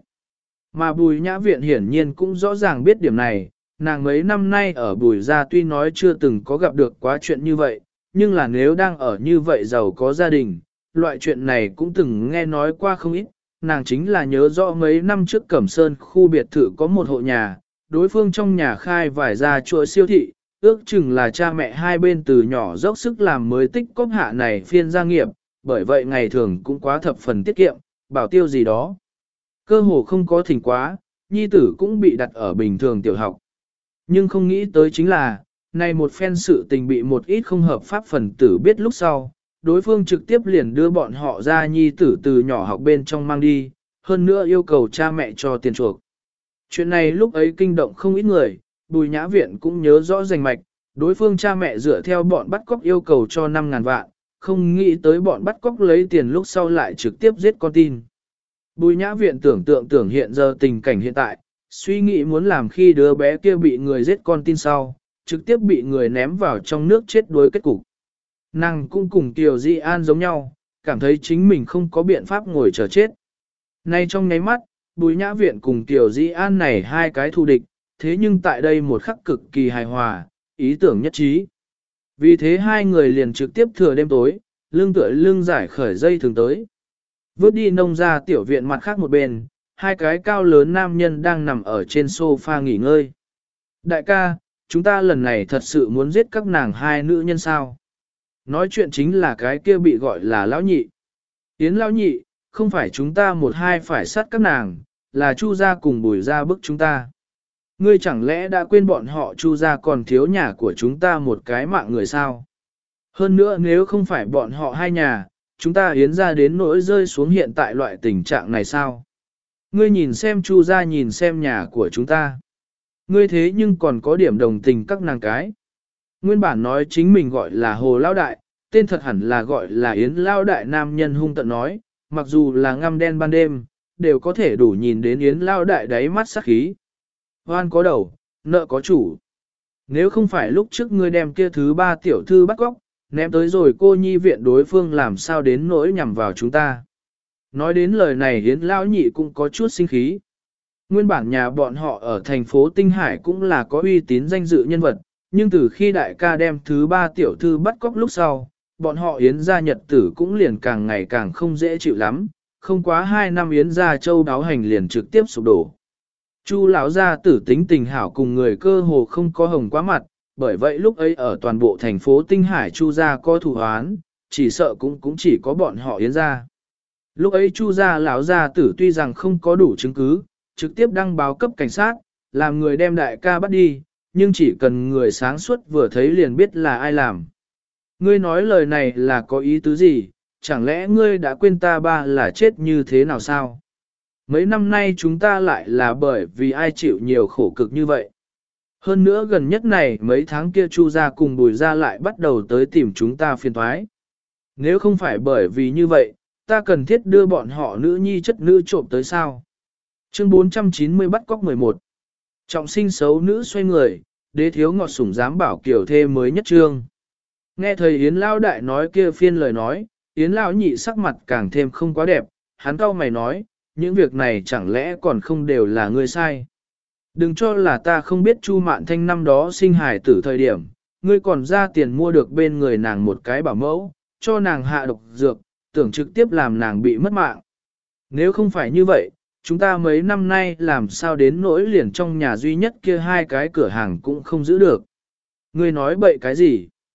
Mà Bùi Nhã Viện hiển nhiên cũng rõ ràng biết điểm này, nàng mấy năm nay ở Bùi gia tuy nói chưa từng có gặp được quá chuyện như vậy, nhưng là nếu đang ở như vậy giàu có gia đình, loại chuyện này cũng từng nghe nói qua không ít, nàng chính là nhớ rõ mấy năm trước Cẩm Sơn khu biệt thự có một hộ nhà, đối phương trong nhà khai vải ra chuỗi siêu thị, ước chừng là cha mẹ hai bên từ nhỏ dốc sức làm mới tích cóp hạ này phiên gia nghiệp, bởi vậy ngày thường cũng quá thập phần tiết kiệm, bảo tiêu gì đó. Cơ hồ không có thỉnh quá, nhi tử cũng bị đặt ở bình thường tiểu học. Nhưng không nghĩ tới chính là, này một phen sự tình bị một ít không hợp pháp phần tử biết lúc sau, đối phương trực tiếp liền đưa bọn họ ra nhi tử từ nhỏ học bên trong mang đi, hơn nữa yêu cầu cha mẹ cho tiền chuộc. Chuyện này lúc ấy kinh động không ít người, Bùi Nhã Viện cũng nhớ rõ rành mạch, đối phương cha mẹ dựa theo bọn bắt cóc yêu cầu cho 5.000 vạn, không nghĩ tới bọn bắt cóc lấy tiền lúc sau lại trực tiếp giết con tin. Bùi Nhã Viện tưởng hiện giờ tình cảnh hiện tại, suy nghĩ muốn làm khi đứa bé kia bị người giết con tin sau, trực tiếp bị người ném vào trong nước chết đuối kết cục. Nàng cũng cùng Kiều Di An giống nhau, cảm thấy chính mình không có biện pháp ngồi chờ chết. Nay trong nháy mắt, Bùi Nhã Viện cùng Kiều Di An này hai cái thù địch, thế nhưng tại đây một khắc cực kỳ hài hòa, ý tưởng nhất trí. Vì thế hai người liền trực tiếp thừa đêm tối, lưng tựa lưng giải khởi dây thường tới. Vớt đi nông ra tiểu viện mặt khác một bên, hai cái cao lớn nam nhân đang nằm ở trên sofa nghỉ ngơi. Đại ca, chúng ta lần này thật sự muốn giết các nàng hai nữ nhân sao? Nói chuyện chính là cái kia bị gọi là lão nhị. Yến lão nhị, không phải chúng ta một hai phải sát các nàng, là Chu gia cùng Bùi gia bức chúng ta. Ngươi chẳng lẽ đã quên bọn họ Chu gia còn thiếu nhà của chúng ta một cái mạng người sao? Hơn nữa nếu không phải bọn họ hai nhà, chúng ta Yến gia đến nỗi rơi xuống hiện tại loại tình trạng này sao? Ngươi nhìn xem Chu gia nhìn xem nhà của chúng ta. Ngươi thế nhưng còn có điểm đồng tình các nàng cái. Nguyên bản nói chính mình gọi là Hồ Lao Đại, tên thật hẳn là gọi là Yến Lao Đại nam nhân hung tận nói, mặc dù là ngăm đen ban đêm, đều có thể đủ nhìn đến Yến Lao Đại đáy mắt sắc khí. Hoan có đầu, nợ có chủ. Nếu không phải lúc trước ngươi đem kia thứ ba tiểu thư bắt cóc, ném tới rồi cô nhi viện đối phương làm sao đến nỗi nhằm vào chúng ta. Nói đến lời này Yến Lao Nhị cũng có chút sinh khí. Nguyên bản nhà bọn họ ở thành phố Tinh Hải cũng là có uy tín danh dự nhân vật, nhưng từ khi đại ca đem thứ ba tiểu thư bắt cóc lúc sau, bọn họ Yến gia nhật tử cũng liền càng ngày càng không dễ chịu lắm, không quá 2 năm Yến gia châu đáo hành liền trực tiếp sụp đổ. Chu lão gia tử tính tình hảo cùng người cơ hồ không có hồng quá mặt, bởi vậy lúc ấy ở toàn bộ thành phố Tinh Hải Chu gia có thù hoán, chỉ sợ cũng chỉ có bọn họ Yến gia. Lúc ấy Chu gia lão gia tử tuy rằng không có đủ chứng cứ, trực tiếp đăng báo cấp cảnh sát, làm người đem đại ca bắt đi, nhưng chỉ cần người sáng suốt vừa thấy liền biết là ai làm. Ngươi nói lời này là có ý tứ gì, chẳng lẽ ngươi đã quên ta ba là chết như thế nào sao? Mấy năm nay chúng ta lại là bởi vì ai chịu nhiều khổ cực như vậy. Hơn nữa gần nhất này mấy tháng kia Chu gia cùng Bùi gia lại bắt đầu tới tìm chúng ta phiền toái. Nếu không phải bởi vì như vậy, ta cần thiết đưa bọn họ nữ nhi chất nữ trộm tới sao? Chương 490 bắt cóc 11. Trọng sinh xấu nữ xoay người, đế thiếu ngọt sủng dám bảo kiểu thê mới nhất trương. Nghe thầy Yến Lao Đại nói kia phiên lời nói, Yến Lao Nhị sắc mặt càng thêm không quá đẹp, hắn cau mày nói, những việc này chẳng lẽ còn không đều là ngươi sai. Đừng cho là ta không biết Chu Mạn Thanh năm đó sinh hài tử thời điểm, ngươi còn ra tiền mua được bên người nàng một cái bảo mẫu, cho nàng hạ độc dược, tưởng trực tiếp làm nàng bị mất mạng. Nếu không phải như vậy, chúng ta mấy năm nay làm sao đến nỗi liền trong nhà duy nhất kia hai cái cửa hàng cũng không giữ được. Ngươi nói bậy cái gì?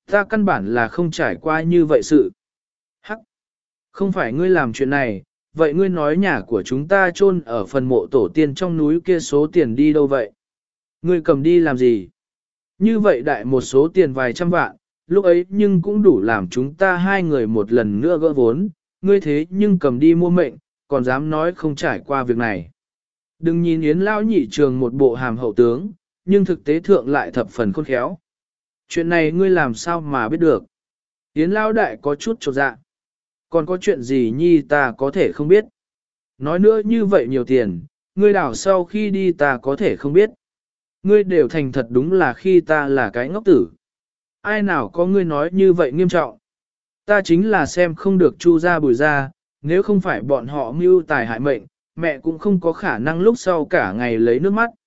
Ta căn bản là không trải qua như vậy sự. Hắc, không phải ngươi làm chuyện này, vậy ngươi nói nhà của chúng ta chôn ở phần mộ tổ tiên trong núi kia số tiền đi đâu vậy? Ngươi cầm đi làm gì? Như vậy đại một số tiền vài trăm vạn, lúc ấy nhưng cũng đủ làm chúng ta hai người một lần nữa gỡ vốn, ngươi thế nhưng cầm đi mua mệnh, còn dám nói không trải qua việc này. Đừng nhìn Yến Lão nhị trường một bộ hàm hậu tướng, nhưng thực tế thượng lại thập phần khôn khéo. Chuyện này ngươi làm sao mà biết được? Yến Lão đại có chút chột dạ. Còn có chuyện gì nhi ta có thể không biết? Nói nữa như vậy nhiều tiền, ngươi đảo sau khi đi ta có thể không biết. Ngươi đều thành thật đúng là khi ta là cái ngốc tử. Ai nào có ngươi nói như vậy nghiêm trọng? Ta chính là xem không được Chu ra Bùi ra, nếu không phải bọn họ mưu tài hại mệnh, mẹ cũng không có khả năng lúc sau cả ngày lấy nước mắt.